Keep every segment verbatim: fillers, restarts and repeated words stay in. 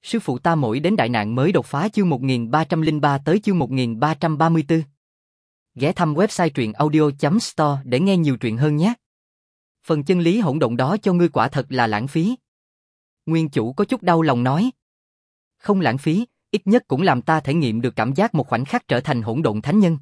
Sư phụ ta mỗi đến đại nạn mới đột phá chương một nghìn ba trăm lẻ ba tới chương một nghìn ba trăm ba mươi tư. Ghé thăm website truyện audio chấm store để nghe nhiều truyện hơn nhé. Phần chân lý hỗn độn đó cho ngươi quả thật là lãng phí. Nguyên chủ có chút đau lòng nói. Không lãng phí, ít nhất cũng làm ta thể nghiệm được cảm giác một khoảnh khắc trở thành hỗn độn thánh nhân.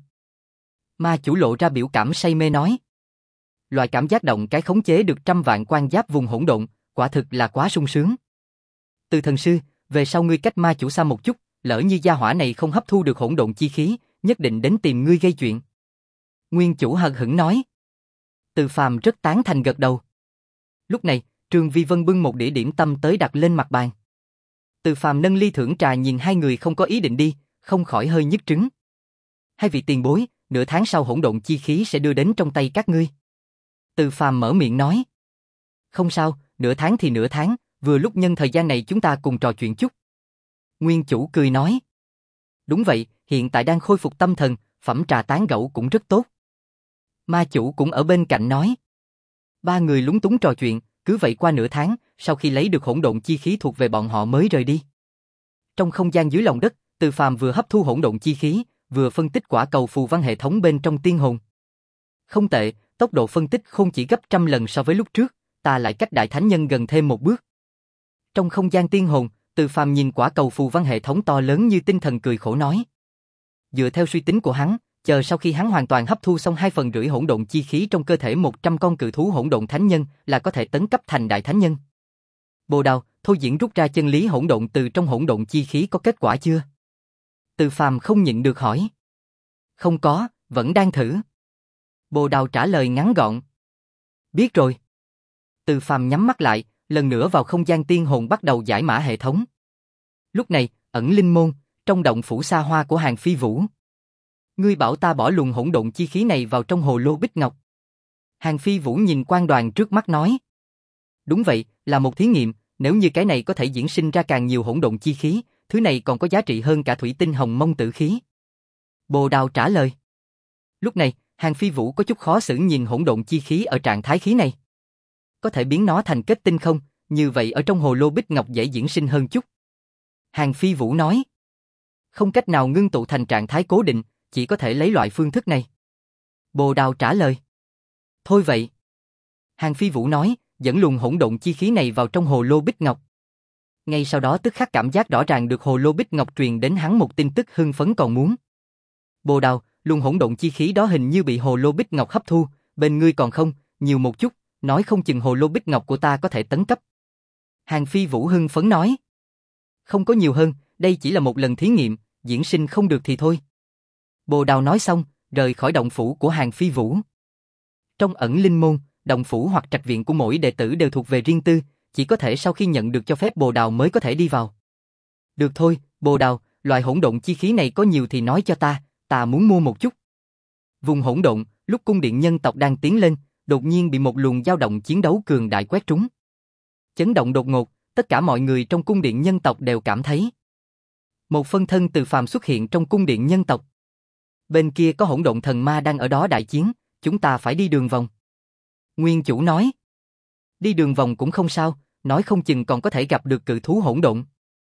Ma chủ lộ ra biểu cảm say mê nói. Loại cảm giác động cái khống chế được trăm vạn quan giáp vùng hỗn độn, quả thực là quá sung sướng. Từ thần sư, về sau ngươi cách ma chủ xa một chút, lỡ như gia hỏa này không hấp thu được hỗn độn chi khí, nhất định đến tìm ngươi gây chuyện. Nguyên chủ hờ hững nói. Từ Phàm rất tán thành gật đầu. Lúc này, Trương Vi Vân bưng một đĩa điểm tâm tới đặt lên mặt bàn. Từ Phàm nâng ly thưởng trà nhìn hai người không có ý định đi, không khỏi hơi nhức trứng. Hai vị tiền bối, nửa tháng sau hỗn độn chi khí sẽ đưa đến trong tay các ngươi. Từ Phàm mở miệng nói. Không sao, nửa tháng thì nửa tháng, vừa lúc nhân thời gian này chúng ta cùng trò chuyện chút. Nguyên chủ cười nói. Đúng vậy, hiện tại đang khôi phục tâm thần, phẩm trà tán gẫu cũng rất tốt. Ma chủ cũng ở bên cạnh nói. Ba người lúng túng trò chuyện, cứ vậy qua nửa tháng, sau khi lấy được hỗn độn chi khí thuộc về bọn họ mới rời đi. Trong không gian dưới lòng đất, Từ Phàm vừa hấp thu hỗn độn chi khí, vừa phân tích quả cầu phù văn hệ thống bên trong tiên hồn. Không tệ, tốc độ phân tích không chỉ gấp trăm lần so với lúc trước, ta lại cách đại thánh nhân gần thêm một bước. Trong không gian tiên hồn, Từ Phàm nhìn quả cầu phù văn hệ thống to lớn như tinh thần cười khổ nói. Dựa theo suy tính của hắn, chờ sau khi hắn hoàn toàn hấp thu xong hai phần rưỡi hỗn độn chi khí trong cơ thể một trăm con cự thú hỗn độn thánh nhân là có thể tấn cấp thành đại thánh nhân. Bồ Đào, Thôi Diễn rút ra chân lý hỗn độn từ trong hỗn độn chi khí có kết quả chưa? Từ Phàm không nhịn được hỏi. Không có, vẫn đang thử. Bồ Đào trả lời ngắn gọn. Biết rồi. Từ Phàm nhắm mắt lại, lần nữa vào không gian tiên hồn bắt đầu giải mã hệ thống. Lúc này, ẩn linh môn, trong động phủ xa hoa của Hàng Phi Vũ. Ngươi bảo ta bỏ luồng hỗn độn chi khí này vào trong hồ lô bích ngọc. Hàng Phi Vũ nhìn quan đoàn trước mắt nói. Đúng vậy, là một thí nghiệm, nếu như cái này có thể diễn sinh ra càng nhiều hỗn độn chi khí, thứ này còn có giá trị hơn cả thủy tinh hồng mông tử khí. Bồ Đào trả lời. Lúc này, Hàng Phi Vũ có chút khó xử nhìn hỗn độn chi khí ở trạng thái khí này. Có thể biến nó thành kết tinh không, như vậy ở trong hồ lô bích ngọc dễ diễn sinh hơn chút. Hàng Phi Vũ nói. Không cách nào ngưng tụ thành trạng thái cố định, chỉ có thể lấy loại phương thức này. Bồ Đào trả lời. Thôi vậy. Hàng Phi Vũ nói, dẫn luồng hỗn độn chi khí này vào trong hồ lô bích ngọc. Ngay sau đó tức khắc cảm giác rõ ràng được hồ lô bích ngọc truyền đến hắn một tin tức hưng phấn còn muốn. Bồ Đào, luồng hỗn độn chi khí đó hình như bị hồ lô bích ngọc hấp thu, bên ngươi còn không, nhiều một chút, nói không chừng hồ lô bích ngọc của ta có thể tấn cấp. Hàng Phi Vũ hưng phấn nói. Không có nhiều hơn, đây chỉ là một lần thí nghiệm, diễn sinh không được thì thôi. Bồ Đào nói xong, rời khỏi động phủ của Hàng Phi Vũ. Trong ẩn linh môn, động phủ hoặc trạch viện của mỗi đệ tử đều thuộc về riêng tư, chỉ có thể sau khi nhận được cho phép Bồ Đào mới có thể đi vào. Được thôi, Bồ Đào, loại hỗn độn chi khí này có nhiều thì nói cho ta, ta muốn mua một chút. Vùng hỗn độn, lúc cung điện nhân tộc đang tiến lên, đột nhiên bị một luồng dao động chiến đấu cường đại quét trúng. Chấn động đột ngột, tất cả mọi người trong cung điện nhân tộc đều cảm thấy. Một phân thân Từ Phàm xuất hiện trong cung điện nhân tộc. Bên kia có hỗn độn thần ma đang ở đó đại chiến, chúng ta phải đi đường vòng. Nguyên chủ nói. Đi đường vòng cũng không sao, nói không chừng còn có thể gặp được cự thú hỗn độn.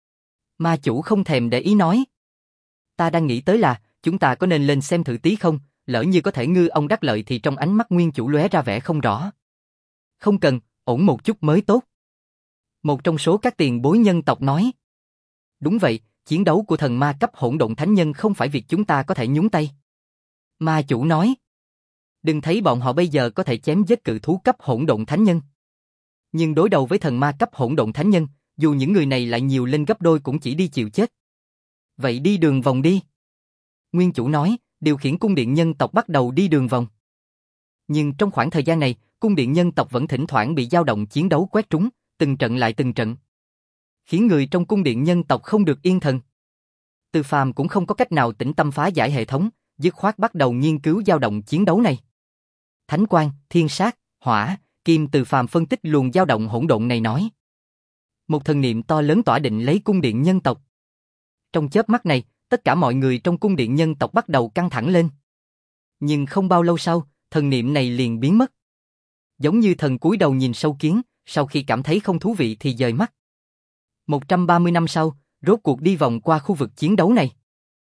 Ma chủ không thèm để ý nói. Ta đang nghĩ tới là, chúng ta có nên lên xem thử tí không, lỡ như có thể ngư ông đắc lợi thì trong ánh mắt nguyên chủ lóe ra vẻ không rõ. Không cần, ổn một chút mới tốt. Một trong số các tiền bối nhân tộc nói. Đúng vậy, chiến đấu của thần ma cấp hỗn độn thánh nhân không phải việc chúng ta có thể nhúng tay. Ma chủ nói. Đừng thấy bọn họ bây giờ có thể chém giết cự thú cấp hỗn độn thánh nhân. Nhưng đối đầu với thần ma cấp hỗn độn thánh nhân, dù những người này lại nhiều lên gấp đôi cũng chỉ đi chịu chết. Vậy đi đường vòng đi. Nguyên chủ nói, điều khiển cung điện nhân tộc bắt đầu đi đường vòng. Nhưng trong khoảng thời gian này, cung điện nhân tộc vẫn thỉnh thoảng bị dao động chiến đấu quét trúng, từng trận lại từng trận. Khiến người trong cung điện nhân tộc không được yên thần. Từ Phàm cũng không có cách nào tĩnh tâm phá giải hệ thống, dứt khoát bắt đầu nghiên cứu dao động chiến đấu này. Thánh quang, thiên sát, hỏa, kim. Từ Phàm phân tích luồng dao động hỗn độn này nói. Một thần niệm to lớn tỏa định lấy cung điện nhân tộc. Trong chớp mắt này, tất cả mọi người trong cung điện nhân tộc bắt đầu căng thẳng lên. Nhưng không bao lâu sau, thần niệm này liền biến mất. Giống như thần cúi đầu nhìn sâu kiến, sau khi cảm thấy không thú vị thì dời mắt. một trăm ba mươi năm sau, rốt cuộc đi vòng qua khu vực chiến đấu này.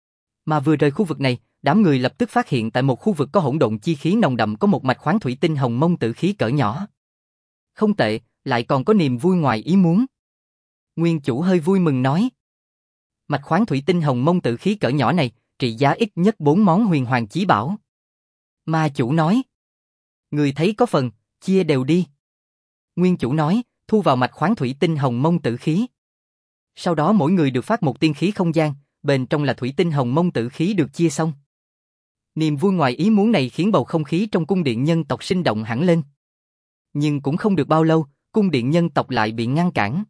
Mà vừa rời khu vực này, đám người lập tức phát hiện tại một khu vực có hỗn độn chi khí nồng đậm có một mạch khoáng thủy tinh hồng mông tử khí cỡ nhỏ. Không tệ, lại còn có niềm vui ngoài ý muốn. Nguyên chủ hơi vui mừng nói. Mạch khoáng thủy tinh hồng mông tử khí cỡ nhỏ này, trị giá ít nhất bốn món huyền hoàng chí bảo. Ma chủ nói. Người thấy có phần, chia đều đi. Nguyên chủ nói, thu vào mạch khoáng thủy tinh hồng mông tử khí. Sau đó mỗi người được phát một tiên khí không gian, bên trong là thủy tinh hồng mông tử khí được chia xong. Niềm vui ngoài ý muốn này khiến bầu không khí trong cung điện nhân tộc sinh động hẳn lên. Nhưng cũng không được bao lâu, cung điện nhân tộc lại bị ngăn cản.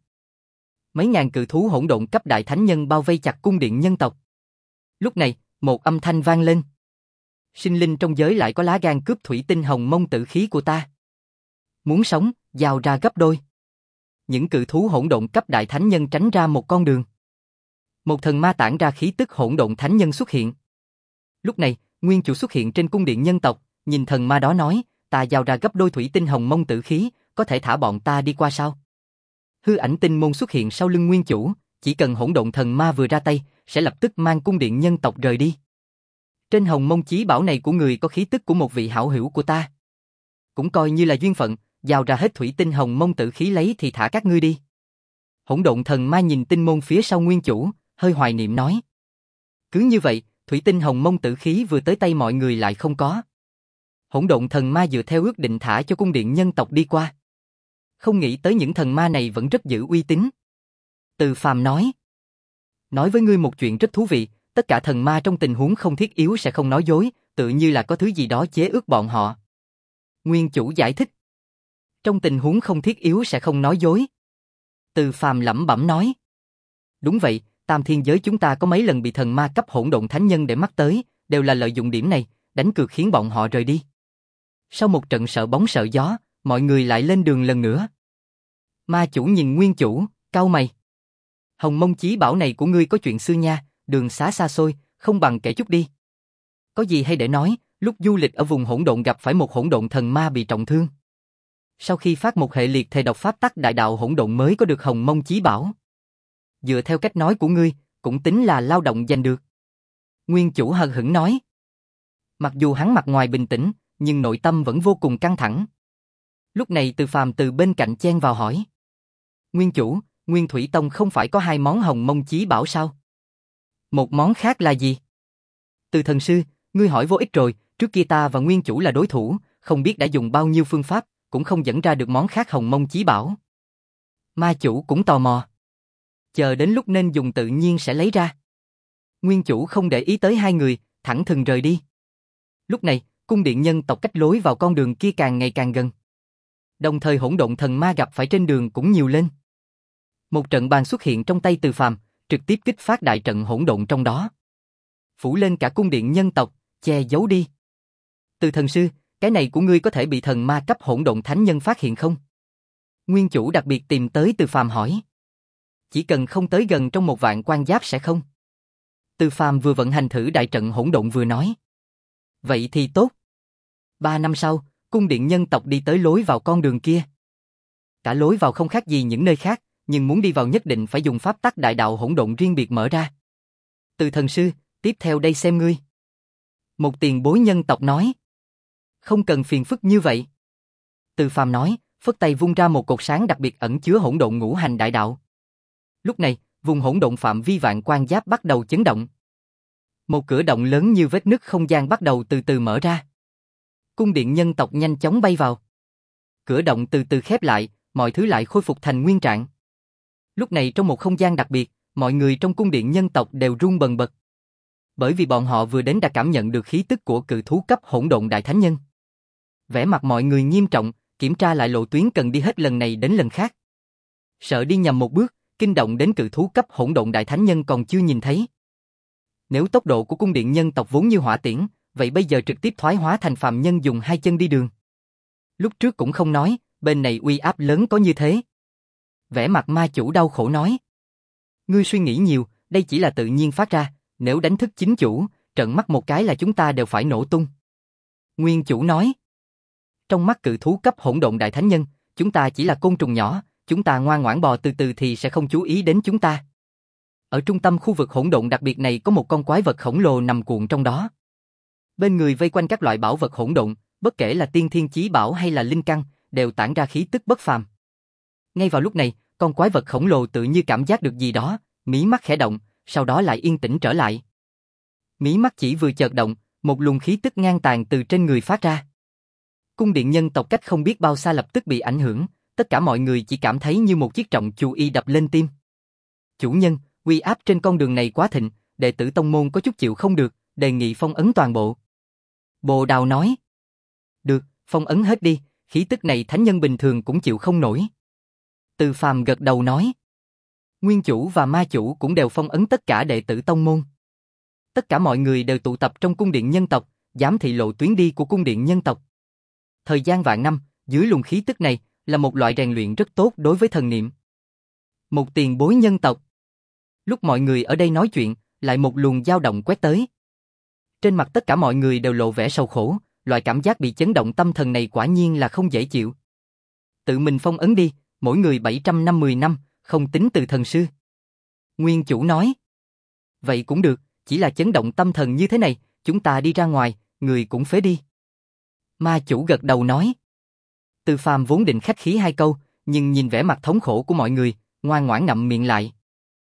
Mấy ngàn cự thú hỗn độn cấp đại thánh nhân bao vây chặt cung điện nhân tộc. Lúc này, một âm thanh vang lên. Sinh linh trong giới lại có lá gan cướp thủy tinh hồng mông tử khí của ta. Muốn sống, giao ra gấp đôi. Những cự thú hỗn độn cấp đại thánh nhân tránh ra một con đường. Một thần ma tản ra khí tức hỗn độn thánh nhân xuất hiện. Lúc này, nguyên chủ xuất hiện trên cung điện nhân tộc, nhìn thần ma đó nói, ta giao ra gấp đôi thủy tinh hồng mông tử khí, có thể thả bọn ta đi qua sao? Hư ảnh tinh môn xuất hiện sau lưng nguyên chủ, chỉ cần hỗn độn thần ma vừa ra tay, sẽ lập tức mang cung điện nhân tộc rời đi. Trên hồng mông chí bảo này của người có khí tức của một vị hảo hữu của ta. Cũng coi như là duyên phận, giao ra hết thủy tinh hồng mông tử khí lấy thì thả các ngươi đi. Hỗn độn thần ma nhìn tinh môn phía sau nguyên chủ, hơi hoài niệm nói. Cứ như vậy, thủy tinh hồng mông tử khí vừa tới tay mọi người lại không có. Hỗn độn thần ma dựa theo ước định thả cho cung điện nhân tộc đi qua. Không nghĩ tới những thần ma này vẫn rất giữ uy tín. Từ Phàm nói. Nói với ngươi một chuyện rất thú vị, tất cả thần ma trong tình huống không thiết yếu sẽ không nói dối, tự như là có thứ gì đó chế ước bọn họ. Nguyên chủ giải thích. Trong tình huống không thiết yếu sẽ không nói dối. Từ Phàm lẩm bẩm nói. Đúng vậy, tam thiên giới chúng ta có mấy lần bị thần ma cấp hỗn độn thánh nhân để mắt tới, đều là lợi dụng điểm này, đánh cược khiến bọn họ rời đi. Sau một trận sợ bóng sợ gió, mọi người lại lên đường lần nữa. Ma chủ nhìn nguyên chủ, cau mày. Hồng mông chí bảo này của ngươi có chuyện xưa nha, đường xá xa xôi, không bằng kể chút đi. Có gì hay để nói, lúc du lịch ở vùng hỗn độn gặp phải một hỗn độn thần ma bị trọng thương. Sau khi phát một hệ liệt thề độc pháp tắc đại đạo hỗn độn mới có được hồng mông chí bảo. Dựa theo cách nói của ngươi, cũng tính là lao động giành được. Nguyên chủ hờ hững nói. Mặc dù hắn mặt ngoài bình tĩnh, nhưng nội tâm vẫn vô cùng căng thẳng. Lúc này Từ Phàm từ bên cạnh chen vào hỏi. Nguyên chủ, Nguyên Thủy Tông không phải có hai món hồng mông chí bảo sao? Một món khác là gì? Từ thần sư, ngươi hỏi vô ích rồi, trước kia ta và Nguyên chủ là đối thủ, không biết đã dùng bao nhiêu phương pháp, cũng không dẫn ra được món khác hồng mông chí bảo. Ma chủ cũng tò mò. Chờ đến lúc nên dùng tự nhiên sẽ lấy ra. Nguyên chủ không để ý tới hai người, thẳng thừng rời đi. Lúc này, cung điện nhân tộc cách lối vào con đường kia càng ngày càng gần. Đồng thời hỗn độn thần ma gặp phải trên đường cũng nhiều lên. Một trận bàn xuất hiện trong tay Từ Phàm, trực tiếp kích phát đại trận hỗn độn trong đó. Phủ lên cả cung điện nhân tộc, che giấu đi. Từ thần sư, cái này của ngươi có thể bị thần ma cấp hỗn độn thánh nhân phát hiện không? Nguyên chủ đặc biệt tìm tới Từ Phàm hỏi. Chỉ cần không tới gần trong một vạn quan giáp sẽ không. Từ Phàm vừa vận hành thử đại trận hỗn độn vừa nói. Vậy thì tốt. Ba năm sau, cung điện nhân tộc đi tới lối vào con đường kia. Cả lối vào không khác gì những nơi khác, nhưng muốn đi vào nhất định phải dùng pháp tắc đại đạo hỗn độn riêng biệt mở ra. Từ thần sư, tiếp theo đây xem ngươi. Một tiền bối nhân tộc nói. Không cần phiền phức như vậy. Từ Phàm nói, phất tay vung ra một cột sáng đặc biệt ẩn chứa hỗn độn ngũ hành đại đạo. Lúc này, vùng hỗn độn phạm vi vạn quan giáp bắt đầu chấn động. Một cửa động lớn như vết nứt không gian bắt đầu từ từ mở ra. Cung điện nhân tộc nhanh chóng bay vào. Cửa động từ từ khép lại, mọi thứ lại khôi phục thành nguyên trạng. Lúc này trong một không gian đặc biệt, mọi người trong cung điện nhân tộc đều run bần bật. Bởi vì bọn họ vừa đến đã cảm nhận được khí tức của cự thú cấp hỗn độn đại thánh nhân. Vẻ mặt mọi người nghiêm trọng, kiểm tra lại lộ tuyến cần đi hết lần này đến lần khác. Sợ đi nhầm một bước, kinh động đến cự thú cấp hỗn độn đại thánh nhân còn chưa nhìn thấy. Nếu tốc độ của cung điện nhân tộc vốn như hỏa tiễn, vậy bây giờ trực tiếp thoái hóa thành phàm nhân dùng hai chân đi đường. Lúc trước cũng không nói, bên này uy áp lớn có như thế. Vẻ mặt ma chủ đau khổ nói. Ngươi suy nghĩ nhiều, đây chỉ là tự nhiên phát ra, nếu đánh thức chính chủ, trợn mắt một cái là chúng ta đều phải nổ tung. Nguyên chủ nói. Trong mắt cự thú cấp hỗn độn đại thánh nhân, chúng ta chỉ là côn trùng nhỏ, chúng ta ngoan ngoãn bò từ từ thì sẽ không chú ý đến chúng ta. Ở trung tâm khu vực hỗn độn đặc biệt này có một con quái vật khổng lồ nằm cuộn trong đó. Bên người vây quanh các loại bảo vật hỗn độn, bất kể là tiên thiên chí bảo hay là linh căn, đều tản ra khí tức bất phàm. Ngay vào lúc này, con quái vật khổng lồ tự như cảm giác được gì đó, mí mắt khẽ động, sau đó lại yên tĩnh trở lại. Mí mắt chỉ vừa chợt động, một luồng khí tức ngang tàn từ trên người phát ra. Cung điện nhân tộc cách không biết bao xa lập tức bị ảnh hưởng, tất cả mọi người chỉ cảm thấy như một chiếc trọng chu y đập lên tim. Chủ nhân, uy áp trên con đường này quá thịnh, đệ tử tông môn có chút chịu không được, đề nghị phong ấn toàn bộ. Bồ Đào nói. Được, phong ấn hết đi, khí tức này thánh nhân bình thường cũng chịu không nổi. Từ Phàm gật đầu nói. Nguyên chủ và ma chủ cũng đều phong ấn tất cả đệ tử tông môn. Tất cả mọi người đều tụ tập trong cung điện nhân tộc, giám thị lộ tuyến đi của cung điện nhân tộc. Thời gian vạn năm, dưới luồng khí tức này, là một loại rèn luyện rất tốt đối với thần niệm. Một tiền bối nhân tộc. Lúc mọi người ở đây nói chuyện, lại một luồng dao động quét tới. Trên mặt tất cả mọi người đều lộ vẻ sầu khổ, loại cảm giác bị chấn động tâm thần này quả nhiên là không dễ chịu. Tự mình phong ấn đi, mỗi người bảy trăm năm mươi năm, không tính từ thần sư. Nguyên chủ nói. Vậy cũng được, chỉ là chấn động tâm thần như thế này, chúng ta đi ra ngoài, người cũng phế đi. Ma chủ gật đầu nói. Từ Phàm vốn định khách khí hai câu, nhưng nhìn vẻ mặt thống khổ của mọi người, ngoan ngoãn ngậm miệng lại.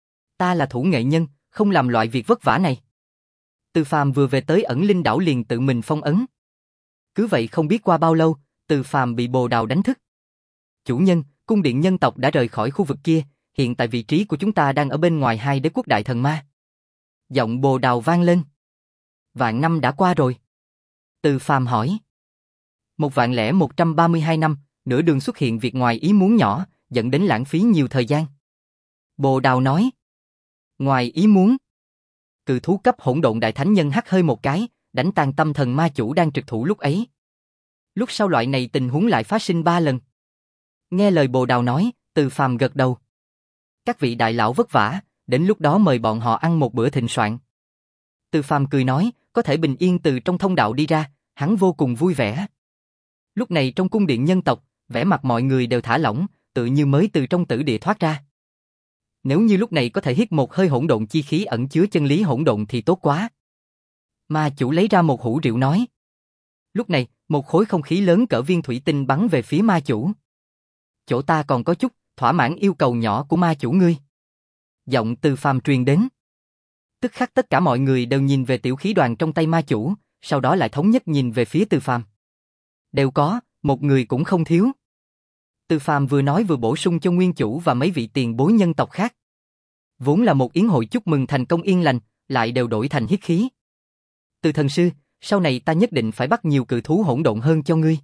Ta là thủ nghệ nhân, không làm loại việc vất vả này. Từ Phàm vừa về tới ẩn linh đảo liền tự mình phong ấn. Cứ vậy không biết qua bao lâu, Từ Phàm bị Bồ Đào đánh thức. Chủ nhân, cung điện nhân tộc đã rời khỏi khu vực kia, hiện tại vị trí của chúng ta đang ở bên ngoài hai đế quốc đại thần ma. Giọng Bồ Đào vang lên. Vạn năm đã qua rồi. Từ Phàm hỏi. Một vạn lẻ một trăm ba mươi hai năm, nửa đường xuất hiện việc ngoài ý muốn nhỏ, dẫn đến lãng phí nhiều thời gian. Bồ Đào nói. Ngoài ý muốn. Cự thú cấp hỗn độn đại thánh nhân hắt hơi một cái, đánh tan tâm thần ma chủ đang trực thủ lúc ấy. Lúc sau loại này tình huống lại phát sinh ba lần. Nghe lời Bồ Đào nói, Từ Phàm gật đầu. Các vị đại lão vất vả, đến lúc đó mời bọn họ ăn một bữa thịnh soạn. Từ Phàm cười nói, có thể bình yên từ trong thông đạo đi ra, hắn vô cùng vui vẻ. Lúc này trong cung điện nhân tộc, vẻ mặt mọi người đều thả lỏng, tự như mới từ trong tử địa thoát ra. Nếu như lúc này có thể hít một hơi hỗn độn chi khí ẩn chứa chân lý hỗn độn thì tốt quá. Ma chủ lấy ra một hũ rượu nói. Lúc này, một khối không khí lớn cỡ viên thủy tinh bắn về phía ma chủ. Chỗ ta còn có chút, thỏa mãn yêu cầu nhỏ của ma chủ ngươi. Giọng Từ Phàm truyền đến. Tức khắc tất cả mọi người đều nhìn về tiểu khí đoàn trong tay ma chủ, sau đó lại thống nhất nhìn về phía Từ Phàm. Đều có, một người cũng không thiếu. Từ Phàm vừa nói vừa bổ sung cho nguyên chủ và mấy vị tiền bối nhân tộc khác. Vốn là một yến hội chúc mừng thành công yên lành, lại đều đổi thành hiết khí. Từ thần sư, sau này ta nhất định phải bắt nhiều cự thú hỗn độn hơn cho ngươi.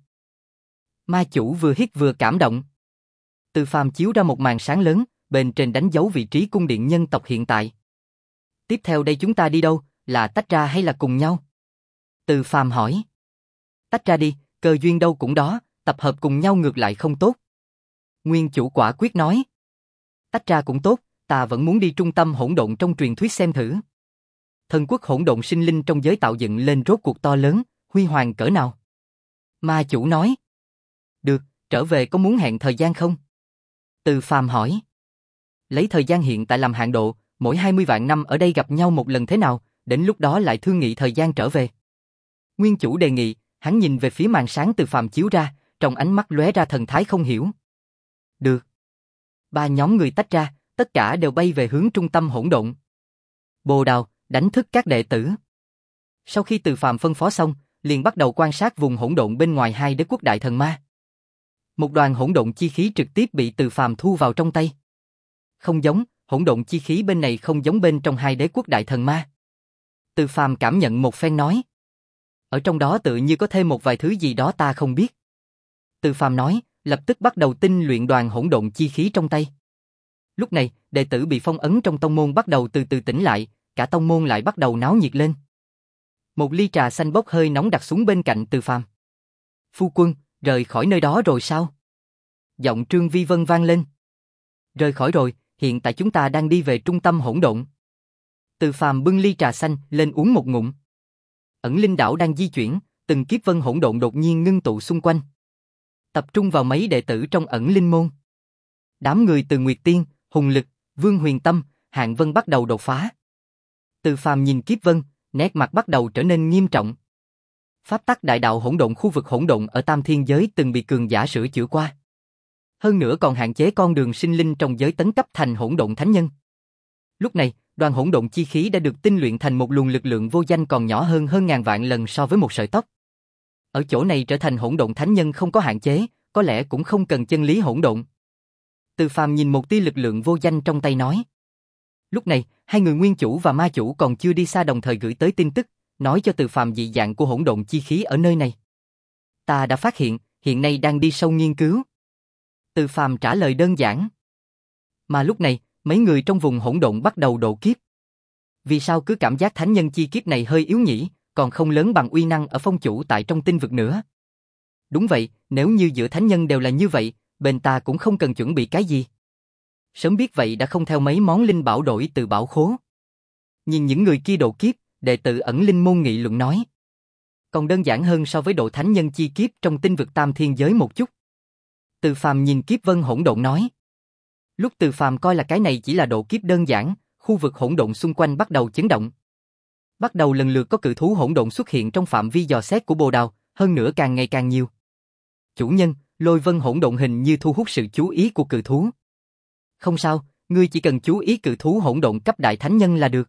Ma chủ vừa hít vừa cảm động. Từ Phàm chiếu ra một màn sáng lớn, bên trên đánh dấu vị trí cung điện nhân tộc hiện tại. Tiếp theo đây chúng ta đi đâu, là tách ra hay là cùng nhau? Từ Phàm hỏi. Tách ra đi, cơ duyên đâu cũng đó, tập hợp cùng nhau ngược lại không tốt. Nguyên chủ quả quyết nói. Tách ra cũng tốt, ta vẫn muốn đi trung tâm hỗn độn trong truyền thuyết xem thử. Thần quốc hỗn độn sinh linh trong giới tạo dựng lên rốt cuộc to lớn, huy hoàng cỡ nào? Ma chủ nói. Được, trở về có muốn hẹn thời gian không? Từ Phàm hỏi. Lấy thời gian hiện tại làm hạn độ, mỗi hai mươi vạn năm ở đây gặp nhau một lần thế nào, đến lúc đó lại thương nghị thời gian trở về. Nguyên chủ đề nghị, hắn nhìn về phía màn sáng Từ Phàm chiếu ra, trong ánh mắt lóe ra thần thái không hiểu. Được. Ba nhóm người tách ra, tất cả đều bay về hướng trung tâm hỗn độn. Bồ Đào, đánh thức các đệ tử. Sau khi Từ Phàm phân phó xong, liền bắt đầu quan sát vùng hỗn độn bên ngoài hai đế quốc đại thần ma. Một đoàn hỗn độn chi khí trực tiếp bị Từ Phàm thu vào trong tay. Không giống, hỗn độn chi khí bên này không giống bên trong hai đế quốc đại thần ma. Từ Phàm cảm nhận một phen nói. Ở trong đó tự như có thêm một vài thứ gì đó ta không biết. Từ Phàm nói, lập tức bắt đầu tinh luyện đoàn hỗn độn chi khí trong tay. Lúc này, đệ tử bị phong ấn trong tông môn bắt đầu từ từ tỉnh lại, cả tông môn lại bắt đầu náo nhiệt lên. Một ly trà xanh bốc hơi nóng đặt xuống bên cạnh Từ Phàm. Phu quân, rời khỏi nơi đó rồi sao? Giọng Trương Vi Vân vang lên. Rời khỏi rồi, hiện tại chúng ta đang đi về trung tâm hỗn độn. Từ Phàm bưng ly trà xanh lên uống một ngụm. Ẩn linh đảo đang di chuyển, từng kiếp vân hỗn độn đột nhiên ngưng tụ xung quanh. Tập trung vào mấy đệ tử trong ẩn linh môn. Đám người từ Nguyệt Tiên, Hùng Lực, Vương Huyền Tâm, Hạng Vân bắt đầu đột phá. Từ Phàm nhìn Kiếp Vân, nét mặt bắt đầu trở nên nghiêm trọng. Pháp tắc đại đạo hỗn độn khu vực hỗn độn ở Tam Thiên giới từng bị cường giả sửa chữa qua. Hơn nữa còn hạn chế con đường sinh linh trong giới tấn cấp thành hỗn độn thánh nhân. Lúc này, đoàn hỗn độn chi khí đã được tinh luyện thành một luồng lực lượng vô danh còn nhỏ hơn hơn ngàn vạn lần so với một sợi tóc. Ở chỗ này trở thành hỗn độn thánh nhân không có hạn chế, có lẽ cũng không cần chân lý hỗn độn. Từ Phàm nhìn một tia lực lượng vô danh trong tay nói. Lúc này, hai người nguyên chủ và ma chủ còn chưa đi xa đồng thời gửi tới tin tức, nói cho Từ Phàm dị dạng của hỗn độn chi khí ở nơi này. Ta đã phát hiện, hiện nay đang đi sâu nghiên cứu. Từ Phàm trả lời đơn giản. Mà lúc này, mấy người trong vùng hỗn độn bắt đầu độ kiếp. Vì sao cứ cảm giác thánh nhân chi kiếp này hơi yếu nhỉ, còn không lớn bằng uy năng ở phong chủ tại trong tinh vực nữa. Đúng vậy, nếu như giữa thánh nhân đều là như vậy, bên ta cũng không cần chuẩn bị cái gì. Sớm biết vậy đã không theo mấy món linh bảo đổi từ bảo khố. Nhìn những người kia độ kiếp, đệ tử ẩn linh môn nghị luận nói. Còn đơn giản hơn so với độ thánh nhân chi kiếp trong tinh vực Tam Thiên giới một chút. Từ Phàm nhìn Kiếp Vân hỗn độn nói. Lúc Từ Phàm coi là cái này chỉ là độ kiếp đơn giản, khu vực hỗn độn xung quanh bắt đầu chấn động. Bắt đầu lần lượt có cự thú hỗn độn xuất hiện trong phạm vi dò xét của Bồ Đào, hơn nữa càng ngày càng nhiều. Chủ nhân, Lôi Vân hỗn độn hình như thu hút sự chú ý của cự thú. Không sao, ngươi chỉ cần chú ý cự thú hỗn độn cấp đại thánh nhân là được.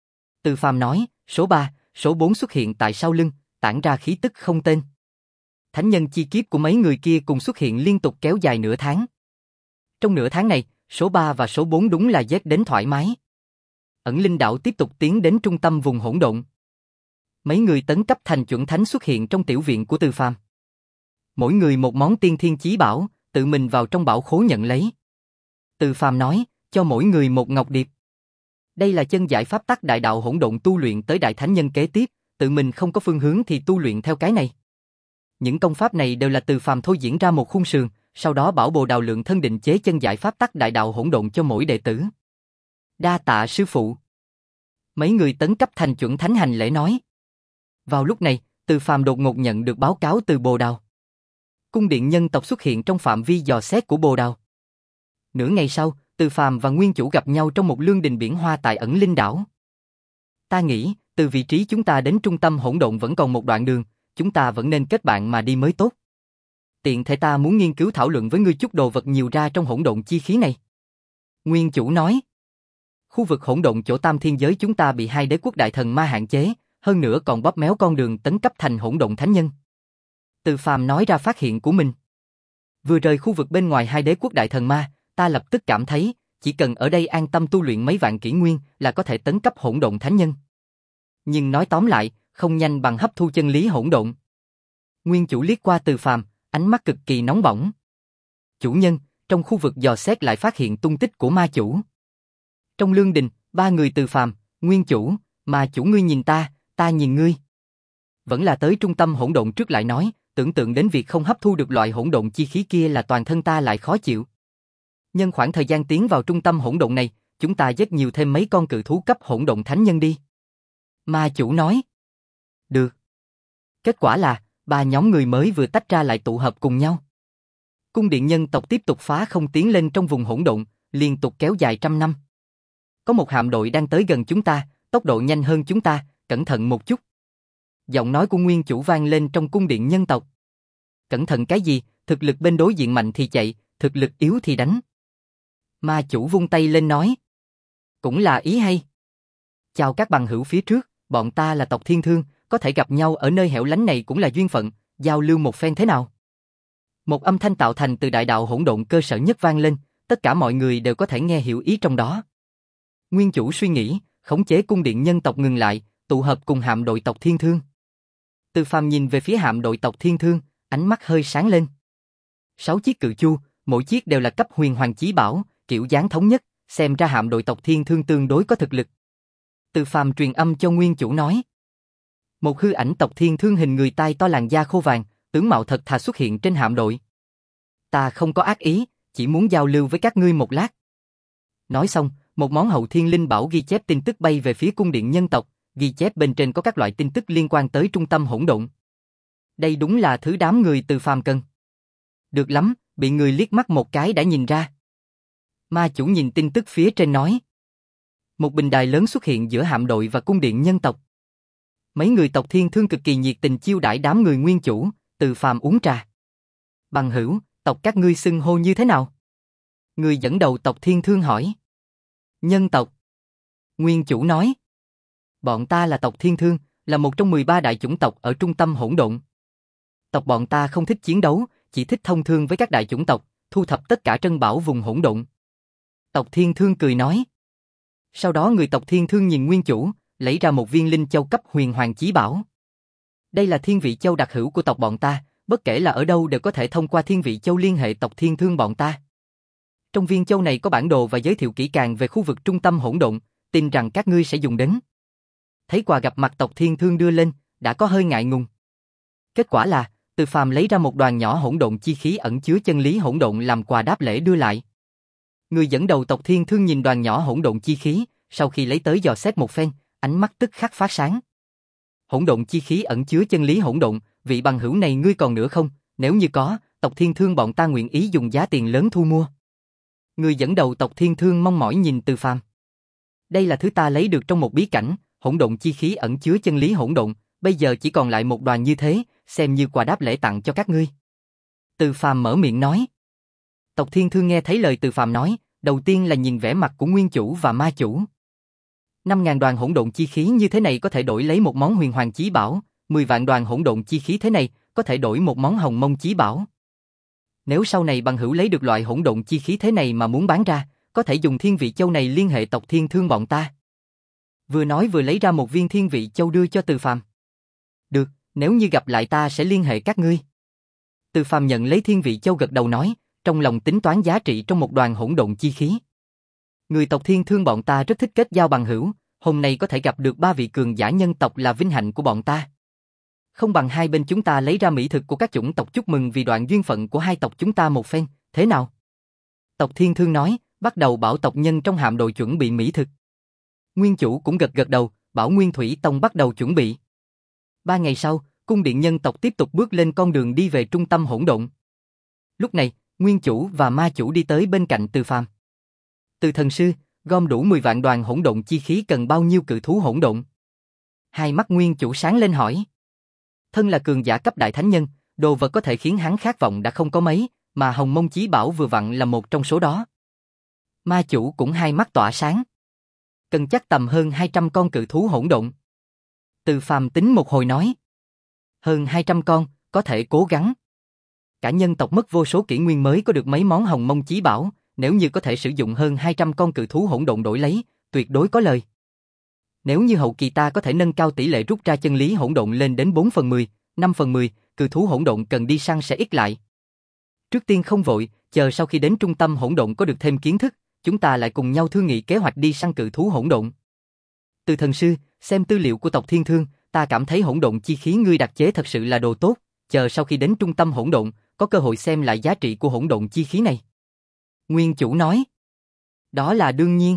Từ Phàm nói, số ba, số bốn xuất hiện tại sau lưng, tản ra khí tức không tên. Thánh nhân chi kiếp của mấy người kia cùng xuất hiện liên tục kéo dài nửa tháng. Trong nửa tháng này, số ba và số bốn đúng là giết đến thoải mái. Ẩn linh đạo tiếp tục tiến đến trung tâm vùng hỗn độn. Mấy người tấn cấp thành chuẩn thánh xuất hiện trong tiểu viện của Từ Phàm. Mỗi người một món tiên thiên chí bảo, tự mình vào trong bảo khố nhận lấy. Từ Phàm nói, cho mỗi người một ngọc điệp. Đây là chân giải pháp tắc đại đạo hỗn độn tu luyện tới đại thánh nhân kế tiếp, tự mình không có phương hướng thì tu luyện theo cái này. Những công pháp này đều là Từ Phàm thôi diễn ra một khung sườn, sau đó bảo Bồ Đào lượng thân định chế chân giải pháp tắc đại đạo hỗn độn cho mỗi đệ tử. Đa tạ sư phụ. Mấy người tấn cấp thành chuẩn thánh hành lễ nói. Vào lúc này, Từ Phàm đột ngột nhận được báo cáo từ Bồ Đào. Cung điện nhân tộc xuất hiện trong phạm vi dò xét của Bồ Đào. Nửa ngày sau, Từ Phàm và nguyên chủ gặp nhau trong một lương đình biển hoa tại ẩn linh đảo. Ta nghĩ, từ vị trí chúng ta đến trung tâm hỗn độn vẫn còn một đoạn đường, chúng ta vẫn nên kết bạn mà đi mới tốt. Tiện thể ta muốn nghiên cứu thảo luận với ngươi chút đồ vật nhiều ra trong hỗn độn chi khí này. Nguyên chủ nói. Khu vực hỗn độn chỗ Tam Thiên giới chúng ta bị hai đế quốc đại thần ma hạn chế, hơn nữa còn bóp méo con đường tấn cấp thành hỗn độn thánh nhân. Từ Phàm nói ra phát hiện của mình. Vừa rời khu vực bên ngoài hai đế quốc đại thần ma, ta lập tức cảm thấy, chỉ cần ở đây an tâm tu luyện mấy vạn kỷ nguyên là có thể tấn cấp hỗn độn thánh nhân. Nhưng nói tóm lại, không nhanh bằng hấp thu chân lý hỗn độn. Nguyên chủ liếc qua Từ Phàm, ánh mắt cực kỳ nóng bỏng. Chủ nhân, trong khu vực dò xét lại phát hiện tung tích của ma chủ. Trong lương đình, ba người Từ Phàm, Nguyên chủ, ma chủ ngươi nhìn ta, ta nhìn ngươi. Vẫn là tới trung tâm hỗn độn trước lại nói, tưởng tượng đến việc không hấp thu được loại hỗn độn chi khí kia là toàn thân ta lại khó chịu. Nhân khoảng thời gian tiến vào trung tâm hỗn độn này, chúng ta giết nhiều thêm mấy con cự thú cấp hỗn độn thánh nhân đi. Ma chủ nói. Được. Kết quả là, ba nhóm người mới vừa tách ra lại tụ hợp cùng nhau. Cung điện nhân tộc tiếp tục phá không tiến lên trong vùng hỗn độn, liên tục kéo dài trăm năm. Có một hạm đội đang tới gần chúng ta, tốc độ nhanh hơn chúng ta, cẩn thận một chút. Giọng nói của nguyên chủ vang lên trong cung điện nhân tộc. Cẩn thận cái gì, thực lực bên đối diện mạnh thì chạy, thực lực yếu thì đánh. Ma chủ vung tay lên nói. Cũng là ý hay. Chào các bằng hữu phía trước, bọn ta là tộc Thiên Thương, có thể gặp nhau ở nơi hẻo lánh này cũng là duyên phận, giao lưu một phen thế nào? Một âm thanh tạo thành từ đại đạo hỗn độn cơ sở nhất vang lên, tất cả mọi người đều có thể nghe hiểu ý trong đó. Nguyên chủ suy nghĩ, khống chế cung điện nhân tộc ngừng lại, tụ hợp cùng hạm đội tộc Thiên Thương. Từ Phàm nhìn về phía hạm đội tộc Thiên Thương, ánh mắt hơi sáng lên. Sáu chiếc cự chu, mỗi chiếc đều là cấp huyền hoàng chí bảo, kiểu dáng thống nhất, xem ra hạm đội tộc Thiên Thương tương đối có thực lực. Từ Phàm truyền âm cho nguyên chủ nói. Một hư ảnh tộc Thiên Thương hình người tai to làn da khô vàng, tướng mạo thật thà xuất hiện trên hạm đội. Ta không có ác ý, chỉ muốn giao lưu với các ngươi một lát. Nói xong, một món hậu thiên linh bảo ghi chép tin tức bay về phía cung điện nhân tộc, ghi chép bên trên có các loại tin tức liên quan tới trung tâm hỗn độn. Đây đúng là thứ đám người Từ Phàm cần. Được lắm, bị người liếc mắt một cái đã nhìn ra. Ma chủ nhìn tin tức phía trên nói. Một bình đài lớn xuất hiện giữa hạm đội và cung điện nhân tộc. Mấy người tộc Thiên Thương cực kỳ nhiệt tình chiêu đãi đám người nguyên chủ, Từ Phàm uống trà. Bằng hữu, tộc các ngươi xưng hô như thế nào? Người dẫn đầu tộc Thiên Thương hỏi. Nhân tộc. Nguyên chủ nói. Bọn ta là tộc Thiên Thương, là một trong mười ba đại chủng tộc ở trung tâm hỗn độn. Tộc bọn ta không thích chiến đấu, chỉ thích thông thương với các đại chủng tộc, thu thập tất cả trân bảo vùng hỗn độn. Tộc Thiên Thương cười nói. Sau đó người tộc Thiên Thương nhìn nguyên chủ, lấy ra một viên linh châu cấp huyền hoàng chí bảo. Đây là thiên vị châu đặc hữu của tộc bọn ta, bất kể là ở đâu đều có thể thông qua thiên vị châu liên hệ tộc Thiên Thương bọn ta. Trong viên châu này có bản đồ và giới thiệu kỹ càng về khu vực trung tâm hỗn độn, tin rằng các ngươi sẽ dùng đến. Thấy quà gặp mặt tộc Thiên Thương đưa lên, đã có hơi ngại ngùng. Kết quả là, Từ Phàm lấy ra một đoàn nhỏ hỗn độn chi khí ẩn chứa chân lý hỗn độn làm quà đáp lễ đưa lại. Người dẫn đầu tộc Thiên Thương nhìn đoàn nhỏ hỗn độn chi khí, sau khi lấy tới dò xét một phen, ánh mắt tức khắc phát sáng. Hỗn độn chi khí ẩn chứa chân lý hỗn độn, vị bằng hữu này ngươi còn nữa không? Nếu như có, tộc Thiên Thương bọn ta nguyện ý dùng giá tiền lớn thu mua. Người dẫn đầu tộc Thiên Thương mong mỏi nhìn Từ Phàm. Đây là thứ ta lấy được trong một bí cảnh, hỗn độn chi khí ẩn chứa chân lý hỗn độn, bây giờ chỉ còn lại một đoàn như thế, xem như quà đáp lễ tặng cho các ngươi. Từ Phàm mở miệng nói. Tộc Thiên Thương nghe thấy lời Từ Phàm nói, đầu tiên là nhìn vẻ mặt của nguyên chủ và ma chủ. năm ngàn đoàn hỗn độn chi khí như thế này có thể đổi lấy một món huyền hoàng chí bảo, mười vạn đoàn hỗn độn chi khí thế này có thể đổi một món hồng mông chí bảo. Nếu sau này bằng hữu lấy được loại hỗn độn chi khí thế này mà muốn bán ra, có thể dùng thiên vị châu này liên hệ tộc Thiên Thương bọn ta. Vừa nói vừa lấy ra một viên thiên vị châu đưa cho Từ Phàm. Được, nếu như gặp lại ta sẽ liên hệ các ngươi. Từ Phàm nhận lấy thiên vị châu gật đầu nói, trong lòng tính toán giá trị trong một đoàn hỗn độn chi khí. Người tộc Thiên Thương bọn ta rất thích kết giao bằng hữu, hôm nay có thể gặp được ba vị cường giả nhân tộc là vinh hạnh của bọn ta. Không bằng hai bên chúng ta lấy ra mỹ thực của các chủng tộc chúc mừng vì đoạn duyên phận của hai tộc chúng ta một phen, thế nào? Tộc Thiên Thương nói, bắt đầu bảo tộc nhân trong hạm đội chuẩn bị mỹ thực. Nguyên chủ cũng gật gật đầu, bảo Nguyên Thủy Tông bắt đầu chuẩn bị. Ba ngày sau, cung điện nhân tộc tiếp tục bước lên con đường đi về trung tâm hỗn độn. Lúc này, Nguyên chủ và ma chủ đi tới bên cạnh Từ Phàm. Từ thần sư, gom đủ mười vạn đoàn hỗn độn chi khí cần bao nhiêu cự thú hỗn độn? Hai mắt Nguyên chủ sáng lên hỏi. Thân là cường giả cấp đại thánh nhân, đồ vật có thể khiến hắn khát vọng đã không có mấy, mà hồng mông chí bảo vừa vặn là một trong số đó. Ma chủ cũng hai mắt tỏa sáng. Cần chắc tầm hơn hai trăm con cự thú hỗn độn. Từ Phàm tính một hồi nói. Hơn hai trăm con, có thể cố gắng. Cả nhân tộc mất vô số kỷ nguyên mới có được mấy món hồng mông chí bảo, nếu như có thể sử dụng hơn hai trăm con cự thú hỗn độn đổi lấy, tuyệt đối có lời. Nếu như hậu kỳ ta có thể nâng cao tỷ lệ rút ra chân lý hỗn độn lên đến bốn phần mười, năm phần mười, cự thú hỗn độn cần đi săn sẽ ít lại. Trước tiên không vội, chờ sau khi đến trung tâm hỗn độn có được thêm kiến thức, chúng ta lại cùng nhau thương nghị kế hoạch đi săn cự thú hỗn độn. Từ thần sư, xem tư liệu của tộc Thiên Thương, ta cảm thấy hỗn độn chi khí ngươi đặc chế thật sự là đồ tốt, chờ sau khi đến trung tâm hỗn độn, có cơ hội xem lại giá trị của hỗn độn chi khí này. Nguyên chủ nói. Đó là đương nhiên.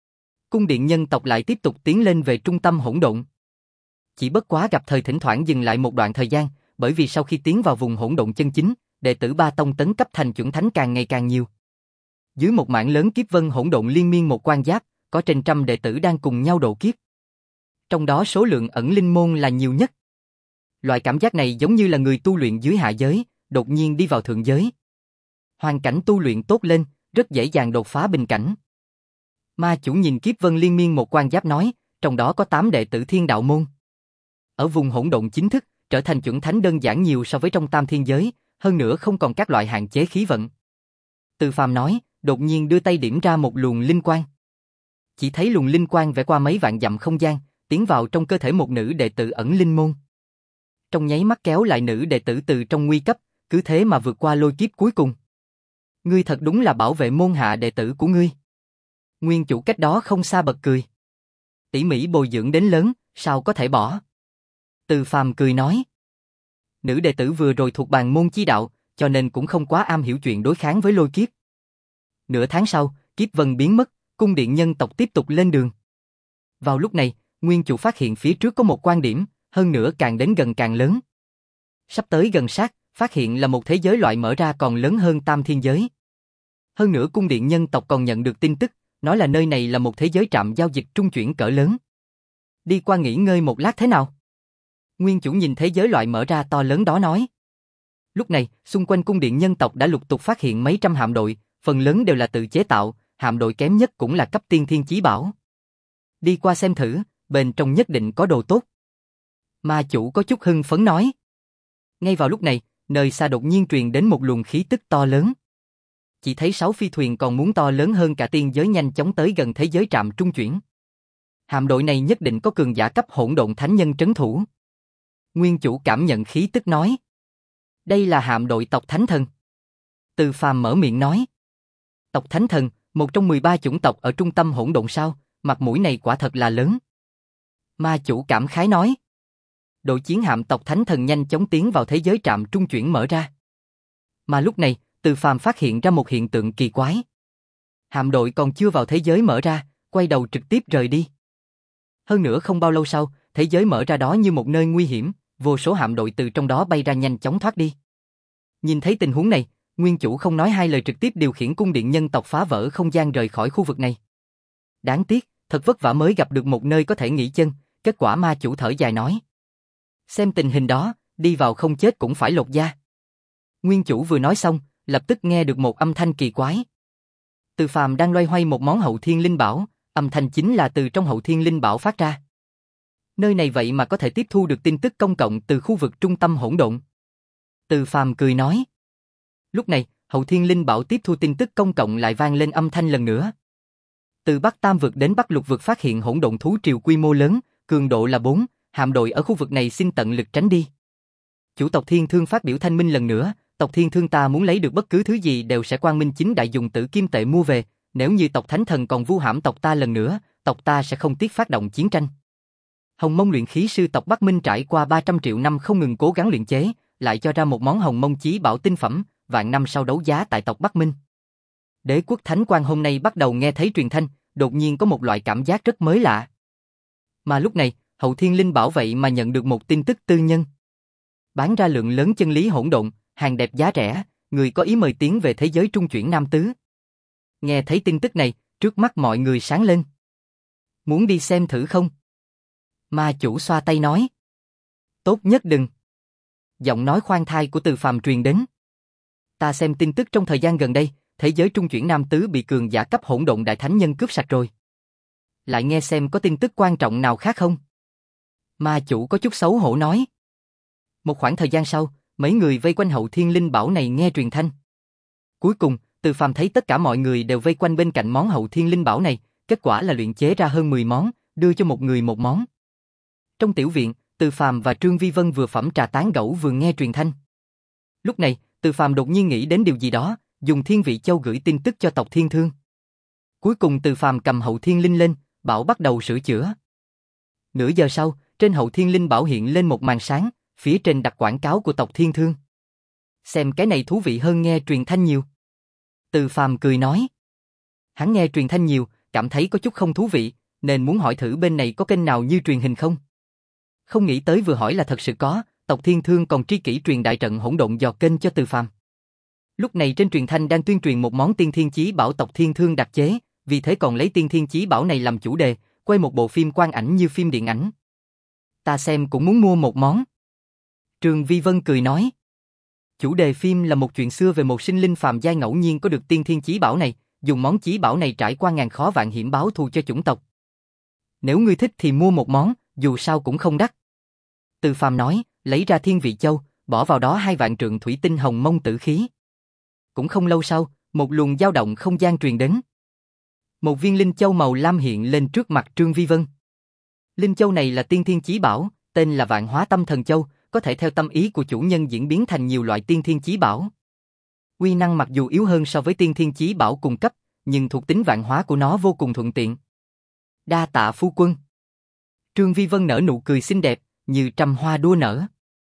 Cung điện nhân tộc lại tiếp tục tiến lên về trung tâm hỗn độn. Chỉ bất quá gặp thời thỉnh thoảng dừng lại một đoạn thời gian, bởi vì sau khi tiến vào vùng hỗn độn chân chính, đệ tử ba tông tấn cấp thành chuẩn thánh càng ngày càng nhiều. Dưới một mảng lớn kiếp vân hỗn độn liên miên một quan giáp, có trên trăm đệ tử đang cùng nhau độ kiếp. Trong đó số lượng ẩn linh môn là nhiều nhất. Loại cảm giác này giống như là người tu luyện dưới hạ giới, đột nhiên đi vào thượng giới. Hoàn cảnh tu luyện tốt lên, rất dễ dàng đột phá bình cảnh. Ma chủ nhìn kiếp vân liên miên một quan giáp nói, trong đó có tám đệ tử thiên đạo môn. Ở vùng hỗn độn chính thức, trở thành chuẩn thánh đơn giản nhiều so với trong tam thiên giới, hơn nữa không còn các loại hạn chế khí vận. Từ Phàm nói, đột nhiên đưa tay điểm ra một luồng linh quang. Chỉ thấy luồng linh quang vẽ qua mấy vạn dặm không gian, tiến vào trong cơ thể một nữ đệ tử ẩn linh môn. Trong nháy mắt kéo lại nữ đệ tử từ trong nguy cấp, cứ thế mà vượt qua lôi kiếp cuối cùng. Ngươi thật đúng là bảo vệ môn hạ đệ tử của ngươi. Nguyên chủ cách đó không xa bật cười. Tỉ mỉ bồi dưỡng đến lớn, sao có thể bỏ? Từ Phàm cười nói. Nữ đệ tử vừa rồi thuộc bàn môn chi đạo, cho nên cũng không quá am hiểu chuyện đối kháng với lôi kiếp. Nửa tháng sau, kiếp vân biến mất, cung điện nhân tộc tiếp tục lên đường. Vào lúc này, Nguyên chủ phát hiện phía trước có một quan điểm, hơn nữa càng đến gần càng lớn. Sắp tới gần sát, phát hiện là một thế giới loại mở ra còn lớn hơn tam thiên giới. Hơn nữa cung điện nhân tộc còn nhận được tin tức, nói là nơi này là một thế giới trạm giao dịch trung chuyển cỡ lớn. Đi qua nghỉ ngơi một lát thế nào? Nguyên chủ nhìn thế giới loại mở ra to lớn đó nói. Lúc này, xung quanh cung điện nhân tộc đã lục tục phát hiện mấy trăm hạm đội, phần lớn đều là tự chế tạo, hạm đội kém nhất cũng là cấp tiên thiên chí bảo. Đi qua xem thử, bên trong nhất định có đồ tốt. Ma chủ có chút hưng phấn nói. Ngay vào lúc này, nơi xa đột nhiên truyền đến một luồng khí tức to lớn. Chỉ thấy sáu phi thuyền còn muốn to lớn hơn cả tiên giới nhanh chóng tới gần thế giới trạm trung chuyển. Hạm đội này nhất định có cường giả cấp hỗn độn thánh nhân trấn thủ. Nguyên chủ cảm nhận khí tức nói. Đây là hạm đội tộc Thánh Thần. Từ Phàm mở miệng nói. Tộc Thánh Thần, một trong mười ba chủng tộc ở trung tâm hỗn độn sao, mặt mũi này quả thật là lớn. Ma chủ cảm khái nói. Đội chiến hạm tộc Thánh Thần nhanh chóng tiến vào thế giới trạm trung chuyển mở ra. Mà lúc này, Từ Phàm phát hiện ra một hiện tượng kỳ quái. Hạm đội còn chưa vào thế giới mở ra, quay đầu trực tiếp rời đi. Hơn nữa không bao lâu sau, thế giới mở ra đó như một nơi nguy hiểm, vô số hạm đội từ trong đó bay ra nhanh chóng thoát đi. Nhìn thấy tình huống này, Nguyên chủ không nói hai lời trực tiếp điều khiển cung điện nhân tộc phá vỡ không gian rời khỏi khu vực này. Đáng tiếc, thật vất vả mới gặp được một nơi có thể nghỉ chân, kết quả ma chủ thở dài nói. Xem tình hình đó, đi vào không chết cũng phải lột da. Nguyên chủ vừa nói xong, lập tức nghe được một âm thanh kỳ quái. Từ Phàm đang loay hoay một món hậu thiên linh bảo, âm thanh chính là từ trong hậu thiên linh bảo phát ra. Nơi này vậy mà có thể tiếp thu được tin tức công cộng từ khu vực trung tâm hỗn độn. Từ Phàm cười nói. Lúc này, hậu thiên linh bảo tiếp thu tin tức công cộng lại vang lên âm thanh lần nữa. Từ Bắc Tam vực đến Bắc Lục vực phát hiện hỗn độn thú triều quy mô lớn, cường độ là bốn, hạm đội ở khu vực này xin tận lực tránh đi. Chủ tộc Thiên Thương phát biểu thanh minh lần nữa, tộc Thiên Thương ta muốn lấy được bất cứ thứ gì đều sẽ quang minh chính đại dùng tử kim tệ mua về, nếu như tộc Thánh Thần còn vu hãm tộc ta lần nữa, tộc ta sẽ không tiếc phát động chiến tranh. Hồng Mông luyện khí sư tộc Bắc Minh trải qua ba trăm triệu năm không ngừng cố gắng luyện chế, lại cho ra một món Hồng Mông chí bảo tinh phẩm, vạn năm sau đấu giá tại tộc Bắc Minh. Đế quốc Thánh Quang hôm nay bắt đầu nghe thấy truyền thanh, đột nhiên có một loại cảm giác rất mới lạ. Mà lúc này, hậu thiên linh bảo vậy mà nhận được một tin tức tư nhân. Bán ra lượng lớn chân lý hỗn độn, hàng đẹp giá rẻ, người có ý mời tiến về thế giới trung chuyển Nam Tứ. Nghe thấy tin tức này, trước mắt mọi người sáng lên. Muốn đi xem thử không? Ma chủ xoa tay nói. Tốt nhất đừng. Giọng nói khoan thai của Từ Phàm truyền đến. Ta xem tin tức trong thời gian gần đây, thế giới trung chuyển Nam Tứ bị cường giả cấp hỗn độn đại thánh nhân cướp sạch rồi. Lại nghe xem có tin tức quan trọng nào khác không? Ma chủ có chút xấu hổ nói. Một khoảng thời gian sau, mấy người vây quanh hậu thiên linh bảo này nghe truyền thanh. Cuối cùng, Từ Phàm thấy tất cả mọi người đều vây quanh bên cạnh món hậu thiên linh bảo này, kết quả là luyện chế ra hơn mười món, đưa cho một người một món. Trong tiểu viện, Từ Phàm và Trương Vi Vân vừa phẩm trà tán gẫu vừa nghe truyền thanh. Lúc này, Từ Phàm đột nhiên nghĩ đến điều gì đó, dùng Thiên Vị Châu gửi tin tức cho tộc Thiên Thương. Cuối cùng Từ Phàm cầm hậu thiên linh lên, bảo bắt đầu sửa chữa. Nửa giờ sau, trên hậu thiên linh bảo hiện lên một màn sáng, phía trên đặt quảng cáo của tộc Thiên Thương. Xem cái này thú vị hơn nghe truyền thanh nhiều. Từ Phàm cười nói. Hắn nghe truyền thanh nhiều, cảm thấy có chút không thú vị, nên muốn hỏi thử bên này có kênh nào như truyền hình không. Không nghĩ tới vừa hỏi là thật sự có, tộc Thiên Thương còn tri kỷ truyền đại trận hỗn độn dò kênh cho Từ Phàm. Lúc này trên truyền thanh đang tuyên truyền một món tiên thiên chí bảo tộc Thiên Thương đặc chế, vì thế còn lấy tiên thiên chí bảo này làm chủ đề, quay một bộ phim quang ảnh như phim điện ảnh. Ta xem cũng muốn mua một món. Trương Vi Vân cười nói. Chủ đề phim là một chuyện xưa về một sinh linh phàm giai ngẫu nhiên có được tiên thiên chí bảo này, dùng món chí bảo này trải qua ngàn khó vạn hiểm báo thù cho chủng tộc. Nếu ngươi thích thì mua một món, dù sao cũng không đắt. Từ Phàm nói, lấy ra Thiên Vị Châu, bỏ vào đó hai vạn trượng thủy tinh hồng mông tử khí. Cũng không lâu sau, một luồng dao động không gian truyền đến. Một viên linh châu màu lam hiện lên trước mặt Trương Vi Vân. Linh châu này là tiên thiên chí bảo, tên là Vạn Hóa Tâm Thần Châu, có thể theo tâm ý của chủ nhân diễn biến thành nhiều loại tiên thiên chí bảo. Uy năng mặc dù yếu hơn so với tiên thiên chí bảo cùng cấp, nhưng thuộc tính vạn hóa của nó vô cùng thuận tiện. Đa tạ phu quân. Trương Vi Vân nở nụ cười xinh đẹp, như trăm hoa đua nở.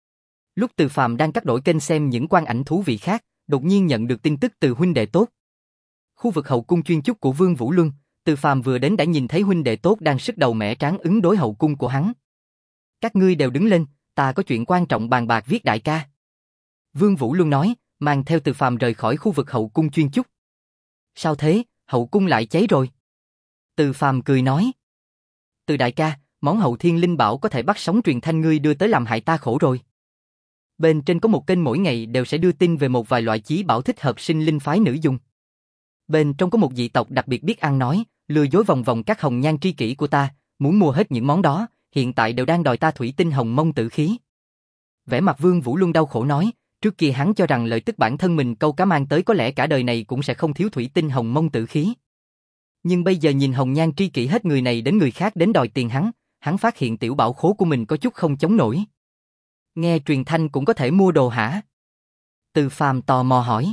Lúc Từ Phàm đang cắt đổi kênh xem những quang ảnh thú vị khác, đột nhiên nhận được tin tức từ huynh đệ tốt. Khu vực hậu cung chuyên chúc của Vương Vũ Luân, Từ Phàm vừa đến đã nhìn thấy huynh đệ tốt đang sức đầu mẻ tráng ứng đối hậu cung của hắn. Các ngươi đều đứng lên, ta có chuyện quan trọng bàn bạc viết đại ca. Vương Vũ Luân nói, mang theo Từ Phàm rời khỏi khu vực hậu cung chuyên chúc. Sao thế, hậu cung lại cháy rồi? Từ Phàm cười nói. Từ đại ca, món hậu thiên linh bảo có thể bắt sóng truyền thanh ngươi đưa tới làm hại ta khổ rồi. Bên trên có một kênh mỗi ngày đều sẽ đưa tin về một vài loại chí bảo thích hợp sinh linh phái nữ dùng. Bên trong có một dị tộc đặc biệt biết ăn nói, lừa dối vòng vòng các hồng nhan tri kỷ của ta, muốn mua hết những món đó, hiện tại đều đang đòi ta thủy tinh hồng mông tử khí. Vẻ mặt Vương Vũ Luân đau khổ nói, trước kia hắn cho rằng lợi tức bản thân mình câu cá mang tới có lẽ cả đời này cũng sẽ không thiếu thủy tinh hồng mông tử khí. Nhưng bây giờ nhìn hồng nhan tri kỷ hết người này đến người khác đến đòi tiền hắn, hắn phát hiện tiểu bảo khố của mình có chút không chống nổi. Nghe truyền thanh cũng có thể mua đồ hả? Từ Phàm tò mò hỏi.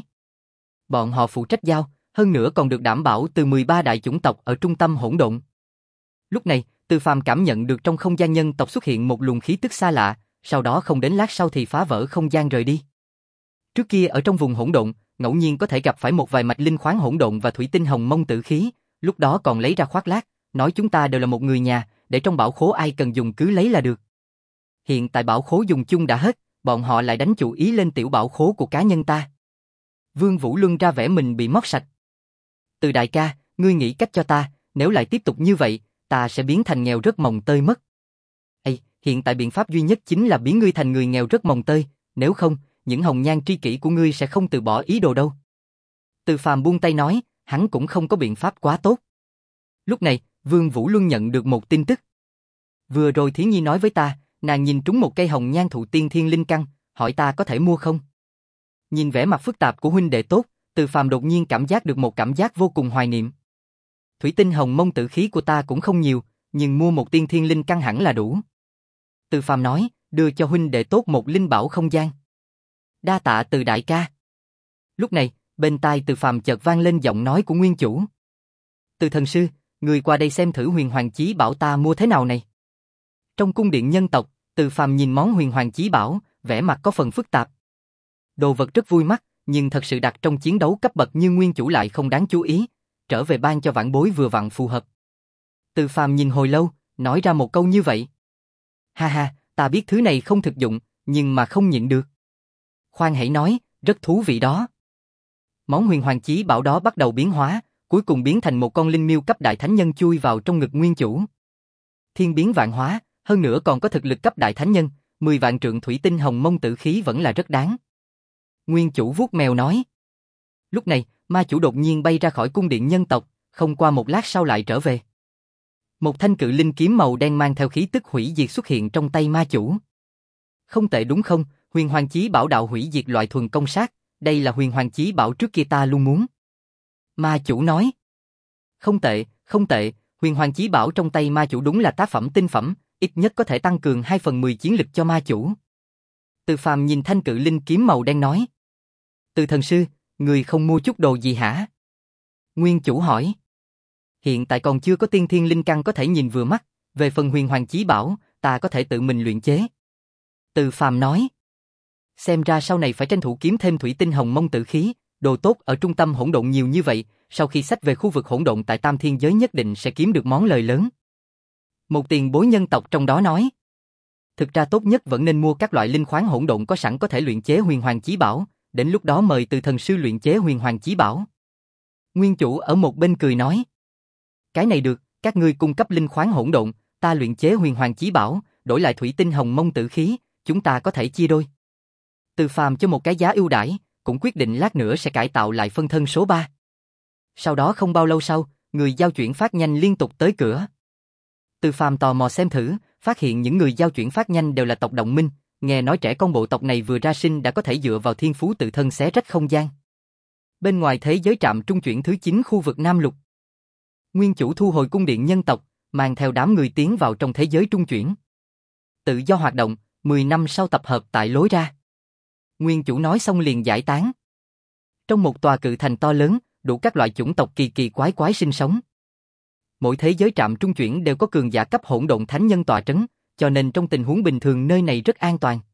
Bọn họ phụ trách giao, hơn nữa còn được đảm bảo từ mười ba đại chủng tộc ở trung tâm hỗn độn. Lúc này, Từ Phàm cảm nhận được trong không gian nhân tộc xuất hiện một luồng khí tức xa lạ, sau đó không đến lát sau thì phá vỡ không gian rời đi. Trước kia ở trong vùng hỗn độn, ngẫu nhiên có thể gặp phải một vài mạch linh khoáng hỗn độn và thủy tinh hồng mông tử khí, lúc đó còn lấy ra khoác lác, nói chúng ta đều là một người nhà, để trong bảo khố ai cần dùng cứ lấy là được. Hiện tại bảo khố dùng chung đã hết, bọn họ lại đánh chủ ý lên tiểu bảo khố của cá nhân ta. Vương Vũ Luân ra vẻ mình bị móc sạch. Từ đại ca, ngươi nghĩ cách cho ta, nếu lại tiếp tục như vậy, ta sẽ biến thành nghèo rất mồng tơi mất. Ê, hiện tại biện pháp duy nhất chính là biến ngươi thành người nghèo rất mồng tơi, nếu không, những hồng nhan tri kỷ của ngươi sẽ không từ bỏ ý đồ đâu. Từ Phàm buông tay nói, hắn cũng không có biện pháp quá tốt. Lúc này, Vương Vũ Luân nhận được một tin tức. Vừa rồi Thiến Nhi nói với ta, nàng nhìn trúng một cây hồng nhan thụ tiên thiên linh căn, hỏi ta có thể mua không? Nhìn vẻ mặt phức tạp của huynh đệ tốt, Từ Phàm đột nhiên cảm giác được một cảm giác vô cùng hoài niệm. Thủy tinh hồng mông tử khí của ta cũng không nhiều, nhưng mua một tiên thiên linh căn hẳn là đủ. Từ Phàm nói, đưa cho huynh đệ tốt một linh bảo không gian. Đa tạ Từ đại ca. Lúc này, bên tai Từ Phàm chợt vang lên giọng nói của nguyên chủ. Từ thần sư, người qua đây xem thử huyền hoàng chí bảo ta mua thế nào này. Trong cung điện nhân tộc, Từ Phàm nhìn món huyền hoàng chí bảo, vẻ mặt có phần phức tạp. Đồ vật rất vui mắt, nhưng thật sự đặt trong chiến đấu cấp bậc như nguyên chủ lại không đáng chú ý, trở về ban cho vãn bối vừa vặn phù hợp. Từ Phàm nhìn hồi lâu, nói ra một câu như vậy. Ha ha, ta biết thứ này không thực dụng, nhưng mà không nhịn được. Khoan hãy nói, rất thú vị đó. Món huyền hoàng chí bảo đó bắt đầu biến hóa, cuối cùng biến thành một con linh miêu cấp đại thánh nhân chui vào trong ngực nguyên chủ. Thiên biến vạn hóa, hơn nữa còn có thực lực cấp đại thánh nhân, mười vạn trượng thủy tinh hồng mông tử khí vẫn là rất đáng. Nguyên chủ vuốt mèo nói. Lúc này, ma chủ đột nhiên bay ra khỏi cung điện nhân tộc, không qua một lát sau lại trở về. Một thanh cự linh kiếm màu đen mang theo khí tức hủy diệt xuất hiện trong tay ma chủ. Không tệ đúng không, huyền hoàng chí bảo đạo hủy diệt loại thuần công sát, đây là huyền hoàng chí bảo trước kia ta luôn muốn. Ma chủ nói. Không tệ, không tệ, huyền hoàng chí bảo trong tay ma chủ đúng là tác phẩm tinh phẩm, ít nhất có thể tăng cường hai phần mười chiến lực cho ma chủ. Từ Phàm nhìn thanh cự linh kiếm màu đen nói. Từ thần sư, người không mua chút đồ gì hả? Nguyên chủ hỏi. Hiện tại còn chưa có tiên thiên linh căn có thể nhìn vừa mắt, về phần huyền hoàng chí bảo, ta có thể tự mình luyện chế. Từ Phàm nói. Xem ra sau này phải tranh thủ kiếm thêm thủy tinh hồng mông tử khí, đồ tốt ở trung tâm hỗn độn nhiều như vậy, sau khi xách về khu vực hỗn độn tại Tam Thiên Giới nhất định sẽ kiếm được món lời lớn. Một tiền bối nhân tộc trong đó nói. Thực ra tốt nhất vẫn nên mua các loại linh khoáng hỗn độn có sẵn có thể luyện chế huyền hoàng chí bảo, đến lúc đó mời Từ thần sư luyện chế huyền hoàng chí bảo. Nguyên chủ ở một bên cười nói. Cái này được, các ngươi cung cấp linh khoáng hỗn độn, ta luyện chế huyền hoàng chí bảo, đổi lại thủy tinh hồng mông tử khí, chúng ta có thể chia đôi. Từ Phàm cho một cái giá ưu đãi, cũng quyết định lát nữa sẽ cải tạo lại phân thân số ba. Sau đó không bao lâu sau, người giao chuyển phát nhanh liên tục tới cửa. Từ Phàm tò mò xem thử, phát hiện những người giao chuyển phát nhanh đều là tộc Động Minh, nghe nói trẻ con bộ tộc này vừa ra sinh đã có thể dựa vào thiên phú tự thân xé rách không gian. Bên ngoài thế giới trạm trung chuyển thứ chín khu vực Nam Lục. Nguyên chủ thu hồi cung điện nhân tộc, mang theo đám người tiến vào trong thế giới trung chuyển. Tự do hoạt động, mười năm sau tập hợp tại lối ra. Nguyên chủ nói xong liền giải tán. Trong một tòa cự thành to lớn, đủ các loại chủng tộc kỳ kỳ quái quái sinh sống. Mỗi thế giới trạm trung chuyển đều có cường giả cấp hỗn độn thánh nhân tọa trấn, cho nên trong tình huống bình thường nơi này rất an toàn.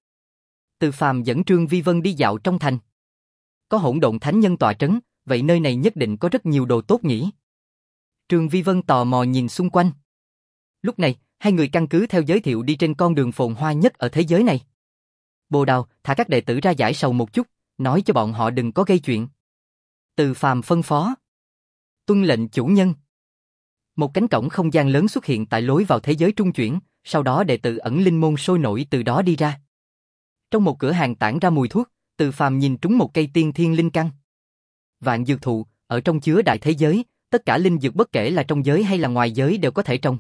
Từ Phàm dẫn Trương Vi Vân đi dạo trong thành. Có hỗn độn thánh nhân tọa trấn, vậy nơi này nhất định có rất nhiều đồ tốt nhỉ. Trương Vi Vân tò mò nhìn xung quanh. Lúc này, hai người căn cứ theo giới thiệu đi trên con đường phồn hoa nhất ở thế giới này. Bồ Đào, thả các đệ tử ra giải sầu một chút, nói cho bọn họ đừng có gây chuyện. Từ Phàm phân phó. Tuân lệnh chủ nhân. Một cánh cổng không gian lớn xuất hiện tại lối vào thế giới trung chuyển, sau đó đệ tử ẩn linh môn sôi nổi từ đó đi ra. Trong một cửa hàng tản ra mùi thuốc, Từ Phàm nhìn trúng một cây tiên thiên linh căn. Vạn dược thụ, ở trong chứa đại thế giới, tất cả linh dược bất kể là trong giới hay là ngoài giới đều có thể trồng.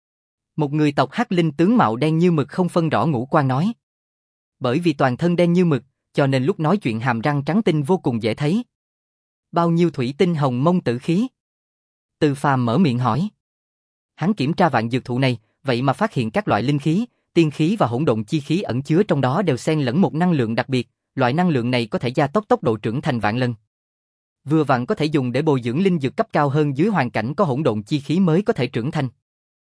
Một người tộc Hắc Linh tướng mạo đen như mực không phân rõ ngũ quan nói. Bởi vì toàn thân đen như mực, cho nên lúc nói chuyện hàm răng trắng tinh vô cùng dễ thấy. Bao nhiêu thủy tinh hồng mông tử khí? Từ Phàm mở miệng hỏi. Hắn kiểm tra vạn dược thụ này, vậy mà phát hiện các loại linh khí, tiên khí và hỗn độn chi khí ẩn chứa trong đó đều xen lẫn một năng lượng đặc biệt, loại năng lượng này có thể gia tốc tốc độ trưởng thành vạn lần. Vừa vặn có thể dùng để bồi dưỡng linh dược cấp cao hơn dưới hoàn cảnh có hỗn độn chi khí mới có thể trưởng thành.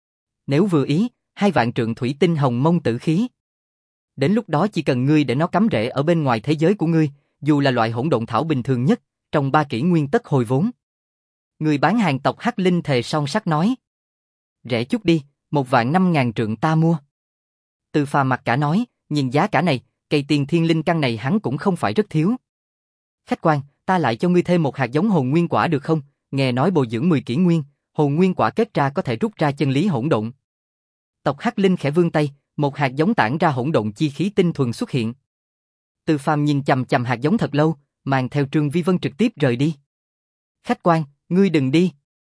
Nếu vừa ý, hai vạn trượng thủy tinh hồng mông tử khí. Đến lúc đó chỉ cần ngươi để nó cắm rễ ở bên ngoài thế giới của ngươi, dù là loại hỗn độn thảo bình thường nhất, trong ba kỷ nguyên tất hồi vốn. Người bán hàng tộc Hắc Linh thề son sắt nói. Rẻ chút đi, một vạn năm ngàn trượng ta mua. Từ Phàm mặt cả nói, nhìn giá cả này, cây tiền thiên linh căn này hắn cũng không phải rất thiếu. Khách quan, ta lại cho ngươi thêm một hạt giống hồn nguyên quả được không? Nghe nói bồi dưỡng mười kỷ nguyên, hồn nguyên quả kết ra có thể rút ra chân lý hỗn độn. Tộc Hắc Linh khẽ vươn tay, một hạt giống tản ra hỗn độn chi khí tinh thuần xuất hiện. Từ Phàm nhìn chằm chằm hạt giống thật lâu, mang theo Trương Vi Vân trực tiếp rời đi. Khách quan, ngươi đừng đi.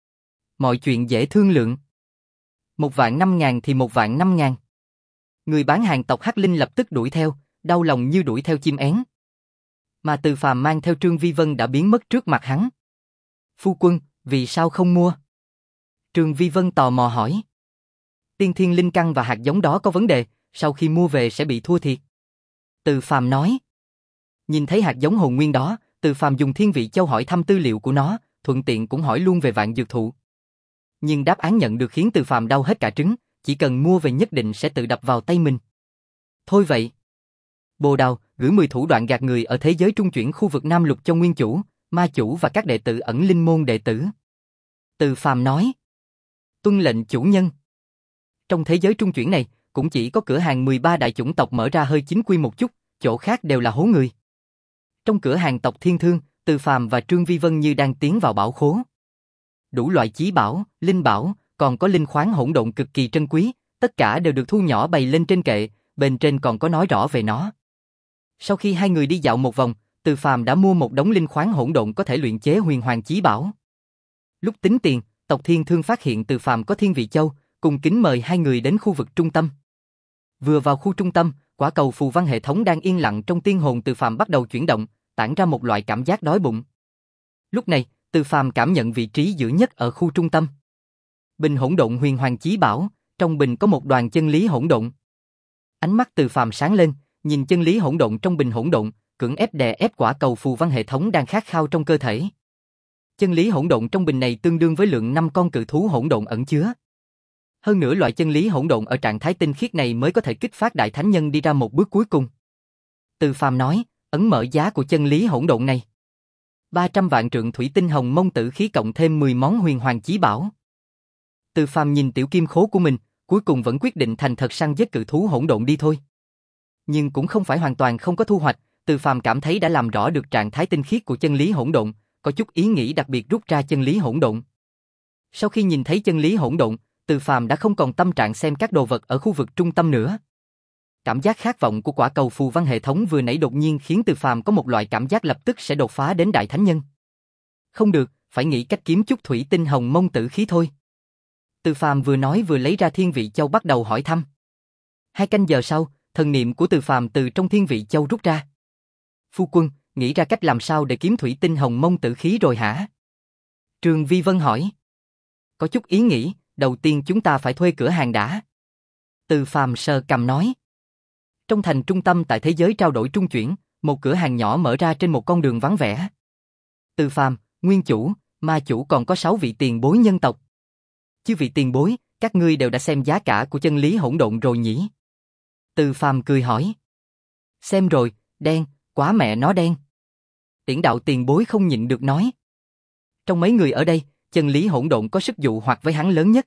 Mọi chuyện dễ thương lượng. Một vạn năm ngàn thì một vạn năm ngàn. Người bán hàng tộc Hắc Linh lập tức đuổi theo, đau lòng như đuổi theo chim én. Mà Từ Phàm mang theo Trương Vi Vân đã biến mất trước mặt hắn. Phu quân, vì sao không mua? Trương Vi Vân tò mò hỏi. Tiên thiên linh căn và hạt giống đó có vấn đề, sau khi mua về sẽ bị thua thiệt. Từ Phàm nói. Nhìn thấy hạt giống hồn nguyên đó, Từ Phàm dùng thiên vị châu hỏi thăm tư liệu của nó, thuận tiện cũng hỏi luôn về vạn dược thụ. Nhưng đáp án nhận được khiến Từ Phàm đau hết cả trứng, chỉ cần mua về nhất định sẽ tự đập vào tay mình. Thôi vậy. Bồ Đào, gửi mười thủ đoạn gạt người ở thế giới trung chuyển khu vực Nam Lục cho nguyên chủ, ma chủ và các đệ tử ẩn linh môn đệ tử. Từ Phàm nói. Tuân lệnh chủ nhân. Trong thế giới trung chuyển này, cũng chỉ có cửa hàng mười ba đại chủng tộc mở ra hơi chính quy một chút, chỗ khác đều là hố người. Trong cửa hàng tộc Thiên Thương, Từ Phàm và Trương Vi Vân như đang tiến vào bảo khố. Đủ loại chí bảo, linh bảo, còn có linh khoáng hỗn độn cực kỳ trân quý, tất cả đều được thu nhỏ bày lên trên kệ, bên trên còn có nói rõ về nó. Sau khi hai người đi dạo một vòng, Từ Phàm đã mua một đống linh khoáng hỗn độn có thể luyện chế huyền hoàng chí bảo. Lúc tính tiền, tộc Thiên Thương phát hiện Từ Phàm có thiên vị châu, cùng kính mời hai người đến khu vực trung tâm. Vừa vào khu trung tâm, quả cầu phù văn hệ thống đang yên lặng trong tiên hồn Từ Phàm bắt đầu chuyển động, tản ra một loại cảm giác đói bụng. Lúc này, Từ Phàm cảm nhận vị trí giữa nhất ở khu trung tâm. Bình hỗn độn huyền hoàng chí bảo, trong bình có một đoàn chân lý hỗn độn. Ánh mắt Từ Phàm sáng lên, nhìn chân lý hỗn độn trong bình hỗn độn, cưỡng ép đè ép quả cầu phù văn hệ thống đang khát khao trong cơ thể. Chân lý hỗn độn trong bình này tương đương với lượng năm con cự thú hỗn độn ẩn chứa. Hơn nữa loại chân lý hỗn độn ở trạng thái tinh khiết này mới có thể kích phát đại thánh nhân đi ra một bước cuối cùng. Từ Phàm nói, ấn mở giá của chân lý hỗn độn này. ba trăm vạn trượng thủy tinh hồng mông tử khí cộng thêm mười món huyền hoàng chí bảo. Từ Phàm nhìn tiểu kim khố của mình, cuối cùng vẫn quyết định thành thật săn giết cự thú hỗn độn đi thôi. Nhưng cũng không phải hoàn toàn không có thu hoạch, Từ Phàm cảm thấy đã làm rõ được trạng thái tinh khiết của chân lý hỗn độn, có chút ý nghĩ đặc biệt rút ra chân lý hỗn độn. Sau khi nhìn thấy chân lý hỗn độn, Từ Phàm đã không còn tâm trạng xem các đồ vật ở khu vực trung tâm nữa. Cảm giác khát vọng của quả cầu phù văn hệ thống vừa nãy đột nhiên khiến Từ Phàm có một loại cảm giác lập tức sẽ đột phá đến đại thánh nhân. Không được, phải nghĩ cách kiếm chút thủy tinh hồng mông tử khí thôi. Từ Phàm vừa nói vừa lấy ra thiên vị châu bắt đầu hỏi thăm. Hai canh giờ sau, thần niệm của Từ Phàm từ trong thiên vị châu rút ra. Phu quân, nghĩ ra cách làm sao để kiếm thủy tinh hồng mông tử khí rồi hả? Trương Vi Vân hỏi. Có chút ý nghĩ, đầu tiên chúng ta phải thuê cửa hàng đã. Từ Phàm sờ cằm nói. Trong thành trung tâm tại thế giới trao đổi trung chuyển, một cửa hàng nhỏ mở ra trên một con đường vắng vẻ. Từ Phàm, nguyên chủ, ma chủ còn có sáu vị tiền bối nhân tộc. Chứ vị tiền bối, các ngươi đều đã xem giá cả của chân lý hỗn độn rồi nhỉ? Từ Phàm cười hỏi. Xem rồi, đen, quá mẹ nó đen. Tiễn đạo tiền bối không nhịn được nói. Trong mấy người ở đây, chân lý hỗn độn có sức dụ hoặc với hắn lớn nhất.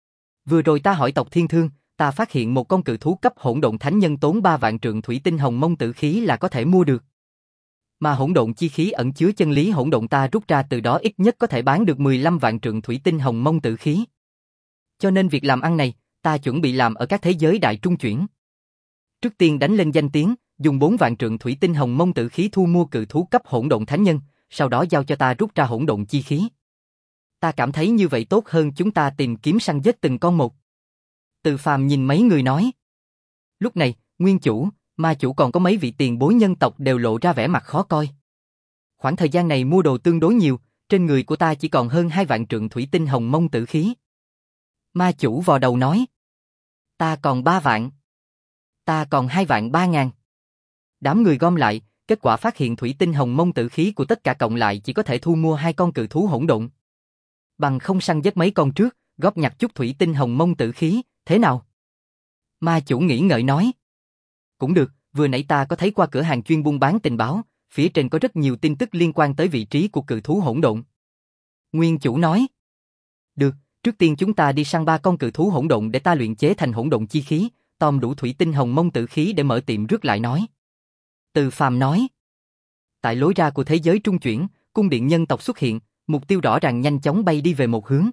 Vừa rồi ta hỏi tộc Thiên Thương, ta phát hiện một con cự thú cấp hỗn độn thánh nhân tốn ba vạn trượng thủy tinh hồng mông tử khí là có thể mua được. Mà hỗn độn chi khí ẩn chứa chân lý hỗn độn ta rút ra từ đó ít nhất có thể bán được mười lăm vạn trượng thủy tinh hồng mông tử khí. Cho nên việc làm ăn này, ta chuẩn bị làm ở các thế giới đại trung chuyển. Trước tiên đánh lên danh tiếng, dùng bốn vạn trượng thủy tinh hồng mông tử khí thu mua cự thú cấp hỗn độn thánh nhân, sau đó giao cho ta rút ra hỗn độn chi khí. Ta cảm thấy như vậy tốt hơn chúng ta tìm kiếm săn giết từng con một. Từ Phàm nhìn mấy người nói. Lúc này, nguyên chủ, ma chủ còn có mấy vị tiền bối nhân tộc đều lộ ra vẻ mặt khó coi. Khoảng thời gian này mua đồ tương đối nhiều, trên người của ta chỉ còn hơn hai vạn trượng thủy tinh hồng mông tử khí. Ma chủ vò đầu nói. Ta còn ba vạn. Ta còn hai vạn ba ngàn. Đám người gom lại, kết quả phát hiện thủy tinh hồng mông tử khí của tất cả cộng lại chỉ có thể thu mua hai con cự thú hỗn độn. Bằng không săn giết mấy con trước, góp nhặt chút thủy tinh hồng mông tử khí, thế nào? Ma chủ nghĩ ngợi nói. Cũng được, vừa nãy ta có thấy qua cửa hàng chuyên buôn bán tình báo, phía trên có rất nhiều tin tức liên quan tới vị trí của cự thú hỗn độn. Nguyên chủ nói. Được, trước tiên chúng ta đi săn ba con cự thú hỗn độn để ta luyện chế thành hỗn độn chi khí, tom đủ thủy tinh hồng mông tử khí để mở tiệm rước lại nói. Từ Phàm nói. Tại lối ra của thế giới trung chuyển, cung điện nhân tộc xuất hiện, mục tiêu rõ ràng nhanh chóng bay đi về một hướng.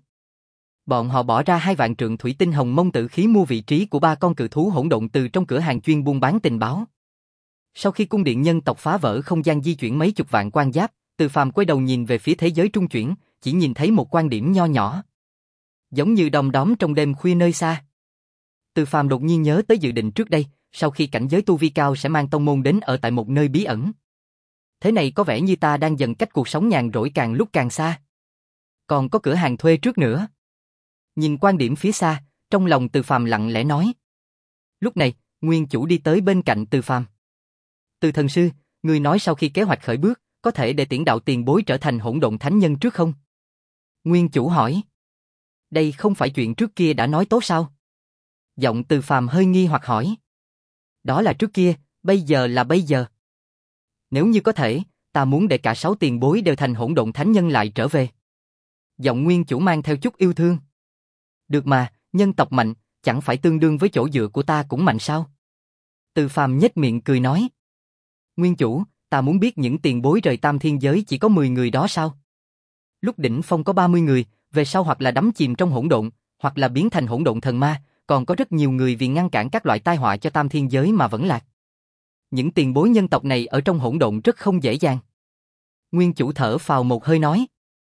Bọn họ bỏ ra hai vạn trượng thủy tinh hồng mông tử khí mua vị trí của ba con cự thú hỗn độn từ trong cửa hàng chuyên buôn bán tình báo. Sau khi cung điện nhân tộc phá vỡ không gian di chuyển mấy chục vạn quan giáp, Từ Phàm quay đầu nhìn về phía thế giới trung chuyển, chỉ nhìn thấy một quan điểm nho nhỏ, giống như đom đóm trong đêm khuya nơi xa. Từ Phàm đột nhiên nhớ tới dự định trước đây, sau khi cảnh giới tu vi cao sẽ mang tông môn đến ở tại một nơi bí ẩn. Thế này có vẻ như ta đang dần cách cuộc sống nhàn rỗi càng lúc càng xa. Còn có cửa hàng thuê trước nữa. Nhìn quan điểm phía xa, trong lòng Từ Phàm lặng lẽ nói. Lúc này, nguyên chủ đi tới bên cạnh Từ Phàm. Từ thần sư, người nói sau khi kế hoạch khởi bước, có thể để tiễn đạo tiền bối trở thành hỗn độn thánh nhân trước không? Nguyên chủ hỏi. Đây không phải chuyện trước kia đã nói tốt sao? Giọng Từ Phàm hơi nghi hoặc hỏi. Đó là trước kia, bây giờ là bây giờ. Nếu như có thể, ta muốn để cả sáu tiền bối đều thành hỗn độn thánh nhân lại trở về. Giọng nguyên chủ mang theo chút yêu thương. Được mà, nhân tộc mạnh, chẳng phải tương đương với chỗ dựa của ta cũng mạnh sao? Từ Phàm nhếch miệng cười nói. Nguyên chủ, ta muốn biết những tiền bối rời tam thiên giới chỉ có mười người đó sao? Lúc đỉnh phong có ba mươi người, về sau hoặc là đắm chìm trong hỗn độn, hoặc là biến thành hỗn độn thần ma, còn có rất nhiều người vì ngăn cản các loại tai họa cho tam thiên giới mà vẫn lạc. Những tiền bối nhân tộc này ở trong hỗn độn rất không dễ dàng. Nguyên chủ thở phào một hơi nói.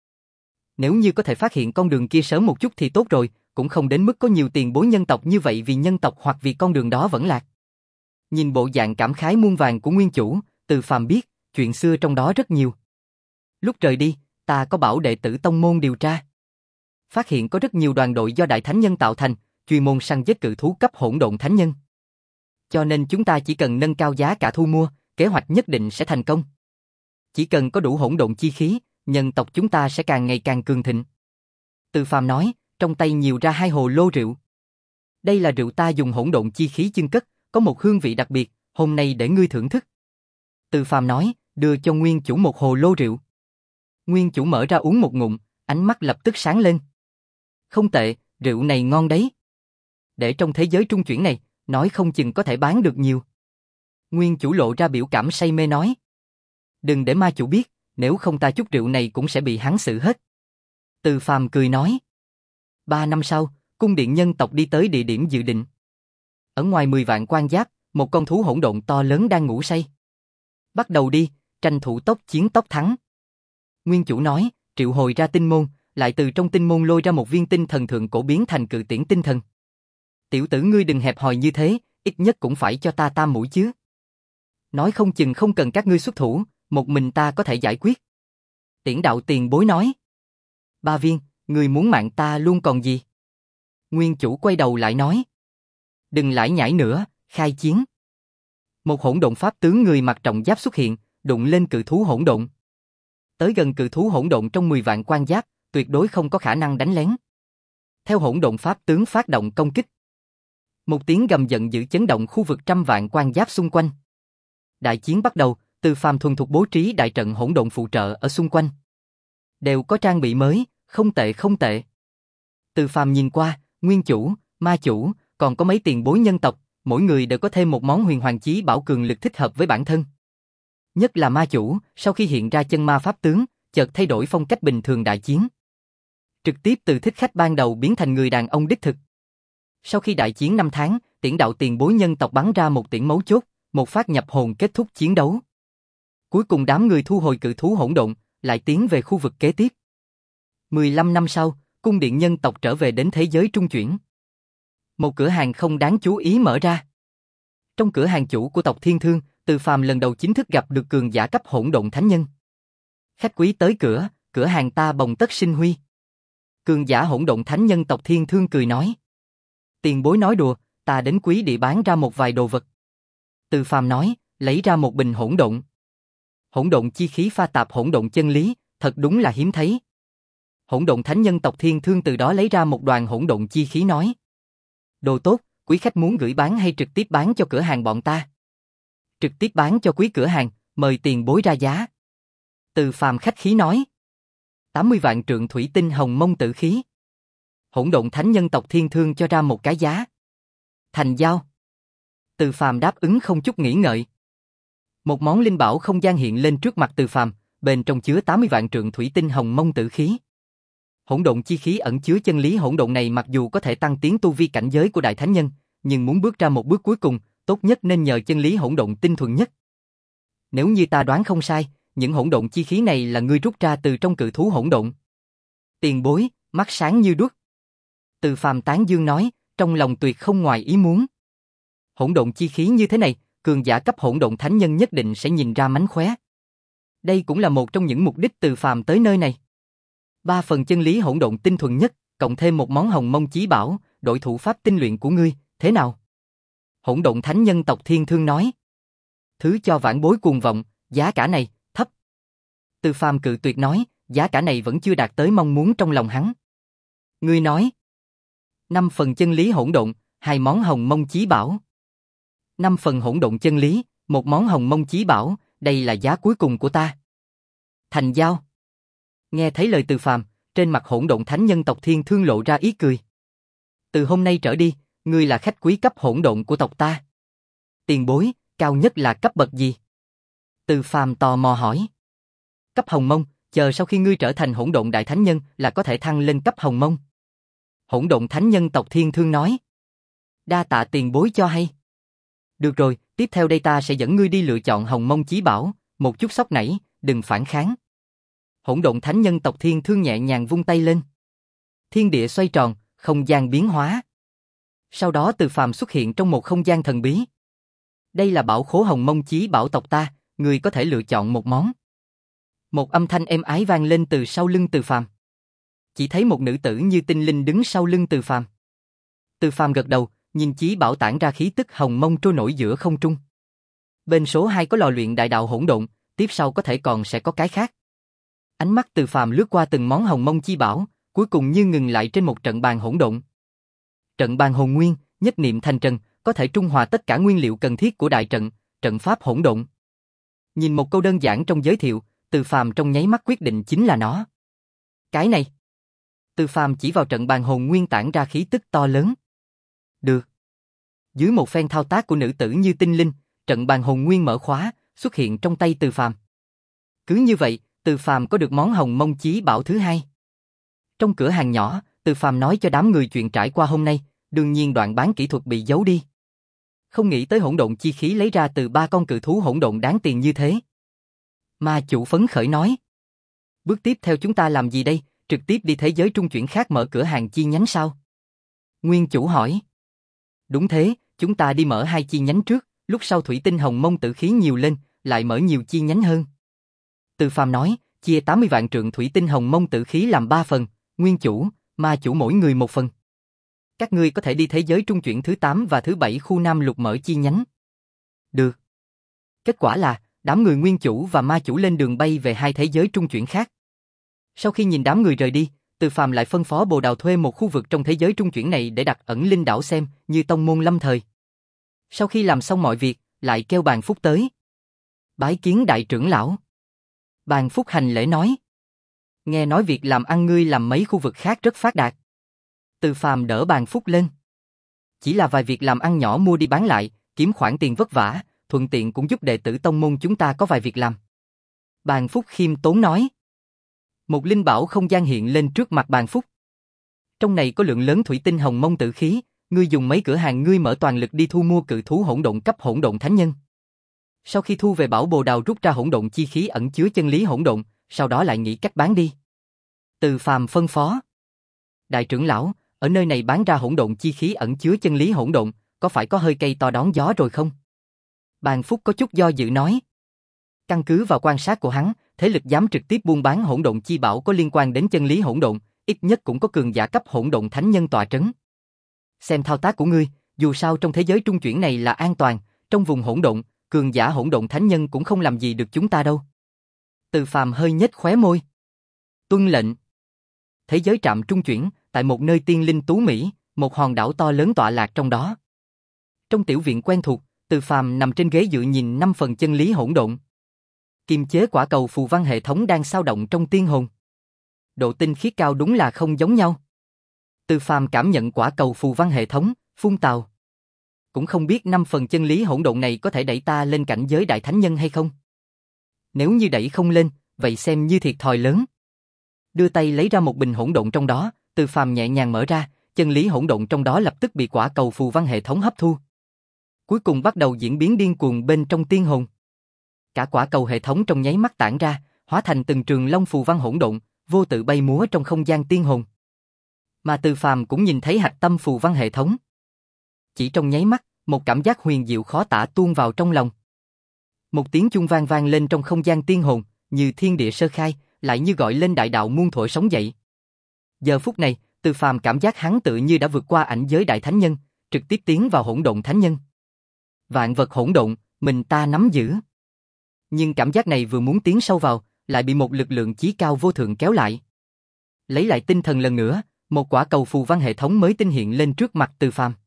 Nếu như có thể phát hiện con đường kia sớm một chút thì tốt rồi, cũng không đến mức có nhiều tiền bối nhân tộc như vậy vì nhân tộc hoặc vì con đường đó vẫn lạc. Nhìn bộ dạng cảm khái muôn vàn của nguyên chủ, Từ Phàm biết, chuyện xưa trong đó rất nhiều. Lúc rời đi, ta có bảo đệ tử tông môn điều tra. Phát hiện có rất nhiều đoàn đội do đại thánh nhân tạo thành, chuyên môn săn giết cự thú cấp hỗn độn thánh nhân. Cho nên chúng ta chỉ cần nâng cao giá cả thu mua, kế hoạch nhất định sẽ thành công. Chỉ cần có đủ hỗn độn chi khí, nhân tộc chúng ta sẽ càng ngày càng cường thịnh. Từ Phàm nói, trong tay nhiều ra hai hồ lô rượu. Đây là rượu ta dùng hỗn độn chi khí chưng cất, có một hương vị đặc biệt, hôm nay để ngươi thưởng thức. Từ Phàm nói, đưa cho nguyên chủ một hồ lô rượu. Nguyên chủ mở ra uống một ngụm, ánh mắt lập tức sáng lên. Không tệ, rượu này ngon đấy. Để trong thế giới trung chuyển này, nói không chừng có thể bán được nhiều. Nguyên chủ lộ ra biểu cảm say mê nói. Đừng để ma chủ biết, nếu không ta chút rượu này cũng sẽ bị hắn xử hết. Từ Phàm cười nói. Ba năm sau, cung điện nhân tộc đi tới địa điểm dự định. Ở ngoài mười vạn quan giáp, một con thú hỗn độn to lớn đang ngủ say. Bắt đầu đi, tranh thủ tốc chiến tốc thắng. Nguyên chủ nói, triệu hồi ra tinh môn, lại từ trong tinh môn lôi ra một viên tinh thần thượng cổ biến thành cự tiễn tinh thần. Tiểu tử ngươi đừng hẹp hòi như thế, ít nhất cũng phải cho ta tam mũi chứ. Nói không chừng không cần các ngươi xuất thủ, một mình ta có thể giải quyết. Tiễn đạo tiền bối nói. Ba viên, ngươi muốn mạng ta luôn còn gì? Nguyên chủ quay đầu lại nói. Đừng lải nhải nữa, khai chiến. Một hỗn độn pháp tướng người mặc trọng giáp xuất hiện, đụng lên cự thú hỗn độn. Tới gần cự thú hỗn độn trong mười vạn quan giáp, tuyệt đối không có khả năng đánh lén. Theo hỗn độn pháp tướng phát động công kích. Một tiếng gầm giận dữ chấn động khu vực trăm vạn quan giáp xung quanh. Đại chiến bắt đầu, Từ Phàm thuần thục bố trí đại trận hỗn độn phụ trợ ở xung quanh. Đều có trang bị mới, không tệ không tệ. Từ Phàm nhìn qua, nguyên chủ, ma chủ, còn có mấy tiền bối nhân tộc, mỗi người đều có thêm một món huyền hoàng chí bảo cường lực thích hợp với bản thân. Nhất là ma chủ, sau khi hiện ra chân ma pháp tướng, chợt thay đổi phong cách bình thường đại chiến. Trực tiếp từ thích khách ban đầu biến thành người đàn ông đích thực. Sau khi đại chiến năm tháng, tiễn đạo tiền bối nhân tộc bắn ra một tiễn mấu chốt, một phát nhập hồn kết thúc chiến đấu. Cuối cùng đám người thu hồi cự thú hỗn độn, lại tiến về khu vực kế tiếp. mười lăm năm sau, cung điện nhân tộc trở về đến thế giới trung chuyển. Một cửa hàng không đáng chú ý mở ra. Trong cửa hàng chủ của tộc Thiên Thương, Từ Phàm lần đầu chính thức gặp được cường giả cấp hỗn độn thánh nhân. Khách quý tới cửa, cửa hàng ta bồng tất sinh huy. Cường giả hỗn độn thánh nhân tộc Thiên Thương cười nói. Tiền bối nói đùa, ta đến quý địa bán ra một vài đồ vật. Từ Phàm nói, lấy ra một bình hỗn độn. Hỗn độn chi khí pha tạp hỗn độn chân lý, thật đúng là hiếm thấy. Hỗn độn thánh nhân tộc Thiên Thương từ đó lấy ra một đoàn hỗn độn chi khí nói. Đồ tốt, quý khách muốn gửi bán hay trực tiếp bán cho cửa hàng bọn ta? Trực tiếp bán cho quý cửa hàng, mời tiền bối ra giá. Từ Phàm khách khí nói. tám mươi vạn trượng thủy tinh hồng mông tử khí. Hỗn độn thánh nhân tộc Thiên Thương cho ra một cái giá. Thành giao. Từ Phàm đáp ứng không chút nghĩ ngợi. Một món linh bảo không gian hiện lên trước mặt Từ Phàm, bên trong chứa tám mươi vạn trượng thủy tinh hồng mông tử khí. Hỗn độn chi khí ẩn chứa chân lý hỗn độn này mặc dù có thể tăng tiến tu vi cảnh giới của đại thánh nhân, nhưng muốn bước ra một bước cuối cùng, tốt nhất nên nhờ chân lý hỗn độn tinh thuần nhất. Nếu như ta đoán không sai, những hỗn độn chi khí này là ngươi rút ra từ trong cự thú hỗn độn. Tiền bối, mắt sáng như đuốc. Từ Phàm tán dương nói, trong lòng tuyệt không ngoài ý muốn. Hỗn độn chi khí như thế này, cường giả cấp hỗn độn thánh nhân nhất định sẽ nhìn ra mánh khóe. Đây cũng là một trong những mục đích Từ Phàm tới nơi này. Ba phần chân lý hỗn độn tinh thuần nhất, cộng thêm một món hồng mông chí bảo, đổi thủ pháp tinh luyện của ngươi, thế nào? Hỗn độn thánh nhân tộc Thiên Thương nói. Thứ cho vãn bối cuồng vọng, giá cả này, thấp. Từ Phàm cự tuyệt nói, giá cả này vẫn chưa đạt tới mong muốn trong lòng hắn. Ngươi nói. Năm phần chân lý hỗn độn, hai món hồng mông chí bảo. Năm phần hỗn độn chân lý, một món hồng mông chí bảo, đây là giá cuối cùng của ta. Thành giao. Nghe thấy lời Từ Phàm, trên mặt hỗn độn thánh nhân tộc Thiên Thương lộ ra ý cười. Từ hôm nay trở đi, ngươi là khách quý cấp hỗn độn của tộc ta. Tiền bối, cao nhất là cấp bậc gì? Từ Phàm tò mò hỏi. Cấp hồng mông, chờ sau khi ngươi trở thành hỗn độn đại thánh nhân là có thể thăng lên cấp hồng mông. Hỗn độn thánh nhân tộc Thiên Thương nói. Đa tạ tiền bối cho hay. Được rồi, tiếp theo đây ta sẽ dẫn ngươi đi lựa chọn hồng mông chí bảo, một chút sốc nảy, đừng phản kháng. Hỗn độn thánh nhân tộc Thiên Thương nhẹ nhàng vung tay lên. Thiên địa xoay tròn, không gian biến hóa. Sau đó Từ Phàm xuất hiện trong một không gian thần bí. Đây là bảo khố hồng mông chí bảo tộc ta, ngươi có thể lựa chọn một món. Một âm thanh êm ái vang lên từ sau lưng Từ Phàm. Chỉ thấy một nữ tử như tinh linh đứng sau lưng Từ Phàm. Từ Phàm gật đầu, nhìn chí bảo tản ra khí tức hồng mông trôi nổi giữa không trung. Bên số hai có lò luyện đại đạo hỗn độn, tiếp sau có thể còn sẽ có cái khác. Ánh mắt Từ Phàm lướt qua từng món hồng mông chi bảo, cuối cùng như ngừng lại trên một trận bàn hỗn độn. Trận bàn hồn nguyên, nhất niệm thành trận, có thể trung hòa tất cả nguyên liệu cần thiết của đại trận, trận pháp hỗn độn. Nhìn một câu đơn giản trong giới thiệu, Từ Phàm trong nháy mắt quyết định chính là nó. Cái này. Từ Phàm chỉ vào trận bàn hồn nguyên tản ra khí tức to lớn. Được. Dưới một phen thao tác của nữ tử như tinh linh, trận bàn hồn nguyên mở khóa, xuất hiện trong tay Từ Phàm. Cứ như vậy, Từ Phàm có được món hồng mông chí bảo thứ hai. Trong cửa hàng nhỏ, Từ Phàm nói cho đám người chuyện trải qua hôm nay, đương nhiên đoạn bán kỹ thuật bị giấu đi. Không nghĩ tới hỗn độn chi khí lấy ra từ ba con cự thú hỗn độn đáng tiền như thế. Ma chủ phấn khởi nói. Bước tiếp theo chúng ta làm gì đây, trực tiếp đi thế giới trung chuyển khác mở cửa hàng chi nhánh sao? Nguyên chủ hỏi. Đúng thế, chúng ta đi mở hai chi nhánh trước, lúc sau thủy tinh hồng mông tử khí nhiều lên, lại mở nhiều chi nhánh hơn. Từ Phàm nói, chia tám mươi vạn trượng thủy tinh hồng mông tử khí làm ba phần, nguyên chủ, ma chủ mỗi người một phần. Các ngươi có thể đi thế giới trung chuyển thứ tám và thứ bảy khu Nam Lục mở chi nhánh. Được. Kết quả là, đám người nguyên chủ và ma chủ lên đường bay về hai thế giới trung chuyển khác. Sau khi nhìn đám người rời đi, Từ Phàm lại phân phó Bồ Đào thuê một khu vực trong thế giới trung chuyển này để đặt ẩn linh đảo xem, như tông môn lâm thời. Sau khi làm xong mọi việc, lại kêu Bàn Phúc tới. Bái kiến đại trưởng lão. Bàn Phúc hành lễ nói. Nghe nói việc làm ăn ngươi làm mấy khu vực khác rất phát đạt. Từ Phàm đỡ Bàn Phúc lên. Chỉ là vài việc làm ăn nhỏ mua đi bán lại, kiếm khoản tiền vất vả, thuận tiện cũng giúp đệ tử tông môn chúng ta có vài việc làm. Bàn Phúc khiêm tốn nói. Một linh bảo không gian hiện lên trước mặt Bàn Phúc. Trong này có lượng lớn thủy tinh hồng mông tử khí, ngươi dùng mấy cửa hàng ngươi mở toàn lực đi thu mua cự thú hỗn độn cấp hỗn độn thánh nhân. Sau khi thu về bảo bồ đào rút ra hỗn độn chi khí ẩn chứa chân lý hỗn độn, sau đó lại nghĩ cách bán đi. Từ Phàm phân phó. Đại trưởng lão, ở nơi này bán ra hỗn độn chi khí ẩn chứa chân lý hỗn độn, có phải có hơi cây to đón gió rồi không? Bàn Phúc có chút do dự nói. Căn cứ vào quan sát của hắn, thế lực dám trực tiếp buôn bán hỗn độn chi bảo có liên quan đến chân lý hỗn độn, ít nhất cũng có cường giả cấp hỗn độn thánh nhân tọa trấn. Xem thao tác của ngươi, dù sao trong thế giới trung chuyển này là an toàn, trong vùng hỗn độn, cường giả hỗn độn thánh nhân cũng không làm gì được chúng ta đâu. Từ Phàm hơi nhếch khóe môi. Tuân lệnh. Thế giới trạm trung chuyển, tại một nơi tiên linh tú mỹ, một hòn đảo to lớn tọa lạc trong đó. Trong tiểu viện quen thuộc, Từ Phàm nằm trên ghế dựa nhìn năm phần chân lý hỗn độn. Kiềm chế quả cầu phù văn hệ thống đang sao động trong tiên hồn. Độ tinh khiết cao đúng là không giống nhau. Từ Phàm cảm nhận quả cầu phù văn hệ thống, phun tào. Cũng không biết năm phần chân lý hỗn độn này có thể đẩy ta lên cảnh giới đại thánh nhân hay không. Nếu như đẩy không lên, vậy xem như thiệt thòi lớn. Đưa tay lấy ra một bình hỗn độn trong đó, Từ Phàm nhẹ nhàng mở ra, chân lý hỗn độn trong đó lập tức bị quả cầu phù văn hệ thống hấp thu. Cuối cùng bắt đầu diễn biến điên cuồng bên trong tiên hồn. Cả quả cầu hệ thống trong nháy mắt tản ra, hóa thành từng trường long phù văn hỗn độn, vô tự bay múa trong không gian tiên hồn. Mà Từ Phàm cũng nhìn thấy hạch tâm phù văn hệ thống. Chỉ trong nháy mắt, một cảm giác huyền diệu khó tả tuôn vào trong lòng. Một tiếng chuông vang vang lên trong không gian tiên hồn, như thiên địa sơ khai, lại như gọi lên đại đạo muôn thuở sống dậy. Giờ phút này, Từ Phàm cảm giác hắn tự như đã vượt qua ảnh giới đại thánh nhân, trực tiếp tiến vào hỗn độn thánh nhân. Vạn vật hỗn độn, mình ta nắm giữ. Nhưng cảm giác này vừa muốn tiến sâu vào, lại bị một lực lượng chí cao vô thượng kéo lại. Lấy lại tinh thần lần nữa, một quả cầu phù văn hệ thống mới tinh hiện lên trước mặt Từ Phàm.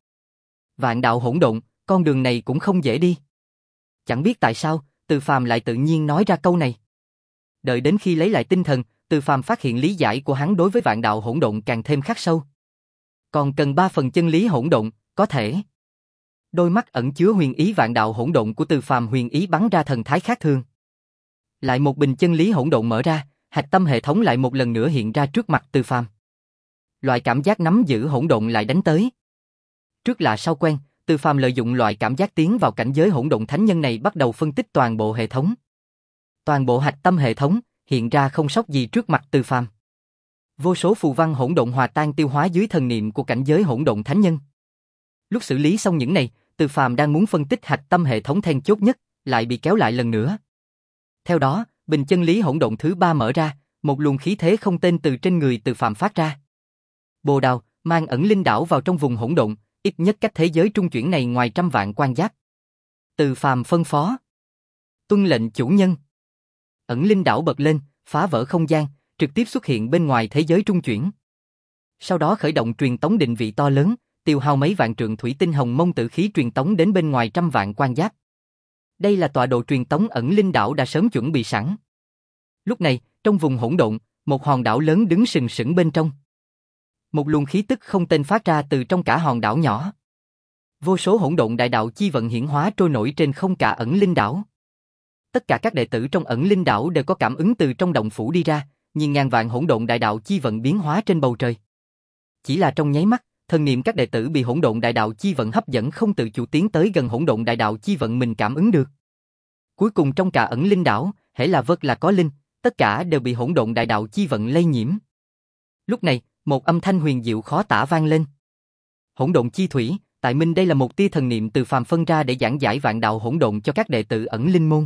Vạn đạo hỗn độn, con đường này cũng không dễ đi. Chẳng biết tại sao, Từ Phàm lại tự nhiên nói ra câu này. Đợi đến khi lấy lại tinh thần, Từ Phàm phát hiện lý giải của hắn đối với vạn đạo hỗn độn càng thêm khắc sâu. Còn cần ba phần chân lý hỗn độn, có thể. Đôi mắt ẩn chứa huyền ý vạn đạo hỗn độn của Từ Phàm huyền ý bắn ra thần thái khác thường. Lại một bình chân lý hỗn độn mở ra, hạch tâm hệ thống lại một lần nữa hiện ra trước mặt Từ Phàm. Loại cảm giác nắm giữ hỗn độn lại đánh tới. Trước lạ sau quen, Từ Phàm lợi dụng loại cảm giác tiến vào cảnh giới hỗn độn thánh nhân này bắt đầu phân tích toàn bộ hệ thống. Toàn bộ hạch tâm hệ thống hiện ra không sót gì trước mặt Từ Phàm. Vô số phù văn hỗn độn hòa tan tiêu hóa dưới thần niệm của cảnh giới hỗn độn thánh nhân. Lúc xử lý xong những này, Từ Phàm đang muốn phân tích hạch tâm hệ thống then chốt nhất, lại bị kéo lại lần nữa. Theo đó, bình chân lý hỗn độn thứ ba mở ra, một luồng khí thế không tên từ trên người Từ Phàm phát ra. Bồ đào, mang ẩn linh đảo vào trong vùng hỗn độn, ít nhất cách thế giới trung chuyển này ngoài trăm vạn quan giáp. Từ Phàm phân phó. Tuân lệnh chủ nhân. Ẩn linh đảo bật lên, phá vỡ không gian, trực tiếp xuất hiện bên ngoài thế giới trung chuyển. Sau đó khởi động truyền tống định vị to lớn, tiêu hao mấy vạn trượng thủy tinh hồng mông tử khí truyền tống đến bên ngoài trăm vạn quan giáp. Đây là tọa độ truyền tống ẩn linh đảo đã sớm chuẩn bị sẵn. Lúc này, trong vùng hỗn độn, một hòn đảo lớn đứng sừng sững bên trong. Một luồng khí tức không tên phát ra từ trong cả hòn đảo nhỏ. Vô số hỗn độn đại đạo chi vận hiển hóa trôi nổi trên không cả ẩn linh đảo. Tất cả các đệ tử trong ẩn linh đảo đều có cảm ứng từ trong động phủ đi ra, nhìn ngàn vạn hỗn độn đại đạo chi vận biến hóa trên bầu trời. Chỉ là trong nháy mắt, thần niệm các đệ tử bị hỗn độn đại đạo chi vận hấp dẫn không tự chủ tiến tới gần hỗn độn đại đạo chi vận mình cảm ứng được. Cuối cùng trong cả ẩn linh đảo, hễ là vật là có linh, tất cả đều bị hỗn độn đại đạo chi vận lây nhiễm. Lúc này, một âm thanh huyền diệu khó tả vang lên. Hỗn độn chi thủy, tại minh đây là một tia thần niệm từ phàm phân ra để giảng giải vạn đạo hỗn độn cho các đệ tử ẩn linh môn.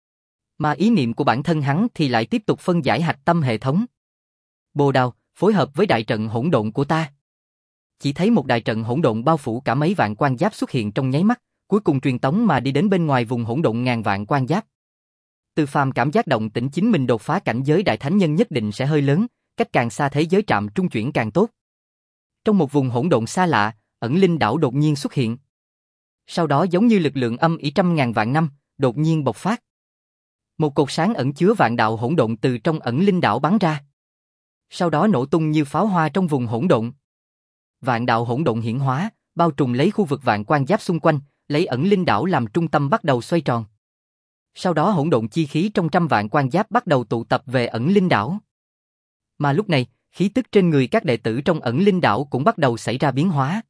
Mà ý niệm của bản thân hắn thì lại tiếp tục phân giải hạch tâm hệ thống. Bồ đào, phối hợp với đại trận hỗn độn của ta. Chỉ thấy một đại trận hỗn độn bao phủ cả mấy vạn quan giáp xuất hiện trong nháy mắt, cuối cùng truyền tống mà đi đến bên ngoài vùng hỗn độn ngàn vạn quan giáp. Từ phàm cảm giác động tĩnh chính mình đột phá cảnh giới đại thánh nhân nhất định sẽ hơi lớn, cách càng xa thế giới trạm trung chuyển càng tốt. Trong một vùng hỗn độn xa lạ, ẩn linh đảo đột nhiên xuất hiện. Sau đó giống như lực lượng âm ỉ trăm ngàn vạn năm, đột nhiên bộc phát. Một cột sáng ẩn chứa vạn đạo hỗn độn từ trong ẩn linh đảo bắn ra. Sau đó nổ tung như pháo hoa trong vùng hỗn độn. Vạn đạo hỗn độn hiển hóa, bao trùm lấy khu vực vạn quan giáp xung quanh, lấy ẩn linh đảo làm trung tâm bắt đầu xoay tròn. Sau đó hỗn độn chi khí trong trăm vạn quan giáp bắt đầu tụ tập về ẩn linh đảo. Mà lúc này, Khí tức trên người các đệ tử trong ẩn linh đảo cũng bắt đầu xảy ra biến hóa.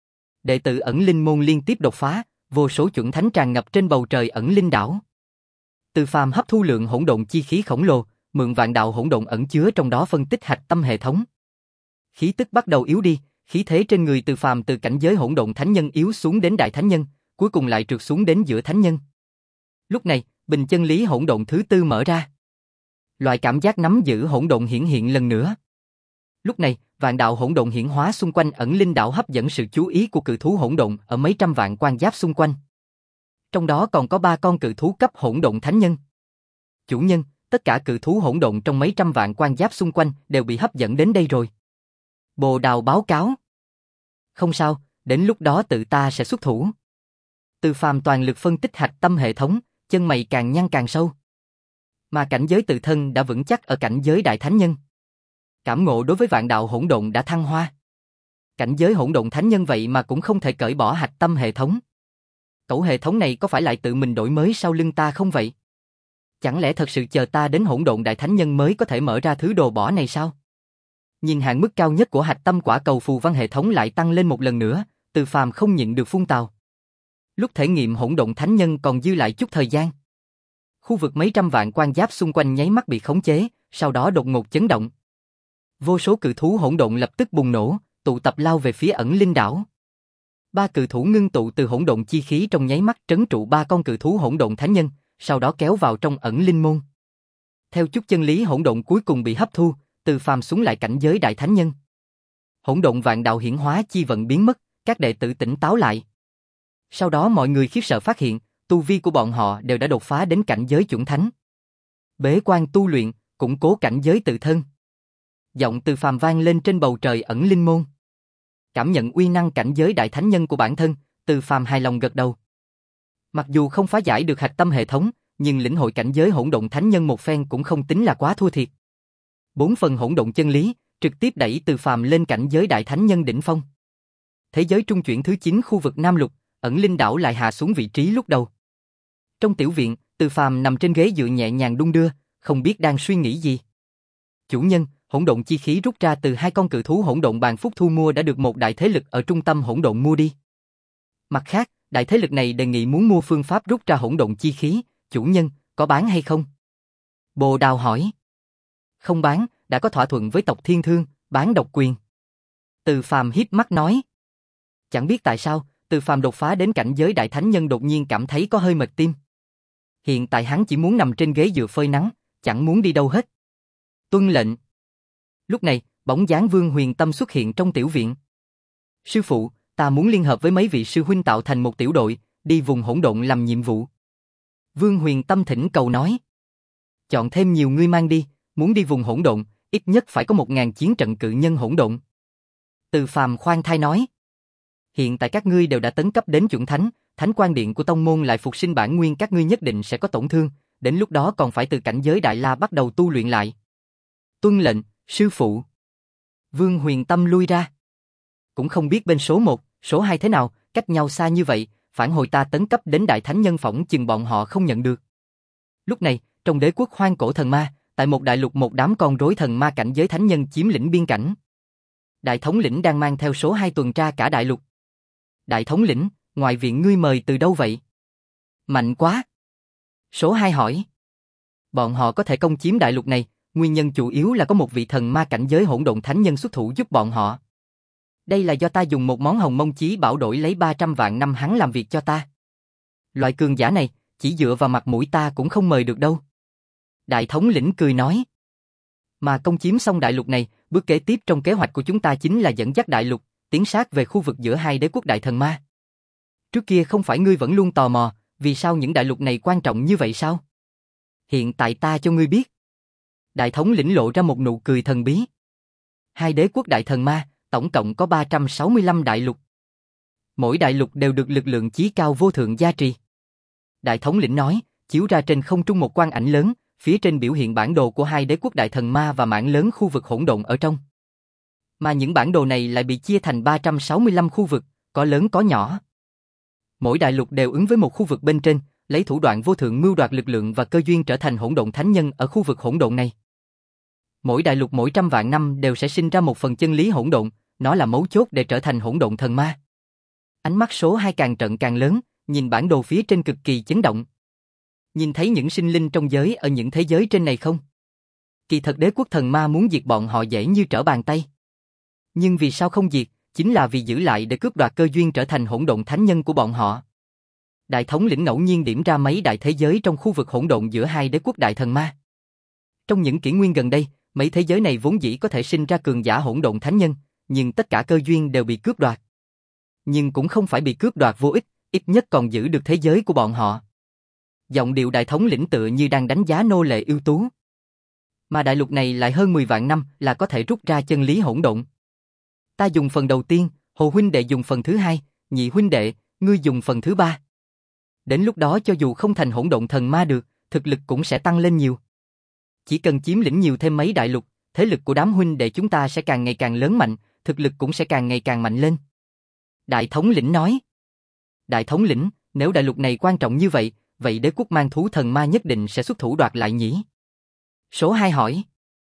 Đệ tử ẩn linh môn liên tiếp đột phá, vô số chuẩn thánh tràn ngập trên bầu trời ẩn linh đảo. Từ Phàm hấp thu lượng hỗn độn chi khí khổng lồ, mượn vạn đạo hỗn độn ẩn chứa trong đó phân tích hạch tâm hệ thống. Khí tức bắt đầu yếu đi, khí thế trên người Từ Phàm từ cảnh giới hỗn độn thánh nhân yếu xuống đến đại thánh nhân, cuối cùng lại trượt xuống đến giữa thánh nhân. Lúc này, bình chân lý hỗn độn thứ tư mở ra. Loại cảm giác nắm giữ hỗn độn hiển hiện lần nữa. Lúc này, vạn đạo hỗn độn hiển hóa xung quanh ẩn linh đảo hấp dẫn sự chú ý của cự thú hỗn độn ở mấy trăm vạn quan giáp xung quanh. Trong đó còn có ba con cự thú cấp hỗn độn thánh nhân. Chủ nhân, tất cả cự thú hỗn độn trong mấy trăm vạn quan giáp xung quanh đều bị hấp dẫn đến đây rồi. Bồ Đào báo cáo. Không sao, đến lúc đó tự ta sẽ xuất thủ. Từ Phàm toàn lực phân tích hạch tâm hệ thống, chân mày càng nhăn càng sâu. Mà cảnh giới tự thân đã vững chắc ở cảnh giới đại thánh nhân. Cảm ngộ đối với vạn đạo hỗn độn đã thăng hoa. Cảnh giới hỗn độn thánh nhân vậy mà cũng không thể cởi bỏ hạch tâm hệ thống. Cẩu hệ thống này có phải lại tự mình đổi mới sau lưng ta không vậy? Chẳng lẽ thật sự chờ ta đến hỗn độn đại thánh nhân mới có thể mở ra thứ đồ bỏ này sao? Nhìn hạn mức cao nhất của hạch tâm quả cầu phù văn hệ thống lại tăng lên một lần nữa, Từ Phàm không nhịn được phun tào. Lúc thể nghiệm hỗn độn thánh nhân còn dư lại chút thời gian. Khu vực mấy trăm vạn quan giáp xung quanh nháy mắt bị khống chế, sau đó đột ngột chấn động. Vô số cự thú hỗn độn lập tức bùng nổ, tụ tập lao về phía ẩn linh đảo. Ba cự thú ngưng tụ từ hỗn độn chi khí trong nháy mắt trấn trụ ba con cự thú hỗn độn thánh nhân, sau đó kéo vào trong ẩn linh môn. Theo chút chân lý hỗn độn cuối cùng bị hấp thu, Từ Phàm xuống lại cảnh giới đại thánh nhân. Hỗn độn vạn đạo hiển hóa chi vận biến mất, các đệ tử tỉnh táo lại. Sau đó mọi người khiếp sợ phát hiện, tu vi của bọn họ đều đã đột phá đến cảnh giới chuẩn thánh. Bế quan tu luyện, củng cố cảnh giới tự thân. Giọng Từ Phàm vang lên trên bầu trời ẩn linh môn. Cảm nhận uy năng cảnh giới đại thánh nhân của bản thân, Từ Phàm hài lòng gật đầu. Mặc dù không phá giải được hạch tâm hệ thống, nhưng lĩnh hội cảnh giới hỗn độn thánh nhân một phen cũng không tính là quá thua thiệt. Bốn phần hỗn độn chân lý, trực tiếp đẩy Từ Phàm lên cảnh giới đại thánh nhân đỉnh phong. Thế giới trung chuyển thứ chín khu vực Nam Lục, ẩn linh đảo lại hạ xuống vị trí lúc đầu. Trong tiểu viện, Từ Phàm nằm trên ghế dựa nhẹ nhàng đung đưa, không biết đang suy nghĩ gì. Chủ nhân, hỗn độn chi khí rút ra từ hai con cự thú hỗn độn bàn phúc thu mua đã được một đại thế lực ở trung tâm hỗn độn mua đi. Mặt khác, đại thế lực này đề nghị muốn mua phương pháp rút ra hỗn độn chi khí, chủ nhân, có bán hay không? Bồ Đào hỏi. Không bán, đã có thỏa thuận với tộc Thiên Thương, bán độc quyền. Từ Phàm híp mắt nói. Chẳng biết tại sao, Từ Phàm đột phá đến cảnh giới đại thánh nhân đột nhiên cảm thấy có hơi mệt tim. Hiện tại hắn chỉ muốn nằm trên ghế dựa phơi nắng, chẳng muốn đi đâu hết. Tuân lệnh. Lúc này, bóng dáng Vương Huyền Tâm xuất hiện trong tiểu viện. Sư phụ, ta muốn liên hợp với mấy vị sư huynh tạo thành một tiểu đội, đi vùng hỗn độn làm nhiệm vụ. Vương Huyền Tâm thỉnh cầu nói. Chọn thêm nhiều người mang đi, muốn đi vùng hỗn độn, ít nhất phải có một ngàn chiến trận cự nhân hỗn độn. Từ Phàm khoan thai nói. Hiện tại các ngươi đều đã tấn cấp đến chuẩn thánh, thánh quan điện của tông môn lại phục sinh bản nguyên, các ngươi nhất định sẽ có tổn thương, đến lúc đó còn phải từ cảnh giới đại la bắt đầu tu luyện lại. Tuân lệnh, sư phụ. Vương Huyền Tâm lui ra. Cũng không biết bên số một, số hai thế nào, cách nhau xa như vậy, phản hồi ta tấn cấp đến đại thánh nhân phỏng chừng bọn họ không nhận được. Lúc này, trong đế quốc hoang cổ thần ma, tại một đại lục một đám con rối thần ma cảnh giới thánh nhân chiếm lĩnh biên cảnh. Đại thống lĩnh đang mang theo số hai tuần tra cả đại lục. Đại thống lĩnh, ngoại viện ngươi mời từ đâu vậy? Mạnh quá. Số hai hỏi. Bọn họ có thể công chiếm đại lục này, nguyên nhân chủ yếu là có một vị thần ma cảnh giới hỗn độn thánh nhân xuất thủ giúp bọn họ. Đây là do ta dùng một món hồng mông chí bảo đổi lấy ba trăm vạn năm hắn làm việc cho ta. Loại cường giả này, chỉ dựa vào mặt mũi ta cũng không mời được đâu. Đại thống lĩnh cười nói. Mà công chiếm xong đại lục này, bước kế tiếp trong kế hoạch của chúng ta chính là dẫn dắt đại lục, tiến sát về khu vực giữa hai đế quốc đại thần ma. Trước kia không phải ngươi vẫn luôn tò mò, vì sao những đại lục này quan trọng như vậy sao? Hiện tại ta cho ngươi biết. Đại thống lĩnh lộ ra một nụ cười thần bí. Hai đế quốc đại thần ma, tổng cộng có ba trăm sáu mươi lăm đại lục. Mỗi đại lục đều được lực lượng chí cao vô thượng gia trì. Đại thống lĩnh nói, chiếu ra trên không trung một quang ảnh lớn, phía trên biểu hiện bản đồ của hai đế quốc đại thần ma và mảng lớn khu vực hỗn độn ở trong. Mà những bản đồ này lại bị chia thành ba trăm sáu mươi lăm khu vực, có lớn có nhỏ. Mỗi đại lục đều ứng với một khu vực bên trên, lấy thủ đoạn vô thượng mưu đoạt lực lượng và cơ duyên trở thành hỗn độn thánh nhân ở khu vực hỗn độn này. Mỗi đại lục mỗi trăm vạn năm đều sẽ sinh ra một phần chân lý hỗn độn, nó là mấu chốt để trở thành hỗn độn thần ma. Ánh mắt số hai càng trận càng lớn, nhìn bản đồ phía trên cực kỳ chấn động. Nhìn thấy những sinh linh trong giới ở những thế giới trên này không? Kỳ thật đế quốc thần ma muốn diệt bọn họ dễ như trở bàn tay. Nhưng vì sao không diệt, chính là vì giữ lại để cướp đoạt cơ duyên trở thành hỗn độn thánh nhân của bọn họ. Đại thống lĩnh ngẫu nhiên điểm ra mấy đại thế giới trong khu vực hỗn độn giữa hai đế quốc đại thần ma. Trong những kỷ nguyên gần đây, mấy thế giới này vốn dĩ có thể sinh ra cường giả hỗn độn thánh nhân, nhưng tất cả cơ duyên đều bị cướp đoạt. Nhưng cũng không phải bị cướp đoạt vô ích, ít nhất còn giữ được thế giới của bọn họ. Giọng điệu đại thống lĩnh tựa như đang đánh giá nô lệ ưu tú. Mà đại lục này lại hơn mười vạn năm là có thể rút ra chân lý hỗn độn. Ta dùng phần đầu tiên, Hồ huynh đệ dùng phần thứ hai, Nhị huynh đệ, ngươi dùng phần thứ ba. Đến lúc đó cho dù không thành hỗn độn thần ma được, thực lực cũng sẽ tăng lên nhiều. Chỉ cần chiếm lĩnh nhiều thêm mấy đại lục, thế lực của đám huynh đệ chúng ta sẽ càng ngày càng lớn mạnh, thực lực cũng sẽ càng ngày càng mạnh lên. Đại thống lĩnh nói. Đại thống lĩnh, nếu đại lục này quan trọng như vậy, vậy đế quốc mang thú thần ma nhất định sẽ xuất thủ đoạt lại nhỉ? Số hai hỏi.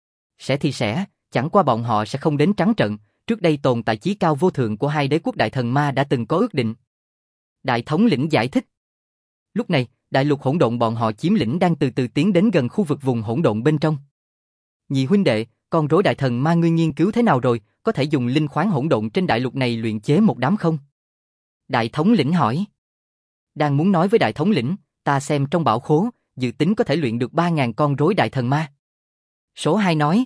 Sẽ thì sẽ, chẳng qua bọn họ sẽ không đến trắng trận, trước đây tồn tại chí cao vô thượng của hai đế quốc đại thần ma đã từng có ước định. Đại thống lĩnh giải thích. Lúc này, đại lục hỗn độn bọn họ chiếm lĩnh đang từ từ tiến đến gần khu vực vùng hỗn độn bên trong. Nhị huynh đệ, con rối đại thần ma ngươi nghiên cứu thế nào rồi, có thể dùng linh khoáng hỗn độn trên đại lục này luyện chế một đám không? Đại thống lĩnh hỏi. Đang muốn nói với đại thống lĩnh, ta xem trong bảo khố, dự tính có thể luyện được ba ngàn con rối đại thần ma. Số hai nói.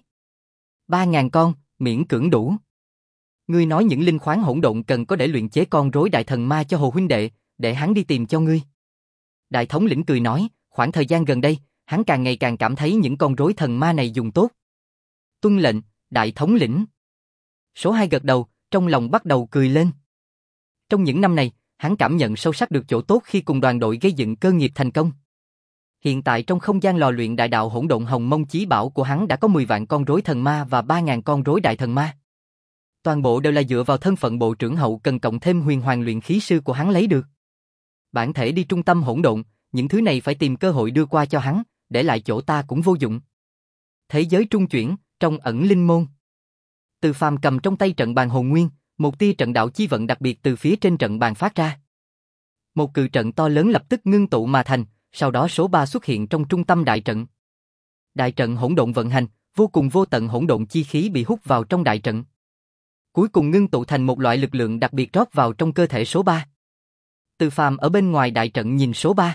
ba ngàn con, miễn cưỡng đủ. Ngươi nói những linh khoáng hỗn độn cần có để luyện chế con rối đại thần ma cho Hồ huynh đệ, để hắn đi tìm cho ngươi. Đại thống lĩnh cười nói, khoảng thời gian gần đây, hắn càng ngày càng cảm thấy những con rối thần ma này dùng tốt. Tuân lệnh, đại thống lĩnh. Số hai gật đầu, trong lòng bắt đầu cười lên. Trong những năm này, hắn cảm nhận sâu sắc được chỗ tốt khi cùng đoàn đội gây dựng cơ nghiệp thành công. Hiện tại trong không gian lò luyện đại đạo hỗn độn hồng mông chí bảo của hắn đã có mười vạn con rối thần ma và ba ngàn con rối đại thần ma. Toàn bộ đều là dựa vào thân phận bộ trưởng hậu cần cộng thêm huyền hoàng luyện khí sư của hắn lấy được. Bản thể đi trung tâm hỗn độn, những thứ này phải tìm cơ hội đưa qua cho hắn, để lại chỗ ta cũng vô dụng. Thế giới trung chuyển, trong ẩn linh môn. Từ Phàm cầm trong tay trận bàn hồn nguyên, một tia trận đạo chi vận đặc biệt từ phía trên trận bàn phát ra. Một cự trận to lớn lập tức ngưng tụ mà thành, sau đó số ba xuất hiện trong trung tâm đại trận. Đại trận hỗn độn vận hành, vô cùng vô tận hỗn độn chi khí bị hút vào trong đại trận. Cuối cùng ngưng tụ thành một loại lực lượng đặc biệt rót vào trong cơ thể số ba. Từ Phàm ở bên ngoài đại trận nhìn số ba.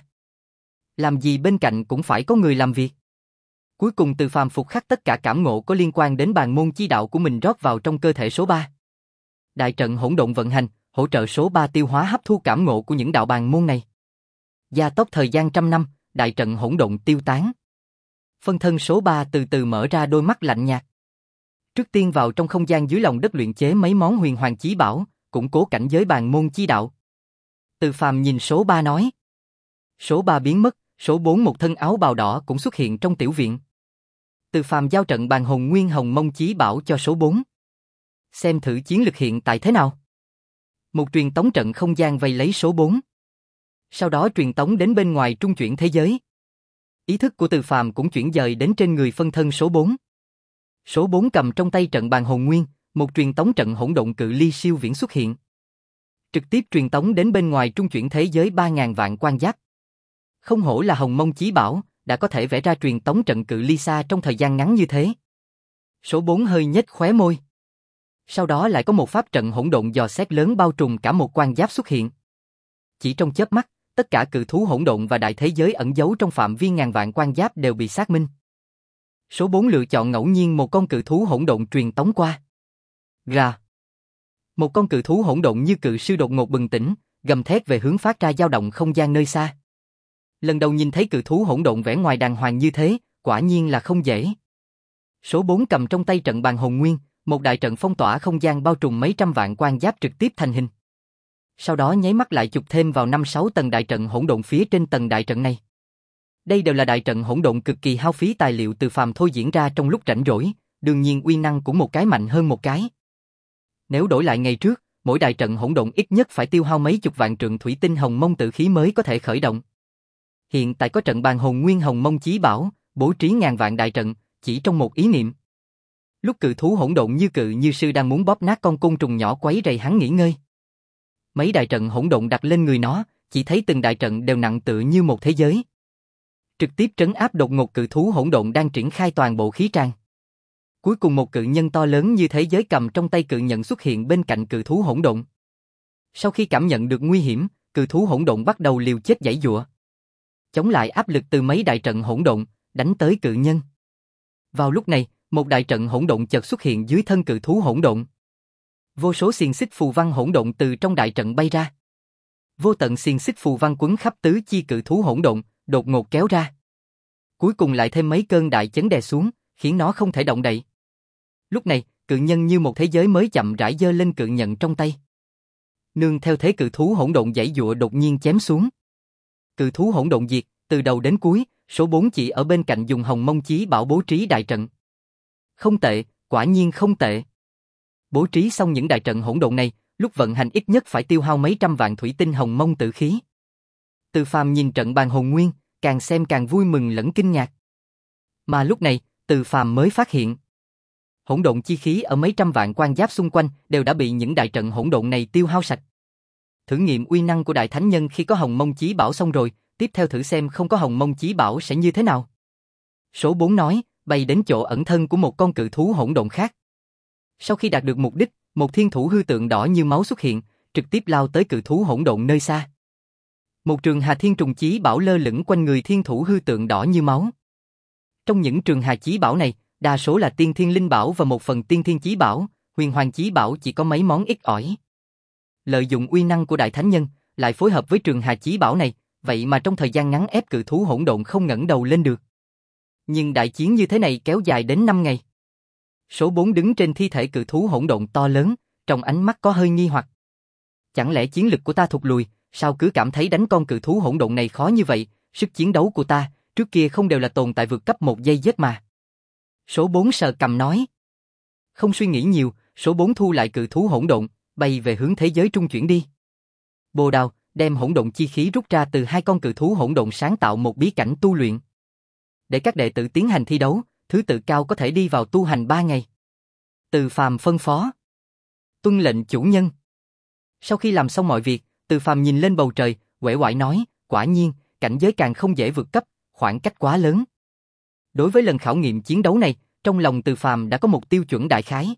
Làm gì bên cạnh cũng phải có người làm việc. Cuối cùng Từ Phàm phục khắc tất cả cảm ngộ có liên quan đến bàn môn chi đạo của mình rót vào trong cơ thể số ba. Đại trận hỗn độn vận hành, hỗ trợ số ba tiêu hóa hấp thu cảm ngộ của những đạo bàn môn này. Gia tốc thời gian trăm năm, đại trận hỗn độn tiêu tán. Phân thân số ba từ từ mở ra đôi mắt lạnh nhạt. Trước tiên vào trong không gian dưới lòng đất luyện chế mấy món huyền hoàng chí bảo, củng cố cảnh giới bàn môn chi đạo. Từ Phàm nhìn số ba nói. Số ba biến mất, số bốn một thân áo bào đỏ cũng xuất hiện trong tiểu viện. Từ Phàm giao trận bàn hồn nguyên hồng mông chí bảo cho số bốn. Xem thử chiến lực hiện tại thế nào. Một truyền tống trận không gian vây lấy số bốn. Sau đó truyền tống đến bên ngoài trung chuyển thế giới. Ý thức của Từ Phàm cũng chuyển dời đến trên người phân thân số bốn. Số bốn cầm trong tay trận bàn hồn nguyên, một truyền tống trận hỗn độn cự ly siêu viễn xuất hiện. Trực tiếp truyền tống đến bên ngoài trung chuyển thế giới ba ngàn vạn quan giác. Không hổ là hồng mông chí bảo, đã có thể vẽ ra truyền tống trận cự ly xa trong thời gian ngắn như thế. Số bốn hơi nhếch khóe môi. Sau đó lại có một pháp trận hỗn độn dò xét lớn bao trùm cả một quan giáp xuất hiện. Chỉ trong chớp mắt, tất cả cự thú hỗn độn và đại thế giới ẩn giấu trong phạm vi ngàn vạn quan giáp đều bị xác minh. Số bốn lựa chọn ngẫu nhiên một con cự thú hỗn độn truyền tống qua. Ra. Một con cự thú hỗn độn như cự sư đột ngột bừng tỉnh, gầm thét về hướng phát ra dao động không gian nơi xa. Lần đầu nhìn thấy cự thú hỗn độn vẻ ngoài đàng hoàng như thế, quả nhiên là không dễ. Số bốn cầm trong tay trận bàn hồn nguyên, một đại trận phong tỏa không gian bao trùm mấy trăm vạn quan giáp trực tiếp thành hình. Sau đó nháy mắt lại chụp thêm vào năm sáu tầng đại trận hỗn độn phía trên tầng đại trận này. Đây đều là đại trận hỗn độn cực kỳ hao phí tài liệu Từ Phàm thôi diễn ra trong lúc rảnh rỗi, đương nhiên uy năng cũng một cái mạnh hơn một cái. Nếu đổi lại ngày trước, mỗi đại trận hỗn độn ít nhất phải tiêu hao mấy chục vạn trượng thủy tinh hồng mông tự khí mới có thể khởi động. Hiện tại có trận bàn hồn nguyên hồng mông chí bảo, bố trí ngàn vạn đại trận, chỉ trong một ý niệm. Lúc cự thú hỗn độn như cự như sư đang muốn bóp nát con côn trùng nhỏ quấy rầy hắn nghỉ ngơi. Mấy đại trận hỗn độn đặt lên người nó, chỉ thấy từng đại trận đều nặng tựa như một thế giới. Trực tiếp trấn áp đột ngột cự thú hỗn độn đang triển khai toàn bộ khí tràng. Cuối cùng một cự nhân to lớn như thế giới cầm trong tay cự nhận xuất hiện bên cạnh cự thú hỗn độn. Sau khi cảm nhận được nguy hiểm, cự thú hỗn độn bắt đầu liều chết giãy giụa. Chống lại áp lực từ mấy đại trận hỗn độn, đánh tới cự nhân. Vào lúc này, một đại trận hỗn độn chợt xuất hiện dưới thân cự thú hỗn độn. Vô số xiềng xích phù văn hỗn độn từ trong đại trận bay ra. Vô tận xiềng xích phù văn quấn khắp tứ chi cự thú hỗn độn, đột ngột kéo ra. Cuối cùng lại thêm mấy cơn đại chấn đè xuống, khiến nó không thể động đậy. Lúc này, cự nhân như một thế giới mới chậm rãi giơ lên cự nhận trong tay. Nương theo thế cự thú hỗn độn giãy giụa đột nhiên chém xuống. Cự thú hỗn độn diệt, từ đầu đến cuối, số bốn chỉ ở bên cạnh dùng hồng mông chí bảo bố trí đại trận. Không tệ, quả nhiên không tệ. Bố trí xong những đại trận hỗn độn này, lúc vận hành ít nhất phải tiêu hao mấy trăm vạn thủy tinh hồng mông tử khí. Từ Phàm nhìn trận bàn hồn nguyên, càng xem càng vui mừng lẫn kinh ngạc. Mà lúc này, Từ Phàm mới phát hiện, hỗn độn chi khí ở mấy trăm vạn quan giáp xung quanh đều đã bị những đại trận hỗn độn này tiêu hao sạch. Thử nghiệm uy năng của đại thánh nhân khi có hồng mông chí bảo xong rồi, tiếp theo thử xem không có hồng mông chí bảo sẽ như thế nào. Số bốn nói, bay đến chỗ ẩn thân của một con cự thú hỗn độn khác. Sau khi đạt được mục đích, một thiên thủ hư tượng đỏ như máu xuất hiện, trực tiếp lao tới cự thú hỗn độn nơi xa. Một trường hà thiên trùng chí bảo lơ lửng quanh người thiên thủ hư tượng đỏ như máu. Trong những trường hà chí bảo này, đa số là tiên thiên linh bảo và một phần tiên thiên chí bảo, huyền hoàng chí bảo chỉ có mấy món ít ỏi. Lợi dụng uy năng của đại thánh nhân, lại phối hợp với trường hà chí bảo này, vậy mà trong thời gian ngắn ép cự thú hỗn độn không ngẩng đầu lên được. Nhưng đại chiến như thế này kéo dài đến năm ngày. Số bốn đứng trên thi thể cự thú hỗn độn to lớn, trong ánh mắt có hơi nghi hoặc. Chẳng lẽ chiến lực của ta thụt lùi, sao cứ cảm thấy đánh con cự thú hỗn độn này khó như vậy, sức chiến đấu của ta, trước kia không đều là tồn tại vượt cấp một giây giết mà. Số bốn sờ cằm nói. Không suy nghĩ nhiều, số bốn thu lại cự thú hỗn độn, bay về hướng thế giới trung chuyển đi. Bồ Đào đem hỗn độn chi khí rút ra từ hai con cự thú hỗn độn sáng tạo một bí cảnh tu luyện. Để các đệ tử tiến hành thi đấu, thứ tự cao có thể đi vào tu hành ba ngày. Từ Phàm phân phó. Tuân lệnh chủ nhân. Sau khi làm xong mọi việc, Từ Phàm nhìn lên bầu trời, uể oải nói, quả nhiên, cảnh giới càng không dễ vượt cấp, khoảng cách quá lớn. Đối với lần khảo nghiệm chiến đấu này, trong lòng Từ Phàm đã có một tiêu chuẩn đại khái.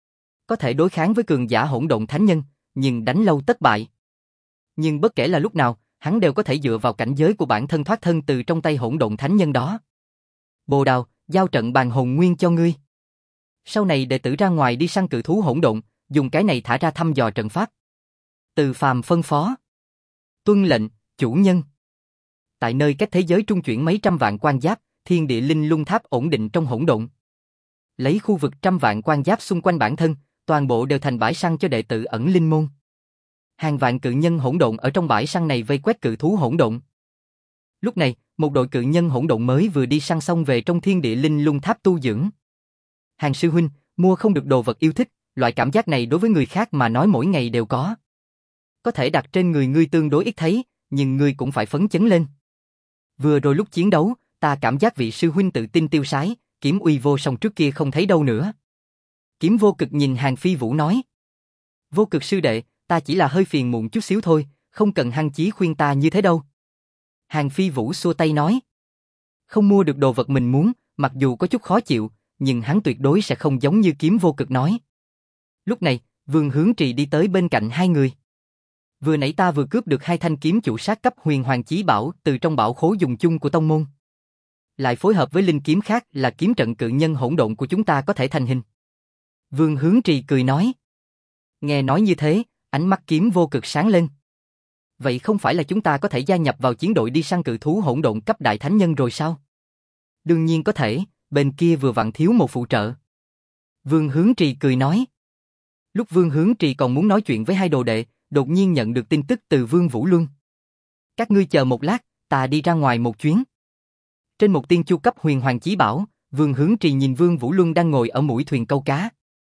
Có thể đối kháng với cường giả hỗn độn thánh nhân, nhưng đánh lâu tất bại. Nhưng bất kể là lúc nào, hắn đều có thể dựa vào cảnh giới của bản thân thoát thân từ trong tay hỗn độn thánh nhân đó. Bồ Đào, giao trận bàn hồn nguyên cho ngươi. Sau này đệ tử ra ngoài đi săn cự thú hỗn độn, dùng cái này thả ra thăm dò trận pháp. Từ Phàm phân phó. Tuân lệnh, chủ nhân. Tại nơi cách thế giới trung chuyển mấy trăm vạn quan giáp, thiên địa linh lung tháp ổn định trong hỗn độn. Lấy khu vực trăm vạn quan giáp xung quanh bản thân, toàn bộ đều thành bãi săn cho đệ tử ẩn linh môn. Hàng vạn cự nhân hỗn độn ở trong bãi săn này vây quét cự thú hỗn độn. Lúc này, một đội cự nhân hỗn độn mới vừa đi săn xong về trong thiên địa linh lung tháp tu dưỡng. Hàng sư huynh, mua không được đồ vật yêu thích, loại cảm giác này đối với người khác mà nói mỗi ngày đều có. Có thể đặt trên người ngươi tương đối ít thấy, nhưng ngươi cũng phải phấn chấn lên. Vừa rồi lúc chiến đấu, ta cảm giác vị sư huynh tự tin tiêu sái, kiếm uy vô song trước kia không thấy đâu nữa. Kiếm Vô Cực nhìn Hàng Phi Vũ nói. Vô Cực sư đệ, ta chỉ là hơi phiền muộn chút xíu thôi, không cần Hăng Chí khuyên ta như thế đâu. Hàng Phi Vũ xua tay nói. Không mua được đồ vật mình muốn, mặc dù có chút khó chịu, nhưng hắn tuyệt đối sẽ không giống như Kiếm Vô Cực nói. Lúc này, Vương Hướng Trì đi tới bên cạnh hai người. Vừa nãy ta vừa cướp được hai thanh kiếm chủ sát cấp huyền hoàng chí bảo từ trong bảo khố dùng chung của tông môn. Lại phối hợp với linh kiếm khác là kiếm trận cự nhân hỗn độn của chúng ta có thể thành hình. Vương Hướng Trì cười nói. Nghe nói như thế, ánh mắt Kiếm Vô Cực sáng lên. Vậy không phải là chúng ta có thể gia nhập vào chiến đội đi săn cự thú hỗn độn cấp đại thánh nhân rồi sao? Đương nhiên có thể, bên kia vừa vặn thiếu một phụ trợ. Vương Hướng Trì cười nói. Lúc Vương Hướng Trì còn muốn nói chuyện với hai đồ đệ, đột nhiên nhận được tin tức từ Vương Vũ Luân. Các ngươi chờ một lát, ta đi ra ngoài một chuyến. Trên một tiên chu cấp huyền hoàng chí bảo, Vương Hướng Trì nhìn Vương Vũ Luân đang ngồi ở mũi thuyền câu cá.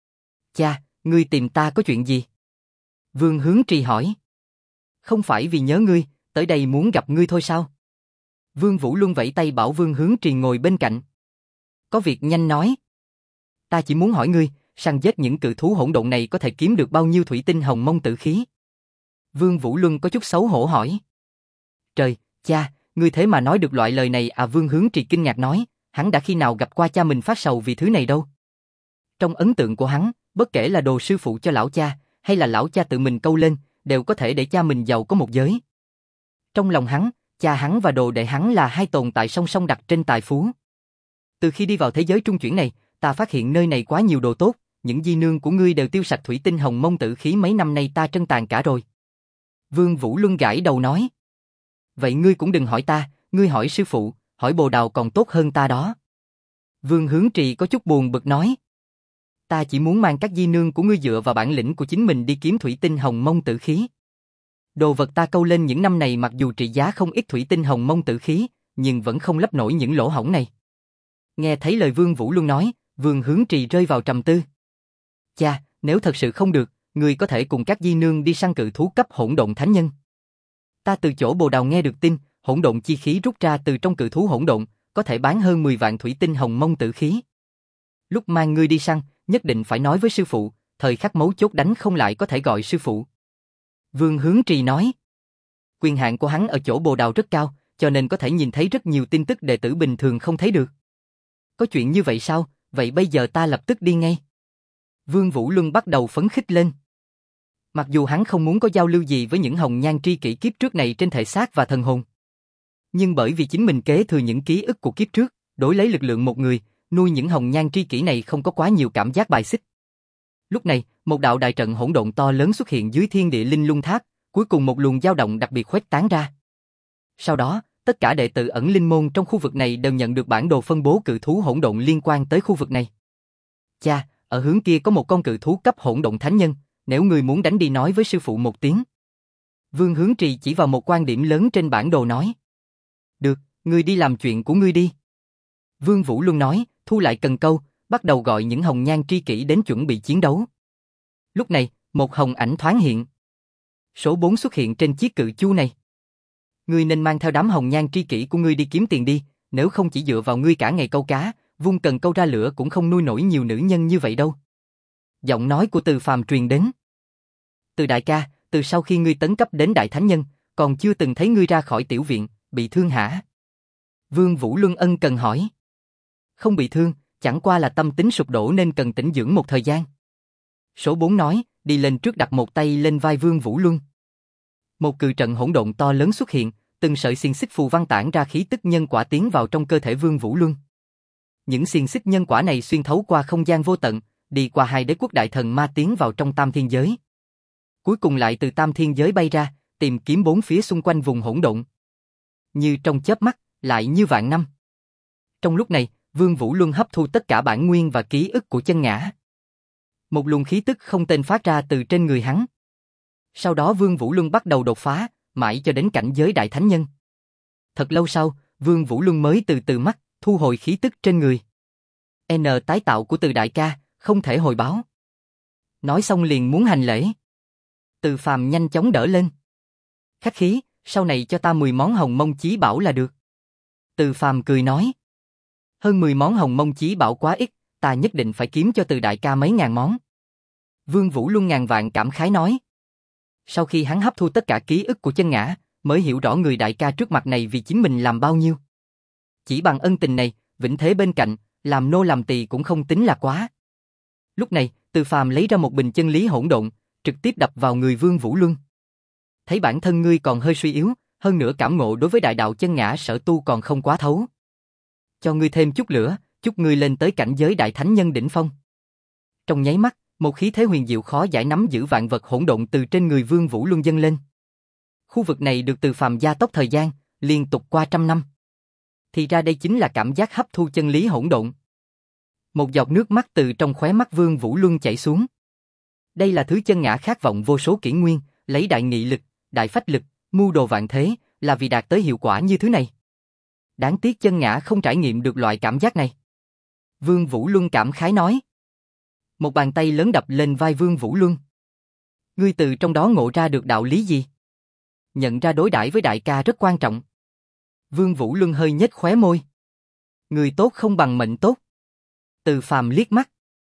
Cha, ngươi tìm ta có chuyện gì? Vương Hướng Trì hỏi. Không phải vì nhớ ngươi, tới đây muốn gặp ngươi thôi sao? Vương Vũ Luân vẫy tay bảo Vương Hướng Trì ngồi bên cạnh. Có việc nhanh nói. ta chỉ muốn hỏi ngươi, săn giết những cự thú hỗn độn này có thể kiếm được bao nhiêu thủy tinh hồng mông tử khí? Vương Vũ Luân có chút xấu hổ hỏi. Trời, cha, ngươi thế mà nói được loại lời này à? Vương Hướng Trì kinh ngạc nói, hắn đã khi nào gặp qua cha mình phát sầu vì thứ này đâu. Trong ấn tượng của hắn, bất kể là đồ sư phụ cho lão cha, hay là lão cha tự mình câu lên, đều có thể để cha mình giàu có một giới. Trong lòng hắn, cha hắn và đồ đệ hắn là hai tồn tại song song đặt trên tài phú. Từ khi đi vào thế giới trung chuyển này, ta phát hiện nơi này quá nhiều đồ tốt, những di nương của ngươi đều tiêu sạch thủy tinh hồng mông tử khí mấy năm nay ta trân tàn cả rồi. Vương Vũ Luân gãi đầu nói. Vậy ngươi cũng đừng hỏi ta, ngươi hỏi sư phụ, hỏi Bồ Đào còn tốt hơn ta đó. Vương Hướng Trì có chút buồn bực nói. Ta chỉ muốn mang các di nương của ngươi dựa vào bản lĩnh của chính mình đi kiếm thủy tinh hồng mông tử khí. Đồ vật ta câu lên những năm này mặc dù trị giá không ít thủy tinh hồng mông tử khí, nhưng vẫn không lấp nổi những lỗ hổng này. Nghe thấy lời Vương Vũ Luân nói, Vương Hướng Trì rơi vào trầm tư. Cha, nếu thật sự không được, ngươi có thể cùng các di nương đi săn cự thú cấp hỗn độn thánh nhân. Ta từ chỗ Bồ Đào nghe được tin, hỗn độn chi khí rút ra từ trong cự thú hỗn độn, có thể bán hơn mười vạn thủy tinh hồng mông tử khí. Lúc mang ngươi đi săn, nhất định phải nói với sư phụ, thời khắc mấu chốt đánh không lại có thể gọi sư phụ. Vương Hướng Trì nói. Quyền hạn của hắn ở chỗ Bồ Đào rất cao, cho nên có thể nhìn thấy rất nhiều tin tức đệ tử bình thường không thấy được. Có chuyện như vậy sao? Vậy bây giờ ta lập tức đi ngay. Vương Vũ Luân bắt đầu phấn khích lên. Mặc dù hắn không muốn có giao lưu gì với những hồng nhan tri kỷ kiếp trước này trên thể xác và thần hồn. Nhưng bởi vì chính mình kế thừa những ký ức của kiếp trước, đối lấy lực lượng một người, nuôi những hồng nhan tri kỷ này không có quá nhiều cảm giác bài xích. Lúc này, một đạo đại trận hỗn độn to lớn xuất hiện dưới thiên địa linh lung tháp, cuối cùng một luồng dao động đặc biệt khuếch tán ra. Sau đó, tất cả đệ tử ẩn linh môn trong khu vực này đều nhận được bản đồ phân bố cự thú hỗn độn liên quan tới khu vực này. Cha, ở hướng kia có một con cự thú cấp hỗn độn thánh nhân, nếu người muốn đánh đi nói với sư phụ một tiếng. Vương Hướng Trì chỉ vào một quan điểm lớn trên bản đồ nói. Được, ngươi đi làm chuyện của ngươi đi. Vương Vũ Luân nói, thu lại cần câu, bắt đầu gọi những hồng nhan tri kỷ đến chuẩn bị chiến đấu. Lúc này, một hồng ảnh thoáng hiện. Số bốn xuất hiện trên chiếc cự chu này. Ngươi nên mang theo đám hồng nhan tri kỷ của ngươi đi kiếm tiền đi, nếu không chỉ dựa vào ngươi cả ngày câu cá, vung cần câu ra lửa cũng không nuôi nổi nhiều nữ nhân như vậy đâu. Giọng nói của Từ Phàm truyền đến. Từ đại ca, từ sau khi ngươi tấn cấp đến đại thánh nhân, còn chưa từng thấy ngươi ra khỏi tiểu viện, bị thương hả? Vương Vũ Luân ân cần hỏi. Không bị thương, chẳng qua là tâm tính sụp đổ nên cần tĩnh dưỡng một thời gian. Số bốn nói, đi lên trước đặt một tay lên vai Vương Vũ Luân. Một cự trận hỗn độn to lớn xuất hiện, từng sợi xiềng xích phù văn tản ra khí tức nhân quả tiến vào trong cơ thể Vương Vũ Luân. Những xiềng xích nhân quả này xuyên thấu qua không gian vô tận, đi qua hai đế quốc đại thần ma tiến vào trong tam thiên giới. Cuối cùng lại từ tam thiên giới bay ra, tìm kiếm bốn phía xung quanh vùng hỗn độn. Như trong chớp mắt, lại như vạn năm. Trong lúc này, Vương Vũ Luân hấp thu tất cả bản nguyên và ký ức của chân ngã. Một luồng khí tức không tên phát ra từ trên người hắn. Sau đó Vương Vũ Luân bắt đầu đột phá, mãi cho đến cảnh giới đại thánh nhân. Thật lâu sau, Vương Vũ Luân mới từ từ mắt, thu hồi khí tức trên người. N tái tạo của Từ đại ca, không thể hồi báo. Nói xong liền muốn hành lễ. Từ Phàm nhanh chóng đỡ lên. Khách khí, sau này cho ta mười món hồng mông chí bảo là được. Từ Phàm cười nói. Hơn mười món hồng mông chí bảo quá ít, ta nhất định phải kiếm cho Từ đại ca mấy ngàn món. Vương Vũ Luân ngàn vạn cảm khái nói. Sau khi hắn hấp thu tất cả ký ức của chân ngã, mới hiểu rõ người đại ca trước mặt này vì chính mình làm bao nhiêu. Chỉ bằng ân tình này, vĩnh thế bên cạnh, làm nô làm tỳ cũng không tính là quá. Lúc này, Từ Phàm lấy ra một bình chân lý hỗn độn, trực tiếp đập vào người Vương Vũ Luân. Thấy bản thân ngươi còn hơi suy yếu, hơn nữa cảm ngộ đối với đại đạo chân ngã sở tu còn không quá thấu. Cho ngươi thêm chút lửa, chúc ngươi lên tới cảnh giới đại thánh nhân đỉnh phong. Trong nháy mắt, một khí thế huyền diệu khó giải nắm giữ vạn vật hỗn độn từ trên người Vương Vũ Luân dâng lên. Khu vực này được Từ Phàm gia tốc thời gian, liên tục qua trăm năm. Thì ra đây chính là cảm giác hấp thu chân lý hỗn độn. Một giọt nước mắt từ trong khóe mắt Vương Vũ Luân chảy xuống. Đây là thứ chân ngã khát vọng vô số kỷ nguyên, lấy đại nghị lực, đại phách lực, mưu đồ vạn thế, là vì đạt tới hiệu quả như thứ này. Đáng tiếc chân ngã không trải nghiệm được loại cảm giác này. Vương Vũ Luân cảm khái nói. Một bàn tay lớn đập lên vai Vương Vũ Luân. Ngươi từ trong đó ngộ ra được đạo lý gì? Nhận ra đối đãi với đại ca rất quan trọng. Vương Vũ Luân hơi nhếch khóe môi. Người tốt không bằng mệnh tốt. Từ Phàm liếc mắt.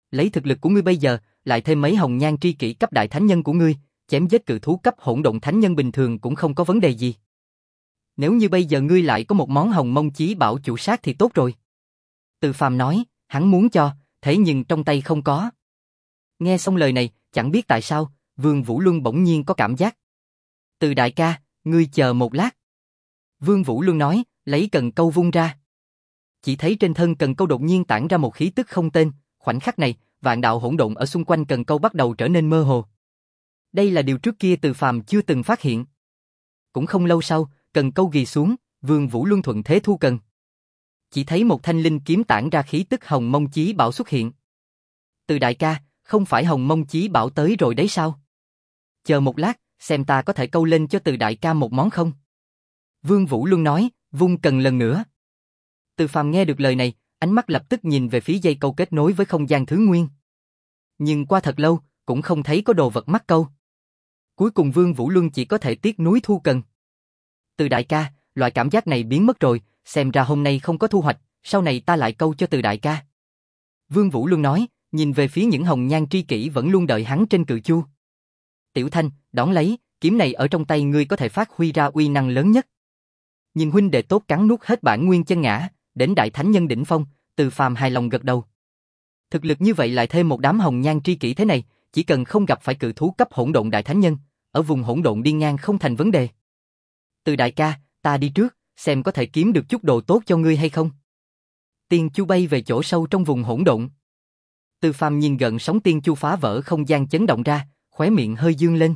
Lấy thực lực của ngươi bây giờ, lại thêm mấy hồng nhan tri kỷ cấp đại thánh nhân của ngươi, chém giết cự thú cấp hỗn độn thánh nhân bình thường cũng không có vấn đề gì. Nếu như bây giờ ngươi lại có một món hồng mông chí bảo chủ sát thì tốt rồi. Từ Phàm nói, hắn muốn cho, thế nhưng trong tay không có. Nghe xong lời này, chẳng biết tại sao, Vương Vũ Luân bỗng nhiên có cảm giác. Từ đại ca, ngươi chờ một lát. Vương Vũ Luân nói, lấy cần câu vung ra. Chỉ thấy trên thân cần câu đột nhiên tản ra một khí tức không tên, khoảnh khắc này, vạn đạo hỗn độn ở xung quanh cần câu bắt đầu trở nên mơ hồ. Đây là điều trước kia Từ Phàm chưa từng phát hiện. Cũng không lâu sau, cần câu ghi xuống, Vương Vũ Luân thuận thế thu cần. Chỉ thấy một thanh linh kiếm tản ra khí tức hồng mông chí bảo xuất hiện. Từ đại ca, không phải hồng mông chí bảo tới rồi đấy sao? Chờ một lát, xem ta có thể câu lên cho Từ đại ca một món không? Vương Vũ Luân nói, vung cần lần nữa. Từ Phàm nghe được lời này, ánh mắt lập tức nhìn về phía dây câu kết nối với không gian thứ nguyên. Nhưng qua thật lâu, cũng không thấy có đồ vật mắc câu. Cuối cùng Vương Vũ Luân chỉ có thể tiếc nuối thu cần. Từ đại ca, loại cảm giác này biến mất rồi, xem ra hôm nay không có thu hoạch, sau này ta lại câu cho Từ đại ca. Vương Vũ Luân nói, nhìn về phía những hồng nhan tri kỷ vẫn luôn đợi hắn trên cự chu. Tiểu Thanh, đón lấy, kiếm này ở trong tay ngươi có thể phát huy ra uy năng lớn nhất. Nhìn huynh đệ tốt cắn nuốt hết bản nguyên chân ngã, đến đại thánh nhân đỉnh phong, Từ Phàm hài lòng gật đầu. Thực lực như vậy lại thêm một đám hồng nhan tri kỷ thế này, chỉ cần không gặp phải cự thú cấp hỗn độn đại thánh nhân, ở vùng hỗn độn điên ngang không thành vấn đề. Từ đại ca, ta đi trước, xem có thể kiếm được chút đồ tốt cho ngươi hay không. Tiên chu bay về chỗ sâu trong vùng hỗn độn. Từ Phàm nhìn gần sóng tiên chu phá vỡ không gian chấn động ra, khóe miệng hơi dương lên.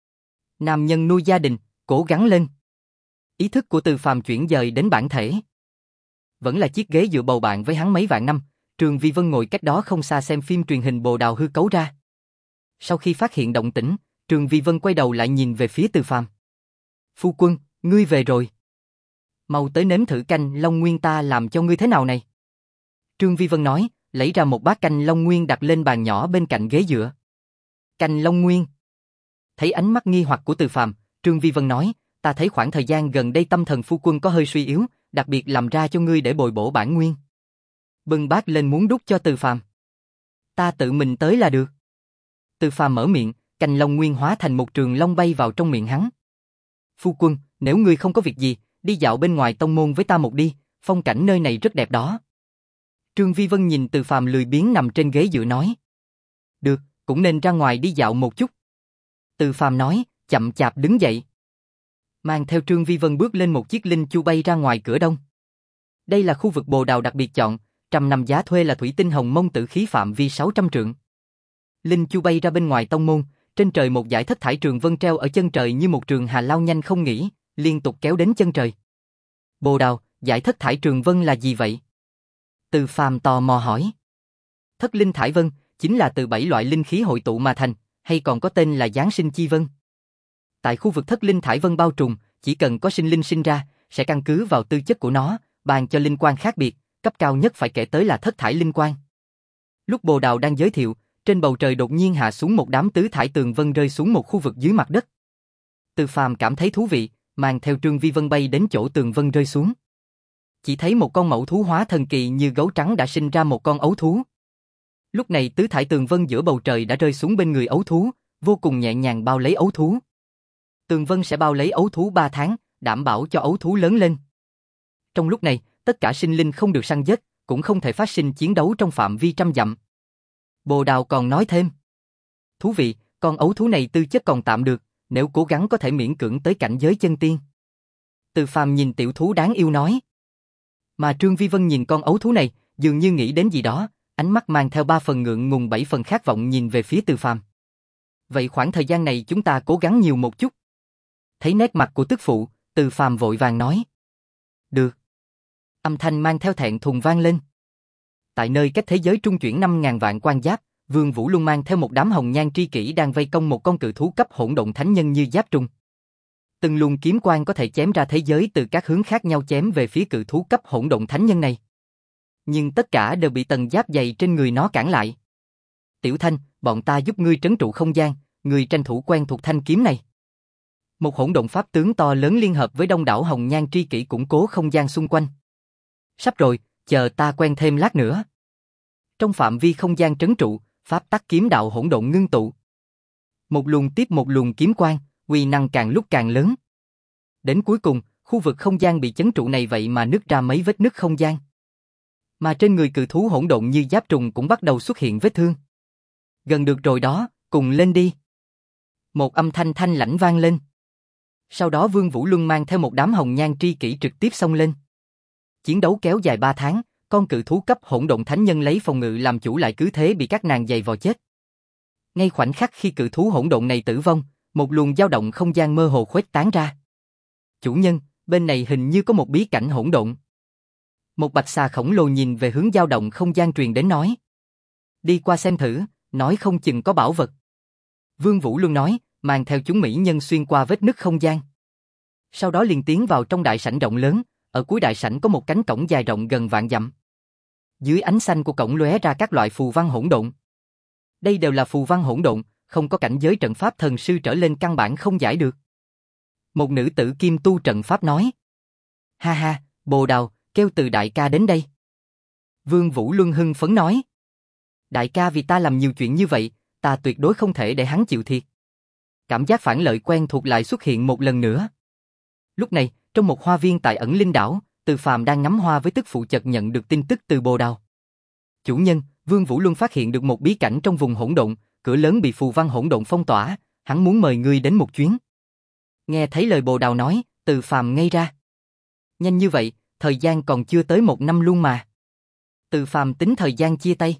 Nam nhân nuôi gia đình, cố gắng lên. Ý thức của Từ Phàm chuyển dời đến bản thể. Vẫn là chiếc ghế dựa bầu bạn với hắn mấy vạn năm, Trường Vi Vân ngồi cách đó không xa xem phim truyền hình Bồ Đào hư cấu ra. Sau khi phát hiện động tĩnh, Trường Vi Vân quay đầu lại nhìn về phía Từ Phàm. Phu quân, ngươi về rồi. Mau tới nếm thử canh Long Nguyên ta làm cho ngươi thế nào này. Trương Vi Vân nói, lấy ra một bát canh Long Nguyên đặt lên bàn nhỏ bên cạnh ghế dựa. Canh Long Nguyên. Thấy ánh mắt nghi hoặc của Từ Phàm, Trương Vi Vân nói, ta thấy khoảng thời gian gần đây tâm thần phu quân có hơi suy yếu, đặc biệt làm ra cho ngươi để bồi bổ bản nguyên. Bưng bát lên muốn đút cho Từ Phàm. Ta tự mình tới là được. Từ Phàm mở miệng, canh Long Nguyên hóa thành một trường long bay vào trong miệng hắn. Phu quân, nếu ngươi không có việc gì, đi dạo bên ngoài tông môn với ta một đi, phong cảnh nơi này rất đẹp đó. Trương Vi Vân nhìn Từ Phàm lười biếng nằm trên ghế dựa nói. Được, cũng nên ra ngoài đi dạo một chút. Từ Phàm nói, chậm chạp đứng dậy. Mang theo Trương Vi Vân bước lên một chiếc linh chu bay ra ngoài cửa đông. Đây là khu vực Bồ Đào đặc biệt chọn, trăm năm giá thuê là thủy tinh hồng mông tử khí phạm vi sáu trăm trượng. Linh chu bay ra bên ngoài tông môn, trên trời một dải thất thải trường vân treo ở chân trời như một trường hà lao nhanh không nghỉ, liên tục kéo đến chân trời. Bồ Đào, dải thất thải trường vân là gì vậy? Từ Phàm tò mò hỏi. Thất linh thải vân, chính là từ bảy loại linh khí hội tụ mà thành, hay còn có tên là Giáng sinh chi vân. Tại khu vực thất linh thải vân bao trùm, chỉ cần có sinh linh sinh ra, sẽ căn cứ vào tư chất của nó, ban cho linh quang khác biệt, cấp cao nhất phải kể tới là thất thải linh quang. Lúc Bồ Đào đang giới thiệu, trên bầu trời đột nhiên hạ xuống một đám tứ thải tường vân rơi xuống một khu vực dưới mặt đất. Từ Phàm cảm thấy thú vị, mang theo Trương Vi Vân bay đến chỗ tường vân rơi xuống. Chỉ thấy một con mẫu thú hóa thần kỳ như gấu trắng đã sinh ra một con ấu thú. Lúc này tứ thải tường vân giữa bầu trời đã rơi xuống bên người ấu thú, vô cùng nhẹ nhàng bao lấy ấu thú. Tường vân sẽ bao lấy ấu thú ba tháng, đảm bảo cho ấu thú lớn lên. Trong lúc này, tất cả sinh linh không được săn giết, cũng không thể phát sinh chiến đấu trong phạm vi trăm dặm. Bồ Đào còn nói thêm. Thú vị, con ấu thú này tư chất còn tạm được, nếu cố gắng có thể miễn cưỡng tới cảnh giới chân tiên. Từ Phàm nhìn tiểu thú đáng yêu nói. Mà Trương Vi Vân nhìn con ấu thú này, dường như nghĩ đến gì đó, ánh mắt mang theo ba phần ngượng ngùng bảy phần khát vọng nhìn về phía Từ Phàm. Vậy khoảng thời gian này chúng ta cố gắng nhiều một chút. Thấy nét mặt của tức phụ, Từ Phàm vội vàng nói. Được. Âm thanh mang theo thẹn thùng vang lên. Tại nơi cách thế giới trung chuyển năm ngàn vạn quan giáp, Vương Vũ Luân mang theo một đám hồng nhan tri kỷ đang vây công một con cự thú cấp hỗn độn thánh nhân như giáp trùng. Từng luồng kiếm quang có thể chém ra thế giới từ các hướng khác nhau chém về phía cự thú cấp hỗn độn thánh nhân này. Nhưng tất cả đều bị tầng giáp dày trên người nó cản lại. Tiểu Thanh, bọn ta giúp ngươi trấn trụ không gian, ngươi tranh thủ quen thuộc thanh kiếm này. Một hỗn độn pháp tướng to lớn liên hợp với đông đảo hồng nhan tri kỷ củng cố không gian xung quanh. Sắp rồi, chờ ta quen thêm lát nữa. Trong phạm vi không gian trấn trụ, pháp tắc kiếm đạo hỗn độn ngưng tụ. Một luồng tiếp một luồng kiếm quang, uy năng càng lúc càng lớn. Đến cuối cùng, khu vực không gian bị chấn trụ này vậy mà nứt ra mấy vết nứt không gian. Mà trên người cự thú hỗn độn như giáp trùng cũng bắt đầu xuất hiện vết thương. Gần được rồi đó, cùng lên đi. Một âm thanh thanh lãnh vang lên. Sau đó Vương Vũ Luân mang theo một đám hồng nhan tri kỷ trực tiếp xông lên. Chiến đấu kéo dài ba tháng, con cự thú cấp hỗn độn thánh nhân lấy phòng ngự làm chủ lại cứ thế bị các nàng giày vò chết. Ngay khoảnh khắc khi cự thú hỗn độn này tử vong, một luồng dao động không gian mơ hồ khuếch tán ra. Chủ nhân, bên này hình như có một bí cảnh hỗn độn. Một bạch xà khổng lồ nhìn về hướng dao động không gian truyền đến nói. Đi qua xem thử, nói không chừng có bảo vật. Vương Vũ Luân nói, mang theo chúng mỹ nhân xuyên qua vết nứt không gian. Sau đó liền tiến vào trong đại sảnh rộng lớn, ở cuối đại sảnh có một cánh cổng dài rộng gần vạn dặm. Dưới ánh xanh của cổng lóe ra các loại phù văn hỗn độn. Đây đều là phù văn hỗn độn, không có cảnh giới trận pháp thần sư trở lên căn bản không giải được. Một nữ tử kim tu trận pháp nói. Ha ha, Bồ Đào, kêu từ đại ca đến đây. Vương Vũ Luân hưng phấn nói. Đại ca vì ta làm nhiều chuyện như vậy, ta tuyệt đối không thể để hắn chịu thiệt. Cảm giác phản lợi quen thuộc lại xuất hiện một lần nữa. Lúc này, trong một hoa viên tại ẩn linh đảo, Từ Phàm đang ngắm hoa với tức phụ chợt nhận được tin tức từ Bồ Đào. Chủ nhân, Vương Vũ Luân phát hiện được một bí cảnh trong vùng hỗn độn, cửa lớn bị phù văn hỗn độn phong tỏa, hắn muốn mời ngươi đến một chuyến. Nghe thấy lời Bồ Đào nói, Từ Phàm ngây ra. Nhanh như vậy, thời gian còn chưa tới một năm luôn mà. Từ Phàm tính thời gian chia tay.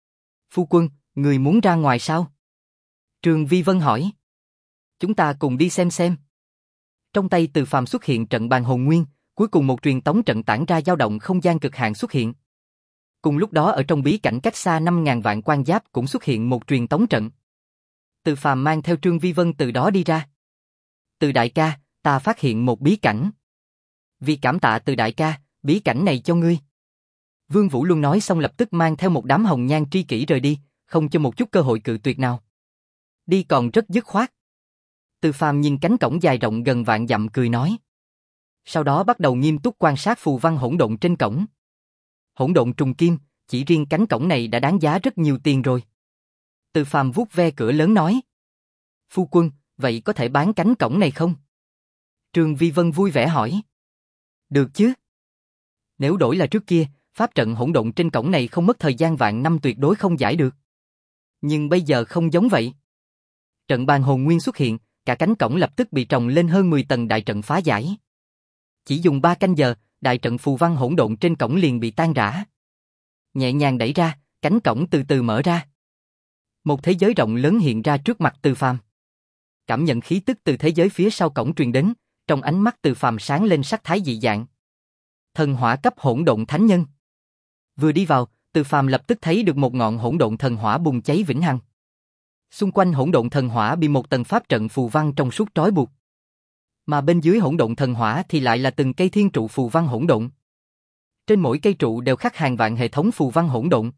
Phu quân, người muốn ra ngoài sao? Trường Vi Vân hỏi. Chúng ta cùng đi xem xem. Trong tay Từ Phàm xuất hiện trận bàn hồn nguyên, cuối cùng một truyền tống trận tản ra dao động không gian cực hạn xuất hiện. Cùng lúc đó ở trong bí cảnh cách xa năm ngàn vạn quan giáp cũng xuất hiện một truyền tống trận. Từ Phàm mang theo Trương Vi Vân từ đó đi ra. Từ đại ca, ta phát hiện một bí cảnh. Vì cảm tạ Từ đại ca, bí cảnh này cho ngươi. Vương Vũ Luân nói xong lập tức mang theo một đám hồng nhan tri kỷ rời đi, không cho một chút cơ hội cự tuyệt nào. Đi còn rất dứt khoát. Từ Phàm nhìn cánh cổng dài rộng gần vạn dặm cười nói. Sau đó bắt đầu nghiêm túc quan sát phù văn hỗn độn trên cổng. Hỗn độn trùng kim, chỉ riêng cánh cổng này đã đáng giá rất nhiều tiền rồi. Từ Phàm vuốt ve cửa lớn nói. Phu quân, vậy có thể bán cánh cổng này không? Trường Vi Vân vui vẻ hỏi. Được chứ. Nếu đổi là trước kia, pháp trận hỗn độn trên cổng này không mất thời gian vạn năm tuyệt đối không giải được. Nhưng bây giờ không giống vậy. Trận bàn hồn nguyên xuất hiện, cả cánh cổng lập tức bị trồng lên hơn mười tầng đại trận phá giải. Chỉ dùng ba canh giờ, đại trận phù văn hỗn độn trên cổng liền bị tan rã. Nhẹ nhàng đẩy ra, cánh cổng từ từ mở ra. Một thế giới rộng lớn hiện ra trước mặt Từ Phàm. Cảm nhận khí tức từ thế giới phía sau cổng truyền đến, trong ánh mắt Từ Phàm sáng lên sắc thái dị dạng. Thần hỏa cấp hỗn độn thánh nhân. Vừa đi vào, Từ Phàm lập tức thấy được một ngọn hỗn độn thần hỏa bùng cháy vĩnh hằng. Xung quanh hỗn độn thần hỏa bị một tầng pháp trận phù văn trong suốt trói buộc. Mà bên dưới hỗn độn thần hỏa thì lại là từng cây thiên trụ phù văn hỗn độn. Trên mỗi cây trụ đều khắc hàng vạn hệ thống phù văn hỗn độn.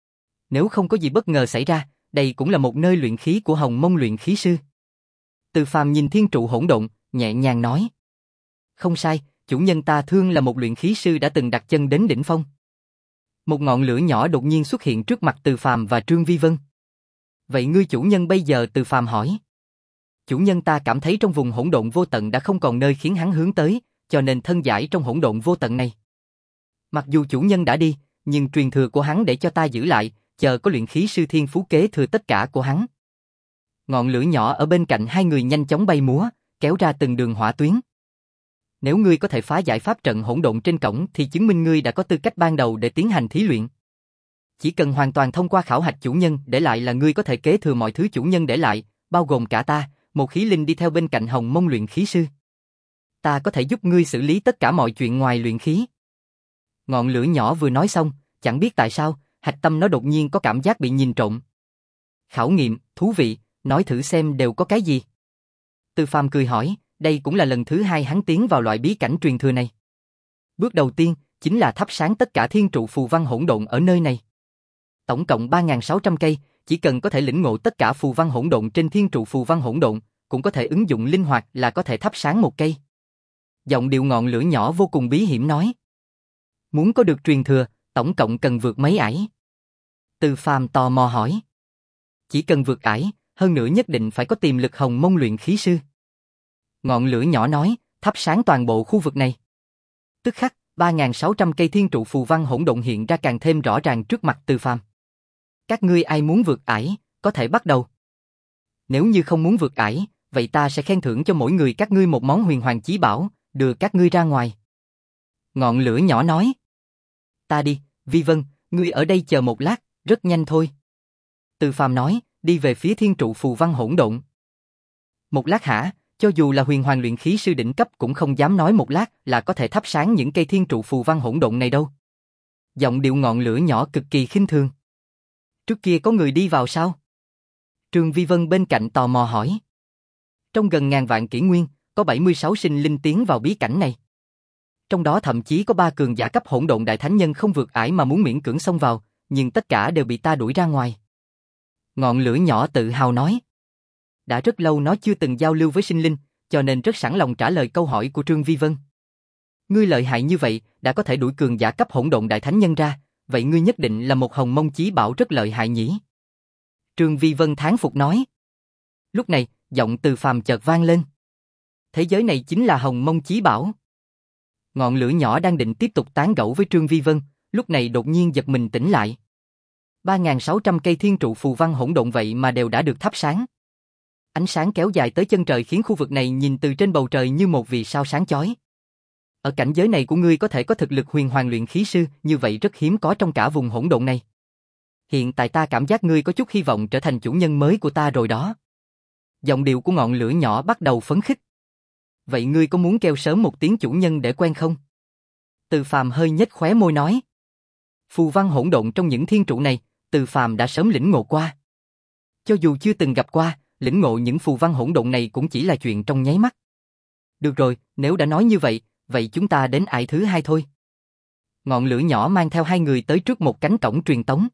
Nếu không có gì bất ngờ xảy ra, đây cũng là một nơi luyện khí của Hồng Mông luyện khí sư. Từ Phàm nhìn thiên trụ hỗn độn, nhẹ nhàng nói. Không sai, chủ nhân ta thương là một luyện khí sư đã từng đặt chân đến đỉnh phong. Một ngọn lửa nhỏ đột nhiên xuất hiện trước mặt Từ Phàm và Trương Vi Vân. Vậy ngươi chủ nhân bây giờ? Từ Phàm hỏi. Chủ nhân ta cảm thấy trong vùng hỗn độn vô tận đã không còn nơi khiến hắn hướng tới, cho nên thân giải trong hỗn độn vô tận này. Mặc dù chủ nhân đã đi, nhưng truyền thừa của hắn để cho ta giữ lại, chờ có luyện khí sư thiên phú kế thừa tất cả của hắn. Ngọn lửa nhỏ ở bên cạnh hai người nhanh chóng bay múa, kéo ra từng đường hỏa tuyến. Nếu ngươi có thể phá giải pháp trận hỗn độn trên cổng thì chứng minh ngươi đã có tư cách ban đầu để tiến hành thí luyện. Chỉ cần hoàn toàn thông qua khảo hạch chủ nhân để lại là ngươi có thể kế thừa mọi thứ chủ nhân để lại, bao gồm cả ta, một khí linh đi theo bên cạnh Hồng Mông luyện khí sư. Ta có thể giúp ngươi xử lý tất cả mọi chuyện ngoài luyện khí. Ngọn lửa nhỏ vừa nói xong, chẳng biết tại sao, hạch tâm nó đột nhiên có cảm giác bị nhìn trộm. Khảo nghiệm, thú vị, nói thử xem đều có cái gì. Từ Phàm cười hỏi, đây cũng là lần thứ hai hắn tiến vào loại bí cảnh truyền thừa này. Bước đầu tiên, chính là thắp sáng tất cả thiên trụ phù văn hỗn độn ở nơi này. Tổng cộng ba nghìn sáu trăm cây, chỉ cần có thể lĩnh ngộ tất cả phù văn hỗn độn trên thiên trụ phù văn hỗn độn, cũng có thể ứng dụng linh hoạt là có thể thắp sáng một cây. Giọng điệu ngọn lửa nhỏ vô cùng bí hiểm nói. Muốn có được truyền thừa, tổng cộng cần vượt mấy ải. Từ Phàm tò mò hỏi. Chỉ cần vượt ải, hơn nữa nhất định phải có tiềm lực hồng mông luyện khí sư. Ngọn lửa nhỏ nói, thắp sáng toàn bộ khu vực này. Tức khắc, ba nghìn sáu trăm cây thiên trụ phù văn hỗn độn hiện ra càng thêm rõ ràng trước mặt Từ Phàm. Các ngươi ai muốn vượt ải, có thể bắt đầu. Nếu như không muốn vượt ải, vậy ta sẽ khen thưởng cho mỗi người các ngươi một món huyền hoàng chí bảo, đưa các ngươi ra ngoài. Ngọn lửa nhỏ nói. Ta đi, Vi Vân, ngươi ở đây chờ một lát, rất nhanh thôi. Từ Phàm nói, đi về phía thiên trụ phù văn hỗn độn. Một lát hả, cho dù là huyền hoàng luyện khí sư đỉnh cấp cũng không dám nói một lát là có thể thắp sáng những cây thiên trụ phù văn hỗn độn này đâu. Giọng điệu ngọn lửa nhỏ cực kỳ khinh thường. Trước kia có người đi vào sao? Trương Vi Vân bên cạnh tò mò hỏi. Trong gần ngàn vạn kỷ nguyên, có bảy mươi sáu sinh linh tiến vào bí cảnh này. Trong đó thậm chí có ba cường giả cấp hỗn độn đại thánh nhân không vượt ải mà muốn miễn cưỡng xông vào, nhưng tất cả đều bị ta đuổi ra ngoài. Ngọn lửa nhỏ tự hào nói. Đã rất lâu nó chưa từng giao lưu với sinh linh, cho nên rất sẵn lòng trả lời câu hỏi của Trương Vi Vân. Ngươi lợi hại như vậy, đã có thể đuổi cường giả cấp hỗn độn đại thánh nhân ra, vậy ngươi nhất định là một hồng mông chí bảo rất lợi hại nhỉ? Trương Vi Vân thán phục nói. Lúc này, giọng Từ Phàm chợt vang lên. Thế giới này chính là hồng mông chí bảo. Ngọn lửa nhỏ đang định tiếp tục tán gẫu với Trương Vi Vân, lúc này đột nhiên giật mình tỉnh lại. ba nghìn sáu trăm cây thiên trụ phù văn hỗn độn vậy mà đều đã được thắp sáng. Ánh sáng kéo dài tới chân trời khiến khu vực này nhìn từ trên bầu trời như một vì sao sáng chói. Ở cảnh giới này của ngươi có thể có thực lực huyền hoàng luyện khí sư, như vậy rất hiếm có trong cả vùng hỗn độn này. Hiện tại ta cảm giác ngươi có chút hy vọng trở thành chủ nhân mới của ta rồi đó. Giọng điệu của ngọn lửa nhỏ bắt đầu phấn khích. Vậy ngươi có muốn kêu sớm một tiếng chủ nhân để quen không? Từ Phàm hơi nhếch khóe môi nói. Phù văn hỗn độn trong những thiên trụ này, Từ Phàm đã sớm lĩnh ngộ qua. Cho dù chưa từng gặp qua, lĩnh ngộ những phù văn hỗn độn này cũng chỉ là chuyện trong nháy mắt. Được rồi, nếu đã nói như vậy, vậy chúng ta đến ải thứ hai thôi. Ngọn lửa nhỏ mang theo hai người tới trước một cánh cổng truyền tống.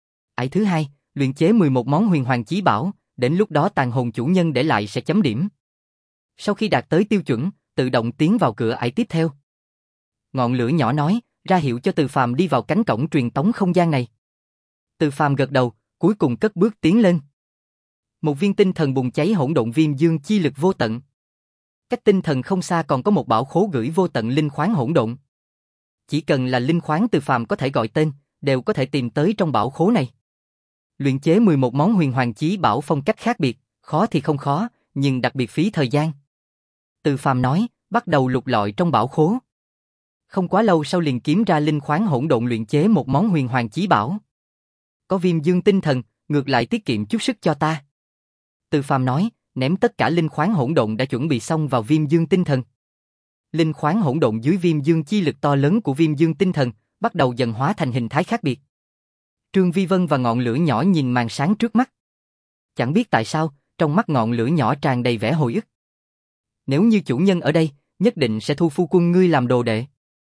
Ải thứ hai, luyện chế mười một món huyền hoàng chí bảo, đến lúc đó tàn hồn chủ nhân để lại sẽ chấm điểm. Sau khi đạt tới tiêu chuẩn, tự động tiến vào cửa ải tiếp theo. Ngọn lửa nhỏ nói, ra hiệu cho Từ Phàm đi vào cánh cổng truyền tống không gian này. Từ Phàm gật đầu, cuối cùng cất bước tiến lên. Một viên tinh thần bùng cháy hỗn độn viêm dương chi lực vô tận. Cách tinh thần không xa còn có một bảo khố gửi vô tận linh khoáng hỗn độn. Chỉ cần là linh khoáng Từ Phàm có thể gọi tên, đều có thể tìm tới trong bảo khố này. Luyện chế mười một món huyền hoàng chí bảo phong cách khác biệt, khó thì không khó, nhưng đặc biệt phí thời gian. Từ Phàm nói, bắt đầu lục lọi trong bảo khố. Không quá lâu sau liền kiếm ra linh khoáng hỗn độn luyện chế một món huyền hoàng chí bảo. Có viêm dương tinh thần, ngược lại tiết kiệm chút sức cho ta. Từ Phàm nói, ném tất cả linh khoáng hỗn độn đã chuẩn bị xong vào viêm dương tinh thần. Linh khoáng hỗn độn dưới viêm dương chi lực to lớn của viêm dương tinh thần, bắt đầu dần hóa thành hình thái khác biệt. Trương Vi Vân và ngọn lửa nhỏ nhìn màn sáng trước mắt. Chẳng biết tại sao, trong mắt ngọn lửa nhỏ tràn đầy vẻ hồi ức. Nếu như chủ nhân ở đây, nhất định sẽ thu phu quân ngươi làm đồ đệ.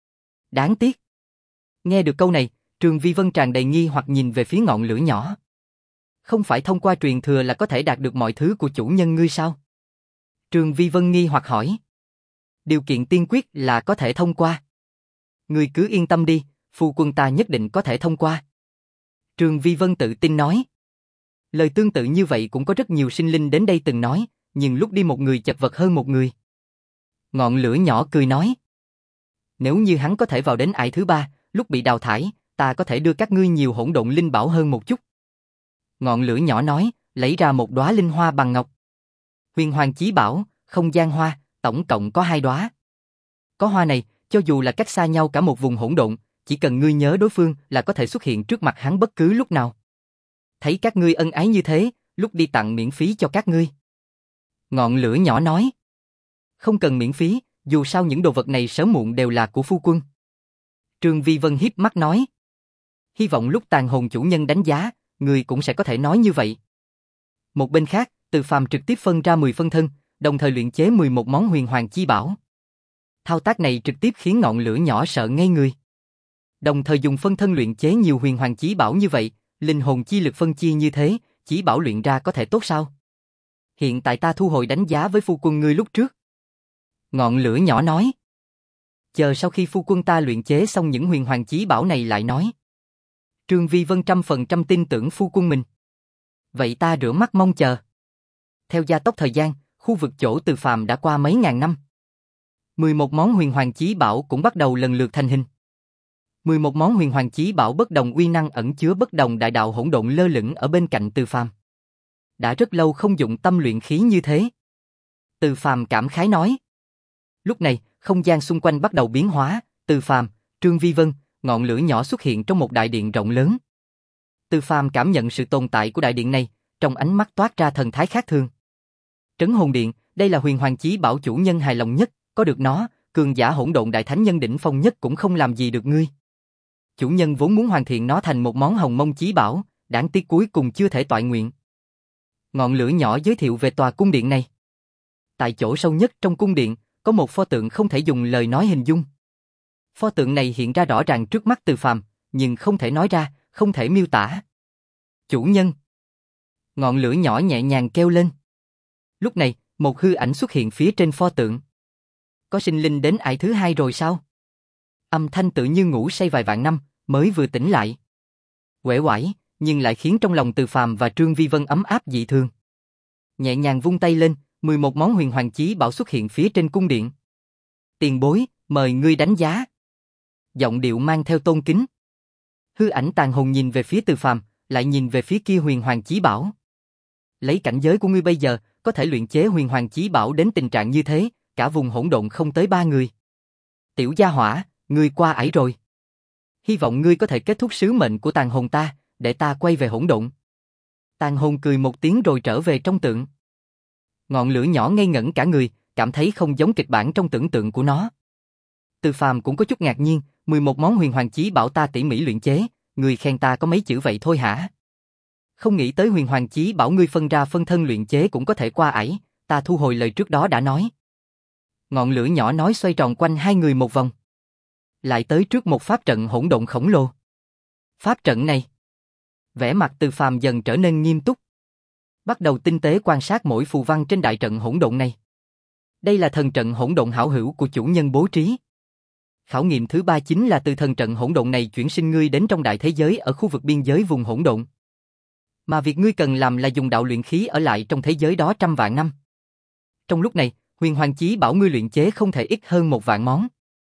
Đáng tiếc. Nghe được câu này, Trương Vi Vân tràn đầy nghi hoặc nhìn về phía ngọn lửa nhỏ. Không phải thông qua truyền thừa là có thể đạt được mọi thứ của chủ nhân ngươi sao? Trương Vi Vân nghi hoặc hỏi. Điều kiện tiên quyết là có thể thông qua. Ngươi cứ yên tâm đi, phu quân ta nhất định có thể thông qua. Trương Vi Vân tự tin nói. Lời tương tự như vậy cũng có rất nhiều sinh linh đến đây từng nói, nhưng lúc đi một người chật vật hơn một người. Ngọn lửa nhỏ cười nói. Nếu như hắn có thể vào đến ải thứ ba, lúc bị đào thải, ta có thể đưa các ngươi nhiều hỗn độn linh bảo hơn một chút. Ngọn lửa nhỏ nói, lấy ra một đóa linh hoa bằng ngọc. Huyền hoàng chí bảo, không gian hoa, tổng cộng có hai đóa. Có hoa này, cho dù là cách xa nhau cả một vùng hỗn độn, chỉ cần ngươi nhớ đối phương là có thể xuất hiện trước mặt hắn bất cứ lúc nào. Thấy các ngươi ân ái như thế, lúc đi tặng miễn phí cho các ngươi. Ngọn lửa nhỏ nói. Không cần miễn phí, dù sao những đồ vật này sớm muộn đều là của phu quân. Trương Vi Vân híp mắt nói. Hy vọng lúc tàn hồn chủ nhân đánh giá, ngươi cũng sẽ có thể nói như vậy. Một bên khác, Từ Phàm trực tiếp phân ra mười phân thân, đồng thời luyện chế mười một món huyền hoàng chi bảo. Thao tác này trực tiếp khiến ngọn lửa nhỏ sợ ngây người. Đồng thời dùng phân thân luyện chế nhiều huyền hoàng chí bảo như vậy, linh hồn chi lực phân chia như thế, chí bảo luyện ra có thể tốt sao? Hiện tại ta thu hồi đánh giá với phu quân ngươi lúc trước. Ngọn lửa nhỏ nói. Chờ sau khi phu quân ta luyện chế xong những huyền hoàng chí bảo này lại nói. Trương Vi Vân trăm phần trăm tin tưởng phu quân mình. Vậy ta rửa mắt mong chờ. Theo gia tốc thời gian, khu vực chỗ Từ Phàm đã qua mấy ngàn năm. mười một món huyền hoàng chí bảo cũng bắt đầu lần lượt thành hình. mười một món huyền hoàng chí bảo bất đồng uy năng ẩn chứa bất đồng đại đạo hỗn độn lơ lửng ở bên cạnh Từ Phàm. Đã rất lâu không dụng tâm luyện khí như thế. Từ Phàm cảm khái nói. Lúc này, không gian xung quanh bắt đầu biến hóa, Từ Phàm, Trương Vi Vân, ngọn lửa nhỏ xuất hiện trong một đại điện rộng lớn. Từ Phàm cảm nhận sự tồn tại của đại điện này, trong ánh mắt toát ra thần thái khác thường. Trấn Hồn Điện, đây là huyền hoàng chí bảo chủ nhân hài lòng nhất, có được nó, cường giả hỗn độn đại thánh nhân đỉnh phong nhất cũng không làm gì được ngươi. Chủ nhân vốn muốn hoàn thiện nó thành một món hồng mông chí bảo, đáng tiếc cuối cùng chưa thể toại nguyện. Ngọn lửa nhỏ giới thiệu về tòa cung điện này. Tại chỗ sâu nhất trong cung điện, có một pho tượng không thể dùng lời nói hình dung. Pho tượng này hiện ra rõ ràng trước mắt Từ Phàm, nhưng không thể nói ra, không thể miêu tả. Chủ nhân. Ngọn lửa nhỏ nhẹ nhàng kêu lên. Lúc này, một hư ảnh xuất hiện phía trên pho tượng. Có sinh linh đến ải thứ hai rồi sao? Âm thanh tự như ngủ say vài vạn năm, mới vừa tỉnh lại. Uể oải, nhưng lại khiến trong lòng Từ Phàm và Trương Vi Vân ấm áp dị thường. Nhẹ nhàng vung tay lên, mười một món huyền hoàng chí bảo xuất hiện phía trên cung điện. Tiền bối, mời ngươi đánh giá. Giọng điệu mang theo tôn kính. Hư ảnh tàn hồn nhìn về phía Từ Phàm, lại nhìn về phía kia huyền hoàng chí bảo. Lấy cảnh giới của ngươi bây giờ, có thể luyện chế huyền hoàng chí bảo đến tình trạng như thế, cả vùng hỗn độn không tới ba người. Tiểu gia hỏa, ngươi qua ải rồi. Hy vọng ngươi có thể kết thúc sứ mệnh của tàn hồn ta, để ta quay về hỗn độn. Tàn hồn cười một tiếng rồi trở về trong tượng. Ngọn lửa nhỏ ngây ngẩn cả người, cảm thấy không giống kịch bản trong tưởng tượng của nó. Từ Phàm cũng có chút ngạc nhiên, mười một món huyền hoàng chí bảo ta tỉ mỉ luyện chế, người khen ta có mấy chữ vậy thôi hả? Không nghĩ tới huyền hoàng chí bảo ngươi phân ra phân thân luyện chế cũng có thể qua ải, ta thu hồi lời trước đó đã nói. Ngọn lửa nhỏ nói xoay tròn quanh hai người một vòng. Lại tới trước một pháp trận hỗn độn khổng lồ. Pháp trận này. Vẻ mặt Từ Phàm dần trở nên nghiêm túc. Bắt đầu tinh tế quan sát mỗi phù văn trên đại trận hỗn độn này. Đây là thần trận hỗn độn hảo hữu của chủ nhân bố trí. Khảo nghiệm thứ ba chính là từ thần trận hỗn độn này chuyển sinh ngươi đến trong đại thế giới ở khu vực biên giới vùng hỗn độn. Mà việc ngươi cần làm là dùng đạo luyện khí ở lại trong thế giới đó trăm vạn năm. Trong lúc này, huyền hoàng chí bảo ngươi luyện chế không thể ít hơn một vạn món.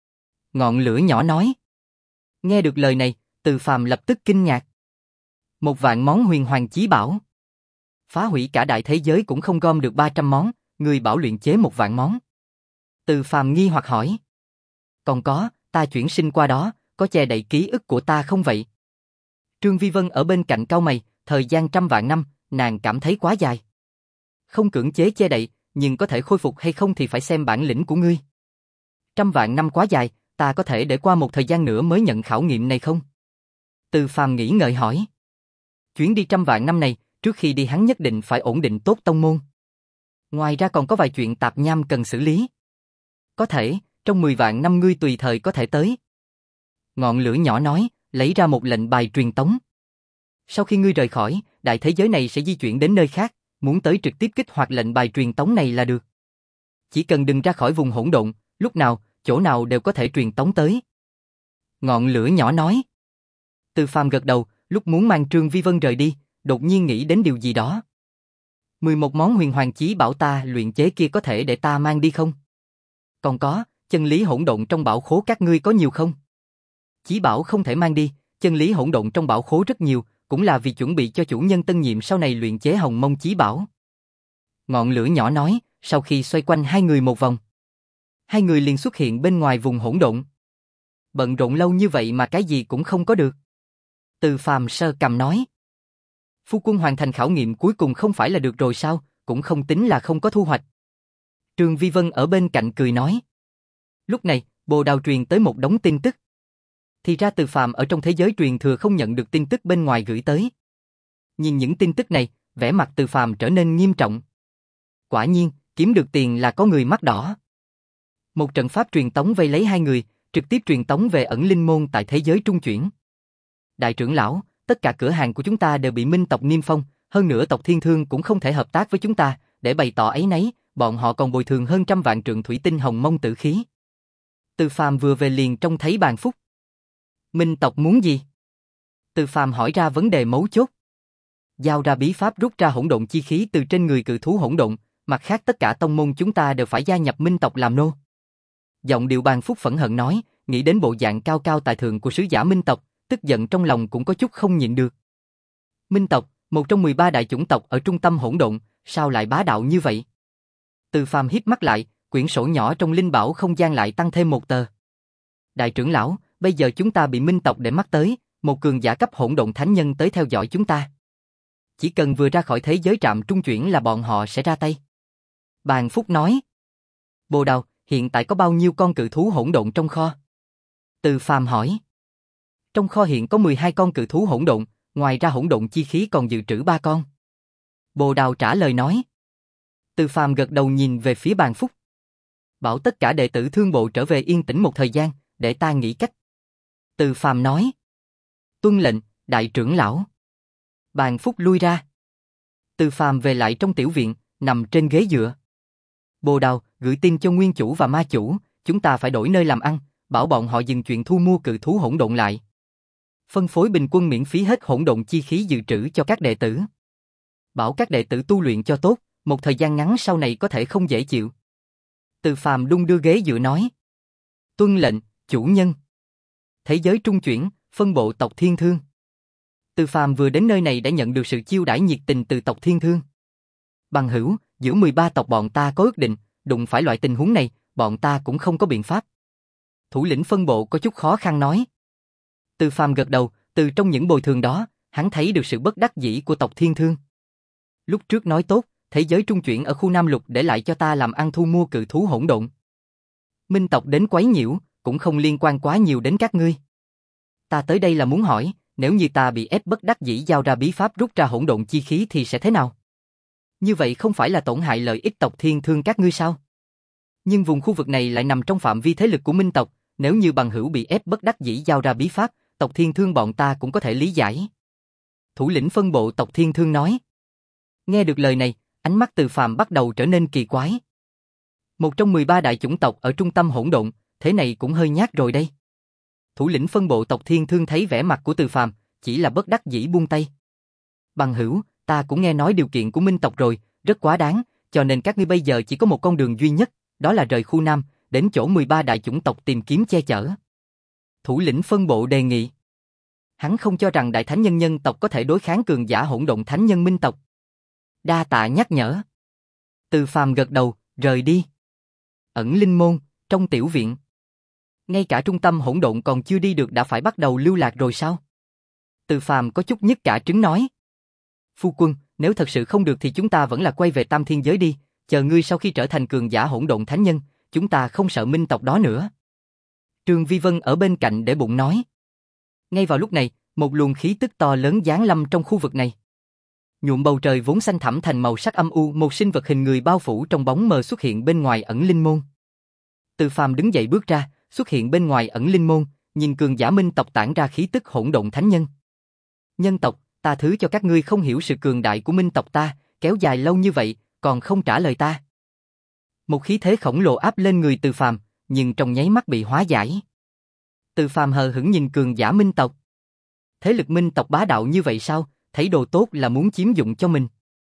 Ngọn lửa nhỏ nói. Nghe được lời này, Từ Phàm lập tức kinh ngạc. Một vạn món huyền hoàng chí bảo. Phá hủy cả đại thế giới cũng không gom được ba trăm món, ngươi bảo luyện chế một vạn món. Từ Phàm nghi hoặc hỏi. Còn có, ta chuyển sinh qua đó, có che đậy ký ức của ta không vậy? Trương Vi Vân ở bên cạnh cau mày, thời gian trăm vạn năm, nàng cảm thấy quá dài. Không cưỡng chế che đậy, nhưng có thể khôi phục hay không thì phải xem bản lĩnh của ngươi. Trăm vạn năm quá dài, ta có thể để qua một thời gian nữa mới nhận khảo nghiệm này không? Từ Phàm nghĩ ngợi hỏi. Chuyến đi trăm vạn năm này, trước khi đi hắn nhất định phải ổn định tốt tông môn. Ngoài ra còn có vài chuyện tạp nham cần xử lý. Có thể, trong mười vạn năm ngươi tùy thời có thể tới. Ngọn lửa nhỏ nói, lấy ra một lệnh bài truyền tống. Sau khi ngươi rời khỏi, đại thế giới này sẽ di chuyển đến nơi khác, muốn tới trực tiếp kích hoạt lệnh bài truyền tống này là được. Chỉ cần đừng ra khỏi vùng hỗn độn, lúc nào, chỗ nào đều có thể truyền tống tới. Ngọn lửa nhỏ nói. Từ Phàm gật đầu, lúc muốn mang Trương Vi Vân rời đi, đột nhiên nghĩ đến điều gì đó. mười một món huyền hoàng chí bảo ta luyện chế kia có thể để ta mang đi không? Còn có, chân lý hỗn độn trong bảo khố các ngươi có nhiều không? Chí bảo không thể mang đi, chân lý hỗn độn trong bảo khố rất nhiều, cũng là vì chuẩn bị cho chủ nhân tân nhiệm sau này luyện chế hồng mông chí bảo. Ngọn lửa nhỏ nói, sau khi xoay quanh hai người một vòng. Hai người liền xuất hiện bên ngoài vùng hỗn độn. Bận rộn lâu như vậy mà cái gì cũng không có được. Từ Phàm sơ cầm nói. Phu quân hoàn thành khảo nghiệm cuối cùng không phải là được rồi sao, cũng không tính là không có thu hoạch. Trương Vi Vân ở bên cạnh cười nói. Lúc này, Bồ Đào truyền tới một đống tin tức. Thì ra Từ Phàm ở trong thế giới truyền thừa không nhận được tin tức bên ngoài gửi tới. Nhìn những tin tức này, vẻ mặt Từ Phàm trở nên nghiêm trọng. Quả nhiên, kiếm được tiền là có người mắt đỏ. Một trận pháp truyền tống vây lấy hai người, trực tiếp truyền tống về ẩn linh môn tại thế giới trung chuyển. Đại trưởng lão, tất cả cửa hàng của chúng ta đều bị minh tộc niêm phong, hơn nữa tộc Thiên Thương cũng không thể hợp tác với chúng ta, để bày tỏ áy náy, bọn họ còn bồi thường hơn trăm vạn trượng thủy tinh hồng mông tử khí. Từ Phàm vừa về liền trông thấy bàn phúc. Minh tộc muốn gì? Từ Phàm hỏi ra vấn đề mấu chốt. Giao ra bí pháp rút ra hỗn độn chi khí từ trên người cự thú hỗn độn, mặt khác tất cả tông môn chúng ta đều phải gia nhập minh tộc làm nô. Giọng điệu Bàn Phúc phẫn hận nói, nghĩ đến bộ dạng cao cao tại thượng của sứ giả minh tộc, tức giận trong lòng cũng có chút không nhịn được. Minh tộc, một trong mười ba đại chủng tộc ở trung tâm hỗn độn, sao lại bá đạo như vậy? Từ Phàm híp mắt lại, quyển sổ nhỏ trong linh bảo không gian lại tăng thêm một tờ. Đại trưởng lão, bây giờ chúng ta bị minh tộc để mắt tới, một cường giả cấp hỗn độn thánh nhân tới theo dõi chúng ta. Chỉ cần vừa ra khỏi thế giới trạm trung chuyển là bọn họ sẽ ra tay. Bàn Phúc nói. Bồ Đào, hiện tại có bao nhiêu con cự thú hỗn độn trong kho? Từ Phàm hỏi. Trong kho hiện có mười hai con cự thú hỗn độn, ngoài ra hỗn độn chi khí còn dự trữ ba con. Bồ Đào trả lời nói. Từ Phàm gật đầu nhìn về phía Bàn Phúc. Bảo tất cả đệ tử thương bộ trở về yên tĩnh một thời gian, để ta nghĩ cách. Từ Phàm nói. Tuân lệnh, đại trưởng lão. Bàn Phúc lui ra. Từ Phàm về lại trong tiểu viện, nằm trên ghế dựa. Bồ Đào, gửi tin cho nguyên chủ và ma chủ, chúng ta phải đổi nơi làm ăn, bảo bọn họ dừng chuyện thu mua cự thú hỗn độn lại. Phân phối bình quân miễn phí hết hỗn độn chi khí dự trữ cho các đệ tử. Bảo các đệ tử tu luyện cho tốt, một thời gian ngắn sau này có thể không dễ chịu. Từ Phàm đung đưa ghế dựa nói. Tuân lệnh, chủ nhân. Thế giới trung chuyển, phân bộ tộc Thiên Thương. Từ Phàm vừa đến nơi này đã nhận được sự chiêu đãi nhiệt tình từ tộc Thiên Thương. Bằng hữu, giữa mười ba tộc bọn ta có ước định, đụng phải loại tình huống này, bọn ta cũng không có biện pháp. Thủ lĩnh phân bộ có chút khó khăn nói. Từ Phàm gật đầu, từ trong những bồi thường đó, hắn thấy được sự bất đắc dĩ của tộc Thiên Thương. Lúc trước nói tốt, thế giới trung chuyển ở khu Nam Lục để lại cho ta làm ăn thu mua cự thú hỗn độn. Minh tộc đến quấy nhiễu, cũng không liên quan quá nhiều đến các ngươi. Ta tới đây là muốn hỏi, nếu như ta bị ép bất đắc dĩ giao ra bí pháp rút ra hỗn độn chi khí thì sẽ thế nào? Như vậy không phải là tổn hại lợi ích tộc Thiên Thương các ngươi sao? Nhưng vùng khu vực này lại nằm trong phạm vi thế lực của Minh tộc, nếu như bằng hữu bị ép bất đắc dĩ giao ra bí pháp, tộc Thiên Thương bọn ta cũng có thể lý giải. Thủ lĩnh phân bộ tộc Thiên Thương nói. Nghe được lời này, ánh mắt Từ Phàm bắt đầu trở nên kỳ quái. Một trong mười ba đại chủng tộc ở trung tâm hỗn độn, thế này cũng hơi nhát rồi đây. Thủ lĩnh phân bộ tộc Thiên Thương thấy vẻ mặt của Từ Phàm, chỉ là bất đắc dĩ buông tay. Bằng hữu, ta cũng nghe nói điều kiện của Minh tộc rồi, rất quá đáng, cho nên các ngươi bây giờ chỉ có một con đường duy nhất, đó là rời khu Nam, đến chỗ mười ba đại chủng tộc tìm kiếm che chở. Thủ lĩnh phân bộ đề nghị. Hắn không cho rằng đại thánh nhân nhân tộc có thể đối kháng cường giả hỗn độn thánh nhân Minh tộc. Đa tạ nhắc nhở. Từ Phàm gật đầu, rời đi. Ẩn linh môn, trong tiểu viện. Ngay cả trung tâm hỗn độn còn chưa đi được đã phải bắt đầu lưu lạc rồi sao? Từ Phàm có chút nhức cả trứng nói. Phu quân, nếu thật sự không được thì chúng ta vẫn là quay về Tam Thiên giới đi, chờ ngươi sau khi trở thành cường giả hỗn độn thánh nhân, chúng ta không sợ Minh tộc đó nữa. Trương Vi Vân ở bên cạnh để bụng nói. Ngay vào lúc này, một luồng khí tức to lớn giáng lâm trong khu vực này. Nhuộm bầu trời vốn xanh thẳm thành màu sắc âm u, một sinh vật hình người bao phủ trong bóng mờ xuất hiện bên ngoài ẩn linh môn. Từ Phàm đứng dậy bước ra, xuất hiện bên ngoài ẩn linh môn, nhìn cường giả Minh tộc tản ra khí tức hỗn độn thánh nhân. Nhân tộc, ta thứ cho các ngươi không hiểu sự cường đại của Minh tộc ta, kéo dài lâu như vậy, còn không trả lời ta. Một khí thế khổng lồ áp lên người Từ Phàm, nhưng trong nháy mắt bị hóa giải. Từ Phàm hờ hững nhìn cường giả Minh tộc. Thế lực Minh tộc bá đạo như vậy sao, thấy đồ tốt là muốn chiếm dụng cho mình.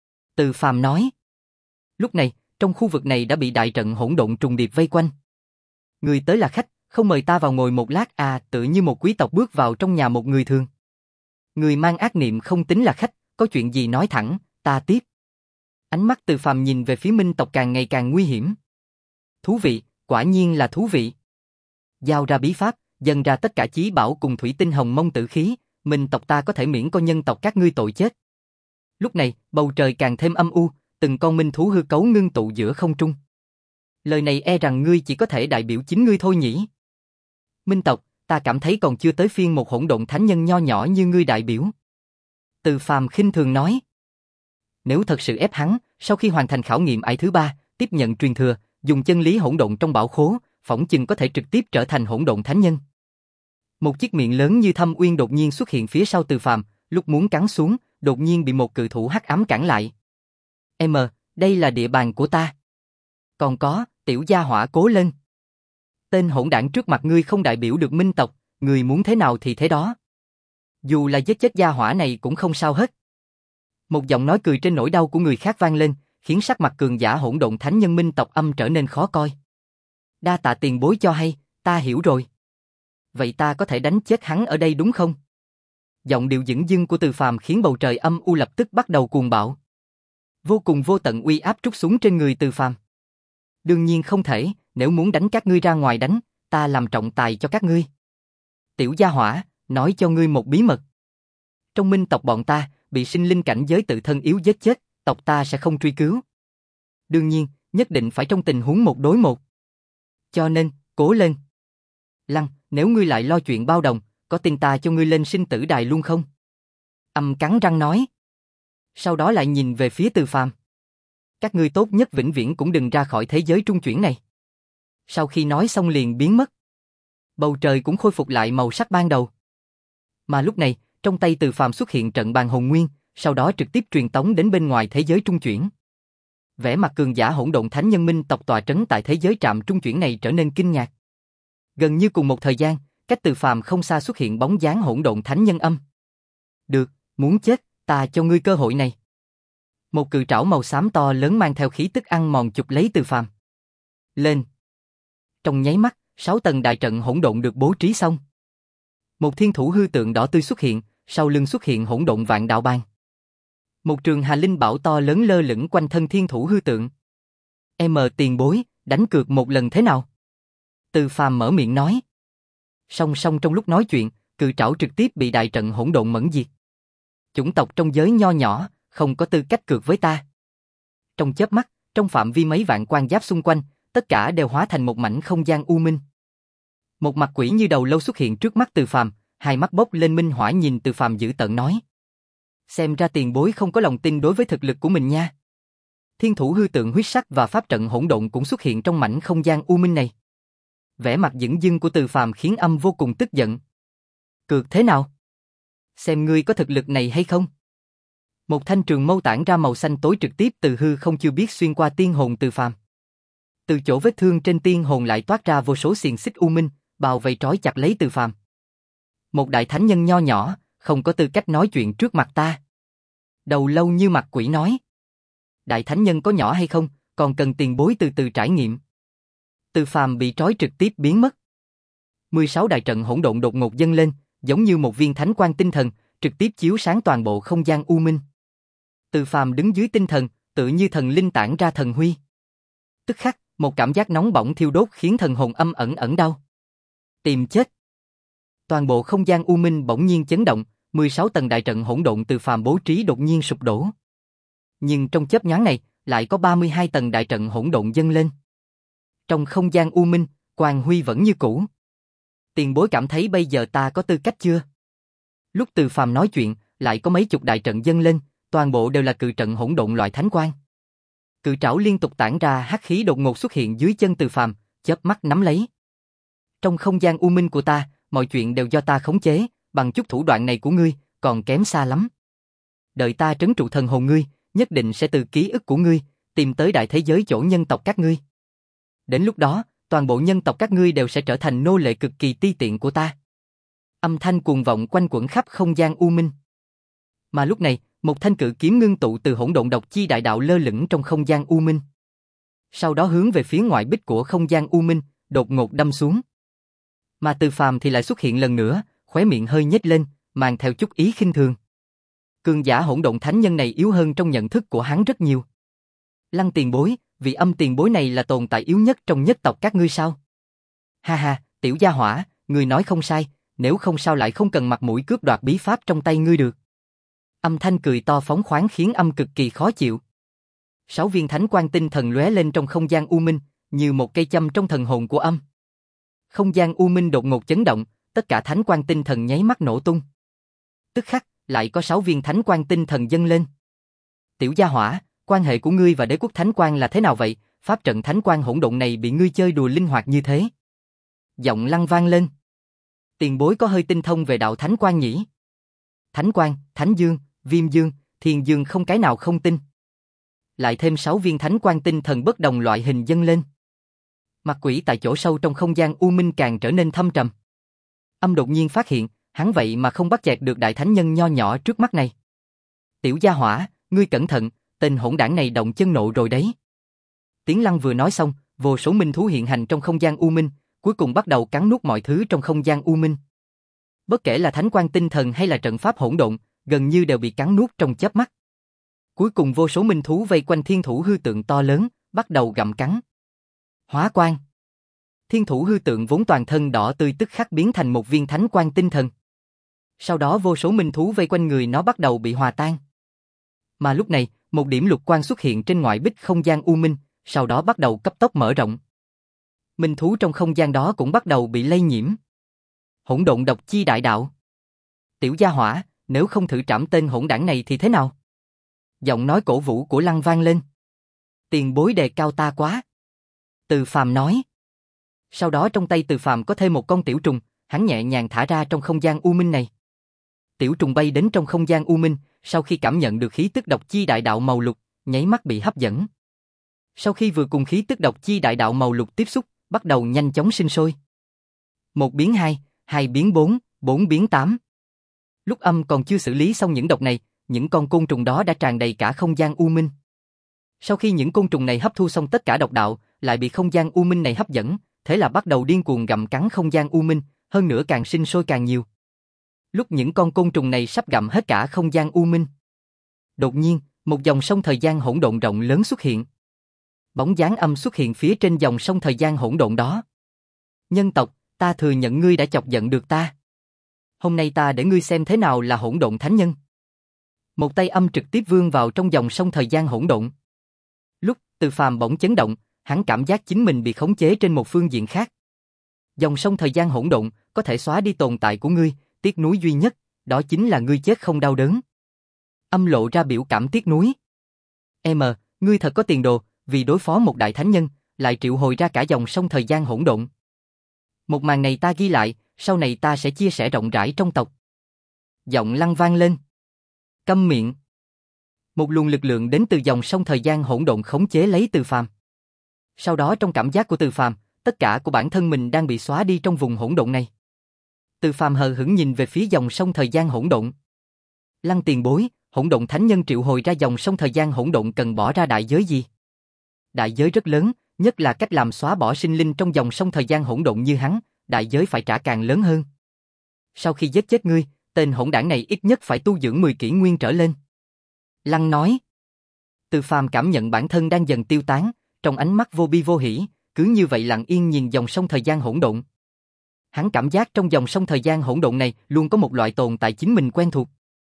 Từ Phàm nói. Lúc này, trong khu vực này đã bị đại trận hỗn độn trùng điệp vây quanh. Người tới là khách, không mời ta vào ngồi một lát à, tự như một quý tộc bước vào trong nhà một người thường. Người mang ác niệm không tính là khách, có chuyện gì nói thẳng, ta tiếp. Ánh mắt Từ Phàm nhìn về phía Minh tộc càng ngày càng nguy hiểm. Thú vị, quả nhiên là thú vị. Giao ra bí pháp, dâng ra tất cả chí bảo cùng thủy tinh hồng mông tử khí, Minh tộc ta có thể miễn coi nhân tộc các ngươi tội chết. Lúc này, bầu trời càng thêm âm u, từng con minh thú hư cấu ngưng tụ giữa không trung. Lời này e rằng ngươi chỉ có thể đại biểu chính ngươi thôi nhỉ. Minh tộc, ta cảm thấy còn chưa tới phiên một hỗn độn thánh nhân nho nhỏ như ngươi đại biểu. Từ Phàm khinh thường nói. Nếu thật sự ép hắn, sau khi hoàn thành khảo nghiệm ải thứ ba, tiếp nhận truyền thừa, dùng chân lý hỗn độn trong bảo khố, phỏng chừng có thể trực tiếp trở thành hỗn độn thánh nhân. Một chiếc miệng lớn như thâm uyên đột nhiên xuất hiện phía sau Từ Phàm, lúc muốn cắn xuống, đột nhiên bị một cự thủ hắc ám cản lại. Em, đây là địa bàn của ta. Còn có, tiểu gia hỏa cố lên. Tên hỗn đảng trước mặt ngươi không đại biểu được Minh tộc, ngươi muốn thế nào thì thế đó. Dù là giết chết gia hỏa này cũng không sao hết. Một giọng nói cười trên nỗi đau của người khác vang lên, khiến sắc mặt cường giả hỗn độn thánh nhân minh tộc Âm trở nên khó coi. Đa tạ tiền bối cho hay, ta hiểu rồi. Vậy ta có thể đánh chết hắn ở đây đúng không? Giọng điệu dửng dưng của Từ Phàm khiến bầu trời âm u lập tức bắt đầu cuồng bạo. Vô cùng vô tận uy áp trút xuống trên người Từ Phàm. Đương nhiên không thể, nếu muốn đánh các ngươi ra ngoài đánh, ta làm trọng tài cho các ngươi. Tiểu gia hỏa, nói cho ngươi một bí mật. Trong minh tộc bọn ta, bị sinh linh cảnh giới tự thân yếu giết chết, tộc ta sẽ không truy cứu. Đương nhiên, nhất định phải trong tình huống một đối một. Cho nên, cố lên. Lăng, nếu ngươi lại lo chuyện bao đồng, có tin ta cho ngươi lên sinh tử đài luôn không? Âm cắn răng nói. Sau đó lại nhìn về phía Từ Phàm. Các ngươi tốt nhất vĩnh viễn cũng đừng ra khỏi thế giới trung chuyển này. Sau khi nói xong liền biến mất. Bầu trời cũng khôi phục lại màu sắc ban đầu. Mà lúc này, trong tay Từ Phàm xuất hiện trận bàn hồn nguyên, sau đó trực tiếp truyền tống đến bên ngoài thế giới trung chuyển. Vẻ mặt cường giả hỗn độn thánh nhân minh tộc tọa trấn tại thế giới trạm trung chuyển này trở nên kinh ngạc. Gần như cùng một thời gian, cách Từ Phàm không xa xuất hiện bóng dáng hỗn độn thánh nhân Âm. Được, muốn chết, ta cho ngươi cơ hội này. Một cự trảo màu xám to lớn mang theo khí tức ăn mòn chụp lấy Từ Phàm. Lên. Trong nháy mắt, sáu tầng đại trận hỗn độn được bố trí xong. Một thiên thủ hư tượng đỏ tươi xuất hiện, sau lưng xuất hiện hỗn độn vạn đạo bang. Một trường hà linh bảo to lớn lơ lửng quanh thân thiên thủ hư tượng. Em tiền bối, đánh cược một lần thế nào? Từ Phàm mở miệng nói. Song song trong lúc nói chuyện, cự trảo trực tiếp bị đại trận hỗn độn mẫn diệt. Chủng tộc trong giới nho nhỏ, không có tư cách cược với ta. Trong chớp mắt, trong phạm vi mấy vạn quan giáp xung quanh, tất cả đều hóa thành một mảnh không gian u minh. Một mặt quỷ như đầu lâu xuất hiện trước mắt Từ Phàm, hai mắt bốc lên minh hỏa nhìn Từ Phàm dữ tợn nói. Xem ra tiền bối không có lòng tin đối với thực lực của mình nha. Thiên thủ hư tượng huyết sắc và pháp trận hỗn độn cũng xuất hiện trong mảnh không gian u minh này. Vẻ mặt dửng dưng của Từ Phàm khiến Âm vô cùng tức giận. Cược thế nào? Xem ngươi có thực lực này hay không? Một thanh trường mâu tản ra màu xanh tối trực tiếp từ hư không chưa biết xuyên qua tiên hồn Từ Phàm. Từ chỗ vết thương trên tiên hồn lại toát ra vô số xiềng xích u minh, bao vây trói chặt lấy Từ Phàm. Một đại thánh nhân nho nhỏ, không có tư cách nói chuyện trước mặt ta. Đầu lâu như mặt quỷ nói. Đại thánh nhân có nhỏ hay không, còn cần tiền bối từ từ trải nghiệm. Từ Phàm bị trói trực tiếp biến mất. mười sáu đại trận hỗn độn đột ngột dâng lên, giống như một viên thánh quang tinh thần, trực tiếp chiếu sáng toàn bộ không gian u minh. Từ Phàm đứng dưới tinh thần, tự như thần linh tản ra thần huy. Tức khắc, một cảm giác nóng bỏng thiêu đốt khiến thần hồn Âm ẩn ẩn đau. Tìm chết. Toàn bộ không gian u minh bỗng nhiên chấn động, mười sáu tầng đại trận hỗn độn Từ Phàm bố trí đột nhiên sụp đổ. Nhưng trong chớp nhoáng này, lại có ba mươi hai tầng đại trận hỗn độn dâng lên. Trong không gian u minh, quang huy vẫn như cũ. Tiền bối cảm thấy bây giờ ta có tư cách chưa? Lúc Từ Phàm nói chuyện, lại có mấy chục đại trận dâng lên, toàn bộ đều là cự trận hỗn độn loại thánh quang. Cự trảo liên tục tản ra hắc khí đột ngột xuất hiện dưới chân Từ Phàm, chớp mắt nắm lấy. Trong không gian u minh của ta, mọi chuyện đều do ta khống chế, bằng chút thủ đoạn này của ngươi, còn kém xa lắm. Đợi ta trấn trụ thần hồn ngươi, nhất định sẽ từ ký ức của ngươi, tìm tới đại thế giới chỗ nhân tộc các ngươi. Đến lúc đó, toàn bộ nhân tộc các ngươi đều sẽ trở thành nô lệ cực kỳ ti tiện của ta. Âm thanh cuồng vọng quanh quẩn khắp không gian u minh. Mà lúc này, một thanh cự kiếm ngưng tụ từ hỗn độn độc chi đại đạo lơ lửng trong không gian u minh. Sau đó hướng về phía ngoại bích của không gian u minh, đột ngột đâm xuống. Mà Từ Phàm thì lại xuất hiện lần nữa, khóe miệng hơi nhếch lên, mang theo chút ý khinh thường. Cường giả hỗn độn thánh nhân này yếu hơn trong nhận thức của hắn rất nhiều. Lăng tiền bối, vị Âm tiền bối này là tồn tại yếu nhất trong nhất tộc các ngươi sao? Ha ha, tiểu gia hỏa, ngươi nói không sai, nếu không sao lại không cần mặt mũi cướp đoạt bí pháp trong tay ngươi được. Âm thanh cười to phóng khoáng khiến Âm cực kỳ khó chịu. Sáu viên thánh quang tinh thần lóe lên trong không gian u minh, như một cây châm trong thần hồn của Âm. Không gian u minh đột ngột chấn động, tất cả thánh quang tinh thần nháy mắt nổ tung. Tức khắc, lại có sáu viên thánh quang tinh thần dâng lên. Tiểu gia hỏa, quan hệ của ngươi và đế quốc thánh quang là thế nào vậy? Pháp trận thánh quang hỗn độn này bị ngươi chơi đùa linh hoạt như thế. Giọng Lăng vang lên. Tiền bối có hơi tinh thông về đạo thánh quang nhỉ? Thánh quang, thánh dương, viêm dương, thiên dương không cái nào không tin. Lại thêm sáu viên thánh quang tinh thần bất đồng loại hình dâng lên. Mặt quỷ tại chỗ sâu trong không gian u minh càng trở nên thâm trầm. Âm đột nhiên phát hiện, hắn vậy mà không bắt chẹt được đại thánh nhân nho nhỏ trước mắt này. Tiểu gia hỏa, ngươi cẩn thận, tên hỗn đảng này động chân nộ rồi đấy. Tiến Lăng vừa nói xong, vô số minh thú hiện hành trong không gian u minh, cuối cùng bắt đầu cắn nuốt mọi thứ trong không gian u minh. Bất kể là thánh quan tinh thần hay là trận pháp hỗn độn, gần như đều bị cắn nuốt trong chớp mắt. Cuối cùng vô số minh thú vây quanh thiên thủ hư tượng to lớn, bắt đầu gặm cắn. Hóa quang. Thiên thủ hư tượng vốn toàn thân đỏ tươi tức khắc biến thành một viên thánh quan tinh thần. Sau đó vô số minh thú vây quanh người nó bắt đầu bị hòa tan. Mà lúc này, một điểm lục quang xuất hiện trên ngoại bích không gian u minh, sau đó bắt đầu cấp tốc mở rộng. Minh thú trong không gian đó cũng bắt đầu bị lây nhiễm. Hỗn độn độc chi đại đạo. Tiểu gia hỏa, nếu không thử trảm tên hỗn đảng này thì thế nào? Giọng nói cổ vũ của Lăng vang lên. Tiền bối đề cao ta quá. Từ Phàm nói. Sau đó trong tay Từ Phàm có thêm một con tiểu trùng, hắn nhẹ nhàng thả ra trong không gian u minh này. Tiểu trùng bay đến trong không gian u minh, sau khi cảm nhận được khí tức độc chi đại đạo màu lục, nháy mắt bị hấp dẫn. Sau khi vừa cùng khí tức độc chi đại đạo màu lục tiếp xúc, bắt đầu nhanh chóng sinh sôi. Một biến hai, hai biến bốn, bốn biến tám. Lúc âm còn chưa xử lý xong những độc này, những con côn trùng đó đã tràn đầy cả không gian u minh. Sau khi những côn trùng này hấp thu xong tất cả độc đạo, lại bị không gian u minh này hấp dẫn, thế là bắt đầu điên cuồng gặm cắn không gian u minh, hơn nữa càng sinh sôi càng nhiều. Lúc những con côn trùng này sắp gặm hết cả không gian u minh, đột nhiên, một dòng sông thời gian hỗn độn rộng lớn xuất hiện. Bóng dáng âm xuất hiện phía trên dòng sông thời gian hỗn độn đó. Nhân tộc, ta thừa nhận ngươi đã chọc giận được ta. Hôm nay ta để ngươi xem thế nào là hỗn độn thánh nhân. Một tay âm trực tiếp vươn vào trong dòng sông thời gian hỗn độn. Lúc Từ Phàm bỗng chấn động, hắn cảm giác chính mình bị khống chế trên một phương diện khác. Dòng sông thời gian hỗn độn có thể xóa đi tồn tại của ngươi, tiếc nuối duy nhất, đó chính là ngươi chết không đau đớn. Âm lộ ra biểu cảm tiếc nuối. Em, ngươi thật có tiền đồ, vì đối phó một đại thánh nhân, lại triệu hồi ra cả dòng sông thời gian hỗn độn. Một màn này ta ghi lại, sau này ta sẽ chia sẻ rộng rãi trong tộc. Giọng Lăng vang lên. Câm miệng. Một luồng lực lượng đến từ dòng sông thời gian hỗn độn khống chế lấy Từ Phàm. Sau đó trong cảm giác của Từ Phàm, tất cả của bản thân mình đang bị xóa đi trong vùng hỗn độn này. Từ Phàm hờ hững nhìn về phía dòng sông thời gian hỗn độn. Lăng tiền bối, hỗn độn thánh nhân triệu hồi ra dòng sông thời gian hỗn độn cần bỏ ra đại giới gì? Đại giới rất lớn, nhất là cách làm xóa bỏ sinh linh trong dòng sông thời gian hỗn độn như hắn, đại giới phải trả càng lớn hơn. Sau khi giết chết ngươi, tên hỗn đảng này ít nhất phải tu dưỡng mười kỷ nguyên trở lên. Lăng nói. Từ Phàm cảm nhận bản thân đang dần tiêu tán, trong ánh mắt vô bi vô hỉ, cứ như vậy lặng yên nhìn dòng sông thời gian hỗn độn. Hắn cảm giác trong dòng sông thời gian hỗn độn này luôn có một loại tồn tại chính mình quen thuộc.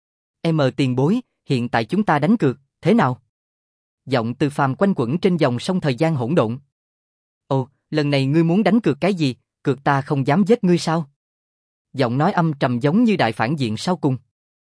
Em tiền bối, hiện tại chúng ta đánh cược, thế nào? Giọng Từ Phàm quanh quẩn trên dòng sông thời gian hỗn độn. Ồ, lần này ngươi muốn đánh cược cái gì, cược ta không dám giết ngươi sao? Giọng nói âm trầm giống như đại phản diện sau cùng.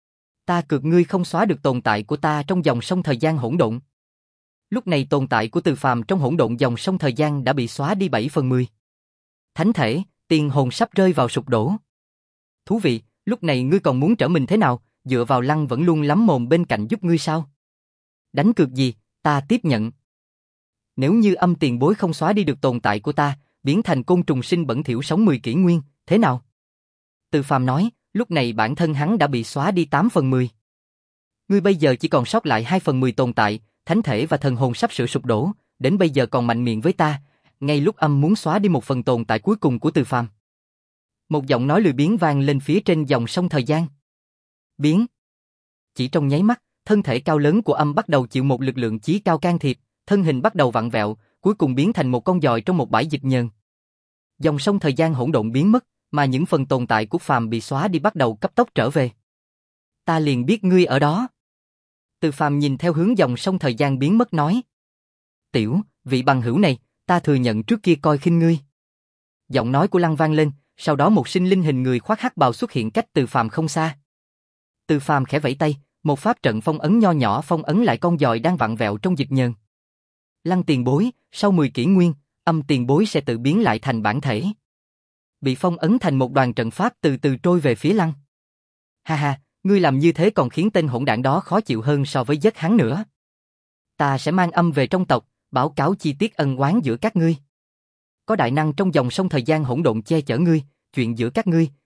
Ta cược ngươi không xóa được tồn tại của ta trong dòng sông thời gian hỗn độn. Lúc này tồn tại của Từ Phàm trong hỗn độn dòng sông thời gian đã bị xóa đi bảy phần mười. Thánh thể, tiền hồn sắp rơi vào sụp đổ. Thú vị, lúc này ngươi còn muốn trở mình thế nào, dựa vào Lăng vẫn luôn lắm mồm bên cạnh giúp ngươi sao? Đánh cược gì, ta tiếp nhận. Nếu như âm tiền bối không xóa đi được tồn tại của ta, biến thành côn trùng sinh bẩn thỉu sống mười kỷ nguyên, thế nào? Từ Phàm nói, lúc này bản thân hắn đã bị xóa đi tám phần mười. Ngươi bây giờ chỉ còn sót lại hai phần mười tồn tại, thánh thể và thần hồn sắp sửa sụp đổ, đến bây giờ còn mạnh miệng với ta, ngay lúc âm muốn xóa đi một phần tồn tại cuối cùng của Từ Phàm. Một giọng nói lười biếng vang lên phía trên dòng sông thời gian. Biến. Chỉ trong nháy mắt, thân thể cao lớn của âm bắt đầu chịu một lực lượng chí cao can thiệp, thân hình bắt đầu vặn vẹo, cuối cùng biến thành một con giòi trong một bãi dịch nhờn. Dòng sông thời gian hỗn độn biến mất, mà những phần tồn tại của Phàm bị xóa đi bắt đầu cấp tốc trở về. Ta liền biết ngươi ở đó. Từ Phàm nhìn theo hướng dòng sông thời gian biến mất nói. Tiểu, vị bằng hữu này, ta thừa nhận trước kia coi khinh ngươi. Giọng nói của Lăng vang lên, sau đó một sinh linh hình người khoác hắc bào xuất hiện cách Từ Phàm không xa. Từ Phàm khẽ vẫy tay, một pháp trận phong ấn nho nhỏ phong ấn lại con giòi đang vặn vẹo trong dịch nhờn. Lăng tiền bối, sau mười kỷ nguyên, âm tiền bối sẽ tự biến lại thành bản thể. Bị phong ấn thành một đoàn trận pháp từ từ trôi về phía Lăng. Ha ha, ngươi làm như thế còn khiến tên hỗn đảng đó khó chịu hơn so với giết hắn nữa. Ta sẽ mang âm về trong tộc, báo cáo chi tiết ân oán giữa các ngươi. Có đại năng trong dòng sông thời gian hỗn độn che chở ngươi, chuyện giữa các ngươi,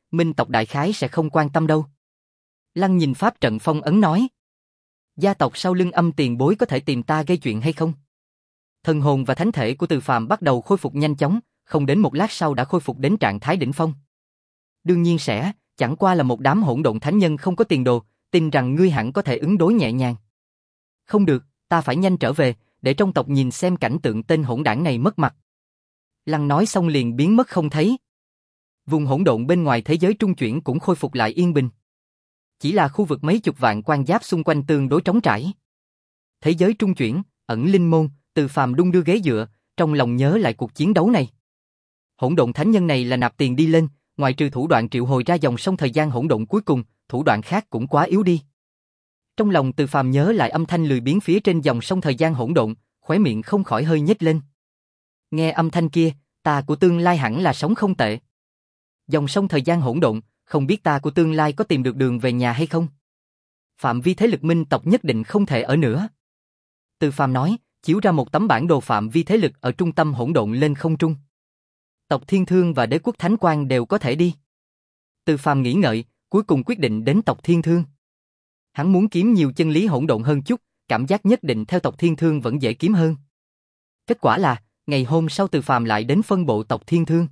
minh tộc đại khái sẽ không quan tâm đâu. Lăng nhìn pháp trận phong ấn nói. Gia tộc sau lưng Âm tiền bối có thể tìm ta gây chuyện hay không? Thần hồn và thánh thể của Từ Phàm bắt đầu khôi phục nhanh chóng, không đến một lát sau đã khôi phục đến trạng thái đỉnh phong. Đương nhiên sẽ, chẳng qua là một đám hỗn độn thánh nhân không có tiền đồ, tin rằng ngươi hẳn có thể ứng đối nhẹ nhàng. Không được, ta phải nhanh trở về, để trong tộc nhìn xem cảnh tượng tên hỗn đảng này mất mặt. Lăng nói xong liền biến mất không thấy. Vùng hỗn độn bên ngoài thế giới trung chuyển cũng khôi phục lại yên bình. Chỉ là khu vực mấy chục vạn quan giáp xung quanh tương đối trống trải. Thế giới trung chuyển, ẩn linh môn, Từ Phàm đung đưa ghế dựa, trong lòng nhớ lại cuộc chiến đấu này. Hỗn độn thánh nhân này là nạp tiền đi lên, ngoài trừ thủ đoạn triệu hồi ra dòng sông thời gian hỗn độn cuối cùng, thủ đoạn khác cũng quá yếu đi. Trong lòng Từ Phàm nhớ lại âm thanh lười biếng phía trên dòng sông thời gian hỗn độn, khóe miệng không khỏi hơi nhếch lên. Nghe âm thanh kia, ta của tương lai hẳn là sống không tệ. Dòng sông thời gian hỗn độn, không biết ta của tương lai có tìm được đường về nhà hay không? Phạm vi thế lực minh tộc nhất định không thể ở nữa. Từ Phàm nói, chiếu ra một tấm bản đồ phạm vi thế lực ở trung tâm hỗn độn lên không trung. Tộc Thiên Thương và Đế quốc Thánh Quang đều có thể đi. Từ Phàm nghĩ ngợi, cuối cùng quyết định đến tộc Thiên Thương. Hắn muốn kiếm nhiều chân lý hỗn độn hơn chút, cảm giác nhất định theo tộc Thiên Thương vẫn dễ kiếm hơn. Kết quả là, ngày hôm sau Từ Phàm lại đến phân bộ tộc Thiên Thương.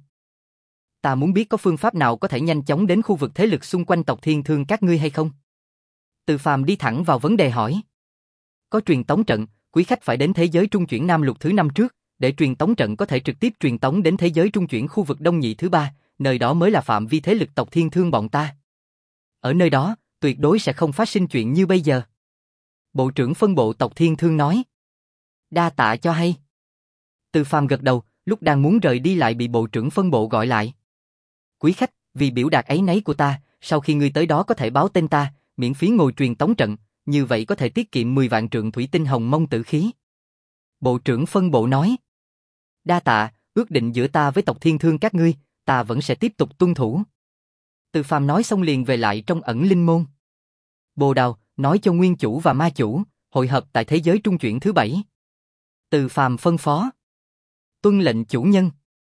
Ta muốn biết có phương pháp nào có thể nhanh chóng đến khu vực thế lực xung quanh tộc Thiên Thương các ngươi hay không? Từ Phàm đi thẳng vào vấn đề hỏi. Có truyền tống trận, quý khách phải đến thế giới trung chuyển Nam Lục thứ năm trước, để truyền tống trận có thể trực tiếp truyền tống đến thế giới trung chuyển khu vực Đông Nhị thứ ba, nơi đó mới là phạm vi thế lực tộc Thiên Thương bọn ta. Ở nơi đó, tuyệt đối sẽ không phát sinh chuyện như bây giờ. Bộ trưởng phân bộ tộc Thiên Thương nói. Đa tạ cho hay. Từ Phàm gật đầu, lúc đang muốn rời đi lại bị bộ trưởng phân bộ gọi lại. Quý khách, vì biểu đạt áy náy của ta, sau khi ngươi tới đó có thể báo tên ta, miễn phí ngồi truyền tống trận, như vậy có thể tiết kiệm mười vạn trượng thủy tinh hồng mông tử khí. Bộ trưởng phân bộ nói. Đa tạ, ước định giữa ta với tộc Thiên Thương các ngươi, ta vẫn sẽ tiếp tục tuân thủ. Từ Phàm nói xong liền về lại trong ẩn linh môn. Bồ Đào, nói cho nguyên chủ và ma chủ, hội hợp tại thế giới trung chuyển thứ bảy. Từ Phàm phân phó. Tuân lệnh chủ nhân.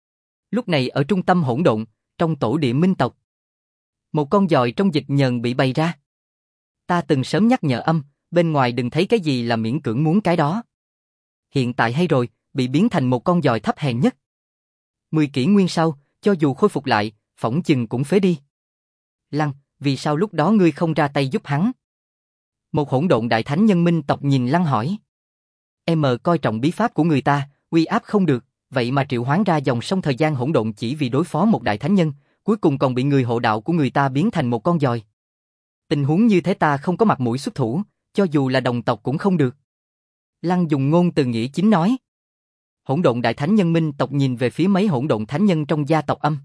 Lúc này ở trung tâm hỗn độn, trong tổ địa minh tộc. Một con giòi trong dịch nhờn bị bày ra. Ta từng sớm nhắc nhở Âm, bên ngoài đừng thấy cái gì là miễn cưỡng muốn cái đó. Hiện tại hay rồi, bị biến thành một con giòi thấp hèn nhất. Mười kỷ nguyên sau, cho dù khôi phục lại, phỏng chừng cũng phế đi. Lăng, vì sao lúc đó ngươi không ra tay giúp hắn? Một hỗn độn đại thánh nhân minh tộc nhìn Lăng hỏi. Em coi trọng bí pháp của người ta, uy áp không được, vậy mà triệu hoán ra dòng sông thời gian hỗn độn chỉ vì đối phó một đại thánh nhân, cuối cùng còn bị người hộ đạo của người ta biến thành một con giòi. Tình huống như thế ta không có mặt mũi xuất thủ, cho dù là đồng tộc cũng không được. Lăng dùng ngôn từ nghĩa chính nói. Hỗn độn đại thánh nhân minh tộc nhìn về phía mấy hỗn độn thánh nhân trong gia tộc Âm.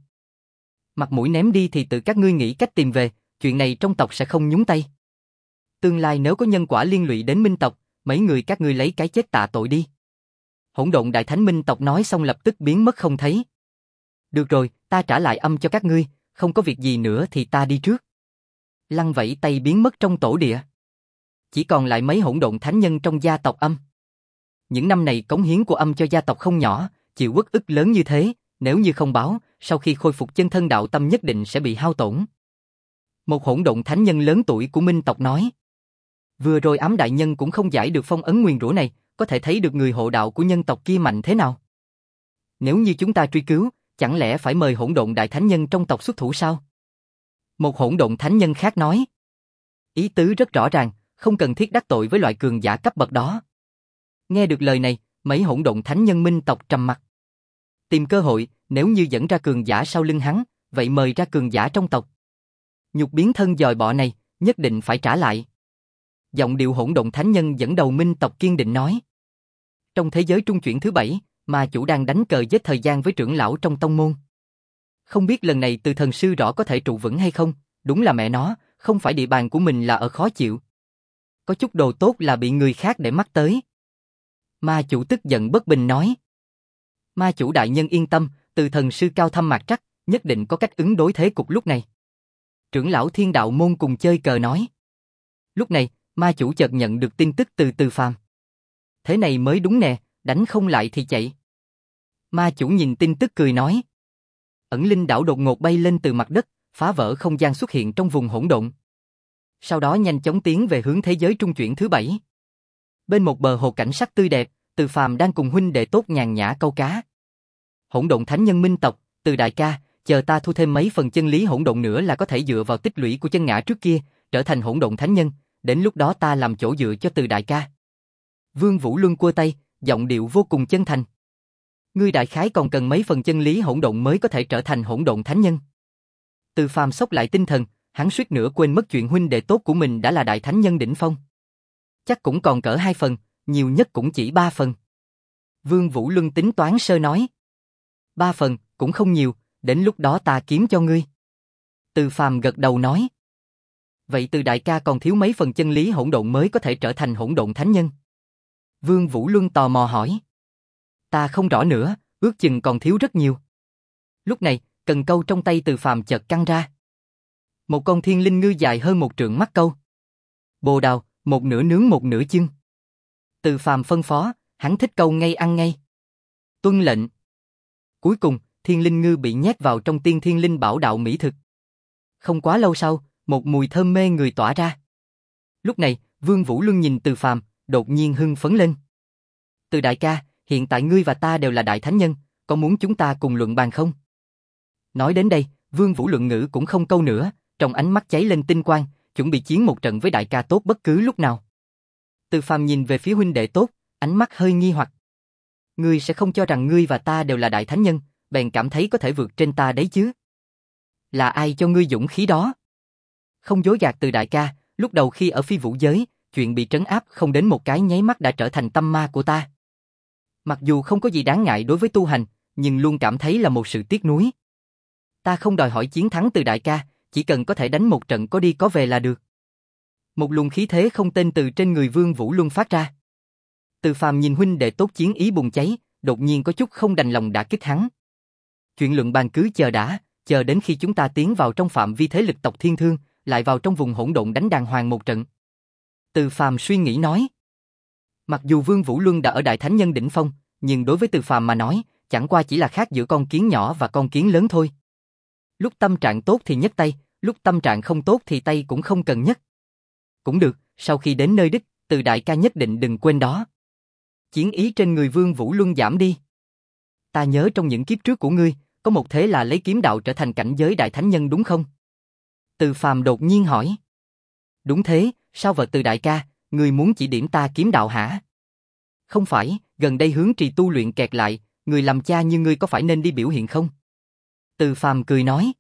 Mặt mũi ném đi thì tự các ngươi nghĩ cách tìm về, chuyện này trong tộc sẽ không nhúng tay. Tương lai nếu có nhân quả liên lụy đến minh tộc, mấy người các ngươi lấy cái chết tạ tội đi. Hỗn độn đại thánh minh tộc nói xong lập tức biến mất không thấy. Được rồi, ta trả lại Âm cho các ngươi, không có việc gì nữa thì ta đi trước. Lăng vẫy tay biến mất trong tổ địa. Chỉ còn lại mấy hỗn độn thánh nhân trong gia tộc Âm. Những năm này cống hiến của Âm cho gia tộc không nhỏ, chịu uất ức lớn như thế, nếu như không báo, sau khi khôi phục chân thân đạo tâm nhất định sẽ bị hao tổn. Một hỗn độn thánh nhân lớn tuổi của minh tộc nói. Vừa rồi Ám đại nhân cũng không giải được phong ấn nguyền rủa này, có thể thấy được người hộ đạo của nhân tộc kia mạnh thế nào. Nếu như chúng ta truy cứu, chẳng lẽ phải mời hỗn độn đại thánh nhân trong tộc xuất thủ sao? Một hỗn độn thánh nhân khác nói. Ý tứ rất rõ ràng, không cần thiết đắc tội với loại cường giả cấp bậc đó. Nghe được lời này, mấy hỗn độn thánh nhân minh tộc trầm mặt. Tìm cơ hội, nếu như dẫn ra cường giả sau lưng hắn, vậy mời ra cường giả trong tộc. Nhục biến thân dòi bọ này, nhất định phải trả lại. Giọng điệu hỗn độn thánh nhân dẫn đầu minh tộc kiên định nói. Trong thế giới trung chuyển thứ bảy, ma chủ đang đánh cờ giết thời gian với trưởng lão trong tông môn. Không biết lần này từ thần sư rõ có thể trụ vững hay không, đúng là mẹ nó, không phải địa bàn của mình là ở khó chịu. Có chút đồ tốt là bị người khác để mắt tới. Ma chủ tức giận bất bình nói. Ma chủ đại nhân yên tâm, từ thần sư cao thâm mạc trắc, nhất định có cách ứng đối thế cục lúc này. Trưởng lão thiên đạo môn cùng chơi cờ nói. Lúc này, ma chủ chợt nhận được tin tức từ Từ Phàm. Thế này mới đúng nè, đánh không lại thì chạy. Ma chủ nhìn tin tức cười nói. Ẩn linh đảo đột ngột bay lên từ mặt đất, phá vỡ không gian xuất hiện trong vùng hỗn độn. Sau đó nhanh chóng tiến về hướng thế giới trung chuyển thứ bảy. Bên một bờ hồ cảnh sắc tươi đẹp, Từ Phàm đang cùng huynh đệ tốt nhàn nhã câu cá. Hỗn độn thánh nhân minh tộc, Từ đại ca, chờ ta thu thêm mấy phần chân lý hỗn độn nữa là có thể dựa vào tích lũy của chân ngã trước kia, trở thành hỗn độn thánh nhân, đến lúc đó ta làm chỗ dựa cho Từ đại ca. Vương Vũ Luân cua tay, giọng điệu vô cùng chân thành. Ngươi đại khái còn cần mấy phần chân lý hỗn độn mới có thể trở thành hỗn độn thánh nhân. Từ Phàm sốc lại tinh thần, hắn suýt nữa quên mất chuyện huynh đệ tốt của mình đã là đại thánh nhân đỉnh phong. Chắc cũng còn cỡ hai phần, nhiều nhất cũng chỉ ba phần. Vương Vũ Luân tính toán sơ nói. Ba phần, cũng không nhiều, đến lúc đó ta kiếm cho ngươi. Từ Phàm gật đầu nói. Vậy Từ đại ca còn thiếu mấy phần chân lý hỗn độn mới có thể trở thành hỗn độn thánh nhân? Vương Vũ Luân tò mò hỏi. Ta không rõ nữa, ước chừng còn thiếu rất nhiều. Lúc này, cần câu trong tay Từ Phàm chợt căng ra. Một con thiên linh ngư dài hơn một trượng mắc câu. Bồ đào, một nửa nướng một nửa chưng. Từ Phàm phân phó, hắn thích câu ngay ăn ngay. Tuân lệnh. Cuối cùng, thiên linh ngư bị nhét vào trong tiên thiên linh bảo đạo mỹ thực. Không quá lâu sau, một mùi thơm mê người tỏa ra. Lúc này, Vương Vũ Luân nhìn Từ Phàm, đột nhiên hưng phấn lên. Từ đại ca, hiện tại ngươi và ta đều là đại thánh nhân, có muốn chúng ta cùng luận bàn không? Nói đến đây, Vương Vũ Luận ngữ cũng không câu nữa, trong ánh mắt cháy lên tinh quang, chuẩn bị chiến một trận với đại ca tốt bất cứ lúc nào. Từ Phàm nhìn về phía huynh đệ tốt, ánh mắt hơi nghi hoặc. Ngươi sẽ không cho rằng ngươi và ta đều là đại thánh nhân, bèn cảm thấy có thể vượt trên ta đấy chứ? Là ai cho ngươi dũng khí đó? Không dối gạt Từ đại ca, lúc đầu khi ở phi vũ giới, chuyện bị trấn áp không đến một cái nháy mắt đã trở thành tâm ma của ta. Mặc dù không có gì đáng ngại đối với tu hành, nhưng luôn cảm thấy là một sự tiếc nuối. Ta không đòi hỏi chiến thắng Từ đại ca, chỉ cần có thể đánh một trận có đi có về là được. Một luồng khí thế không tên từ trên người Vương Vũ Luân phát ra. Từ Phàm nhìn huynh đệ tốt chiến ý bùng cháy, đột nhiên có chút không đành lòng đả kích hắn. Chuyện luận bàn cứ chờ đã, chờ đến khi chúng ta tiến vào trong phạm vi thế lực tộc Thiên Thương, lại vào trong vùng hỗn độn đánh đàng hoàng một trận. Từ Phàm suy nghĩ nói. Mặc dù Vương Vũ Luân đã ở đại thánh nhân đỉnh phong, nhưng đối với Từ Phàm mà nói, chẳng qua chỉ là khác giữa con kiến nhỏ và con kiến lớn thôi. Lúc tâm trạng tốt thì nhấc tay, lúc tâm trạng không tốt thì tay cũng không cần nhấc. Cũng được, sau khi đến nơi đích, Từ đại ca nhất định đừng quên đó. Chiến ý trên người Vương Vũ Luân giảm đi. Ta nhớ trong những kiếp trước của ngươi, có một thế là lấy kiếm đạo trở thành cảnh giới đại thánh nhân đúng không? Từ Phàm đột nhiên hỏi. Đúng thế, sao vợ Từ đại ca, ngươi muốn chỉ điểm ta kiếm đạo hả? Không phải, gần đây hướng trì tu luyện kẹt lại, người làm cha như ngươi có phải nên đi biểu hiện không? Từ Phàm cười nói.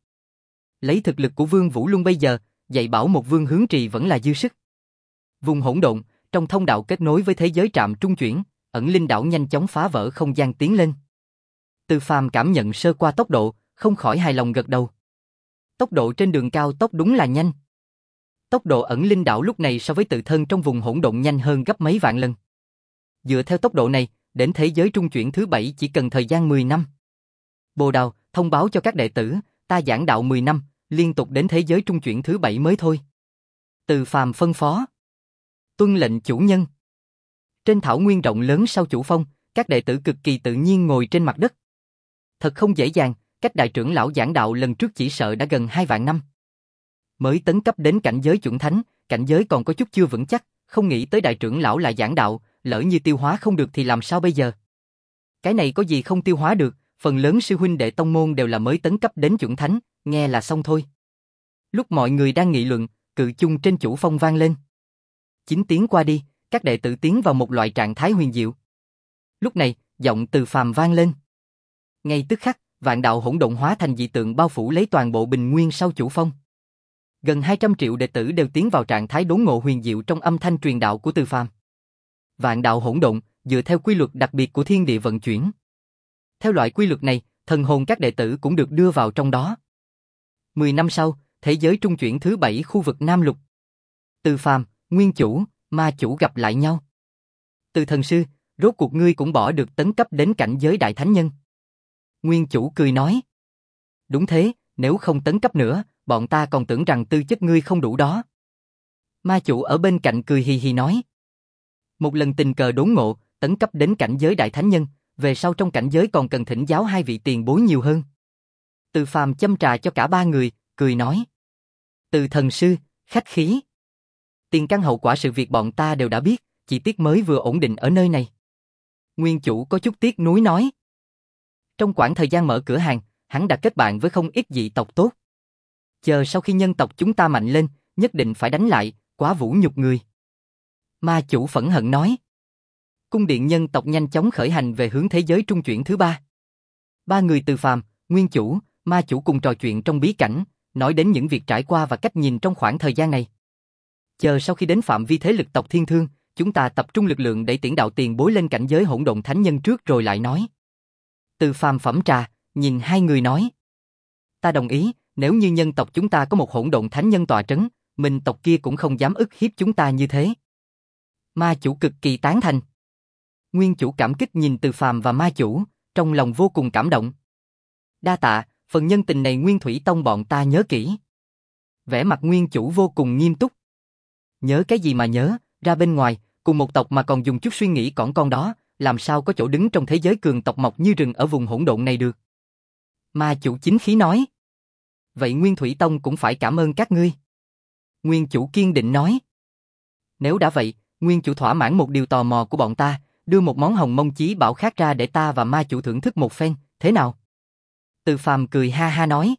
Lấy thực lực của Vương Vũ Luân bây giờ, dạy bảo một vương hướng trì vẫn là dư sức. Vùng hỗn độn, trong thông đạo kết nối với thế giới trạm trung chuyển, ẩn linh đảo nhanh chóng phá vỡ không gian tiến lên. Từ Phàm cảm nhận sơ qua tốc độ, không khỏi hài lòng gật đầu. Tốc độ trên đường cao tốc đúng là nhanh. Tốc độ ẩn linh đảo lúc này so với tự thân trong vùng hỗn độn nhanh hơn gấp mấy vạn lần. Dựa theo tốc độ này, đến thế giới trung chuyển thứ bảy chỉ cần thời gian mười năm. Bồ Đào, thông báo cho các đệ tử, ta giảng đạo mười năm, liên tục đến thế giới trung chuyển thứ bảy mới thôi. Từ Phàm phân phó. Tuân lệnh chủ nhân. Trên thảo nguyên rộng lớn sau chủ phong, các đệ tử cực kỳ tự nhiên ngồi trên mặt đất. Thật không dễ dàng, cách đại trưởng lão giảng đạo lần trước chỉ sợ đã gần hai vạn năm. Mới tấn cấp đến cảnh giới chuẩn thánh, cảnh giới còn có chút chưa vững chắc, không nghĩ tới đại trưởng lão lại giảng đạo, lỡ như tiêu hóa không được thì làm sao bây giờ? Cái này có gì không tiêu hóa được, phần lớn sư huynh đệ tông môn đều là mới tấn cấp đến chuẩn thánh, nghe là xong thôi. Lúc mọi người đang nghị luận, cự chung trên chủ phong vang lên. Chín tiếng qua đi, các đệ tử tiến vào một loại trạng thái huyền diệu. Lúc này, giọng Từ Phàm vang lên. Ngay tức khắc, vạn đạo hỗn độn hóa thành dị tượng bao phủ lấy toàn bộ bình nguyên sau chủ phong. Gần hai trăm triệu đệ tử đều tiến vào trạng thái đốn ngộ huyền diệu trong âm thanh truyền đạo của Từ Phàm. Vạn đạo hỗn độn, dựa theo quy luật đặc biệt của thiên địa vận chuyển. Theo loại quy luật này, thần hồn các đệ tử cũng được đưa vào trong đó. Mười năm sau, thế giới trung chuyển thứ bảy khu vực Nam Lục. Từ Phàm, Nguyên Chủ, Ma Chủ gặp lại nhau. Từ thần sư, rốt cuộc ngươi cũng bỏ được tấn cấp đến cảnh giới đại thánh nhân. Nguyên Chủ cười nói. Đúng thế, nếu không tấn cấp nữa, bọn ta còn tưởng rằng tư chất ngươi không đủ đó. Ma Chủ ở bên cạnh cười hì hì nói. Một lần tình cờ đốn ngộ, tấn cấp đến cảnh giới đại thánh nhân, về sau trong cảnh giới còn cần thỉnh giáo hai vị tiền bối nhiều hơn. Từ Phàm châm trà cho cả ba người, cười nói. Từ thần sư, khách khí. Tiền căn hậu quả sự việc bọn ta đều đã biết, chỉ tiếc mới vừa ổn định ở nơi này. Nguyên chủ có chút tiếc nuối nói. Trong quãng thời gian mở cửa hàng, hắn đã kết bạn với không ít dị tộc tốt. Chờ sau khi nhân tộc chúng ta mạnh lên, nhất định phải đánh lại, quá vũ nhục người. Ma chủ phẫn hận nói. Cung điện nhân tộc nhanh chóng khởi hành về hướng thế giới trung chuyển thứ ba. Ba người Từ Phàm, Nguyên chủ, Ma chủ cùng trò chuyện trong bí cảnh, nói đến những việc trải qua và cách nhìn trong khoảng thời gian này. Chờ sau khi đến phạm vi thế lực tộc Thiên Thương, chúng ta tập trung lực lượng để tiễn đạo tiền bối lên cảnh giới hỗn độn thánh nhân trước rồi lại nói. Từ Phàm phẩm trà, nhìn hai người nói. Ta đồng ý, nếu như nhân tộc chúng ta có một hỗn độn thánh nhân tọa trấn, mình tộc kia cũng không dám ức hiếp chúng ta như thế. Ma chủ cực kỳ tán thành. Nguyên chủ cảm kích nhìn Từ Phàm và Ma chủ, trong lòng vô cùng cảm động. Đa tạ, phần nhân tình này Nguyên Thủy Tông bọn ta nhớ kỹ. Vẻ mặt Nguyên chủ vô cùng nghiêm túc. Nhớ cái gì mà nhớ, ra bên ngoài, cùng một tộc mà còn dùng chút suy nghĩ cỏn con đó, làm sao có chỗ đứng trong thế giới cường tộc mọc như rừng ở vùng hỗn độn này được. Ma chủ chính khí nói. Vậy Nguyên Thủy Tông cũng phải cảm ơn các ngươi. Nguyên chủ kiên định nói. Nếu đã vậy, Nguyên chủ thỏa mãn một điều tò mò của bọn ta, đưa một món hồng mông chí bảo khác ra để ta và Ma chủ thưởng thức một phen, thế nào? Từ Phàm cười ha ha nói.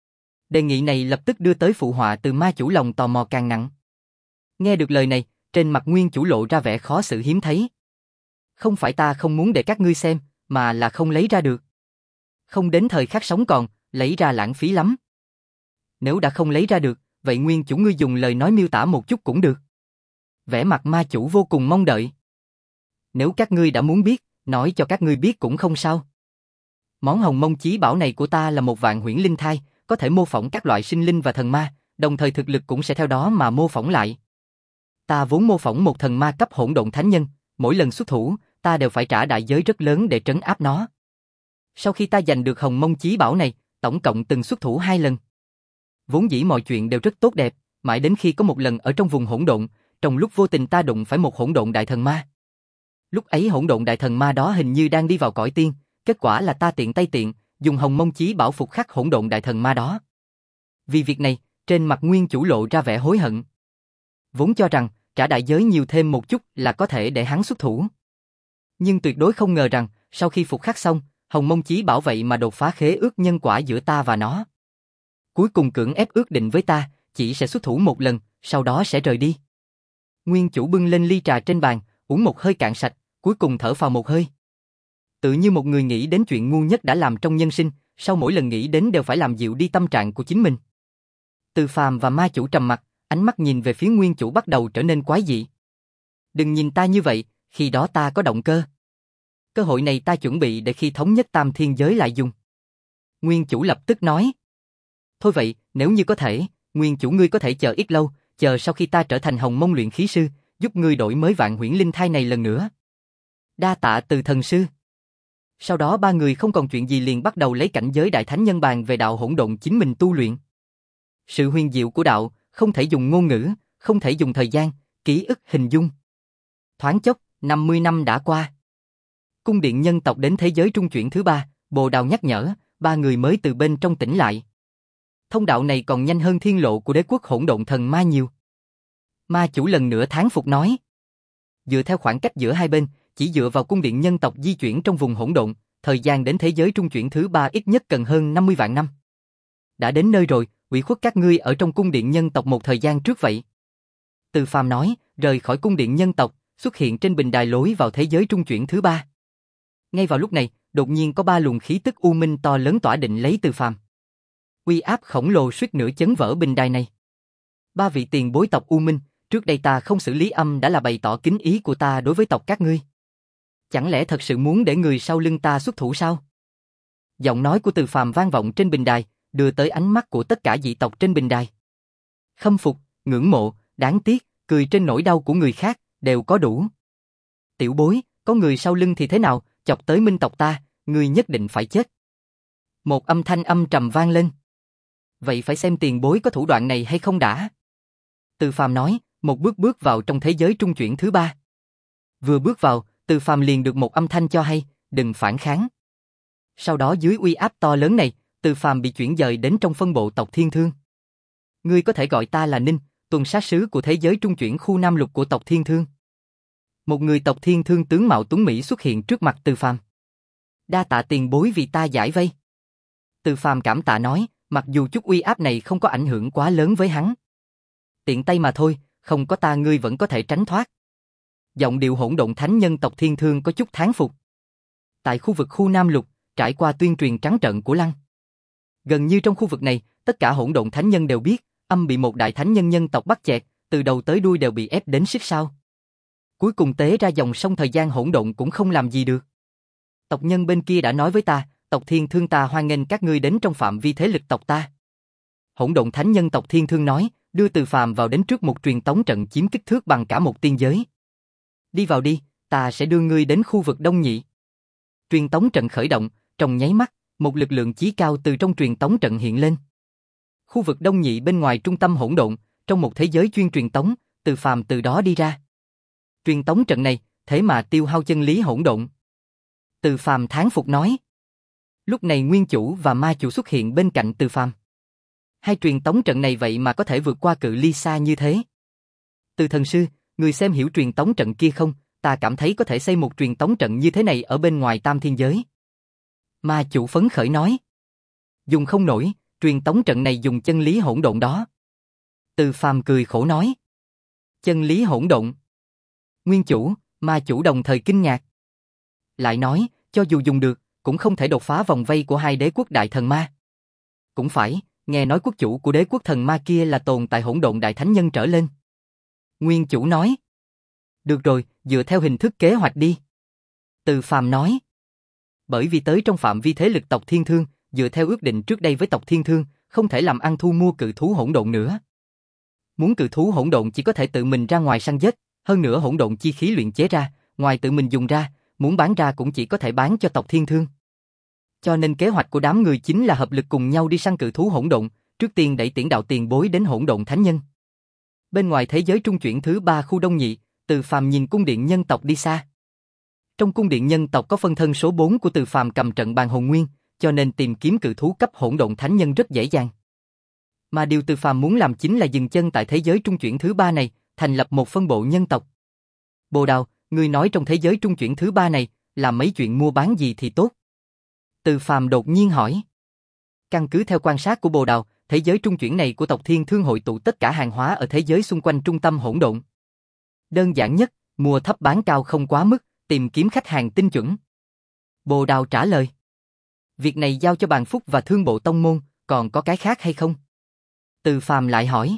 Đề nghị này lập tức đưa tới phụ họa từ Ma chủ, lòng tò mò càng nặng. Nghe được lời này, trên mặt Nguyên chủ lộ ra vẻ khó xử hiếm thấy. Không phải ta không muốn để các ngươi xem, mà là không lấy ra được. Không đến thời khắc sống còn, lấy ra lãng phí lắm. Nếu đã không lấy ra được, vậy Nguyên chủ ngươi dùng lời nói miêu tả một chút cũng được. Vẻ mặt Ma chủ vô cùng mong đợi. Nếu các ngươi đã muốn biết, nói cho các ngươi biết cũng không sao. Món hồng mông chí bảo này của ta là một vạn huyễn linh thai, có thể mô phỏng các loại sinh linh và thần ma, đồng thời thực lực cũng sẽ theo đó mà mô phỏng lại. Ta vốn mô phỏng một thần ma cấp hỗn độn thánh nhân, mỗi lần xuất thủ, ta đều phải trả đại giới rất lớn để trấn áp nó. Sau khi ta giành được hồng mông chí bảo này, tổng cộng từng xuất thủ hai lần. Vốn dĩ mọi chuyện đều rất tốt đẹp, mãi đến khi có một lần ở trong vùng hỗn độn, trong lúc vô tình ta đụng phải một hỗn độn đại thần ma. Lúc ấy hỗn độn đại thần ma đó hình như đang đi vào cõi tiên, kết quả là ta tiện tay tiện, dùng hồng mông chí bảo phục khắc hỗn độn đại thần ma đó. Vì việc này, trên mặt Nguyên chủ lộ ra vẻ hối hận. Vốn cho rằng, trả đại giới nhiều thêm một chút là có thể để hắn xuất thủ. Nhưng tuyệt đối không ngờ rằng, sau khi phục khắc xong, hồng mông chí bảo vậy mà đột phá khế ước nhân quả giữa ta và nó. Cuối cùng cưỡng ép ước định với ta, chỉ sẽ xuất thủ một lần, sau đó sẽ rời đi. Nguyên chủ bưng lên ly trà trên bàn, uống một hơi cạn sạch, cuối cùng thở phào một hơi. Tự như một người nghĩ đến chuyện ngu nhất đã làm trong nhân sinh, sau mỗi lần nghĩ đến đều phải làm dịu đi tâm trạng của chính mình. Từ Phàm và Ma chủ trầm mặt, ánh mắt nhìn về phía Nguyên chủ bắt đầu trở nên quái dị. Đừng nhìn ta như vậy, khi đó ta có động cơ. Cơ hội này ta chuẩn bị để khi thống nhất tam thiên giới lại dùng. Nguyên chủ lập tức nói. Thôi vậy, nếu như có thể, Nguyên chủ ngươi có thể chờ ít lâu, chờ sau khi ta trở thành hồng mông luyện khí sư, giúp ngươi đổi mới vạn huyễn linh thai này lần nữa. Đa tạ Từ thần sư. Sau đó ba người không còn chuyện gì liền bắt đầu lấy cảnh giới đại thánh nhân bàn về đạo hỗn độn chính mình tu luyện. Sự huyền diệu của đạo, không thể dùng ngôn ngữ, không thể dùng thời gian, ký ức hình dung. Thoáng chốc, năm mươi năm đã qua. Cung điện nhân tộc đến thế giới trung chuyển thứ ba, Bồ Đào nhắc nhở, ba người mới từ bên trong tỉnh lại. Thông đạo này còn nhanh hơn thiên lộ của đế quốc hỗn độn thần ma nhiều. Ma chủ lần nữa thán phục nói. Dựa theo khoảng cách giữa hai bên, chỉ dựa vào cung điện nhân tộc di chuyển trong vùng hỗn độn, thời gian đến thế giới trung chuyển thứ ba ít nhất cần hơn năm mươi vạn năm. Đã đến nơi rồi, ủy khuất các ngươi ở trong cung điện nhân tộc một thời gian trước vậy. Từ Phàm nói, rời khỏi cung điện nhân tộc, xuất hiện trên bình đài lối vào thế giới trung chuyển thứ ba. Ngay vào lúc này, đột nhiên có ba luồng khí tức u minh to lớn tỏa định lấy Từ Phàm. Uy áp khổng lồ suýt nữa chấn vỡ bình đài này. Ba vị tiền bối tộc u minh, trước đây ta không xử lý âm đã là bày tỏ kính ý của ta đối với tộc các ngươi. Chẳng lẽ thật sự muốn để người sau lưng ta xuất thủ sao? Giọng nói của Từ Phàm vang vọng trên bình đài, đưa tới ánh mắt của tất cả dị tộc trên bình đài. Khâm phục, ngưỡng mộ, đáng tiếc, cười trên nỗi đau của người khác, đều có đủ. Tiểu bối, có người sau lưng thì thế nào, chọc tới minh tộc ta, ngươi nhất định phải chết. Một âm thanh âm trầm vang lên. Vậy phải xem tiền bối có thủ đoạn này hay không đã. Từ Phàm nói, một bước bước vào trong thế giới trung chuyển thứ ba. Vừa bước vào, Từ Phàm liền được một âm thanh cho hay, đừng phản kháng. Sau đó dưới uy áp to lớn này, Từ Phàm bị chuyển dời đến trong phân bộ tộc Thiên Thương. ngươi có thể gọi ta là Ninh, tuần sát sứ của thế giới trung chuyển khu Nam Lục của tộc Thiên Thương. Một người tộc Thiên Thương tướng mạo tuấn mỹ xuất hiện trước mặt Từ Phàm. Đa tạ tiền bối vì ta giải vây. Từ Phàm cảm tạ nói, mặc dù chút uy áp này không có ảnh hưởng quá lớn với hắn. Tiện tay mà thôi, không có ta ngươi vẫn có thể tránh thoát. Giọng điệu hỗn độn thánh nhân tộc Thiên Thương có chút thán phục. Tại khu vực khu Nam Lục, trải qua tuyên truyền trắng trợn của Lăng. Gần như trong khu vực này, tất cả hỗn độn thánh nhân đều biết, âm bị một đại thánh nhân nhân tộc bắt chẹt, từ đầu tới đuôi đều bị ép đến xích sao. Cuối cùng tế ra dòng sông thời gian hỗn độn cũng không làm gì được. Tộc nhân bên kia đã nói với ta, tộc Thiên Thương ta hoan nghênh các ngươi đến trong phạm vi thế lực tộc ta. Hỗn độn thánh nhân tộc Thiên Thương nói, đưa Từ Phàm vào đến trước một truyền tống trận chiếm kích thước bằng cả một tiên giới. Đi vào đi, ta sẽ đưa ngươi đến khu vực Đông Nhị. Truyền tống trận khởi động, trong nháy mắt, một lực lượng chí cao từ trong truyền tống trận hiện lên. Khu vực Đông Nhị bên ngoài trung tâm hỗn độn, trong một thế giới chuyên truyền tống, Từ Phàm từ đó đi ra. Truyền tống trận này, thế mà tiêu hao chân lý hỗn độn. Từ Phàm thán phục nói. Lúc này Nguyên Chủ và Ma Chủ xuất hiện bên cạnh Từ Phàm. Hai truyền tống trận này vậy mà có thể vượt qua cự ly xa như thế. Từ thần sư, người xem hiểu truyền tống trận kia không? Ta cảm thấy có thể xây một truyền tống trận như thế này ở bên ngoài tam thiên giới. Ma Chủ phấn khởi nói. Dùng không nổi, truyền tống trận này dùng chân lý hỗn độn đó. Từ Phàm cười khổ nói. Chân lý hỗn độn. Nguyên Chủ, Ma Chủ đồng thời kinh ngạc. Lại nói, cho dù dùng được, cũng không thể đột phá vòng vây của hai đế quốc đại thần ma. Cũng phải, nghe nói quốc chủ của đế quốc thần ma kia là tồn tại hỗn độn đại thánh nhân trở lên. Nguyên Chủ nói. Được rồi, dựa theo hình thức kế hoạch đi. Từ Phàm nói. Bởi vì tới trong phạm vi thế lực tộc Thiên Thương, dựa theo ước định trước đây với tộc Thiên Thương, không thể làm ăn thu mua cự thú hỗn độn nữa. Muốn cự thú hỗn độn chỉ có thể tự mình ra ngoài săn giết, hơn nữa hỗn độn chi khí luyện chế ra, ngoài tự mình dùng ra, muốn bán ra cũng chỉ có thể bán cho tộc Thiên Thương. Cho nên kế hoạch của đám người chính là hợp lực cùng nhau đi săn cự thú hỗn độn, trước tiên đẩy Tiễn Đạo tiền bối đến hỗn độn thánh nhân. Bên ngoài thế giới trung chuyển thứ ba khu Đông Nhị, Từ Phàm nhìn cung điện nhân tộc đi xa. Trong cung điện nhân tộc có phân thân số bốn của Từ Phàm cầm trận bàn hồn nguyên, cho nên tìm kiếm cự thú cấp hỗn độn thánh nhân rất dễ dàng. Mà điều Từ Phàm muốn làm chính là dừng chân tại thế giới trung chuyển thứ ba này, thành lập một phân bộ nhân tộc. Bồ Đào, ngươi nói trong thế giới trung chuyển thứ ba này, làm mấy chuyện mua bán gì thì tốt? Từ Phàm đột nhiên hỏi. Căn cứ theo quan sát của Bồ Đào, thế giới trung chuyển này của tộc Thiên Thương hội tụ tất cả hàng hóa ở thế giới xung quanh trung tâm hỗn độn. Đơn giản nhất, mua thấp bán cao không quá mức, tìm kiếm khách hàng tinh chuẩn. Bồ Đào trả lời. Việc này giao cho Bàn Phúc và Thương Bộ Tông Môn, còn có cái khác hay không? Từ Phàm lại hỏi.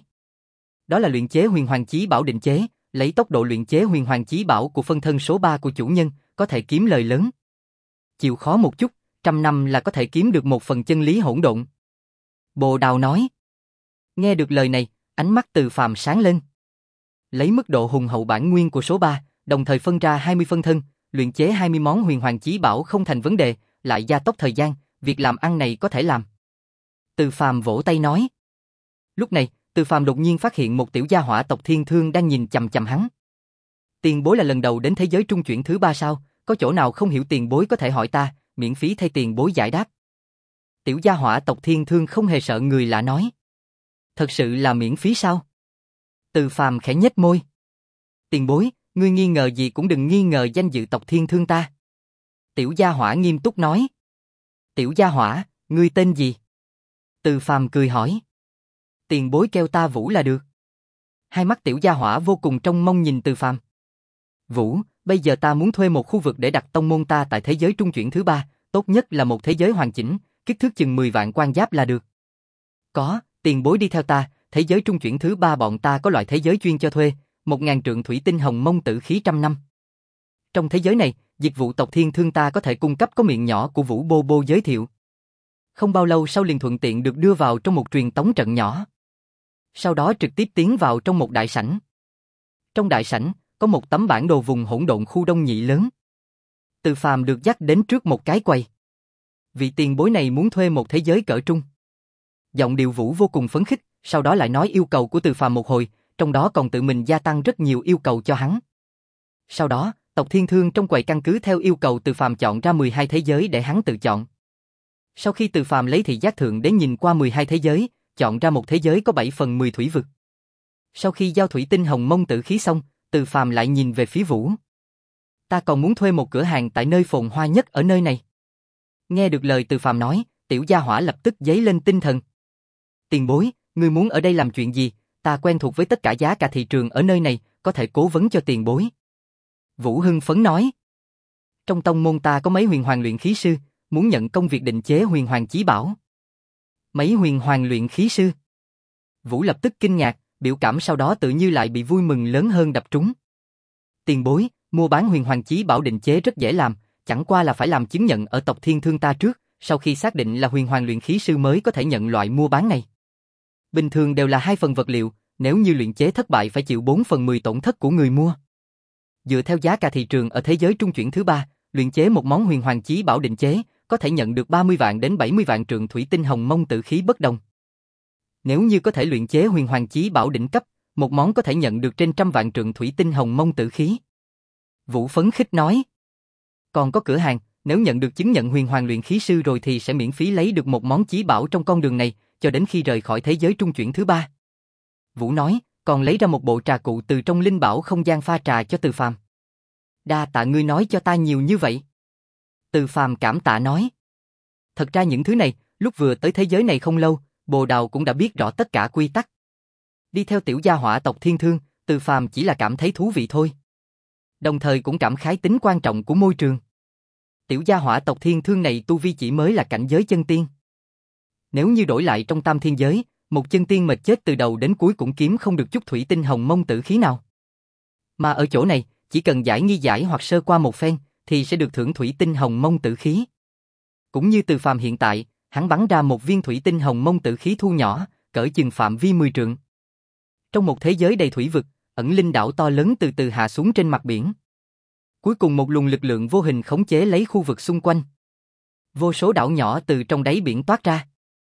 Đó là luyện chế huyền hoàng chí bảo định chế, lấy tốc độ luyện chế huyền hoàng chí bảo của phân thân số ba của chủ nhân, có thể kiếm lời lớn. Chịu khó một chút, trăm năm là có thể kiếm được một phần chân lý hỗn độn. Bồ Đào nói. Nghe được lời này, ánh mắt Từ Phàm sáng lên. Lấy mức độ hùng hậu bản nguyên của số ba, đồng thời phân ra hai mươi phân thân, luyện chế hai mươi món huyền hoàng chí bảo không thành vấn đề, lại gia tốc thời gian, việc làm ăn này có thể làm. Từ Phàm vỗ tay nói. Lúc này, Từ Phàm đột nhiên phát hiện một tiểu gia hỏa tộc Thiên Thương đang nhìn chằm chằm hắn. Tiền bối là lần đầu đến thế giới trung chuyển thứ ba sao? Có chỗ nào không hiểu tiền bối có thể hỏi ta, miễn phí thay tiền bối giải đáp. Tiểu gia hỏa tộc Thiên Thương không hề sợ người lạ nói. Thật sự là miễn phí sao? Từ Phàm khẽ nhếch môi. Tiền bối, ngươi nghi ngờ gì cũng đừng nghi ngờ danh dự tộc Thiên Thương ta. Tiểu gia hỏa nghiêm túc nói. Tiểu gia hỏa, ngươi tên gì? Từ Phàm cười hỏi. Tiền bối kêu ta Vũ là được. Hai mắt tiểu gia hỏa vô cùng trông mong nhìn Từ Phàm. Vũ, bây giờ ta muốn thuê một khu vực để đặt tông môn ta tại thế giới trung chuyển thứ ba, tốt nhất là một thế giới hoàn chỉnh, kích thước chừng mười vạn quan giáp là được. Có, tiền bối đi theo ta, thế giới trung chuyển thứ ba bọn ta có loại thế giới chuyên cho thuê, một ngàn trượng thủy tinh hồng mông tử khí trăm năm. Trong thế giới này, dịch vụ tộc Thiên Thương ta có thể cung cấp có miệng nhỏ của Vũ Bô Bô giới thiệu. Không bao lâu sau liền thuận tiện được đưa vào trong một truyền tống trận nhỏ. Sau đó trực tiếp tiến vào trong một đại sảnh. Trong đại sảnh, có một tấm bản đồ vùng hỗn độn khu Đông Nhị lớn. Từ Phàm được dắt đến trước một cái quầy. Vị tiền bối này muốn thuê một thế giới cỡ trung. Giọng điệu Vũ vô cùng phấn khích, sau đó lại nói yêu cầu của Từ Phàm một hồi, trong đó còn tự mình gia tăng rất nhiều yêu cầu cho hắn. Sau đó, tộc Thiên Thương trong quầy căn cứ theo yêu cầu Từ Phàm chọn ra mười hai thế giới để hắn tự chọn. Sau khi Từ Phàm lấy thị giác thượng để nhìn qua mười hai thế giới, chọn ra một thế giới có bảy phần mười thủy vực. Sau khi giao thủy tinh hồng mông tử khí xong, Từ Phàm lại nhìn về phía Vũ. Ta còn muốn thuê một cửa hàng tại nơi phồn hoa nhất ở nơi này. Nghe được lời Từ Phàm nói, tiểu gia hỏa lập tức dấy lên tinh thần. Tiền bối, ngươi muốn ở đây làm chuyện gì? Ta quen thuộc với tất cả giá cả thị trường ở nơi này, có thể cố vấn cho tiền bối. Vũ hưng phấn nói. Trong tông môn ta có mấy huyền hoàng luyện khí sư, muốn nhận công việc định chế huyền hoàng chí bảo. Mấy huyền hoàng luyện khí sư? Vũ lập tức kinh ngạc, biểu cảm sau đó tự như lại bị vui mừng lớn hơn đập trúng. Tiền bối, mua bán huyền hoàng chí bảo định chế rất dễ làm, chẳng qua là phải làm chứng nhận ở tộc Thiên Thương ta trước, sau khi xác định là huyền hoàng luyện khí sư mới có thể nhận loại mua bán này. Bình thường đều là hai phần vật liệu, nếu như luyện chế thất bại phải chịu bốn phần mười tổn thất của người mua. Dựa theo giá cả thị trường ở thế giới trung chuyển thứ ba, luyện chế một món huyền hoàng chí bảo định chế, có thể nhận được ba mươi vạn đến bảy mươi vạn trượng thủy tinh hồng mông tử khí bất đồng. Nếu như có thể luyện chế huyền hoàng chí bảo đỉnh cấp, một món có thể nhận được trên trăm vạn trượng thủy tinh hồng mông tử khí. Vũ phấn khích nói. Còn có cửa hàng, nếu nhận được chứng nhận huyền hoàng luyện khí sư rồi thì sẽ miễn phí lấy được một món chí bảo trong con đường này, cho đến khi rời khỏi thế giới trung chuyển thứ ba. Vũ nói, còn lấy ra một bộ trà cụ từ trong linh bảo không gian pha trà cho Từ Phàm. Đa tạ ngươi nói cho ta nhiều như vậy. Từ Phàm cảm tạ nói. Thật ra những thứ này, lúc vừa tới thế giới này không lâu, Bồ Đào cũng đã biết rõ tất cả quy tắc. Đi theo tiểu gia hỏa tộc Thiên Thương, Từ Phàm chỉ là cảm thấy thú vị thôi. Đồng thời cũng cảm khái tính quan trọng của môi trường. Tiểu gia hỏa tộc Thiên Thương này tu vi chỉ mới là cảnh giới chân tiên. Nếu như đổi lại trong tam thiên giới, một chân tiên mệt chết từ đầu đến cuối cũng kiếm không được chút thủy tinh hồng mông tử khí nào. Mà ở chỗ này, chỉ cần giải nghi giải hoặc sơ qua một phen, thì sẽ được thưởng thủy tinh hồng mông tử khí. Cũng như Từ Phàm hiện tại, hắn bắn ra một viên thủy tinh hồng mông tử khí thu nhỏ, cỡ chừng phạm vi mười trượng. Trong một thế giới đầy thủy vực, ẩn linh đảo to lớn từ từ hạ xuống trên mặt biển. Cuối cùng một luồng lực lượng vô hình khống chế lấy khu vực xung quanh. Vô số đảo nhỏ từ trong đáy biển toát ra.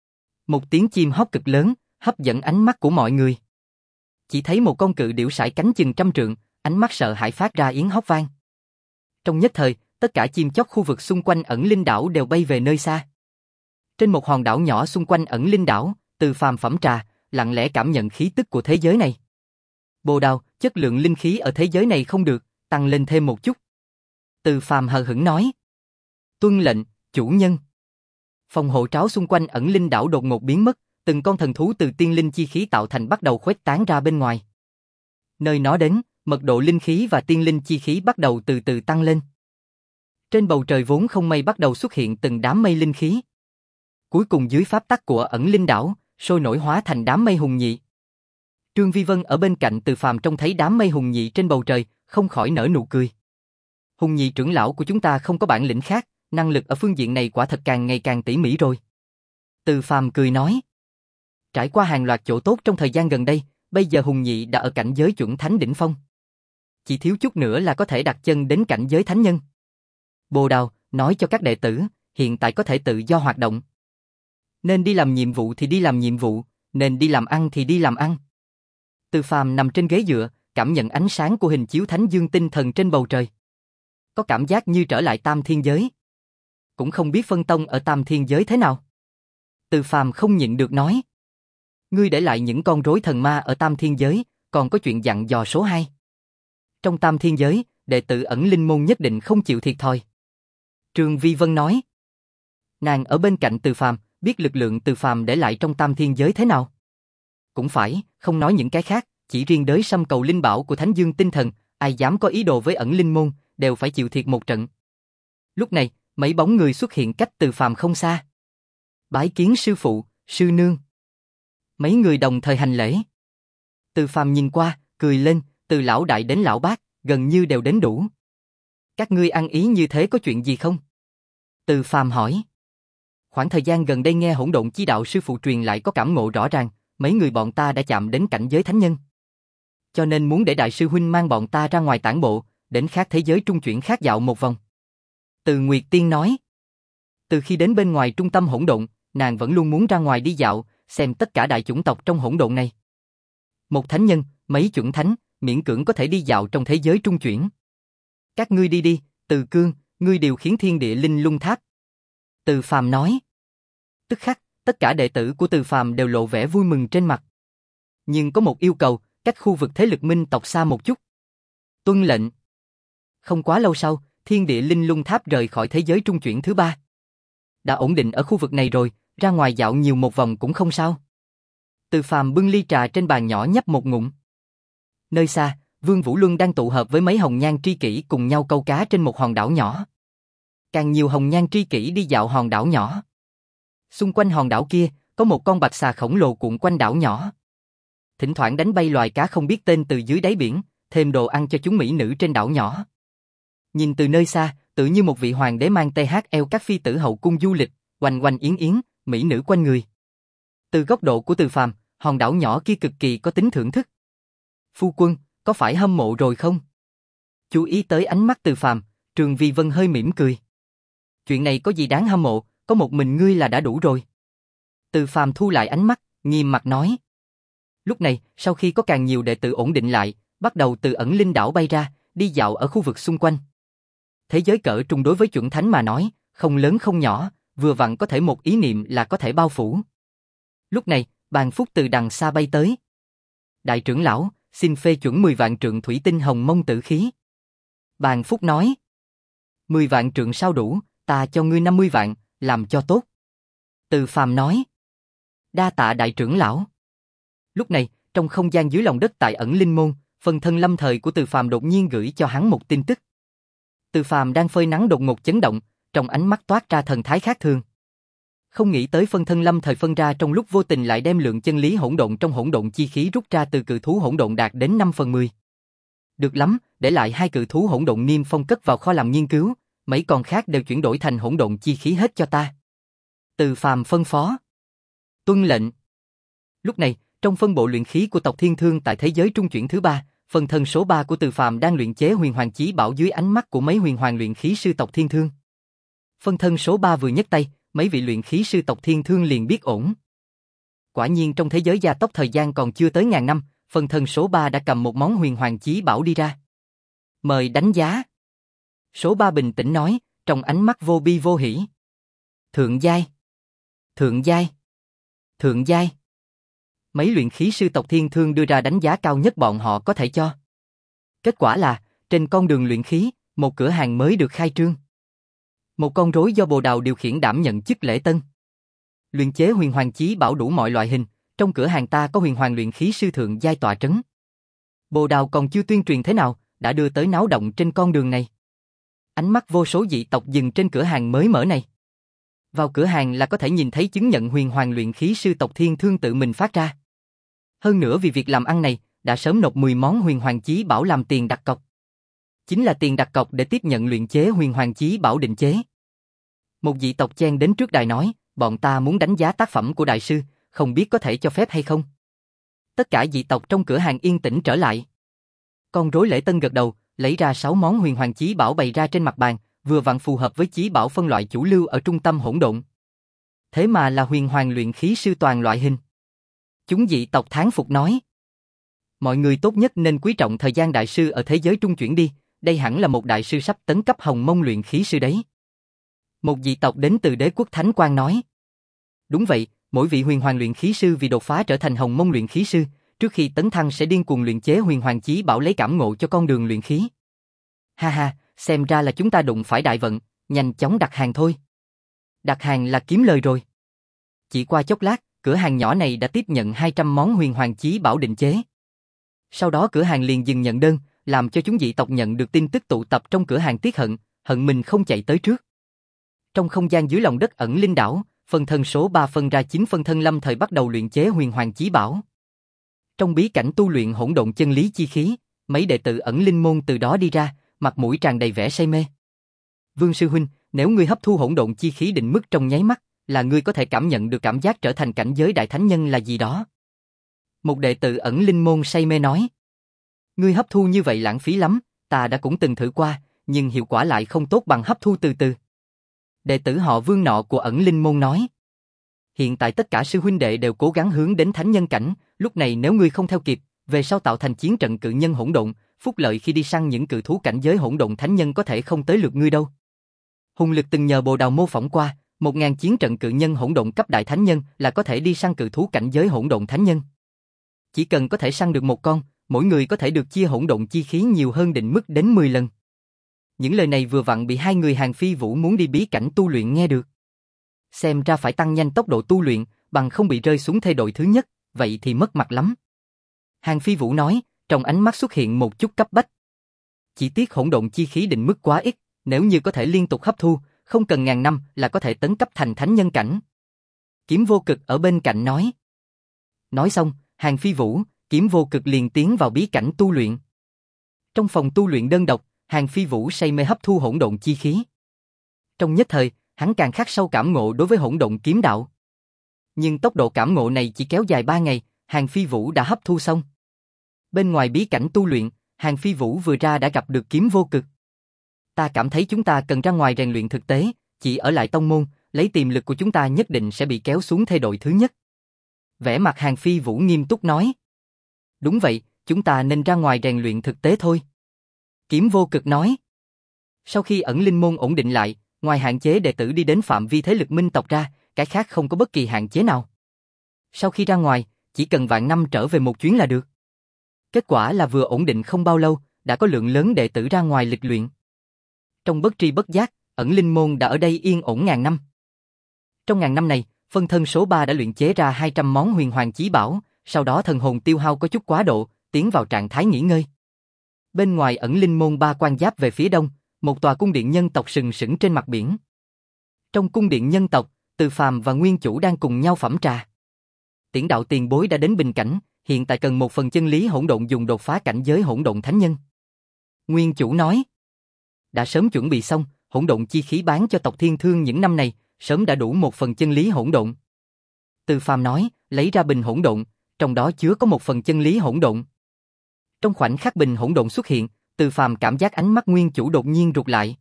Một tiếng chim hót cực lớn, hấp dẫn ánh mắt của mọi người. Chỉ thấy một con cự điểu sải cánh chừng trăm trượng, ánh mắt sợ hãi phát ra yến hót vang. Trong nhất thời, tất cả chim chóc khu vực xung quanh ẩn linh đảo đều bay về nơi xa. Trên một hòn đảo nhỏ xung quanh ẩn linh đảo, Từ Phàm phẩm trà, lặng lẽ cảm nhận khí tức của thế giới này. Bồ Đào, chất lượng linh khí ở thế giới này không được, tăng lên thêm một chút. Từ Phàm hờ hững nói. Tuân lệnh, chủ nhân. Phòng hộ tráo xung quanh ẩn linh đảo đột ngột biến mất, từng con thần thú từ tiên linh chi khí tạo thành bắt đầu khuếch tán ra bên ngoài. Nơi nó đến, mật độ linh khí và tiên linh chi khí bắt đầu từ từ tăng lên. Trên bầu trời vốn không mây bắt đầu xuất hiện từng đám mây linh khí. Cuối cùng dưới pháp tắc của ẩn linh đảo, sôi nổi hóa thành đám mây hùng nhị. Trương Vi Vân ở bên cạnh Từ Phàm trông thấy đám mây hùng nhị trên bầu trời, không khỏi nở nụ cười. Hùng nhị trưởng lão của chúng ta không có bản lĩnh khác, năng lực ở phương diện này quả thật càng ngày càng tỉ mỉ rồi. Từ Phàm cười nói. Trải qua hàng loạt chỗ tốt trong thời gian gần đây, bây giờ hùng nhị đã ở cảnh giới chuẩn thánh đỉnh phong. Chỉ thiếu chút nữa là có thể đặt chân đến cảnh giới thánh nhân. Bồ Đào, nói cho các đệ tử, hiện tại có thể tự do hoạt động. Nên đi làm nhiệm vụ thì đi làm nhiệm vụ, nên đi làm ăn thì đi làm ăn. Từ Phàm nằm trên ghế dựa, cảm nhận ánh sáng của hình chiếu thánh dương tinh thần trên bầu trời. Có cảm giác như trở lại tam thiên giới. Cũng không biết phân tông ở tam thiên giới thế nào. Từ Phàm không nhịn được nói. Ngươi để lại những con rối thần ma ở tam thiên giới, còn có chuyện dặn dò số hai. Trong tam thiên giới, đệ tử ẩn linh môn nhất định không chịu thiệt thòi. Trương Vi Vân nói. Nàng ở bên cạnh Từ Phàm, biết lực lượng Từ Phàm để lại trong tam thiên giới thế nào. Cũng phải, không nói những cái khác, chỉ riêng đới xâm cầu linh bảo của Thánh Dương tinh thần, ai dám có ý đồ với ẩn linh môn, đều phải chịu thiệt một trận. Lúc này, mấy bóng người xuất hiện cách Từ Phàm không xa. Bái kiến sư phụ, sư nương. Mấy người đồng thời hành lễ. Từ Phàm nhìn qua, cười lên, từ lão đại đến lão bác, gần như đều đến đủ. Các ngươi ăn ý như thế có chuyện gì không? Từ Phàm hỏi. Khoảng thời gian gần đây nghe hỗn độn chi đạo sư phụ truyền lại có cảm ngộ rõ ràng, mấy người bọn ta đã chạm đến cảnh giới thánh nhân. Cho nên muốn để đại sư huynh mang bọn ta ra ngoài tản bộ, đến khác thế giới trung chuyển khác dạo một vòng. Từ Nguyệt Tiên nói. Từ khi đến bên ngoài trung tâm hỗn độn, nàng vẫn luôn muốn ra ngoài đi dạo, xem tất cả đại chủng tộc trong hỗn độn này. Một thánh nhân, mấy chuẩn thánh, miễn cưỡng có thể đi dạo trong thế giới trung chuyển. Các ngươi đi đi, Từ Cương, ngươi điều khiển thiên địa linh lung tháp. Từ Phàm nói. Tức khắc, Tất cả đệ tử của Từ Phàm đều lộ vẻ vui mừng trên mặt. Nhưng có một yêu cầu, cách khu vực thế lực minh tộc xa một chút. Tuân lệnh. Không quá lâu sau, thiên địa linh lung tháp rời khỏi thế giới trung chuyển thứ ba. Đã ổn định ở khu vực này rồi, ra ngoài dạo nhiều một vòng cũng không sao. Từ Phàm bưng ly trà trên bàn nhỏ nhấp một ngụm. Nơi xa, Vương Vũ Luân đang tụ hợp với mấy hồng nhan tri kỷ cùng nhau câu cá trên một hòn đảo nhỏ. Càng nhiều hồng nhan tri kỷ đi dạo hòn đảo nhỏ. Xung quanh hòn đảo kia, có một con bạch xà khổng lồ cuộn quanh đảo nhỏ. Thỉnh thoảng đánh bay loài cá không biết tên từ dưới đáy biển, thêm đồ ăn cho chúng mỹ nữ trên đảo nhỏ. Nhìn từ nơi xa, tự như một vị hoàng đế mang tê hát eo các phi tử hậu cung du lịch, oanh oanh yến yến, mỹ nữ quanh người. Từ góc độ của Từ Phàm, hòn đảo nhỏ kia cực kỳ có tính thưởng thức. Phu quân, có phải hâm mộ rồi không? Chú ý tới ánh mắt Từ Phàm, Trường Vi Vân hơi mỉm cười. Chuyện này có gì đáng hâm mộ, có một mình ngươi là đã đủ rồi. Từ Phàm thu lại ánh mắt, nghiêm mặt nói. Lúc này, sau khi có càng nhiều đệ tử ổn định lại, bắt đầu từ ẩn linh đảo bay ra, đi dạo ở khu vực xung quanh. Thế giới cỡ trung đối với chuẩn thánh mà nói, không lớn không nhỏ, vừa vặn có thể một ý niệm là có thể bao phủ. Lúc này, Bàn Phúc từ đằng xa bay tới. Đại trưởng lão, xin phê chuẩn mười vạn trượng thủy tinh hồng mông tử khí. Bàn Phúc nói. mười vạn trượng sao đủ, ta cho ngươi năm mươi vạn, làm cho tốt. Từ Phàm nói. Đa tạ đại trưởng lão. Lúc này, trong không gian dưới lòng đất tại ẩn linh môn, phần thân lâm thời của Từ Phàm đột nhiên gửi cho hắn một tin tức. Từ Phàm đang phơi nắng đột ngột chấn động, trong ánh mắt toát ra thần thái khác thường. Không nghĩ tới phân thân lâm thời phân ra trong lúc vô tình lại đem lượng chân lý hỗn độn trong hỗn độn chi khí rút ra từ cự thú hỗn độn đạt đến năm phần mười. Được lắm, để lại hai cự thú hỗn độn niêm phong cất vào kho làm nghiên cứu, mấy con khác đều chuyển đổi thành hỗn độn chi khí hết cho ta. Từ Phàm phân phó. Tuân lệnh. Lúc này, trong phân bộ luyện khí của tộc Thiên Thương tại thế giới trung chuyển thứ ba, phần thân số ba của Từ Phàm đang luyện chế huyền hoàng chí bảo dưới ánh mắt của mấy huyền hoàng luyện khí sư tộc Thiên Thương. Phân thân số ba vừa nhấc tay, mấy vị luyện khí sư tộc Thiên Thương liền biết ổn. Quả nhiên trong thế giới gia tốc thời gian còn chưa tới ngàn năm, phần thân số ba đã cầm một món huyền hoàng chí bảo đi ra. Mời đánh giá. Số ba bình tĩnh nói, trong ánh mắt vô bi vô hỉ. Thượng giai. Thượng giai. Thượng giai. Mấy luyện khí sư tộc Thiên Thương đưa ra đánh giá cao nhất bọn họ có thể cho. Kết quả là, trên con đường luyện khí, một cửa hàng mới được khai trương. Một con rối do Bồ Đào điều khiển đảm nhận chức lễ tân. Luyện chế huyền hoàng chí bảo đủ mọi loại hình, trong cửa hàng ta có huyền hoàng luyện khí sư thượng giai tọa trấn. Bồ Đào còn chưa tuyên truyền thế nào, đã đưa tới náo động trên con đường này. Ánh mắt vô số dị tộc dừng trên cửa hàng mới mở này. Vào cửa hàng là có thể nhìn thấy chứng nhận huyền hoàng luyện khí sư tộc Thiên Thương tự mình phát ra. Hơn nữa vì việc làm ăn này, đã sớm nộp mười món huyền hoàng chí bảo làm tiền đặt cọc. Chính là tiền đặt cọc để tiếp nhận luyện chế huyền hoàng chí bảo định chế. Một dị tộc chen đến trước đài nói, bọn ta muốn đánh giá tác phẩm của đại sư, không biết có thể cho phép hay không. Tất cả dị tộc trong cửa hàng yên tĩnh trở lại. Con rối lễ tân gật đầu, lấy ra sáu món huyền hoàng chí bảo bày ra trên mặt bàn, vừa vặn phù hợp với chí bảo phân loại chủ lưu ở trung tâm hỗn độn. Thế mà là huyền hoàng luyện khí sư toàn loại hình. Chúng dị tộc thán phục nói. Mọi người tốt nhất nên quý trọng thời gian đại sư ở thế giới trung chuyển đi, đây hẳn là một đại sư sắp tấn cấp hồng mông luyện khí sư đấy. Một dị tộc đến từ đế quốc Thánh Quang nói. Đúng vậy, mỗi vị huyền hoàng luyện khí sư vì đột phá trở thành hồng mông luyện khí sư, trước khi tấn thăng sẽ điên cuồng luyện chế huyền hoàng chí bảo lấy cảm ngộ cho con đường luyện khí. Ha ha, xem ra là chúng ta đụng phải đại vận, nhanh chóng đặt hàng thôi. Đặt hàng là kiếm lời rồi. Chỉ qua chốc lát, cửa hàng nhỏ này đã tiếp nhận hai trăm món huyền hoàng chí bảo định chế. Sau đó cửa hàng liền dừng nhận đơn, làm cho chúng dị tộc nhận được tin tức tụ tập trong cửa hàng tiếc hận, hận mình không chạy tới trước. Trong không gian dưới lòng đất ẩn linh đảo, phân thân số ba phân ra chín phân thân lâm thời bắt đầu luyện chế huyền hoàng chí bảo. Trong bí cảnh tu luyện hỗn độn chân lý chi khí, mấy đệ tử ẩn linh môn từ đó đi ra, mặt mũi tràn đầy vẻ say mê. Vương sư huynh, nếu ngươi hấp thu hỗn độn chi khí định mức trong nháy mắt, là ngươi có thể cảm nhận được cảm giác trở thành cảnh giới đại thánh nhân là gì đó. Một đệ tử ẩn linh môn say mê nói. Ngươi hấp thu như vậy lãng phí lắm, ta đã cũng từng thử qua, nhưng hiệu quả lại không tốt bằng hấp thu từ từ. Đệ tử họ Vương nọ của ẩn linh môn nói. Hiện tại tất cả sư huynh đệ đều cố gắng hướng đến thánh nhân cảnh, lúc này nếu ngươi không theo kịp, về sau tạo thành chiến trận cự nhân hỗn độn, phúc lợi khi đi săn những cự thú cảnh giới hỗn độn thánh nhân có thể không tới lượt ngươi đâu. Hùng Lực từng nhờ Bồ Đào mô phỏng qua, Một ngàn chiến trận cự nhân hỗn độn cấp đại thánh nhân là có thể đi săn cự thú cảnh giới hỗn độn thánh nhân. Chỉ cần có thể săn được một con, mỗi người có thể được chia hỗn độn chi khí nhiều hơn định mức đến mười lần. Những lời này vừa vặn bị hai người Hàn Phi Vũ muốn đi bí cảnh tu luyện nghe được. Xem ra phải tăng nhanh tốc độ tu luyện, bằng không bị rơi xuống thê đội thứ nhất, vậy thì mất mặt lắm. Hàn Phi Vũ nói, trong ánh mắt xuất hiện một chút cấp bách. Chỉ tiếc hỗn độn chi khí định mức quá ít, nếu như có thể liên tục hấp thu, không cần ngàn năm là có thể tấn cấp thành thánh nhân cảnh. Kiếm Vô Cực ở bên cạnh nói. Nói xong, Hàn Phi Vũ, Kiếm Vô Cực liền tiến vào bí cảnh tu luyện. Trong phòng tu luyện đơn độc, Hàn Phi Vũ say mê hấp thu hỗn độn chi khí. Trong nhất thời, hắn càng khắc sâu cảm ngộ đối với hỗn độn kiếm đạo. Nhưng tốc độ cảm ngộ này chỉ kéo dài ba ngày, Hàn Phi Vũ đã hấp thu xong. Bên ngoài bí cảnh tu luyện, Hàn Phi Vũ vừa ra đã gặp được Kiếm Vô Cực. Ta cảm thấy chúng ta cần ra ngoài rèn luyện thực tế, chỉ ở lại tông môn, lấy tiềm lực của chúng ta nhất định sẽ bị kéo xuống thê đội thứ nhất. Vẻ mặt Hàn Phi Vũ nghiêm túc nói. Đúng vậy, chúng ta nên ra ngoài rèn luyện thực tế thôi. Kiếm Vô Cực nói. Sau khi ẩn linh môn ổn định lại, ngoài hạn chế đệ tử đi đến phạm vi thế lực minh tộc ra, cái khác không có bất kỳ hạn chế nào. Sau khi ra ngoài, chỉ cần vạn năm trở về một chuyến là được. Kết quả là vừa ổn định không bao lâu, đã có lượng lớn đệ tử ra ngoài lịch luyện. Trong bất tri bất giác, ẩn linh môn đã ở đây yên ổn ngàn năm. Trong ngàn năm này, phân thân số ba đã luyện chế ra hai trăm món huyền hoàng chí bảo, sau đó thần hồn tiêu hao có chút quá độ, tiến vào trạng thái nghỉ ngơi. Bên ngoài ẩn linh môn ba quan giáp về phía đông, một tòa cung điện nhân tộc sừng sững trên mặt biển. Trong cung điện nhân tộc, Từ Phàm và Nguyên Chủ đang cùng nhau phẩm trà. Tiễn đạo tiền bối đã đến bình cảnh, hiện tại cần một phần chân lý hỗn độn dùng đột phá cảnh giới hỗn độn thánh nhân. Nguyên Chủ nói. Đã sớm chuẩn bị xong, hỗn độn chi khí bán cho tộc Thiên Thương những năm này, sớm đã đủ một phần chân lý hỗn độn. Từ Phàm nói, lấy ra bình hỗn độn, trong đó chứa có một phần chân lý hỗn độn. Trong khoảnh khắc bình hỗn độn xuất hiện, Từ Phàm cảm giác ánh mắt Nguyên Chủ đột nhiên rụt lại.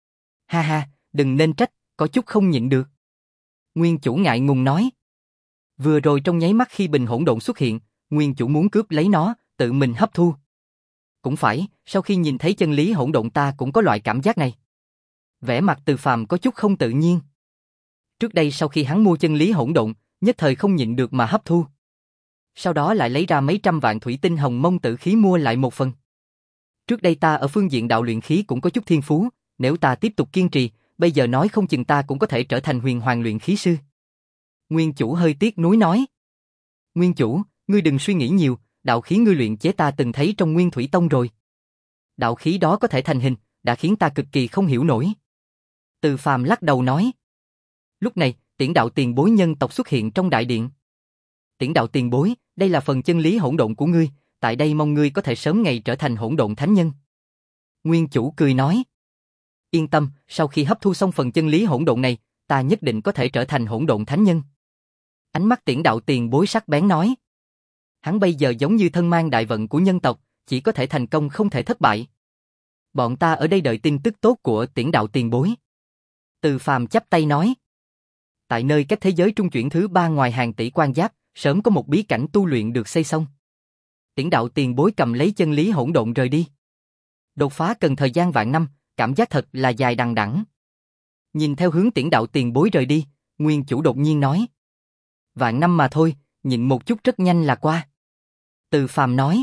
Ha ha, đừng nên trách, có chút không nhịn được. Nguyên Chủ ngại ngùng nói. Vừa rồi trong nháy mắt khi bình hỗn độn xuất hiện, Nguyên Chủ muốn cướp lấy nó, tự mình hấp thu. Cũng phải, sau khi nhìn thấy chân lý hỗn độn ta cũng có loại cảm giác này. Vẻ mặt Từ Phàm có chút không tự nhiên. Trước đây sau khi hắn mua chân lý hỗn độn, nhất thời không nhịn được mà hấp thu. Sau đó lại lấy ra mấy trăm vạn thủy tinh hồng mông tử khí mua lại một phần. Trước đây ta ở phương diện đạo luyện khí cũng có chút thiên phú, nếu ta tiếp tục kiên trì, bây giờ nói không chừng ta cũng có thể trở thành huyền hoàng luyện khí sư. Nguyên Chủ hơi tiếc nuối nói. Nguyên Chủ, ngươi đừng suy nghĩ nhiều, đạo khí ngươi luyện chế ta từng thấy trong Nguyên Thủy Tông rồi. Đạo khí đó có thể thành hình, đã khiến ta cực kỳ không hiểu nổi. Từ Phàm lắc đầu nói. Lúc này, Tiễn đạo tiền bối nhân tộc xuất hiện trong đại điện. Tiễn đạo tiền bối, đây là phần chân lý hỗn độn của ngươi, tại đây mong ngươi có thể sớm ngày trở thành hỗn độn thánh nhân. Nguyên Chủ cười nói. Yên tâm, sau khi hấp thu xong phần chân lý hỗn độn này, ta nhất định có thể trở thành hỗn độn thánh nhân. Ánh mắt Tiễn đạo tiền bối sắc bén nói. Hắn bây giờ giống như thân mang đại vận của nhân tộc, chỉ có thể thành công không thể thất bại. Bọn ta ở đây đợi tin tức tốt của Tiễn đạo tiền bối. Từ Phàm chắp tay nói. Tại nơi cách thế giới trung chuyển thứ ba ngoài hàng tỷ quan giáp, sớm có một bí cảnh tu luyện được xây xong. Tiễn đạo tiền bối cầm lấy chân lý hỗn độn rời đi. Đột phá cần thời gian vạn năm, cảm giác thật là dài đằng đẵng. Nhìn theo hướng Tiễn đạo tiền bối rời đi, Nguyên Chủ đột nhiên nói. Vạn năm mà thôi, nhịn một chút rất nhanh là qua. Từ Phàm nói.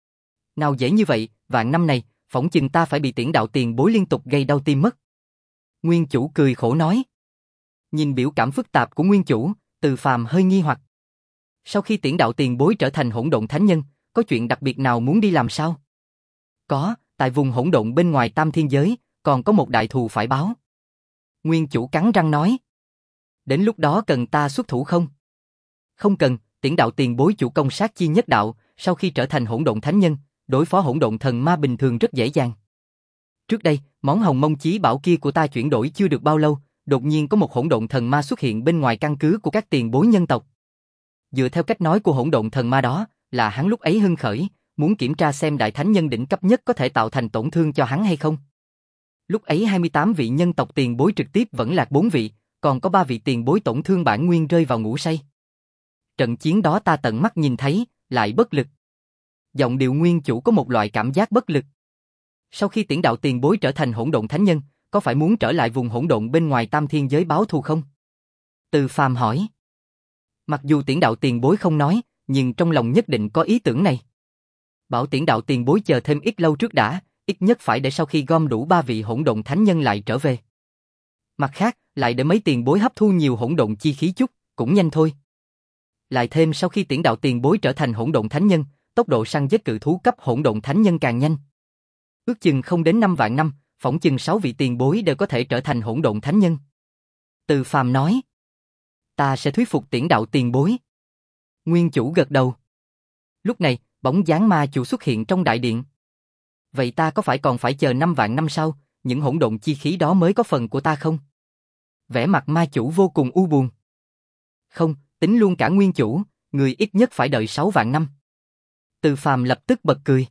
Nào dễ như vậy, vạn năm này, phỏng chừng ta phải bị Tiễn đạo tiền bối liên tục gây đau tim mất. Nguyên Chủ cười khổ nói. Nhìn biểu cảm phức tạp của Nguyên Chủ, Từ Phàm hơi nghi hoặc. Sau khi Tiễn đạo tiền bối trở thành hỗn độn thánh nhân, có chuyện đặc biệt nào muốn đi làm sao? Có, tại vùng hỗn độn bên ngoài tam thiên giới, còn có một đại thù phải báo. Nguyên Chủ cắn răng nói. Đến lúc đó cần ta xuất thủ không? Không cần, Tiễn đạo tiền bối chủ công sát chi nhất đạo, sau khi trở thành hỗn độn thánh nhân, đối phó hỗn độn thần ma bình thường rất dễ dàng. Trước đây, món hồng mông chí bảo kia của ta chuyển đổi chưa được bao lâu, đột nhiên có một hỗn độn thần ma xuất hiện bên ngoài căn cứ của các tiền bối nhân tộc. Dựa theo cách nói của hỗn độn thần ma đó, là hắn lúc ấy hưng khởi, muốn kiểm tra xem đại thánh nhân đỉnh cấp nhất có thể tạo thành tổn thương cho hắn hay không. Lúc ấy hai mươi tám vị nhân tộc tiền bối trực tiếp vẫn lạc bốn vị, còn có ba vị tiền bối tổn thương bản nguyên rơi vào ngủ say. Trận chiến đó ta tận mắt nhìn thấy, lại bất lực. Giọng điệu Nguyên Chủ có một loại cảm giác bất lực. Sau khi Tiễn đạo tiền bối trở thành hỗn độn thánh nhân, có phải muốn trở lại vùng hỗn độn bên ngoài tam thiên giới báo thù không? Từ Phàm hỏi. Mặc dù Tiễn đạo tiền bối không nói, nhưng trong lòng nhất định có ý tưởng này. Bảo Tiễn đạo tiền bối chờ thêm ít lâu trước đã, ít nhất phải để sau khi gom đủ ba vị hỗn độn thánh nhân lại trở về. Mặt khác, lại để mấy tiền bối hấp thu nhiều hỗn độn chi khí chút, cũng nhanh thôi. Lại thêm sau khi Tiễn đạo tiền bối trở thành hỗn độn thánh nhân, tốc độ săn giết cự thú cấp hỗn độn thánh nhân càng nhanh. Ước chừng không đến năm vạn năm, phỏng chừng sáu vị tiền bối đều có thể trở thành hỗn độn thánh nhân. Từ Phàm nói. Ta sẽ thuyết phục Tiễn đạo tiền bối. Nguyên chủ gật đầu. Lúc này, bóng dáng ma chủ xuất hiện trong đại điện. Vậy ta có phải còn phải chờ năm vạn năm sau, những hỗn độn chi khí đó mới có phần của ta không? Vẻ mặt ma chủ vô cùng u buồn. Không, tính luôn cả nguyên chủ, người ít nhất phải đợi sáu vạn năm. Từ Phàm lập tức bật cười.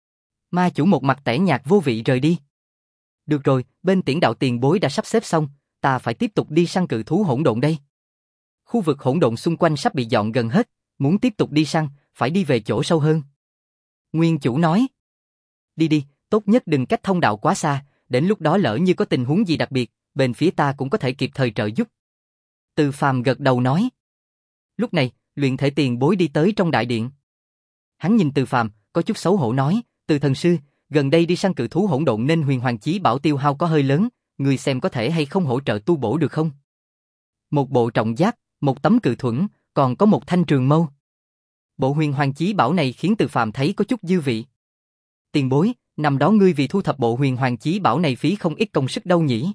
Ma chủ một mặt tẻ nhạt vô vị rời đi. Được rồi, bên Tiễn đạo tiền bối đã sắp xếp xong, ta phải tiếp tục đi săn cự thú hỗn độn đây. Khu vực hỗn độn xung quanh sắp bị dọn gần hết, muốn tiếp tục đi săn, phải đi về chỗ sâu hơn. Nguyên chủ nói. Đi đi, tốt nhất đừng cách thông đạo quá xa, đến lúc đó lỡ như có tình huống gì đặc biệt, bên phía ta cũng có thể kịp thời trợ giúp. Từ Phàm gật đầu nói. Lúc này, luyện thể tiền bối đi tới trong đại điện. Hắn nhìn Từ Phàm, có chút xấu hổ nói, Từ thần sư, gần đây đi săn cự thú hỗn độn nên huyền hoàng chí bảo tiêu hao có hơi lớn, người xem có thể hay không hỗ trợ tu bổ được không? Một bộ trọng giáp, một tấm cự thuẫn, còn có một thanh trường mâu. Bộ huyền hoàng chí bảo này khiến Từ Phàm thấy có chút dư vị. Tiền bối, năm đó ngươi vì thu thập bộ huyền hoàng chí bảo này phí không ít công sức đâu nhỉ?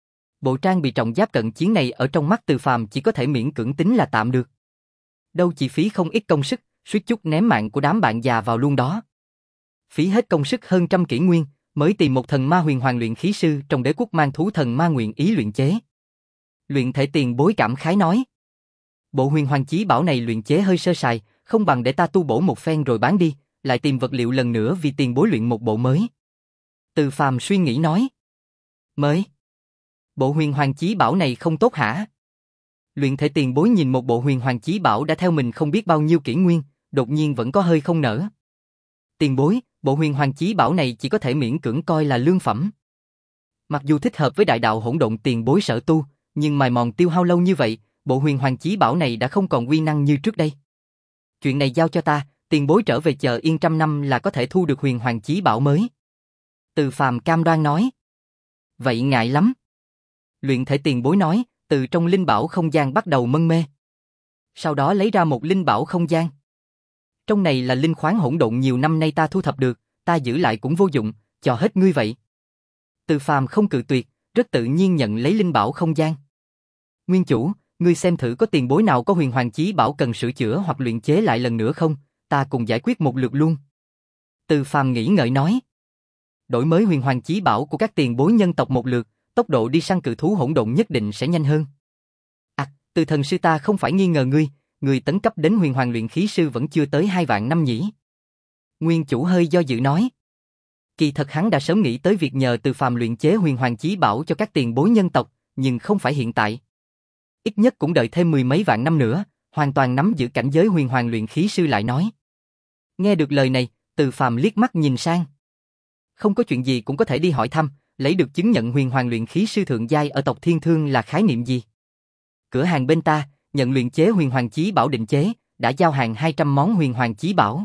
Bộ trang bị trọng giáp cận chiến này ở trong mắt Từ Phàm chỉ có thể miễn cưỡng tính là tạm được. Đâu chỉ phí không ít công sức, suýt chút ném mạng của đám bạn già vào luôn đó. Phí hết công sức hơn trăm kỷ nguyên, mới tìm một thần ma huyền hoàng luyện khí sư trong đế quốc mang thú thần ma nguyện ý luyện chế. Luyện thể tiền bối cảm khái nói. Bộ huyền hoàng chí bảo này luyện chế hơi sơ sài, không bằng để ta tu bổ một phen rồi bán đi, lại tìm vật liệu lần nữa vì tiền bối luyện một bộ mới. Từ Phàm suy nghĩ nói. Mới? Bộ huyền hoàng chí bảo này không tốt hả? Luyện thể tiền bối nhìn một bộ huyền hoàng chí bảo đã theo mình không biết bao nhiêu kỷ nguyên, đột nhiên vẫn có hơi không nỡ. Tiền bối, bộ huyền hoàng chí bảo này chỉ có thể miễn cưỡng coi là lương phẩm. Mặc dù thích hợp với đại đạo hỗn độn tiền bối sở tu, nhưng mài mòn tiêu hao lâu như vậy, bộ huyền hoàng chí bảo này đã không còn uy năng như trước đây. Chuyện này giao cho ta, tiền bối trở về chờ yên trăm năm là có thể thu được huyền hoàng chí bảo mới. Từ Phàm cam đoan nói. Vậy ngại lắm. Luyện thể tiền bối nói, từ trong linh bảo không gian bắt đầu mân mê. Sau đó lấy ra một linh bảo không gian. Trong này là linh khoáng hỗn độn nhiều năm nay ta thu thập được, ta giữ lại cũng vô dụng, cho hết ngươi vậy. Từ Phàm không cự tuyệt, rất tự nhiên nhận lấy linh bảo không gian. Nguyên chủ, ngươi xem thử có tiền bối nào có huyền hoàng chí bảo cần sửa chữa hoặc luyện chế lại lần nữa không, ta cùng giải quyết một lượt luôn. Từ Phàm nghĩ ngợi nói. Đổi mới huyền hoàng chí bảo của các tiền bối nhân tộc một lượt, tốc độ đi săn cự thú hỗn độn nhất định sẽ nhanh hơn. À, Từ thần sư ta không phải nghi ngờ ngươi, người tấn cấp đến huyền hoàng luyện khí sư vẫn chưa tới hai vạn năm nhỉ? Nguyên chủ hơi do dự nói. Kỳ thật hắn đã sớm nghĩ tới việc nhờ Từ Phàm luyện chế huyền hoàng chí bảo cho các tiền bối nhân tộc, nhưng không phải hiện tại. Ít nhất cũng đợi thêm mười mấy vạn năm nữa, hoàn toàn nắm giữ cảnh giới huyền hoàng luyện khí sư lại nói. Nghe được lời này, Từ Phàm liếc mắt nhìn sang. Không có chuyện gì cũng có thể đi hỏi thăm, lấy được chứng nhận huyền hoàng luyện khí sư thượng giai ở tộc Thiên Thương là khái niệm gì? Cửa hàng bên ta, nhận luyện chế huyền hoàng chí bảo định chế, đã giao hàng hai trăm món huyền hoàng chí bảo.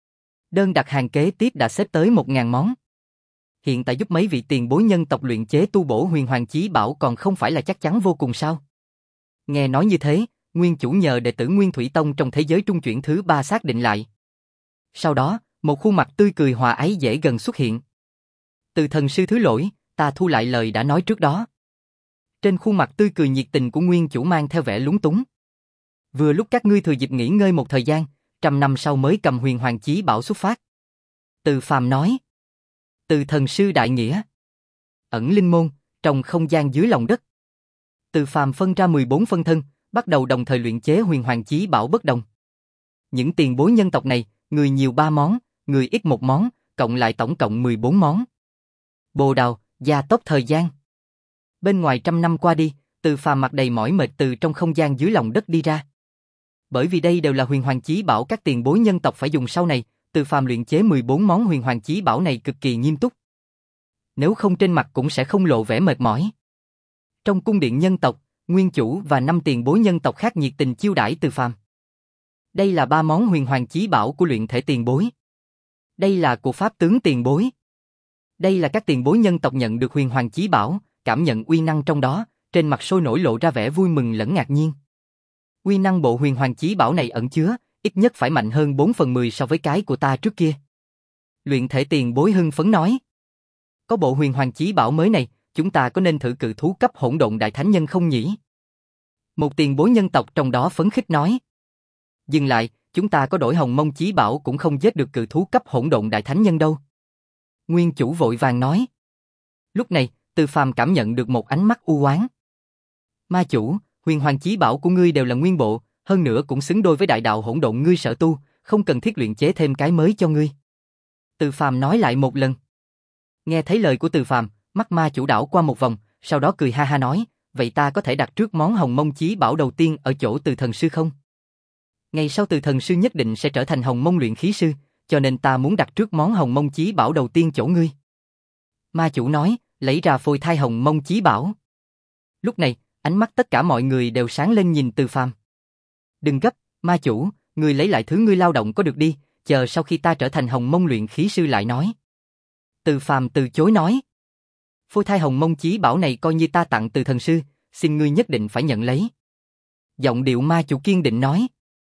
Đơn đặt hàng kế tiếp đã xếp tới một nghìn món. Hiện tại giúp mấy vị tiền bối nhân tộc luyện chế tu bổ huyền hoàng chí bảo còn không phải là chắc chắn vô cùng sao? Nghe nói như thế, nguyên chủ nhờ đệ tử Nguyên Thủy Tông trong thế giới trung chuyển thứ ba xác định lại. Sau đó, một khuôn mặt tươi cười hòa ái dễ gần xuất hiện. Từ thần sư thứ lỗi, ta thu lại lời đã nói trước đó. Trên khuôn mặt tươi cười nhiệt tình của nguyên chủ mang theo vẻ lúng túng. Vừa lúc các ngươi thừa dịp nghỉ ngơi một thời gian, trăm năm sau mới cầm huyền hoàng chí bảo xuất phát. Từ Phàm nói. Từ thần sư đại nghĩa. Ẩn linh môn, trong không gian dưới lòng đất. Từ Phàm phân ra mười bốn phân thân, bắt đầu đồng thời luyện chế huyền hoàng chí bảo bất đồng. Những tiền bối nhân tộc này, người nhiều ba món, người ít một món, cộng lại tổng cộng mười bốn món. Bồ đào, gia tốc thời gian. Bên ngoài trăm năm qua đi, Từ Phàm mặt đầy mỏi mệt từ trong không gian dưới lòng đất đi ra. Bởi vì đây đều là huyền hoàng chí bảo các tiền bối nhân tộc phải dùng sau này, Từ Phàm luyện chế mười bốn món huyền hoàng chí bảo này cực kỳ nghiêm túc. Nếu không trên mặt cũng sẽ không lộ vẻ mệt mỏi. Trong cung điện nhân tộc, Nguyên Chủ và năm tiền bối nhân tộc khác nhiệt tình chiêu đãi Từ Phàm. Đây là ba món huyền hoàng chí bảo của luyện thể tiền bối. Đây là của pháp tướng tiền bối. Đây là các tiền bối nhân tộc nhận được huyền hoàng chí bảo, cảm nhận uy năng trong đó, trên mặt sôi nổi lộ ra vẻ vui mừng lẫn ngạc nhiên. Uy năng bộ huyền hoàng chí bảo này ẩn chứa, ít nhất phải mạnh hơn bốn phần mười so với cái của ta trước kia. Luyện thể tiền bối hưng phấn nói. Có bộ huyền hoàng chí bảo mới này, chúng ta có nên thử cự thú cấp hỗn độn đại thánh nhân không nhỉ? Một tiền bối nhân tộc trong đó phấn khích nói. Dừng lại, chúng ta có đổi hồng mông chí bảo cũng không giết được cự thú cấp hỗn độn đại thánh nhân đâu. Nguyên Chủ vội vàng nói. Lúc này, Từ Phàm cảm nhận được một ánh mắt u oán. Ma chủ, huyền hoàng chí bảo của ngươi đều là nguyên bộ, hơn nữa cũng xứng đôi với đại đạo hỗn độn ngươi sở tu, không cần thiết luyện chế thêm cái mới cho ngươi. Từ Phàm nói lại một lần. Nghe thấy lời của Từ Phàm, mắt ma chủ đảo qua một vòng, sau đó cười ha ha nói, vậy ta có thể đặt trước món hồng mông chí bảo đầu tiên ở chỗ Từ thần sư không? Ngày sau Từ thần sư nhất định sẽ trở thành hồng mông luyện khí sư, cho nên ta muốn đặt trước món hồng mông chí bảo đầu tiên chỗ ngươi. Ma chủ nói, lấy ra phôi thai hồng mông chí bảo. Lúc này, ánh mắt tất cả mọi người đều sáng lên nhìn Từ Phàm. Đừng gấp, ma chủ, ngươi lấy lại thứ ngươi lao động có được đi, chờ sau khi ta trở thành hồng mông luyện khí sư lại nói. Từ Phàm từ chối nói. Phôi thai hồng mông chí bảo này coi như ta tặng Từ thần sư, xin ngươi nhất định phải nhận lấy. Giọng điệu ma chủ kiên định nói.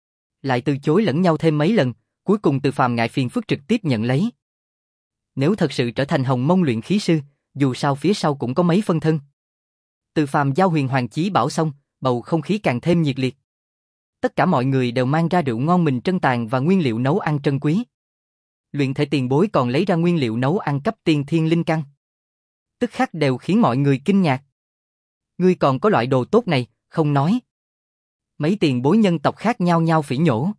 Lại từ chối lẫn nhau thêm mấy lần, cuối cùng Từ Phàm ngại phiền phức trực tiếp nhận lấy. Nếu thật sự trở thành hồng mông luyện khí sư, dù sao phía sau cũng có mấy phân thân. Từ Phàm giao huyền hoàng chí bảo xong, bầu không khí càng thêm nhiệt liệt. Tất cả mọi người đều mang ra rượu ngon mình trân tàn và nguyên liệu nấu ăn trân quý. Luyện thể tiền bối còn lấy ra nguyên liệu nấu ăn cấp tiên thiên linh căn. Tức khắc đều khiến mọi người kinh ngạc. Ngươi còn có loại đồ tốt này, không nói. Mấy tiền bối nhân tộc khác nhau nhau phỉ nhổ.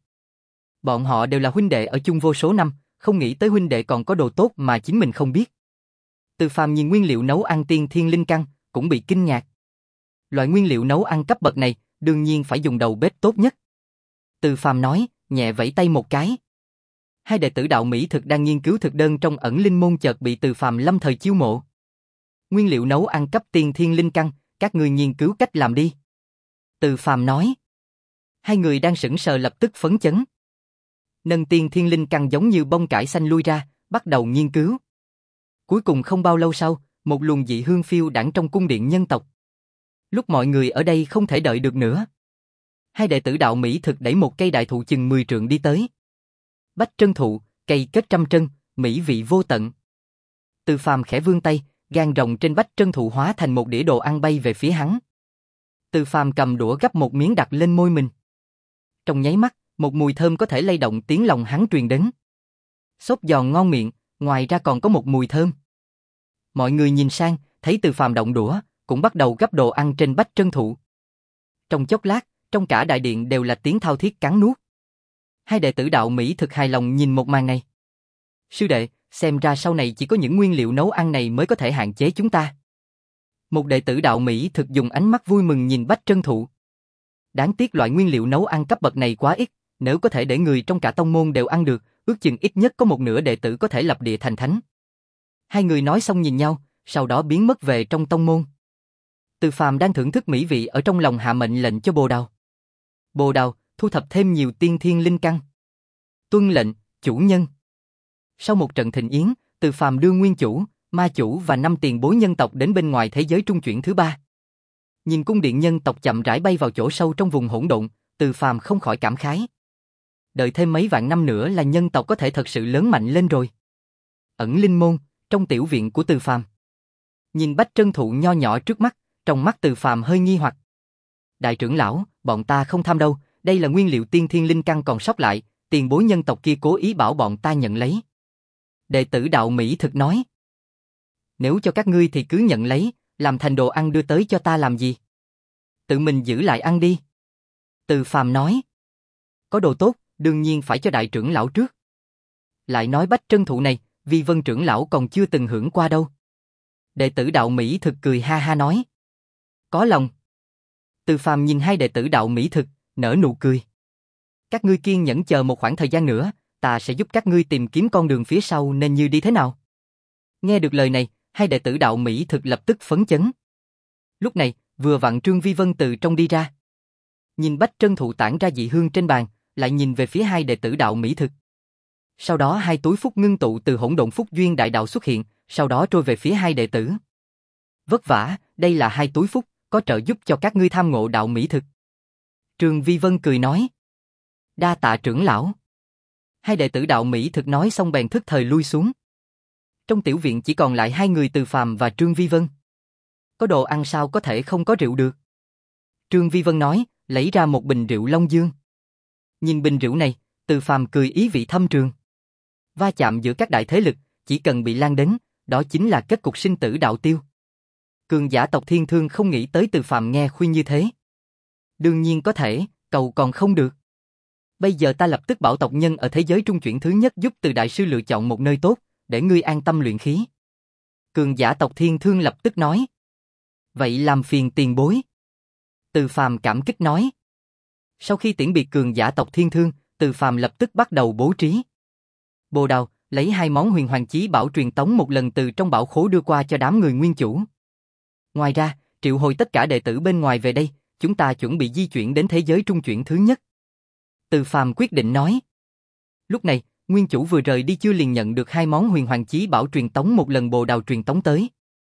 Bọn họ đều là huynh đệ ở chung vô số năm, không nghĩ tới huynh đệ còn có đồ tốt mà chính mình không biết. Từ Phàm nhìn nguyên liệu nấu ăn tiên thiên linh căn, cũng bị kinh ngạc. Loại nguyên liệu nấu ăn cấp bậc này, đương nhiên phải dùng đầu bếp tốt nhất. Từ Phàm nói, nhẹ vẫy tay một cái. Hai đệ tử đạo Mỹ thực đang nghiên cứu thực đơn trong ẩn linh môn chợt bị Từ Phàm lâm thời chiêu mộ. Nguyên liệu nấu ăn cấp tiên thiên linh căn, các ngươi nghiên cứu cách làm đi. Từ Phàm nói. Hai người đang sững sờ lập tức phấn chấn. Nâng tiên thiên linh căn giống như bông cải xanh lui ra, bắt đầu nghiên cứu. Cuối cùng không bao lâu sau, một luồng dị hương phiêu đãng trong cung điện nhân tộc. Lúc mọi người ở đây không thể đợi được nữa. Hai đệ tử đạo Mỹ thực đẩy một cây đại thụ chừng mười trượng đi tới. Bách trân thụ, cây kết trăm trân, mỹ vị vô tận. Từ Phàm khẽ vươn tay, gan rồng trên bách trân thụ hóa thành một đĩa đồ ăn bay về phía hắn. Từ Phàm cầm đũa gắp một miếng đặt lên môi mình. Trong nháy mắt, một mùi thơm có thể lay động tiếng lòng hắn truyền đến. Xốp giòn ngon miệng, ngoài ra còn có một mùi thơm. Mọi người nhìn sang, thấy Từ Phàm động đũa, cũng bắt đầu gắp đồ ăn trên bách trân thụ. Trong chốc lát, trong cả đại điện đều là tiếng thao thiết cắn nuốt. Hai đệ tử đạo Mỹ thực hài lòng nhìn một màn này. Sư đệ, xem ra sau này chỉ có những nguyên liệu nấu ăn này mới có thể hạn chế chúng ta. Một đệ tử đạo Mỹ thực dùng ánh mắt vui mừng nhìn bách trân thụ. Đáng tiếc loại nguyên liệu nấu ăn cấp bậc này quá ít, nếu có thể để người trong cả tông môn đều ăn được, ước chừng ít nhất có một nửa đệ tử có thể lập địa thành thánh. Hai người nói xong nhìn nhau, sau đó biến mất về trong tông môn. Từ Phàm đang thưởng thức mỹ vị ở trong lòng hạ mệnh lệnh cho Bồ Đào. Bồ Đào, thu thập thêm nhiều tiên thiên linh căn. Tuân lệnh, chủ nhân. Sau một trận thịnh yến, Từ Phàm đưa Nguyên Chủ, Ma Chủ và năm tiền bối nhân tộc đến bên ngoài thế giới trung chuyển thứ ba. Nhìn cung điện nhân tộc chậm rãi bay vào chỗ sâu trong vùng hỗn độn, Từ Phàm không khỏi cảm khái. Đợi thêm mấy vạn năm nữa là nhân tộc có thể thật sự lớn mạnh lên rồi. Ẩn linh môn, trong tiểu viện của Từ Phàm. Nhìn bách trân thụ nho nhỏ trước mắt, trong mắt Từ Phàm hơi nghi hoặc. Đại trưởng lão, bọn ta không tham đâu, đây là nguyên liệu tiên thiên linh căn còn sót lại, tiền bối nhân tộc kia cố ý bảo bọn ta nhận lấy. Đệ tử đạo Mỹ thực nói. Nếu cho các ngươi thì cứ nhận lấy, làm thành đồ ăn đưa tới cho ta làm gì? Tự mình giữ lại ăn đi. Từ Phàm nói. Có đồ tốt, đương nhiên phải cho đại trưởng lão trước. Lại nói bách trân thụ này, Vi Vân trưởng lão còn chưa từng hưởng qua đâu. Đệ tử đạo Mỹ thực cười ha ha nói. Có lòng. Từ Phàm nhìn hai đệ tử đạo Mỹ thực, nở nụ cười. Các ngươi kiên nhẫn chờ một khoảng thời gian nữa, ta sẽ giúp các ngươi tìm kiếm con đường phía sau nên như đi thế nào. Nghe được lời này, hai đệ tử đạo Mỹ thực lập tức phấn chấn. Lúc này, Vừa vặn Trương Vi Vân từ trong đi ra. Nhìn Bách Trân Thụ tản ra dị hương trên bàn, lại nhìn về phía hai đệ tử đạo mỹ thực. Sau đó hai túi phúc ngưng tụ từ hỗn độn phúc duyên đại đạo xuất hiện, sau đó trôi về phía hai đệ tử. Vất vả, đây là hai túi phúc, có trợ giúp cho các ngươi tham ngộ đạo mỹ thực. Trương Vi Vân cười nói. Đa tạ trưởng lão. Hai đệ tử đạo mỹ thực nói xong bèn thức thời lui xuống. Trong tiểu viện chỉ còn lại hai người Từ Phàm và Trương Vi Vân. Có đồ ăn sao có thể không có rượu được? Trương Vi Vân nói, lấy ra một bình rượu Long Dương. Nhìn bình rượu này, Từ Phàm cười ý vị thâm trường. Va chạm giữa các đại thế lực, chỉ cần bị lan đến, đó chính là kết cục sinh tử đạo tiêu. Cường giả tộc Thiên Thương không nghĩ tới Từ Phàm nghe khuyên như thế. Đương nhiên có thể, cầu còn không được. Bây giờ ta lập tức bảo tộc nhân ở thế giới trung chuyển thứ nhất giúp Từ đại sư lựa chọn một nơi tốt, để ngươi an tâm luyện khí. Cường giả tộc Thiên Thương lập tức nói. Vậy làm phiền tiền bối. Từ Phàm cảm kích nói. Sau khi tiễn biệt cường giả tộc Thiên Thương, Từ Phàm lập tức bắt đầu bố trí. Bồ Đào, lấy hai món huyền hoàng chí bảo truyền tống một lần từ trong bảo khố đưa qua cho đám người nguyên chủ. Ngoài ra, triệu hồi tất cả đệ tử bên ngoài về đây, chúng ta chuẩn bị di chuyển đến thế giới trung chuyển thứ nhất. Từ Phàm quyết định nói. Lúc này, nguyên chủ vừa rời đi chưa liền nhận được hai món huyền hoàng chí bảo truyền tống một lần Bồ Đào truyền tống tới.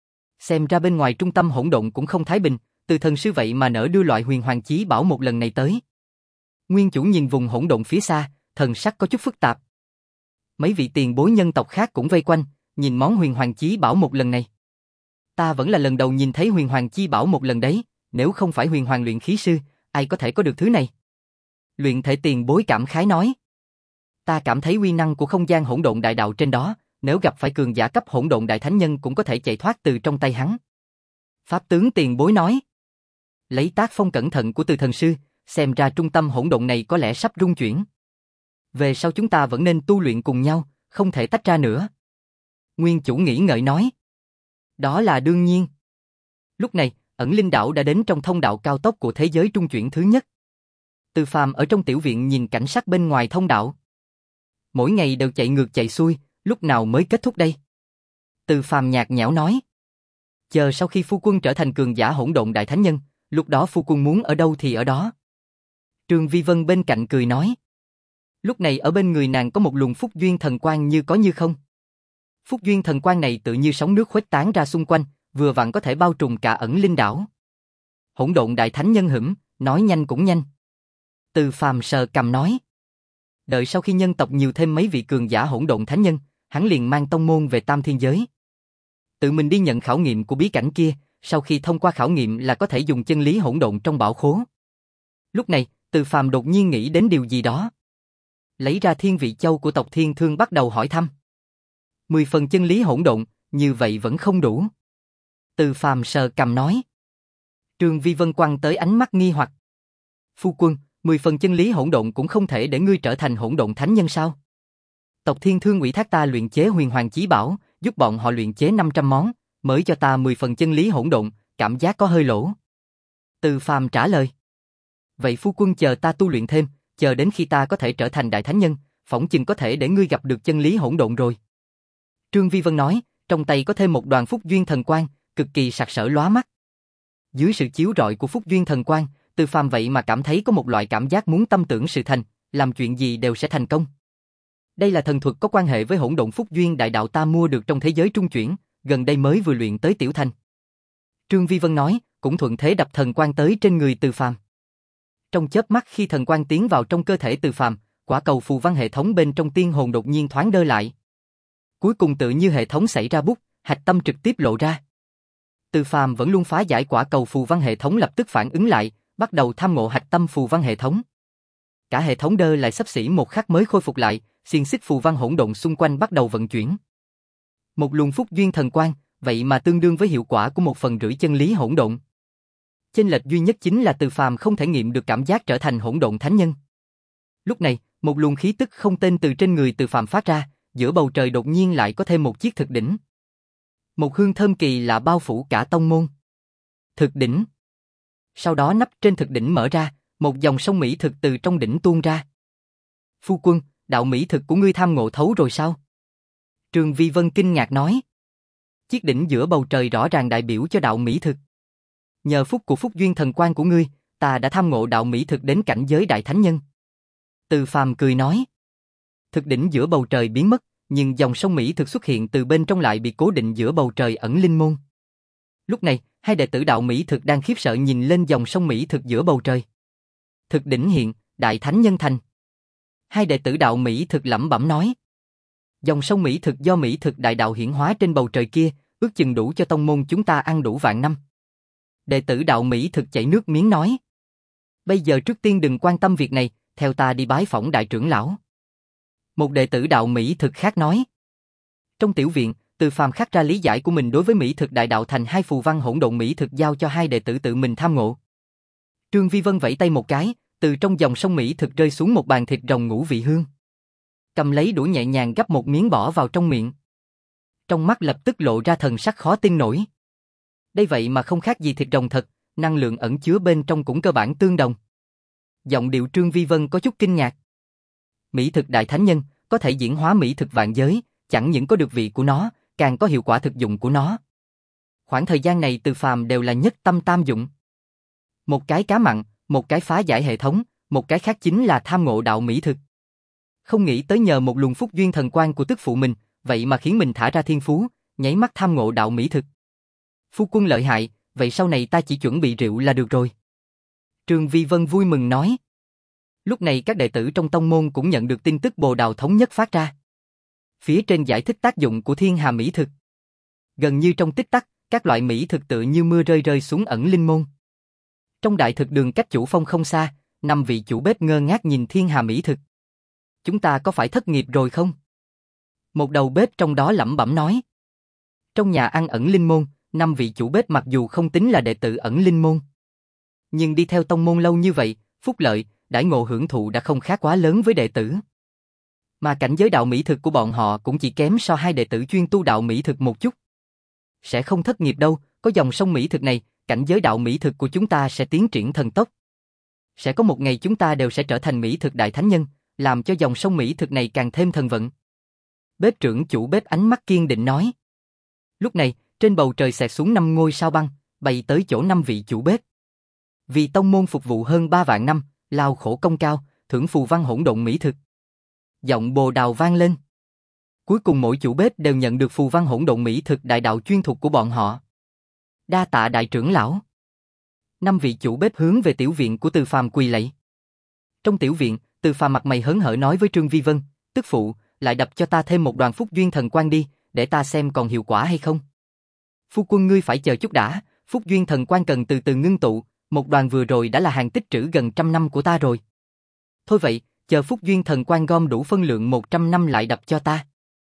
Xem ra bên ngoài trung tâm hỗn độn cũng không thái bình, Từ thần sư vậy mà nỡ đưa loại huyền hoàng chí bảo một lần này tới. Nguyên chủ nhìn vùng hỗn độn phía xa, thần sắc có chút phức tạp. Mấy vị tiền bối nhân tộc khác cũng vây quanh, nhìn món huyền hoàng chí bảo một lần này. Ta vẫn là lần đầu nhìn thấy huyền hoàng chí bảo một lần đấy, nếu không phải huyền hoàng luyện khí sư, ai có thể có được thứ này? Luyện thể tiền bối cảm khái nói. Ta cảm thấy uy năng của không gian hỗn độn đại đạo trên đó, nếu gặp phải cường giả cấp hỗn độn đại thánh nhân cũng có thể chạy thoát từ trong tay hắn. Pháp tướng tiền bối nói. Lấy tác phong cẩn thận của Từ thần sư, xem ra trung tâm hỗn độn này có lẽ sắp rung chuyển. Về sau chúng ta vẫn nên tu luyện cùng nhau, không thể tách ra nữa. Nguyên chủ nghĩ ngợi nói. Đó là đương nhiên. Lúc này, ẩn linh đảo đã đến trong thông đạo cao tốc của thế giới trung chuyển thứ nhất. Từ Phàm ở trong tiểu viện nhìn cảnh sắc bên ngoài thông đạo. Mỗi ngày đều chạy ngược chạy xuôi, lúc nào mới kết thúc đây? Từ Phàm nhạt nhẽo nói. Chờ sau khi phu quân trở thành cường giả hỗn độn đại thánh nhân, lúc đó phu quân muốn ở đâu thì ở đó. Trương Vi Vân bên cạnh cười nói. Lúc này ở bên người nàng có một luồng phúc duyên thần quang như có như không. Phúc duyên thần quang này tự như sóng nước khuếch tán ra xung quanh, vừa vặn có thể bao trùm cả ẩn linh đảo. Hỗn độn đại thánh nhân hửm, nói nhanh cũng nhanh. Từ Phàm sờ cằm nói. Đợi sau khi nhân tộc nhiều thêm mấy vị cường giả hỗn độn thánh nhân, hắn liền mang tông môn về Tam Thiên Giới. Tự mình đi nhận khảo nghiệm của bí cảnh kia, sau khi thông qua khảo nghiệm là có thể dùng chân lý hỗn độn trong bảo khố. Lúc này, Từ Phàm đột nhiên nghĩ đến điều gì đó. Lấy ra thiên vị châu của tộc Thiên Thương bắt đầu hỏi thăm. Mười phần chân lý hỗn độn, như vậy vẫn không đủ. Từ Phàm sờ cằm nói. Trương Vi Vân quăng tới ánh mắt nghi hoặc. Phu quân, mười phần chân lý hỗn độn cũng không thể để ngươi trở thành hỗn độn thánh nhân sao? Tộc Thiên Thương ủy thác ta luyện chế huyền hoàng chí bảo, giúp bọn họ luyện chế năm trăm món, mới cho ta mười phần chân lý hỗn độn, cảm giác có hơi lỗ. Từ Phàm trả lời. Vậy phu quân chờ ta tu luyện thêm, chờ đến khi ta có thể trở thành đại thánh nhân, phỏng chừng có thể để ngươi gặp được chân lý hỗn độn rồi. Trương Vi Vân nói, trong tay có thêm một đoàn phúc duyên thần quang, cực kỳ sặc sỡ lóa mắt. Dưới sự chiếu rọi của phúc duyên thần quang, Từ Phàm vậy mà cảm thấy có một loại cảm giác muốn tâm tưởng sự thành, làm chuyện gì đều sẽ thành công. Đây là thần thuật có quan hệ với hỗn độn phúc duyên đại đạo ta mua được trong thế giới trung chuyển, gần đây mới vừa luyện tới tiểu thành. Trương Vi Vân nói, cũng thuận thế đập thần quang tới trên người Từ Phàm. Trong chớp mắt khi thần quang tiến vào trong cơ thể Từ Phàm, quả cầu phù văn hệ thống bên trong tiên hồn đột nhiên thoáng đơ lại. Cuối cùng tự như hệ thống xảy ra bút, hạch tâm trực tiếp lộ ra. Từ Phàm vẫn luôn phá giải quả cầu phù văn hệ thống lập tức phản ứng lại, bắt đầu tham ngộ hạch tâm phù văn hệ thống. Cả hệ thống đơ lại xấp xỉ một khắc mới khôi phục lại, xiềng xích phù văn hỗn độn xung quanh bắt đầu vận chuyển. Một luồng phúc duyên thần quang, vậy mà tương đương với hiệu quả của một phần rưỡi chân lý hỗn độn. Chênh lệch duy nhất chính là Từ Phàm không thể nghiệm được cảm giác trở thành hỗn độn thánh nhân. Lúc này, một luồng khí tức không tên từ trên người Từ Phàm phát ra, giữa bầu trời đột nhiên lại có thêm một chiếc thực đỉnh. Một hương thơm kỳ lạ bao phủ cả tông môn. Thực đỉnh. Sau đó nắp trên thực đỉnh mở ra, một dòng sông mỹ thực từ trong đỉnh tuôn ra. Phu quân, đạo mỹ thực của ngươi tham ngộ thấu rồi sao? Trương Vi Vân kinh ngạc nói. Chiếc đỉnh giữa bầu trời rõ ràng đại biểu cho đạo mỹ thực. Nhờ phúc của phúc duyên thần quan của ngươi, ta đã tham ngộ đạo mỹ thực đến cảnh giới đại thánh nhân. Từ Phàm cười nói. Thực đỉnh giữa bầu trời biến mất, nhưng dòng sông mỹ thực xuất hiện từ bên trong lại bị cố định giữa bầu trời ẩn linh môn. Lúc này, hai đệ tử đạo mỹ thực đang khiếp sợ nhìn lên dòng sông mỹ thực giữa bầu trời. Thực đỉnh hiện, đại thánh nhân thành. Hai đệ tử đạo mỹ thực lẩm bẩm nói. Dòng sông mỹ thực do mỹ thực đại đạo hiển hóa trên bầu trời kia, ước chừng đủ cho tông môn chúng ta ăn đủ vạn năm. Đệ tử đạo mỹ thực chảy nước miếng nói. Bây giờ trước tiên đừng quan tâm việc này, theo ta đi bái phỏng đại trưởng lão. Một đệ tử đạo mỹ thực khác nói. Trong tiểu viện, Từ Phàm khắc ra lý giải của mình đối với mỹ thực đại đạo thành hai phù văn hỗn độn mỹ thực giao cho hai đệ tử tự mình tham ngộ. Trương Vi Vân vẫy tay một cái, từ trong dòng sông mỹ thực rơi xuống một bàn thịt rồng ngũ vị hương. Cầm lấy đũa nhẹ nhàng gắp một miếng bỏ vào trong miệng. Trong mắt lập tức lộ ra thần sắc khó tin nổi. Đây vậy mà không khác gì thịt rồng thật, năng lượng ẩn chứa bên trong cũng cơ bản tương đồng. Giọng điệu Trương Vi Vân có chút kinh ngạc. Mỹ thực đại thánh nhân, có thể diễn hóa mỹ thực vạn giới, chẳng những có được vị của nó, càng có hiệu quả thực dụng của nó. Khoảng thời gian này Từ Phàm đều là nhất tâm tam dụng. Một cái cá mặn, một cái phá giải hệ thống, một cái khác chính là tham ngộ đạo mỹ thực. Không nghĩ tới nhờ một luồng phúc duyên thần quan của tức phụ mình, vậy mà khiến mình thả ra thiên phú, nháy mắt tham ngộ đạo mỹ thực. Phu quân lợi hại, vậy sau này ta chỉ chuẩn bị rượu là được rồi. Trương Vi Vân vui mừng nói. Lúc này các đệ tử trong tông môn cũng nhận được tin tức Bồ Đào thống nhất phát ra. Phía trên giải thích tác dụng của thiên hà mỹ thực. Gần như trong tích tắc, các loại mỹ thực tự như mưa rơi rơi xuống ẩn linh môn. Trong đại thực đường cách chủ phong không xa, năm vị chủ bếp ngơ ngác nhìn thiên hà mỹ thực. Chúng ta có phải thất nghiệp rồi không? Một đầu bếp trong đó lẩm bẩm nói. Trong nhà ăn ẩn linh môn, năm vị chủ bếp mặc dù không tính là đệ tử ẩn linh môn, nhưng đi theo tông môn lâu như vậy, phúc lợi, đãi ngộ hưởng thụ đã không khác quá lớn với đệ tử. Mà cảnh giới đạo mỹ thực của bọn họ cũng chỉ kém so hai đệ tử chuyên tu đạo mỹ thực một chút. Sẽ không thất nghiệp đâu, có dòng sông mỹ thực này, cảnh giới đạo mỹ thực của chúng ta sẽ tiến triển thần tốc. Sẽ có một ngày chúng ta đều sẽ trở thành mỹ thực đại thánh nhân, làm cho dòng sông mỹ thực này càng thêm thần vận. Bếp trưởng chủ bếp ánh mắt kiên định nói. Lúc này, trên bầu trời xẹt xuống năm ngôi sao băng, bay tới chỗ năm vị chủ bếp. Vì tông môn phục vụ hơn ba vạn năm, lao khổ công cao, thưởng phù văn hỗn độn mỹ thực. Giọng Bồ Đào vang lên. Cuối cùng mỗi chủ bếp đều nhận được phù văn hỗn độn mỹ thực đại đạo chuyên thuộc của bọn họ. Đa tạ đại trưởng lão. Năm vị chủ bếp hướng về tiểu viện của Từ Phàm quỳ lạy. Trong tiểu viện, Từ Phàm mặt mày hớn hở nói với Trương Vi Vân, tức phụ, lại đập cho ta thêm một đoàn phúc duyên thần quan đi, để ta xem còn hiệu quả hay không. Phu quân ngươi phải chờ chút đã, phúc duyên thần quan cần từ từ ngưng tụ, một đoàn vừa rồi đã là hàng tích trữ gần trăm năm của ta rồi. Thôi vậy, chờ phúc duyên thần quan gom đủ phân lượng một trăm năm lại đập cho ta.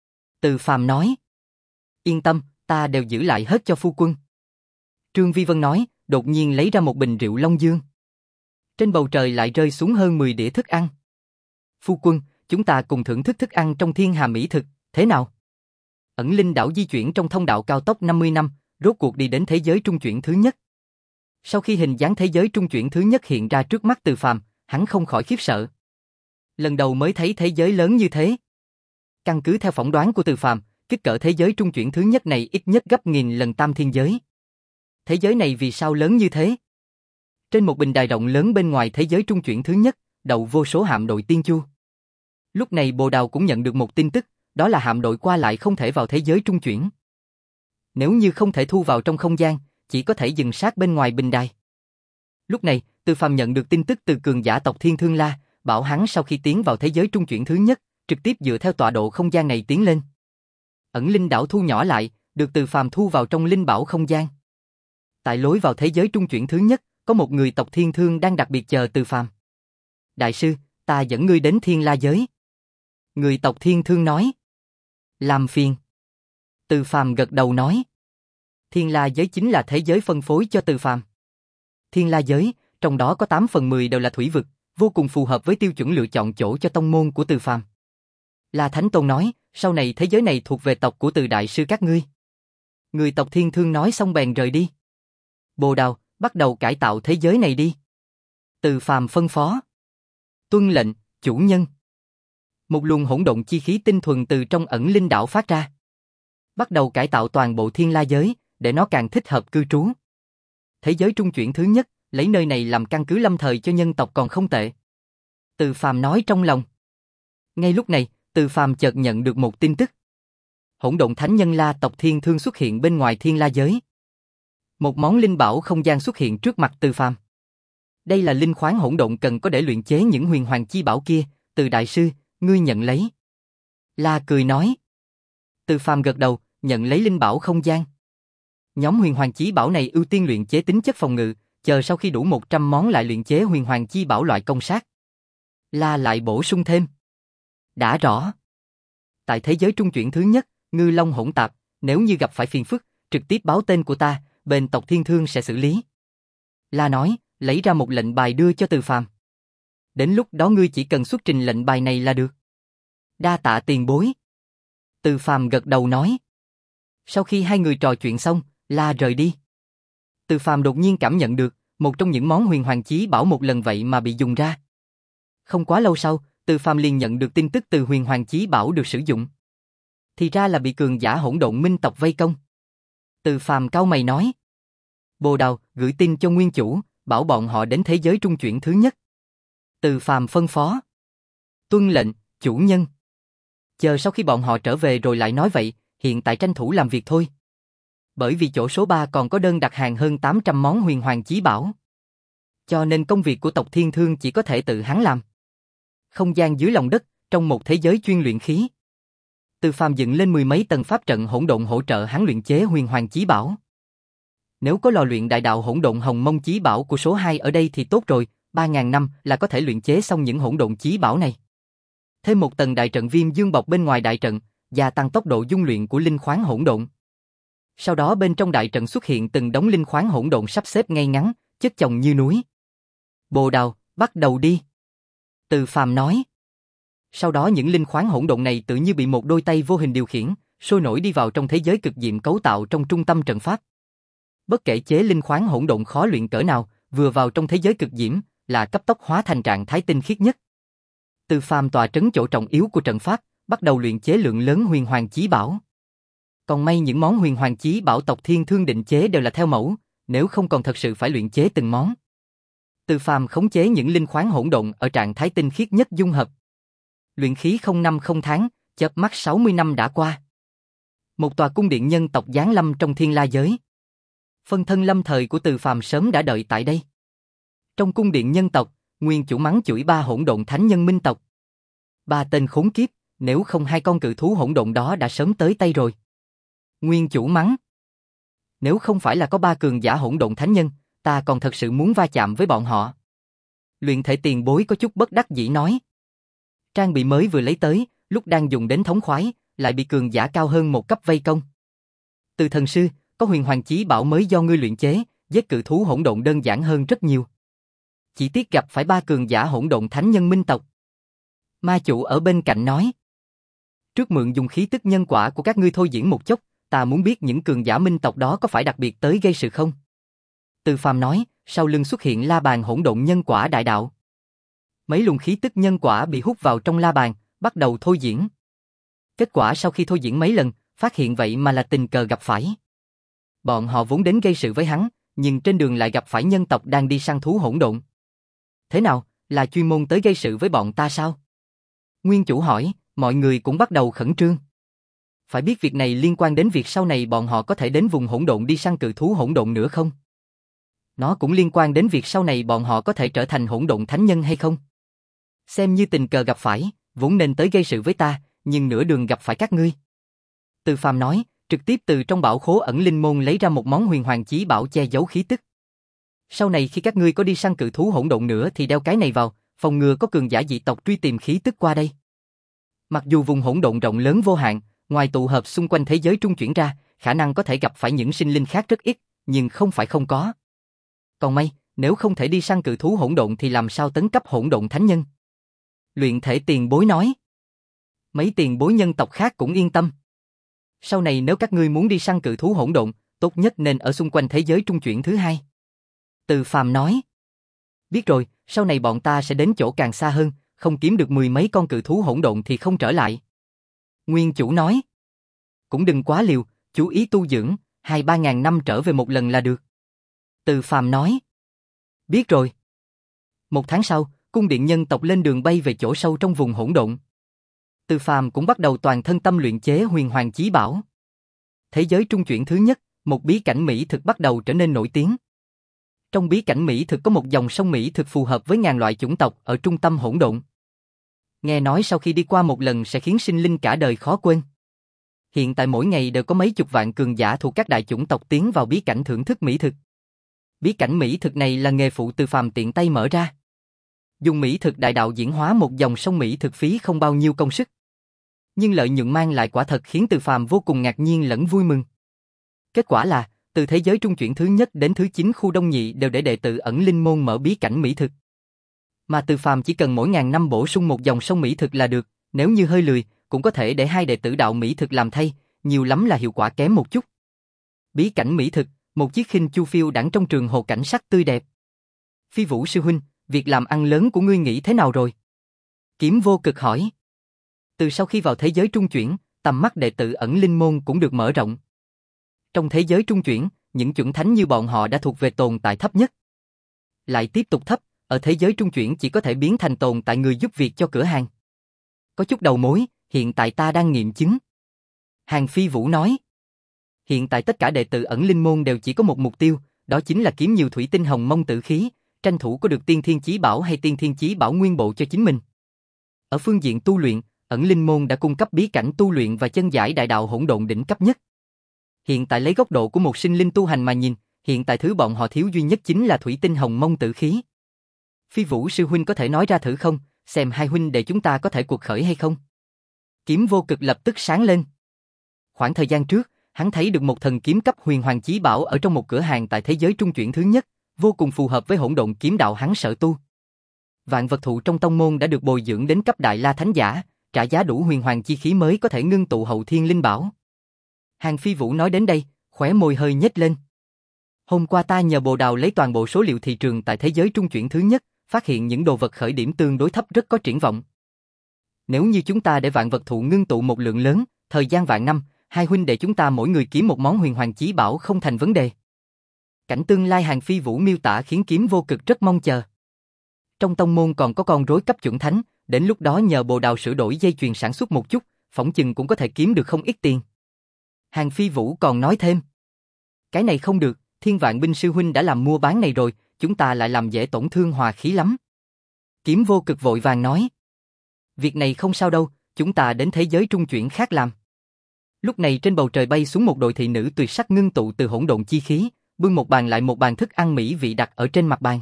Từ Phàm nói. Yên tâm, ta đều giữ lại hết cho phu quân. Trương Vi Vân nói, đột nhiên lấy ra một bình rượu Long Dương. Trên bầu trời lại rơi xuống hơn mười đĩa thức ăn. Phu quân, chúng ta cùng thưởng thức thức ăn trong thiên hà mỹ thực, thế nào? Ẩn linh đảo di chuyển trong thông đạo cao tốc năm mươi năm, rốt cuộc đi đến thế giới trung chuyển thứ nhất. Sau khi hình dáng thế giới trung chuyển thứ nhất hiện ra trước mắt Từ Phàm, hắn không khỏi khiếp sợ. Lần đầu mới thấy thế giới lớn như thế. Căn cứ theo phỏng đoán của Từ Phàm, kích cỡ thế giới trung chuyển thứ nhất này ít nhất gấp nghìn lần tam thiên giới. Thế giới này vì sao lớn như thế? Trên một bình đài rộng lớn bên ngoài thế giới trung chuyển thứ nhất, đậu vô số hạm đội tiên chu. Lúc này Bồ Đào cũng nhận được một tin tức, đó là hạm đội qua lại không thể vào thế giới trung chuyển. Nếu như không thể thu vào trong không gian, chỉ có thể dừng sát bên ngoài bình đài. Lúc này, Từ Phàm nhận được tin tức từ cường giả tộc Thiên Thương La, bảo hắn sau khi tiến vào thế giới trung chuyển thứ nhất, trực tiếp dựa theo tọa độ không gian này tiến lên. Ẩn linh đảo thu nhỏ lại, được Từ Phàm thu vào trong linh bảo không gian. Tại lối vào thế giới trung chuyển thứ nhất, có một người tộc Thiên Thương đang đặc biệt chờ Từ Phàm. Đại sư, ta dẫn ngươi đến Thiên La giới. Người tộc Thiên Thương nói. Làm phiền. Từ Phàm gật đầu nói. Thiên La giới chính là thế giới phân phối cho Từ Phàm. Thiên La giới, trong đó có tám phần mười đều là thủy vực, vô cùng phù hợp với tiêu chuẩn lựa chọn chỗ cho tông môn của Từ Phàm. La Thánh Tôn nói, sau này thế giới này thuộc về tộc của Từ đại sư các ngươi. Người tộc Thiên Thương nói xong bèn rời đi. Bồ Đào, bắt đầu cải tạo thế giới này đi. Từ Phàm phân phó. Tuân lệnh, chủ nhân. Một luồng hỗn độn chi khí tinh thuần từ trong ẩn linh đảo phát ra. Bắt đầu cải tạo toàn bộ Thiên La giới, để nó càng thích hợp cư trú. thế giới trung chuyển thứ nhất, lấy nơi này làm căn cứ lâm thời cho nhân tộc còn không tệ. Từ Phàm nói trong lòng. Ngay lúc này, Từ Phàm chợt nhận được một tin tức. Hỗn độn thánh nhân La tộc Thiên Thương xuất hiện bên ngoài Thiên La giới. Một món linh bảo không gian xuất hiện trước mặt Từ Phàm. Đây là linh khoáng hỗn độn cần có để luyện chế những huyền hoàng chi bảo kia, Từ đại sư, ngươi nhận lấy. La cười nói. Từ Phàm gật đầu, nhận lấy linh bảo không gian. Nhóm huyền hoàng chí bảo này ưu tiên luyện chế tính chất phòng ngự, chờ sau khi đủ một trăm món lại luyện chế huyền hoàng chi bảo loại công sát. La lại bổ sung thêm. Đã rõ. Tại thế giới trung chuyển thứ nhất, ngư long hỗn tạp, nếu như gặp phải phiền phức, trực tiếp báo tên của ta, bên tộc Thiên Thương sẽ xử lý. La nói, lấy ra một lệnh bài đưa cho Từ Phàm. Đến lúc đó ngươi chỉ cần xuất trình lệnh bài này là được. Đa tạ tiền bối. Từ Phàm gật đầu nói. Sau khi hai người trò chuyện xong, La rời đi. Từ Phàm đột nhiên cảm nhận được, một trong những món huyền hoàng chí bảo một lần vậy mà bị dùng ra. Không quá lâu sau, Từ Phàm liền nhận được tin tức từ huyền hoàng chí bảo được sử dụng. Thì ra là bị cường giả hỗn độn minh tộc vây công. Từ Phàm cau mày nói. Bồ Đào, gửi tin cho nguyên chủ, bảo bọn họ đến thế giới trung chuyển thứ nhất. Từ Phàm phân phó. Tuân lệnh, chủ nhân. Chờ sau khi bọn họ trở về rồi lại nói vậy, hiện tại tranh thủ làm việc thôi. Bởi vì chỗ số ba còn có đơn đặt hàng hơn tám trăm món huyền hoàng chí bảo. Cho nên công việc của tộc Thiên Thương chỉ có thể tự hắn làm. Không gian dưới lòng đất, trong một thế giới chuyên luyện khí. Từ Phàm dựng lên mười mấy tầng pháp trận hỗn độn hỗ trợ hắn luyện chế huyền hoàng chí bảo. Nếu có lò luyện đại đạo hỗn độn hồng mông chí bảo của số hai ở đây thì tốt rồi, ba ngàn năm là có thể luyện chế xong những hỗn độn chí bảo này. Thêm một tầng đại trận viêm dương bọc bên ngoài đại trận, gia tăng tốc độ dung luyện của linh khoáng hỗn độn. Sau đó bên trong đại trận xuất hiện từng đống linh khoáng hỗn độn sắp xếp ngay ngắn, chất chồng như núi. Bồ Đào, bắt đầu đi. Từ Phàm nói. Sau đó những linh khoáng hỗn độn này tự như bị một đôi tay vô hình điều khiển, sôi nổi đi vào trong thế giới cực diệm cấu tạo trong trung tâm trận pháp. Bất kể chế linh khoáng hỗn độn khó luyện cỡ nào, vừa vào trong thế giới cực diễm, là cấp tốc hóa thành trạng thái tinh khiết nhất. Từ Phàm tòa trấn chỗ trọng yếu của trận pháp, bắt đầu luyện chế lượng lớn huyền hoàng chí bảo. Còn may những món huyền hoàng chí bảo tộc Thiên Thương định chế đều là theo mẫu, nếu không còn thật sự phải luyện chế từng món. Từ Phàm khống chế những linh khoáng hỗn độn ở trạng thái tinh khiết nhất dung hợp. Luyện khí không năm không tháng, chớp mắt sáu mươi năm đã qua. Một tòa cung điện nhân tộc giáng lâm trong Thiên La giới. Phân thân lâm thời của Từ Phàm sớm đã đợi tại đây. Trong cung điện nhân tộc, nguyên chủ mắng chửi ba hỗn độn thánh nhân minh tộc. Ba tên khốn kiếp, nếu không hai con cự thú hỗn độn đó đã sớm tới tay rồi. Nguyên chủ mắng. Nếu không phải là có ba cường giả hỗn độn thánh nhân, ta còn thật sự muốn va chạm với bọn họ. Luyện thể tiền bối có chút bất đắc dĩ nói. Trang bị mới vừa lấy tới, lúc đang dùng đến thống khoái, lại bị cường giả cao hơn một cấp vây công. Từ thần sư, có huyền hoàng chí bảo mới do ngươi luyện chế, giết cự thú hỗn độn đơn giản hơn rất nhiều. Chỉ tiếc gặp phải ba cường giả hỗn độn thánh nhân minh tộc. Ma chủ ở bên cạnh nói. Trước mượn dùng khí tức nhân quả của các ngươi thôi diễn một chốc, ta muốn biết những cường giả minh tộc đó có phải đặc biệt tới gây sự không? Từ Phàm nói, sau lưng xuất hiện la bàn hỗn độn nhân quả đại đạo. Mấy luồng khí tức nhân quả bị hút vào trong la bàn, bắt đầu thôi diễn. Kết quả sau khi thôi diễn mấy lần, phát hiện vậy mà là tình cờ gặp phải. Bọn họ vốn đến gây sự với hắn, nhưng trên đường lại gặp phải nhân tộc đang đi săn thú hỗn độn. Thế nào, là chuyên môn tới gây sự với bọn ta sao? Nguyên chủ hỏi, mọi người cũng bắt đầu khẩn trương. Phải biết việc này liên quan đến việc sau này bọn họ có thể đến vùng hỗn độn đi săn cự thú hỗn độn nữa không? Nó cũng liên quan đến việc sau này bọn họ có thể trở thành hỗn độn thánh nhân hay không? Xem như tình cờ gặp phải, vốn nên tới gây sự với ta, nhưng nửa đường gặp phải các ngươi. Từ Phàm nói, trực tiếp từ trong bảo khố ẩn linh môn lấy ra một món huyền hoàng chí bảo che giấu khí tức. Sau này khi các ngươi có đi săn cự thú hỗn độn nữa thì đeo cái này vào, phòng ngừa có cường giả dị tộc truy tìm khí tức qua đây. Mặc dù vùng hỗn độn rộng lớn vô hạn, ngoài tụ hợp xung quanh thế giới trung chuyển ra, khả năng có thể gặp phải những sinh linh khác rất ít, nhưng không phải không có. Còn may, nếu không thể đi săn cự thú hỗn độn thì làm sao tấn cấp hỗn độn thánh nhân? Luyện thể tiền bối nói. Mấy tiền bối nhân tộc khác cũng yên tâm. Sau này nếu các ngươi muốn đi săn cự thú hỗn độn, tốt nhất nên ở xung quanh thế giới trung chuyển thứ hai. Từ Phàm nói. Biết rồi, sau này bọn ta sẽ đến chỗ càng xa hơn, không kiếm được mười mấy con cự thú hỗn độn thì không trở lại. Nguyên chủ nói. Cũng đừng quá liều, chú ý tu dưỡng, hai ba ngàn năm trở về một lần là được. Từ Phàm nói. Biết rồi. Một tháng sau, cung điện nhân tộc lên đường bay về chỗ sâu trong vùng hỗn độn. Từ Phàm cũng bắt đầu toàn thân tâm luyện chế huyền hoàng chí bảo. Thế giới trung chuyển thứ nhất, một bí cảnh mỹ thực bắt đầu trở nên nổi tiếng. Trong bí cảnh mỹ thực có một dòng sông mỹ thực phù hợp với ngàn loại chủng tộc ở trung tâm hỗn độn. Nghe nói sau khi đi qua một lần sẽ khiến sinh linh cả đời khó quên. Hiện tại mỗi ngày đều có mấy chục vạn cường giả thuộc các đại chủng tộc tiến vào bí cảnh thưởng thức mỹ thực. Bí cảnh mỹ thực này là nghề phụ Từ Phàm tiện tay mở ra. Dùng mỹ thực đại đạo diễn hóa một dòng sông mỹ thực phí không bao nhiêu công sức. Nhưng lợi nhuận mang lại quả thật khiến Từ Phàm vô cùng ngạc nhiên lẫn vui mừng. Kết quả là, từ thế giới trung chuyển thứ nhất đến thứ chín khu đông nhị đều để đệ tử ẩn linh môn mở bí cảnh mỹ thực. Mà Từ Phàm chỉ cần mỗi ngàn năm bổ sung một dòng sông mỹ thực là được, nếu như hơi lười, cũng có thể để hai đệ tử đạo mỹ thực làm thay, nhiều lắm là hiệu quả kém một chút. Bí cảnh mỹ thực, một chiếc khinh chu phiêu đãng trong trường hồ cảnh sắc tươi đẹp. Phi Vũ sư huynh, việc làm ăn lớn của ngươi nghĩ thế nào rồi? Kiếm Vô Cực hỏi. Từ sau khi vào thế giới trung chuyển, tầm mắt đệ tử ẩn linh môn cũng được mở rộng. Trong thế giới trung chuyển, những chuẩn thánh như bọn họ đã thuộc về tồn tại thấp nhất. Lại tiếp tục thấp, ở thế giới trung chuyển chỉ có thể biến thành tồn tại người giúp việc cho cửa hàng. Có chút đầu mối, hiện tại ta đang nghiệm chứng. Hàng Phi Vũ nói. Hiện tại tất cả đệ tử ẩn linh môn đều chỉ có một mục tiêu, đó chính là kiếm nhiều thủy tinh hồng mông tử khí, tranh thủ có được tiên thiên chí bảo hay tiên thiên chí bảo nguyên bộ cho chính mình. Ở phương diện tu luyện, ẩn linh môn đã cung cấp bí cảnh tu luyện và chân giải đại đạo hỗn độn đỉnh cấp nhất. Hiện tại lấy góc độ của một sinh linh tu hành mà nhìn, hiện tại thứ bọn họ thiếu duy nhất chính là thủy tinh hồng mông tử khí. Phi Vũ sư huynh có thể nói ra thử không, xem hai huynh để chúng ta có thể cuộc khởi hay không? Kiếm Vô Cực lập tức sáng lên. Khoảng thời gian trước, hắn thấy được một thần kiếm cấp huyền hoàng chí bảo ở trong một cửa hàng tại thế giới trung chuyển thứ nhất, vô cùng phù hợp với hỗn độn kiếm đạo hắn sở tu. Vạn vật thụ trong tông môn đã được bồi dưỡng đến cấp đại la thánh giả, trả giá đủ huyền hoàng chi khí mới có thể ngưng tụ hậu thiên linh bảo. Hàng Phi Vũ nói đến đây, khóe môi hơi nhếch lên. Hôm qua ta nhờ Bồ Đào lấy toàn bộ số liệu thị trường tại thế giới trung chuyển thứ nhất, phát hiện những đồ vật khởi điểm tương đối thấp rất có triển vọng. Nếu như chúng ta để vạn vật thụ ngưng tụ một lượng lớn, thời gian vạn năm, hai huynh đệ chúng ta mỗi người kiếm một món huyền hoàng chí bảo không thành vấn đề. Cảnh tương lai Hàng Phi Vũ miêu tả khiến Kiếm Vô Cực rất mong chờ. Trong tông môn còn có con rối cấp chuẩn thánh, đến lúc đó nhờ Bồ Đào sửa đổi dây chuyền sản xuất một chút, phỏng chừng cũng có thể kiếm được không ít tiền. Hàng Phi Vũ còn nói thêm. Cái này không được, Thiên Vạn Binh sư huynh đã làm mua bán này rồi, chúng ta lại làm dễ tổn thương hòa khí lắm. Kiếm Vô Cực vội vàng nói. Việc này không sao đâu, chúng ta đến thế giới trung chuyển khác làm. Lúc này trên bầu trời bay xuống một đội thị nữ tuyệt sắc ngưng tụ từ hỗn độn chi khí, bưng một bàn lại một bàn thức ăn mỹ vị đặt ở trên mặt bàn.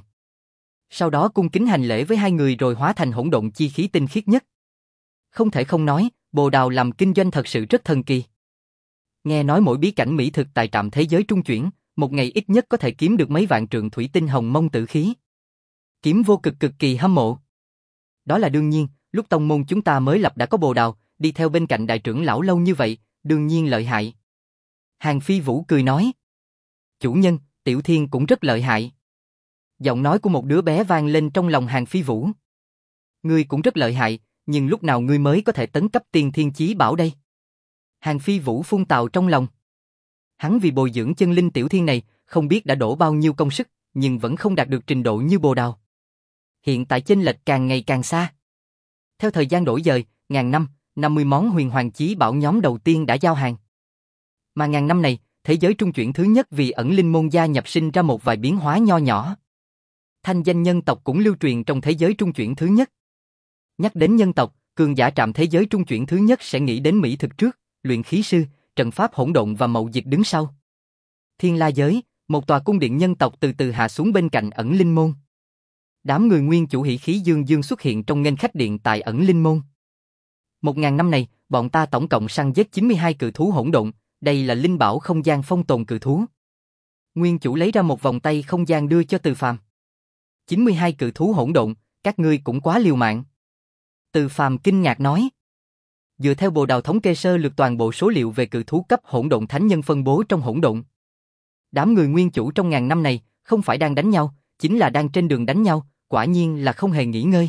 Sau đó cung kính hành lễ với hai người rồi hóa thành hỗn độn chi khí tinh khiết nhất. Không thể không nói, Bồ Đào làm kinh doanh thật sự rất thần kỳ. Nghe nói mỗi bí cảnh mỹ thực tại trạm thế giới trung chuyển, một ngày ít nhất có thể kiếm được mấy vạn trượng thủy tinh hồng mông tử khí. Kiếm Vô Cực cực kỳ hâm mộ. Đó là đương nhiên, lúc tông môn chúng ta mới lập đã có Bồ Đào, đi theo bên cạnh đại trưởng lão lâu như vậy, đương nhiên lợi hại. Hàng Phi Vũ cười nói. Chủ nhân, Tiểu Thiên cũng rất lợi hại. Giọng nói của một đứa bé vang lên trong lòng Hàng Phi Vũ. Ngươi cũng rất lợi hại, nhưng lúc nào ngươi mới có thể tấn cấp tiên thiên chí bảo đây? Hàng Phi Vũ phun tào trong lòng. Hắn vì bồi dưỡng chân linh Tiểu Thiên này, không biết đã đổ bao nhiêu công sức, nhưng vẫn không đạt được trình độ như Bồ Đào. Hiện tại chênh lệch càng ngày càng xa. Theo thời gian đổi dời, ngàn năm, năm mươi món huyền hoàng chí bảo nhóm đầu tiên đã giao hàng. Mà ngàn năm này, thế giới trung chuyển thứ nhất vì ẩn linh môn gia nhập sinh ra một vài biến hóa nho nhỏ. Thanh danh nhân tộc cũng lưu truyền trong thế giới trung chuyển thứ nhất. Nhắc đến nhân tộc, cường giả trạm thế giới trung chuyển thứ nhất sẽ nghĩ đến mỹ thực trước, luyện khí sư, trận pháp hỗn độn và mậu dịch đứng sau. Thiên La giới, một tòa cung điện nhân tộc từ từ hạ xuống bên cạnh ẩn linh môn. Đám người nguyên chủ hỉ khí dương dương xuất hiện trong nghênh khách điện tại ẩn linh môn. Một ngàn năm này, bọn ta tổng cộng săn giết chín mươi hai cự thú hỗn độn, đây là linh bảo không gian phong tồn cự thú. Nguyên chủ lấy ra một vòng tay không gian đưa cho Từ Phàm. chín mươi hai cự thú hỗn độn, các ngươi cũng quá liều mạng. Từ Phàm kinh ngạc nói. Dựa theo Bồ Đào thống kê sơ lược toàn bộ số liệu về cự thú cấp hỗn độn thánh nhân phân bố trong hỗn độn. Đám người nguyên chủ trong ngàn năm này, không phải đang đánh nhau, chính là đang trên đường đánh nhau, quả nhiên là không hề nghỉ ngơi.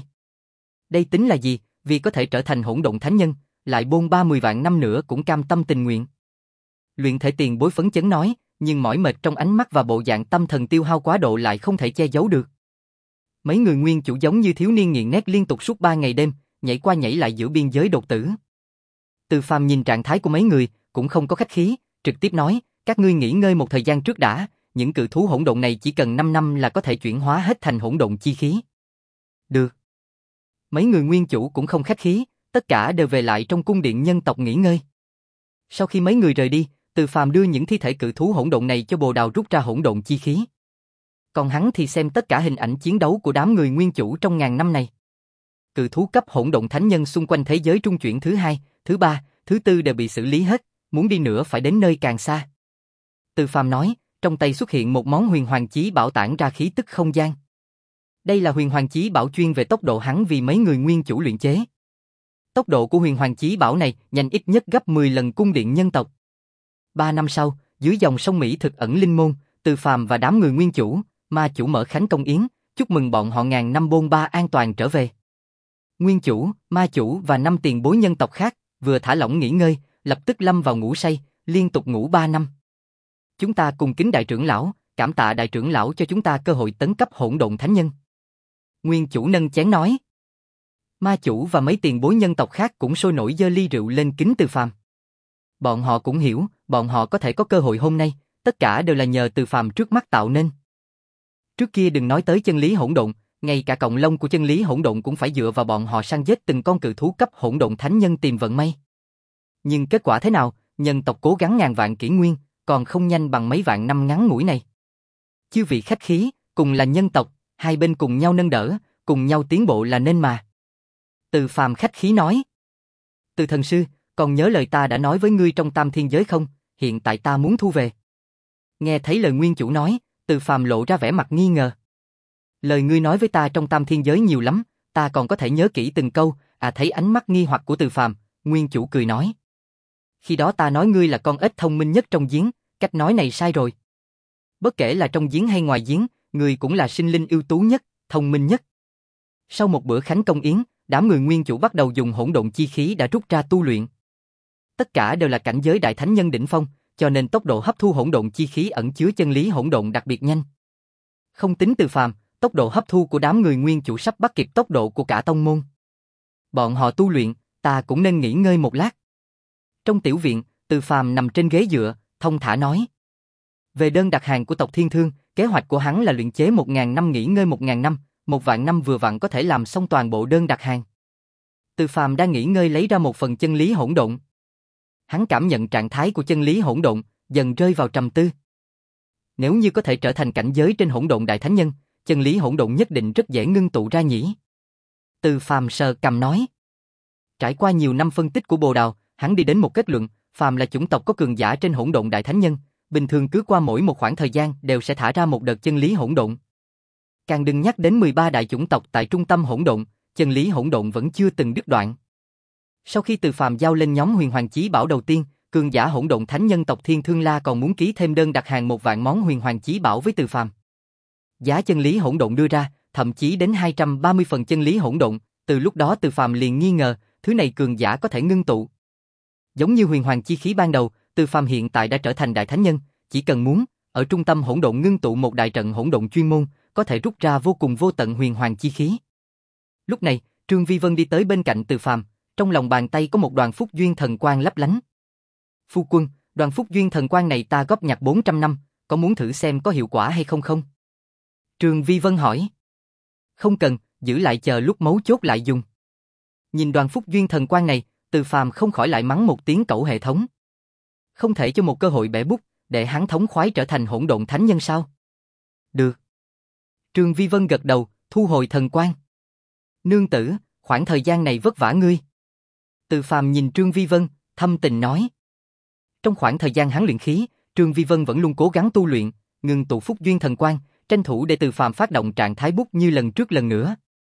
Đây tính là gì, vì có thể trở thành hỗn độn thánh nhân, lại bôn ba mươi vạn năm nữa cũng cam tâm tình nguyện. Luyện thể tiền bối phấn chấn nói, nhưng mỏi mệt trong ánh mắt và bộ dạng tâm thần tiêu hao quá độ lại không thể che giấu được. Mấy người nguyên chủ giống như thiếu niên nghiện nét liên tục suốt ba ngày đêm, nhảy qua nhảy lại giữa biên giới đột tử. Từ Phàm nhìn trạng thái của mấy người, cũng không có khách khí, trực tiếp nói, các ngươi nghỉ ngơi một thời gian trước đã, những cự thú hỗn độn này chỉ cần năm năm là có thể chuyển hóa hết thành hỗn độn chi khí. Được. Mấy người nguyên chủ cũng không khách khí, tất cả đều về lại trong cung điện nhân tộc nghỉ ngơi. Sau khi mấy người rời đi, Từ Phàm đưa những thi thể cự thú hỗn độn này cho Bồ Đào rút ra hỗn độn chi khí. Còn hắn thì xem tất cả hình ảnh chiến đấu của đám người nguyên chủ trong ngàn năm này. Cự thú cấp hỗn độn thánh nhân xung quanh thế giới trung chuyển thứ hai, thứ ba, thứ tư đều bị xử lý hết, muốn đi nữa phải đến nơi càng xa. Từ Phàm nói, trong tay xuất hiện một món huyền hoàng chí bảo tản ra khí tức không gian. Đây là huyền hoàng chí bảo chuyên về tốc độ hắn vì mấy người nguyên chủ luyện chế. Tốc độ của huyền hoàng chí bảo này nhanh ít nhất gấp mười lần cung điện nhân tộc. Ba năm sau, dưới dòng sông Mỹ thực ẩn linh môn, Từ Phàm và đám người nguyên chủ, ma chủ mở khánh công yến, chúc mừng bọn họ ngàn năm bôn ba an toàn trở về. Nguyên chủ, ma chủ và năm tiền bối nhân tộc khác, vừa thả lỏng nghỉ ngơi, lập tức lâm vào ngủ say, liên tục ngủ ba năm. Chúng ta cùng kính đại trưởng lão, cảm tạ đại trưởng lão cho chúng ta cơ hội tấn cấp hỗn độn thánh nhân. Nguyên chủ nâng chén nói. Ma chủ và mấy tiền bối nhân tộc khác cũng sôi nổi giơ ly rượu lên kính Từ Phàm. Bọn họ cũng hiểu, bọn họ có thể có cơ hội hôm nay, tất cả đều là nhờ Từ Phàm trước mắt tạo nên. Trước kia đừng nói tới chân lý hỗn độn, ngay cả cọng lông của chân lý hỗn độn cũng phải dựa vào bọn họ săn giết từng con cự thú cấp hỗn độn thánh nhân tìm vận may. Nhưng kết quả thế nào, nhân tộc cố gắng ngàn vạn kỷ nguyên, còn không nhanh bằng mấy vạn năm ngắn ngủi này. Chư vị khách khí, cùng là nhân tộc, hai bên cùng nhau nâng đỡ, cùng nhau tiến bộ là nên mà. Từ Phàm khách khí nói. Từ thần sư, còn nhớ lời ta đã nói với ngươi trong tam thiên giới không, hiện tại ta muốn thu về. Nghe thấy lời nguyên chủ nói, Từ Phàm lộ ra vẻ mặt nghi ngờ. Lời ngươi nói với ta trong tam thiên giới nhiều lắm, ta còn có thể nhớ kỹ từng câu, à thấy ánh mắt nghi hoặc của Từ Phàm, nguyên chủ cười nói. Khi đó ta nói ngươi là con ếch thông minh nhất trong giếng, cách nói này sai rồi. Bất kể là trong giếng hay ngoài giếng, ngươi cũng là sinh linh ưu tú nhất, thông minh nhất. Sau một bữa khánh công yến, đám người nguyên chủ bắt đầu dùng hỗn độn chi khí đã rút ra tu luyện. Tất cả đều là cảnh giới đại thánh nhân đỉnh phong, cho nên tốc độ hấp thu hỗn độn chi khí ẩn chứa chân lý hỗn độn đặc biệt nhanh. Không tính Từ Phàm, tốc độ hấp thu của đám người nguyên chủ sắp bắt kịp tốc độ của cả tông môn. Bọn họ tu luyện, ta cũng nên nghỉ ngơi một lát. Trong tiểu viện, Từ Phàm nằm trên ghế dựa, thông thả nói. Về đơn đặt hàng của tộc Thiên Thương, kế hoạch của hắn là luyện chế một ngàn năm nghỉ ngơi một ngàn năm, một vạn năm vừa vặn có thể làm xong toàn bộ đơn đặt hàng. Từ Phàm đang nghỉ ngơi lấy ra một phần chân lý hỗn độn. Hắn cảm nhận trạng thái của chân lý hỗn độn, dần rơi vào trầm tư. Nếu như có thể trở thành cảnh giới trên hỗn độn đại thánh nhân, chân lý hỗn độn nhất định rất dễ ngưng tụ ra nhỉ. Từ Phàm sờ cằm nói. Trải qua nhiều năm phân tích của Bồ Đào, hắn đi đến một kết luận, phàm là chủng tộc có cường giả trên hỗn độn đại thánh nhân, bình thường cứ qua mỗi một khoảng thời gian đều sẽ thả ra một đợt chân lý hỗn độn. Càng đừng nhắc đến mười ba đại chủng tộc tại trung tâm hỗn độn, chân lý hỗn độn vẫn chưa từng đứt đoạn. Sau khi Từ Phàm giao lên nhóm huyền hoàng chí bảo đầu tiên, cường giả hỗn độn thánh nhân tộc Thiên Thương La còn muốn ký thêm đơn đặt hàng một vạn món huyền hoàng chí bảo với Từ Phàm. Giá chân lý hỗn độn đưa ra, thậm chí đến hai trăm ba mươi phần chân lý hỗn độn, từ lúc đó Từ Phàm liền nghi ngờ, thứ này cường giả có thể ngưng tụ. Giống như huyền hoàng chi khí ban đầu, Từ Phàm hiện tại đã trở thành đại thánh nhân, chỉ cần muốn, ở trung tâm hỗn độn ngưng tụ một đại trận hỗn độn chuyên môn, có thể rút ra vô cùng vô tận huyền hoàng chi khí. Lúc này, Trương Vi Vân đi tới bên cạnh Từ Phàm, trong lòng bàn tay có một đoàn phúc duyên thần quang lấp lánh. Phu quân, đoàn phúc duyên thần quang này ta góp nhặt bốn trăm năm, có muốn thử xem có hiệu quả hay không không? Trương Vi Vân hỏi. Không cần, giữ lại chờ lúc mấu chốt lại dùng. Nhìn đoàn phúc duyên thần quang này, Từ Phàm không khỏi lại mắng một tiếng cẩu hệ thống. Không thể cho một cơ hội bẻ bút, để hắn thống khoái trở thành hỗn độn thánh nhân sao? Được. Trương Vi Vân gật đầu, thu hồi thần quang. Nương tử, khoảng thời gian này vất vả ngươi. Từ Phàm nhìn Trương Vi Vân, thâm tình nói. Trong khoảng thời gian hắn luyện khí, Trương Vi Vân vẫn luôn cố gắng tu luyện, ngừng tụ phúc duyên thần quang, tranh thủ để Từ Phàm phát động trạng thái bút như lần trước lần nữa.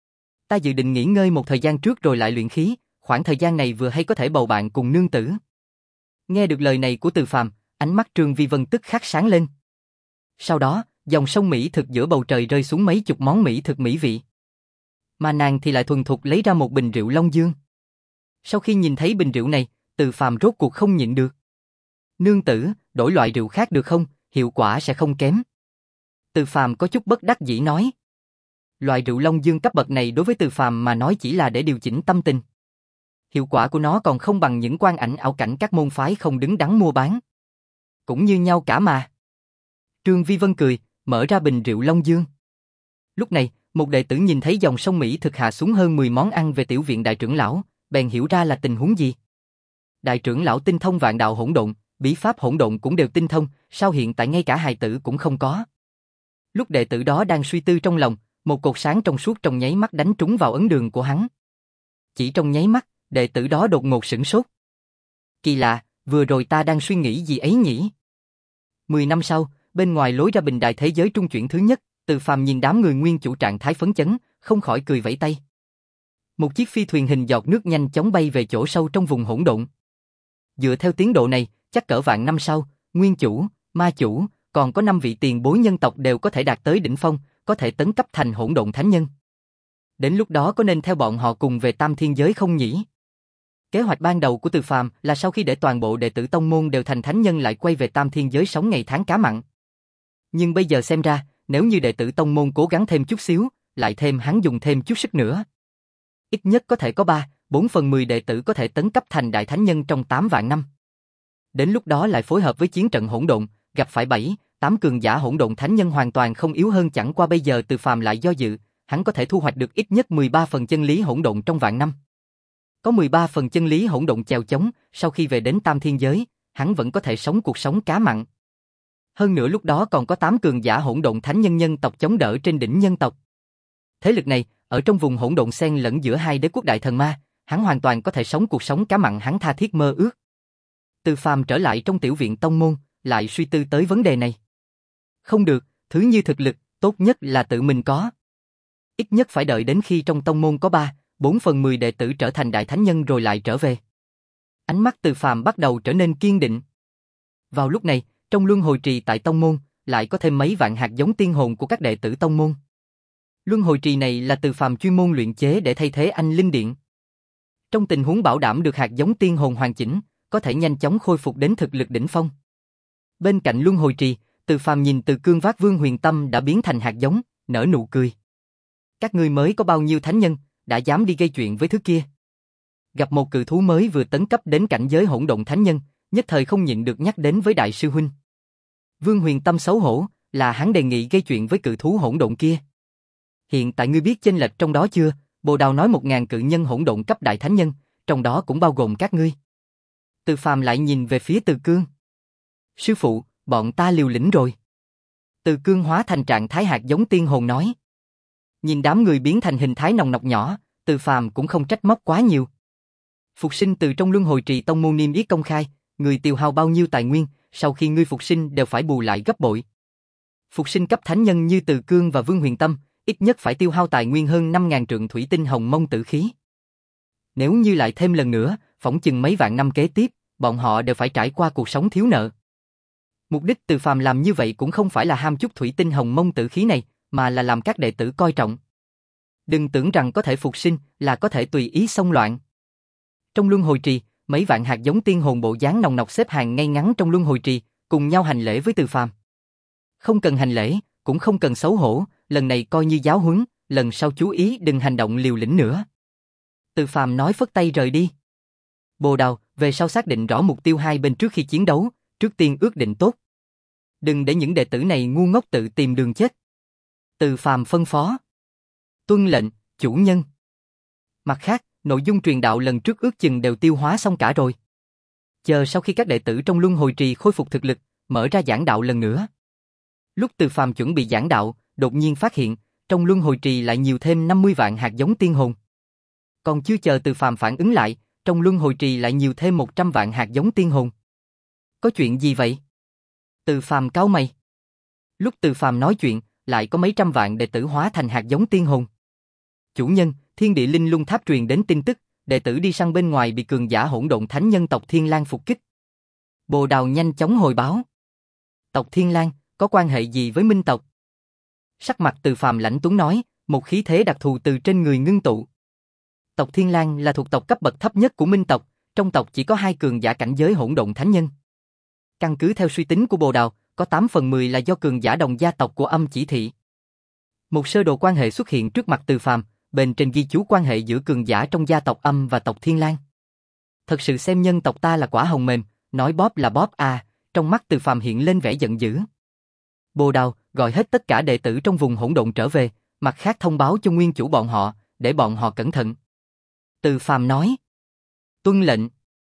Ta dự định nghỉ ngơi một thời gian trước rồi lại luyện khí, khoảng thời gian này vừa hay có thể bầu bạn cùng nương tử. Nghe được lời này của Từ Phàm, ánh mắt Trương Vi Vân tức khắc sáng lên. Sau đó, dòng sông mỹ thực giữa bầu trời rơi xuống mấy chục món mỹ thực mỹ vị. Mà nàng thì lại thuần thục lấy ra một bình rượu Long Dương. Sau khi nhìn thấy bình rượu này, Từ Phàm rốt cuộc không nhịn được. Nương tử, đổi loại rượu khác được không? hiệu quả sẽ không kém. Từ Phàm có chút bất đắc dĩ nói. Loại rượu Long Dương cấp bậc này đối với Từ Phàm mà nói chỉ là để điều chỉnh tâm tình. Hiệu quả của nó còn không bằng những quan ảnh ảo cảnh các môn phái không đứng đắn mua bán. Cũng như nhau cả mà. Trương Vi Vân cười, mở ra bình rượu Long Dương. Lúc này, một đệ tử nhìn thấy dòng sông Mỹ thực hạ xuống hơn mười món ăn về tiểu viện đại trưởng lão, bèn hiểu ra là tình huống gì. Đại trưởng lão tinh thông vạn đạo hỗn độn, bí pháp hỗn độn cũng đều tinh thông, sao hiện tại ngay cả hài tử cũng không có. Lúc đệ tử đó đang suy tư trong lòng, một cột sáng trong suốt trong nháy mắt đánh trúng vào ấn đường của hắn. Chỉ trong nháy mắt, đệ tử đó đột ngột sửng sốt. Kỳ lạ, vừa rồi ta đang suy nghĩ gì ấy nhỉ? Mười năm sau, bên ngoài lối ra bình đài thế giới trung chuyển thứ nhất, Từ Phàm nhìn đám người nguyên chủ trạng thái phấn chấn, không khỏi cười vẫy tay. Một chiếc phi thuyền hình giọt nước nhanh chóng bay về chỗ sâu trong vùng hỗn độn. Dựa theo tiến độ này, chắc cỡ vạn năm sau, nguyên chủ, ma chủ, còn có năm vị tiền bối nhân tộc đều có thể đạt tới đỉnh phong, có thể tấn cấp thành hỗn độn thánh nhân. Đến lúc đó có nên theo bọn họ cùng về Tam Thiên Giới không nhỉ? Kế hoạch ban đầu của Từ Phàm là sau khi để toàn bộ đệ tử tông môn đều thành thánh nhân lại quay về Tam Thiên Giới sống ngày tháng cá mặn. Nhưng bây giờ xem ra, nếu như đệ tử tông môn cố gắng thêm chút xíu, lại thêm hắn dùng thêm chút sức nữa. Ít nhất có thể có ba, bốn phần mười đệ tử có thể tấn cấp thành đại thánh nhân trong tám vạn năm. Đến lúc đó lại phối hợp với chiến trận hỗn độn, gặp phải bảy, tám cường giả hỗn độn thánh nhân hoàn toàn không yếu hơn, chẳng qua bây giờ Từ Phàm lại do dự, hắn có thể thu hoạch được ít nhất mười ba phần chân lý hỗn độn trong vạn năm. Có mười ba phần chân lý hỗn độn chèo chống, sau khi về đến Tam Thiên Giới, hắn vẫn có thể sống cuộc sống cá mặn. Hơn nữa lúc đó còn có tám cường giả hỗn độn thánh nhân nhân tộc chống đỡ trên đỉnh nhân tộc. Thế lực này, ở trong vùng hỗn độn xen lẫn giữa hai đế quốc đại thần ma, hắn hoàn toàn có thể sống cuộc sống cá mặn hắn tha thiết mơ ước. Từ Phàm trở lại trong tiểu viện tông môn, lại suy tư tới vấn đề này. Không được, thứ như thực lực, tốt nhất là tự mình có. Ít nhất phải đợi đến khi trong tông môn có ba, bốn phần mười đệ tử trở thành đại thánh nhân rồi lại trở về. Ánh mắt Từ Phàm bắt đầu trở nên kiên định. Vào lúc này, trong luân hồi trì tại tông môn, lại có thêm mấy vạn hạt giống tiên hồn của các đệ tử tông môn. Luân hồi trì này là Từ Phàm chuyên môn luyện chế để thay thế anh linh điện. Trong tình huống bảo đảm được hạt giống tiên hồn hoàn chỉnh, có thể nhanh chóng khôi phục đến thực lực đỉnh phong. Bên cạnh luân hồi trì, Từ Phàm nhìn Từ Cương vác Vương Huyền Tâm đã biến thành hạt giống, nở nụ cười. Các ngươi mới có bao nhiêu thánh nhân, đã dám đi gây chuyện với thứ kia. Gặp một cự thú mới vừa tấn cấp đến cảnh giới hỗn độn thánh nhân, nhất thời không nhịn được nhắc đến với đại sư huynh. Vương Huyền Tâm xấu hổ, là hắn đề nghị gây chuyện với cự thú hỗn độn kia. Hiện tại ngươi biết chênh lệch trong đó chưa? Bồ Đào nói một ngàn cự nhân hỗn độn cấp đại thánh nhân, trong đó cũng bao gồm các ngươi. Từ Phàm lại nhìn về phía Từ Cương. Sư phụ, bọn ta liều lĩnh rồi. Từ Cương hóa thành trạng thái hạt giống tiên hồn nói. Nhìn đám người biến thành hình thái nòng nọc nhỏ, Từ Phàm cũng không trách móc quá nhiều. Phục sinh từ trong luân hồi trì tông môn niêm yết công khai, người tiêu hao bao nhiêu tài nguyên, sau khi ngươi phục sinh đều phải bù lại gấp bội. Phục sinh cấp thánh nhân như Từ Cương và Vương Huyền Tâm, ít nhất phải tiêu hao tài nguyên hơn năm ngàn trượng thủy tinh hồng mông tử khí. Nếu như lại thêm lần nữa, phỏng chừng mấy vạn năm kế tiếp, bọn họ đều phải trải qua cuộc sống thiếu nợ. Mục đích Từ Phàm làm như vậy cũng không phải là ham chút thủy tinh hồng mông tử khí này, mà là làm các đệ tử coi trọng. Đừng tưởng rằng có thể phục sinh là có thể tùy ý xông loạn. Trong luân hồi trì, mấy vạn hạt giống tiên hồn bộ dáng nồng nọc xếp hàng ngay ngắn trong luân hồi trì, cùng nhau hành lễ với Từ Phàm. Không cần hành lễ, cũng không cần xấu hổ, lần này coi như giáo huấn, lần sau chú ý đừng hành động liều lĩnh nữa. Từ Phàm nói phất tay rời đi. Bồ Đào, về sau xác định rõ mục tiêu hai bên trước khi chiến đấu, trước tiên ước định tốt. Đừng để những đệ tử này ngu ngốc tự tìm đường chết. Từ Phàm phân phó. Tuân lệnh, chủ nhân. Mặt khác, nội dung truyền đạo lần trước ước chừng đều tiêu hóa xong cả rồi. Chờ sau khi các đệ tử trong luân hồi trì khôi phục thực lực, mở ra giảng đạo lần nữa. Lúc Từ Phàm chuẩn bị giảng đạo, đột nhiên phát hiện, trong luân hồi trì lại nhiều thêm năm mươi vạn hạt giống tiên hồn. Còn chưa chờ Từ Phàm phản ứng lại, trong luân hồi trì lại nhiều thêm một trăm vạn hạt giống tiên hồn. Có chuyện gì vậy? Từ Phàm cau mày. Lúc Từ Phàm nói chuyện, lại có mấy trăm vạn đệ tử hóa thành hạt giống tiên hồn. Chủ nhân, Thiên Địa Linh Lung Tháp truyền đến tin tức, đệ tử đi săn bên ngoài bị cường giả hỗn độn thánh nhân tộc Thiên Lang phục kích. Bồ Đào nhanh chóng hồi báo. Tộc Thiên Lang, có quan hệ gì với Minh tộc? Sắc mặt Từ Phàm lãnh tuấn nói, một khí thế đặc thù từ trên người ngưng tụ. Tộc Thiên Lang là thuộc tộc cấp bậc thấp nhất của Minh tộc, trong tộc chỉ có hai cường giả cảnh giới hỗn độn thánh nhân. Căn cứ theo suy tính của Bồ Đào, có tám phần mười là do cường giả đồng gia tộc của âm chỉ thị. Một sơ đồ quan hệ xuất hiện trước mặt Từ Phàm, bên trên ghi chú quan hệ giữa cường giả trong gia tộc âm và tộc Thiên Lang. Thật sự xem nhân tộc ta là quả hồng mềm, nói bóp là bóp à, trong mắt Từ Phàm hiện lên vẻ giận dữ. Bồ Đào, gọi hết tất cả đệ tử trong vùng hỗn độn trở về, mặt khác thông báo cho nguyên chủ bọn họ, để bọn họ cẩn thận. Từ Phàm nói. Tuân lệnh.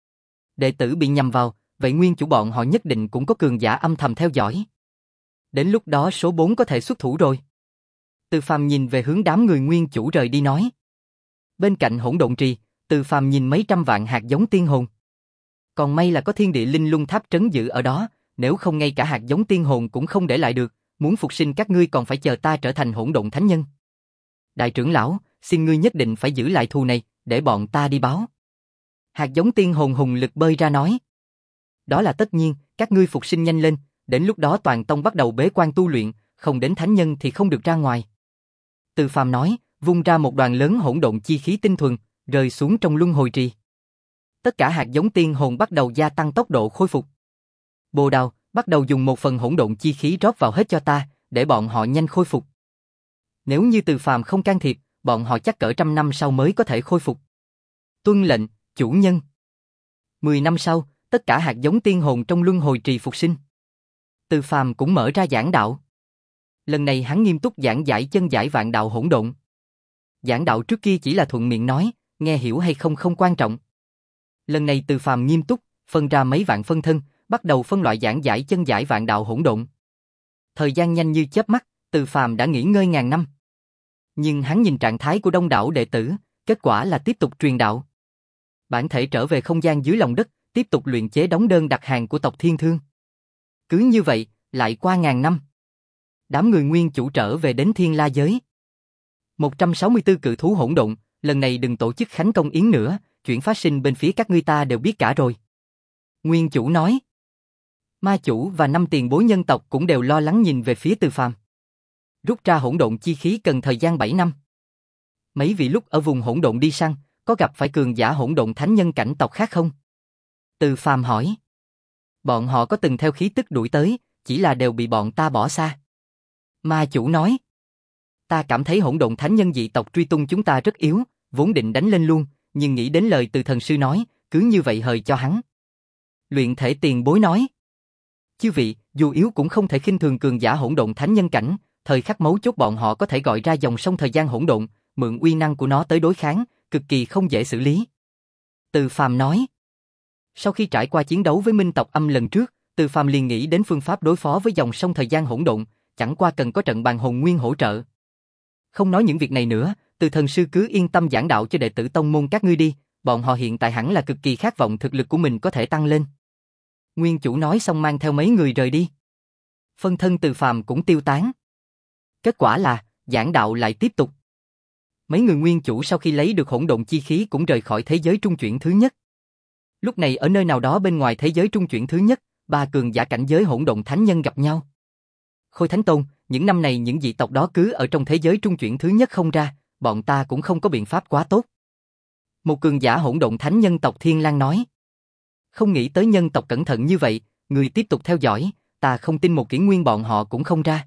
Đệ tử bị nhầm vào, vậy nguyên chủ bọn họ nhất định cũng có cường giả âm thầm theo dõi. Đến lúc đó số bốn có thể xuất thủ rồi. Từ Phàm nhìn về hướng đám người nguyên chủ rời đi nói. Bên cạnh hỗn độn trì, Từ Phàm nhìn mấy trăm vạn hạt giống tiên hồn. Còn may là có thiên địa linh lung tháp trấn giữ ở đó, nếu không ngay cả hạt giống tiên hồn cũng không để lại được, muốn phục sinh các ngươi còn phải chờ ta trở thành hỗn độn thánh nhân. Đại trưởng lão, xin ngươi nhất định phải giữ lại thù này, để bọn ta đi báo. Hạt giống tiên hồn hùng lực bơi ra nói. Đó là tất nhiên, các ngươi phục sinh nhanh lên, đến lúc đó toàn tông bắt đầu bế quan tu luyện, không đến thánh nhân thì không được ra ngoài. Từ Phàm nói, vung ra một đoàn lớn hỗn độn chi khí tinh thuần, rơi xuống trong luân hồi trì. Tất cả hạt giống tiên hồn bắt đầu gia tăng tốc độ khôi phục. Bồ Đào, bắt đầu dùng một phần hỗn độn chi khí rót vào hết cho ta, để bọn họ nhanh khôi phục. Nếu như Từ Phàm không can thiệp, bọn họ chắc cỡ trăm năm sau mới có thể khôi phục. Tuân lệnh, chủ nhân. Mười năm sau, tất cả hạt giống tiên hồn trong luân hồi trì phục sinh. Từ Phàm cũng mở ra giảng đạo. Lần này hắn nghiêm túc giảng giải chân giải vạn đạo hỗn độn. Giảng đạo trước kia chỉ là thuận miệng nói, nghe hiểu hay không không quan trọng. Lần này Từ Phàm nghiêm túc, phân ra mấy vạn phân thân, bắt đầu phân loại giảng giải chân giải vạn đạo hỗn độn. Thời gian nhanh như chớp mắt, Từ Phàm đã nghỉ ngơi ngàn năm. Nhưng hắn nhìn trạng thái của đông đảo đệ tử, kết quả là tiếp tục truyền đạo. Bản thể trở về không gian dưới lòng đất, tiếp tục luyện chế đóng đơn đặt hàng của tộc Thiên Thương. Cứ như vậy, lại qua ngàn năm. Đám người nguyên chủ trở về đến Thiên La giới. một trăm sáu mươi tư cự thú hỗn độn, lần này đừng tổ chức khánh công yến nữa, chuyện phát sinh bên phía các ngươi ta đều biết cả rồi. Nguyên chủ nói. Ma chủ và năm tiền bối nhân tộc cũng đều lo lắng nhìn về phía Từ Phàm. Rút ra hỗn độn chi khí cần thời gian bảy năm. Mấy vị lúc ở vùng hỗn độn đi săn, có gặp phải cường giả hỗn độn thánh nhân cảnh tộc khác không? Từ Phàm hỏi. Bọn họ có từng theo khí tức đuổi tới, chỉ là đều bị bọn ta bỏ xa. Ma chủ nói. Ta cảm thấy hỗn độn thánh nhân dị tộc truy tung chúng ta rất yếu, vốn định đánh lên luôn, nhưng nghĩ đến lời từ thần sư nói, cứ như vậy hời cho hắn. Luyện thể tiền bối nói. Chư vị, dù yếu cũng không thể khinh thường cường giả hỗn độn thánh nhân cảnh, thời khắc mấu chốt bọn họ có thể gọi ra dòng sông thời gian hỗn độn, mượn uy năng của nó tới đối kháng, cực kỳ không dễ xử lý. Từ Phàm nói. Sau khi trải qua chiến đấu với Minh tộc Âm lần trước, Từ Phàm liền nghĩ đến phương pháp đối phó với dòng sông thời gian hỗn độn, chẳng qua cần có trận bàn hồn nguyên hỗ trợ. Không nói những việc này nữa, Từ thần sư cứ yên tâm giảng đạo cho đệ tử tông môn các ngươi đi, bọn họ hiện tại hẳn là cực kỳ khát vọng thực lực của mình có thể tăng lên. Nguyên chủ nói xong mang theo mấy người rời đi. Phân thân Từ Phàm cũng tiêu tán. Kết quả là, giảng đạo lại tiếp tục. Mấy người nguyên chủ sau khi lấy được hỗn độn chi khí cũng rời khỏi thế giới trung chuyển thứ nhất. Lúc này ở nơi nào đó bên ngoài thế giới trung chuyển thứ nhất, ba cường giả cảnh giới hỗn độn thánh nhân gặp nhau. Khôi Thánh Tôn, những năm này những dị tộc đó cứ ở trong thế giới trung chuyển thứ nhất không ra, bọn ta cũng không có biện pháp quá tốt. Một cường giả hỗn độn thánh nhân tộc Thiên Lang nói. Không nghĩ tới nhân tộc cẩn thận như vậy, người tiếp tục theo dõi, ta không tin một kỷ nguyên bọn họ cũng không ra.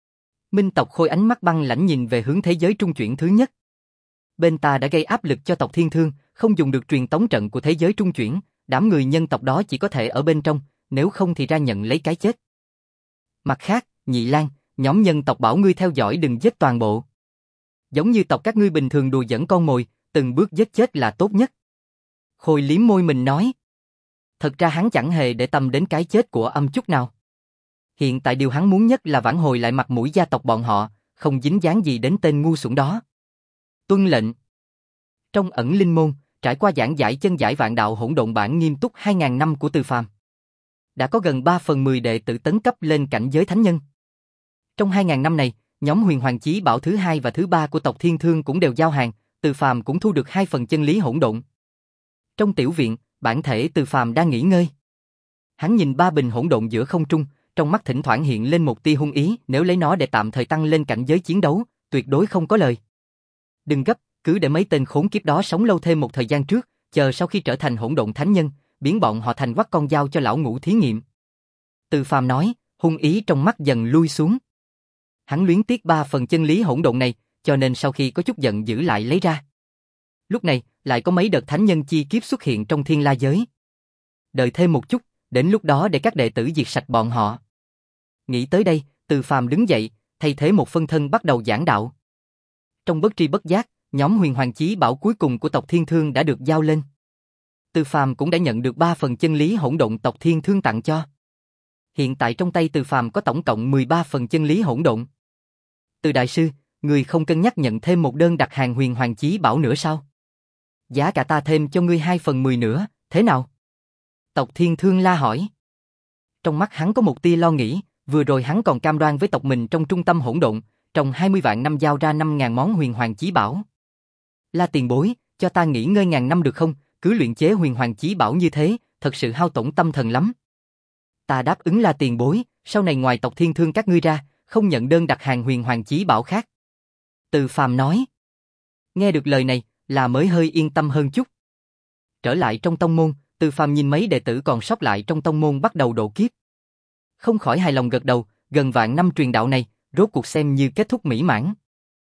Minh tộc Khôi ánh mắt băng lãnh nhìn về hướng thế giới trung chuyển thứ nhất. Bên ta đã gây áp lực cho tộc Thiên Thương, không dùng được truyền tống trận của thế giới trung chuyển, đám người nhân tộc đó chỉ có thể ở bên trong, nếu không thì ra nhận lấy cái chết. Mặt khác, Nhị Lang, nhóm nhân tộc bảo ngươi theo dõi đừng giết toàn bộ. Giống như tộc các ngươi bình thường đùa giỡn con mồi, từng bước giết chết là tốt nhất. Khôi liếm môi mình nói. Thật ra hắn chẳng hề để tâm đến cái chết của Âm chút nào. Hiện tại điều hắn muốn nhất là vãn hồi lại mặt mũi gia tộc bọn họ, không dính dáng gì đến tên ngu xuẩn đó. Tuân lệnh. Trong ẩn linh môn, trải qua giảng giải chân giải vạn đạo hỗn độn bản nghiêm túc hai nghìn năm của Từ Phàm, đã có gần ba phần mười đệ tử tấn cấp lên cảnh giới thánh nhân. Trong hai nghìn năm này, nhóm Huyền Hoàng Chí Bảo thứ hai và thứ ba của tộc Thiên Thương cũng đều giao hàng, Từ Phàm cũng thu được hai phần chân lý hỗn độn. Trong tiểu viện, bản thể Từ Phàm đang nghỉ ngơi. Hắn nhìn ba bình hỗn độn giữa không trung, trong mắt thỉnh thoảng hiện lên một tia hung ý, nếu lấy nó để tạm thời tăng lên cảnh giới chiến đấu, tuyệt đối không có lời. Đừng gấp, cứ để mấy tên khốn kiếp đó sống lâu thêm một thời gian trước, chờ sau khi trở thành hỗn độn thánh nhân, biến bọn họ thành quắc con dao cho lão ngũ thí nghiệm. Từ Phàm nói, Hung ý trong mắt dần lui xuống. Hắn luyến tiếc ba phần chân lý hỗn độn này, cho nên sau khi có chút giận dữ lại lấy ra. Lúc này, lại có mấy đợt thánh nhân chi kiếp xuất hiện trong thiên la giới. Đợi thêm một chút, đến lúc đó để các đệ tử diệt sạch bọn họ. Nghĩ tới đây, Từ Phàm đứng dậy, thay thế một phân thân bắt đầu giảng đạo. Trong bất tri bất giác, nhóm huyền hoàng chí bảo cuối cùng của tộc Thiên Thương đã được giao lên. Từ Phàm cũng đã nhận được ba phần chân lý hỗn độn tộc Thiên Thương tặng cho. Hiện tại trong tay Từ Phàm có tổng cộng mười ba phần chân lý hỗn độn. Từ đại sư, người không cân nhắc nhận thêm một đơn đặt hàng huyền hoàng chí bảo nữa sao? Giá cả ta thêm cho ngươi hai phần mười nữa, thế nào? Tộc Thiên Thương la hỏi. Trong mắt hắn có một tia lo nghĩ, vừa rồi hắn còn cam đoan với tộc mình trong trung tâm hỗn độn, trong hai mươi vạn năm giao ra năm ngàn món huyền hoàng chí bảo. La tiền bối, cho ta nghỉ ngơi ngàn năm được không? Cứ luyện chế huyền hoàng chí bảo như thế, thật sự hao tổn tâm thần lắm. Ta đáp ứng La tiền bối, sau này ngoài tộc Thiên Thương các ngươi ra, không nhận đơn đặt hàng huyền hoàng chí bảo khác. Từ Phàm nói. Nghe được lời này, là mới hơi yên tâm hơn chút. Trở lại trong tông môn, Từ Phàm nhìn mấy đệ tử còn sót lại trong tông môn bắt đầu độ kiếp. Không khỏi hài lòng gật đầu, gần vạn năm truyền đạo này, rốt cuộc xem như kết thúc mỹ mãn.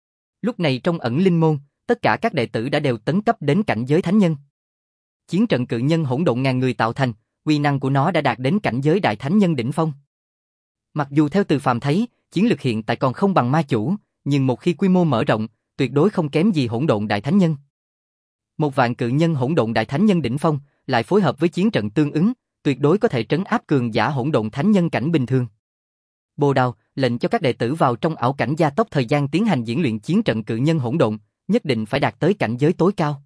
Lúc này trong ẩn linh môn, tất cả các đệ tử đã đều tấn cấp đến cảnh giới thánh nhân. Chiến trận cự nhân hỗn độn ngàn người tạo thành, uy năng của nó đã đạt đến cảnh giới đại thánh nhân đỉnh phong. Mặc dù theo Từ Phàm thấy, chiến lực hiện tại còn không bằng ma chủ, nhưng một khi quy mô mở rộng, tuyệt đối không kém gì hỗn độn đại thánh nhân. Một vạn cự nhân hỗn độn đại thánh nhân đỉnh phong, lại phối hợp với chiến trận tương ứng, tuyệt đối có thể trấn áp cường giả hỗn độn thánh nhân cảnh bình thường. Bồ Đào lệnh cho các đệ tử vào trong ảo cảnh gia tốc thời gian tiến hành diễn luyện chiến trận cự nhân hỗn độn, nhất định phải đạt tới cảnh giới tối cao.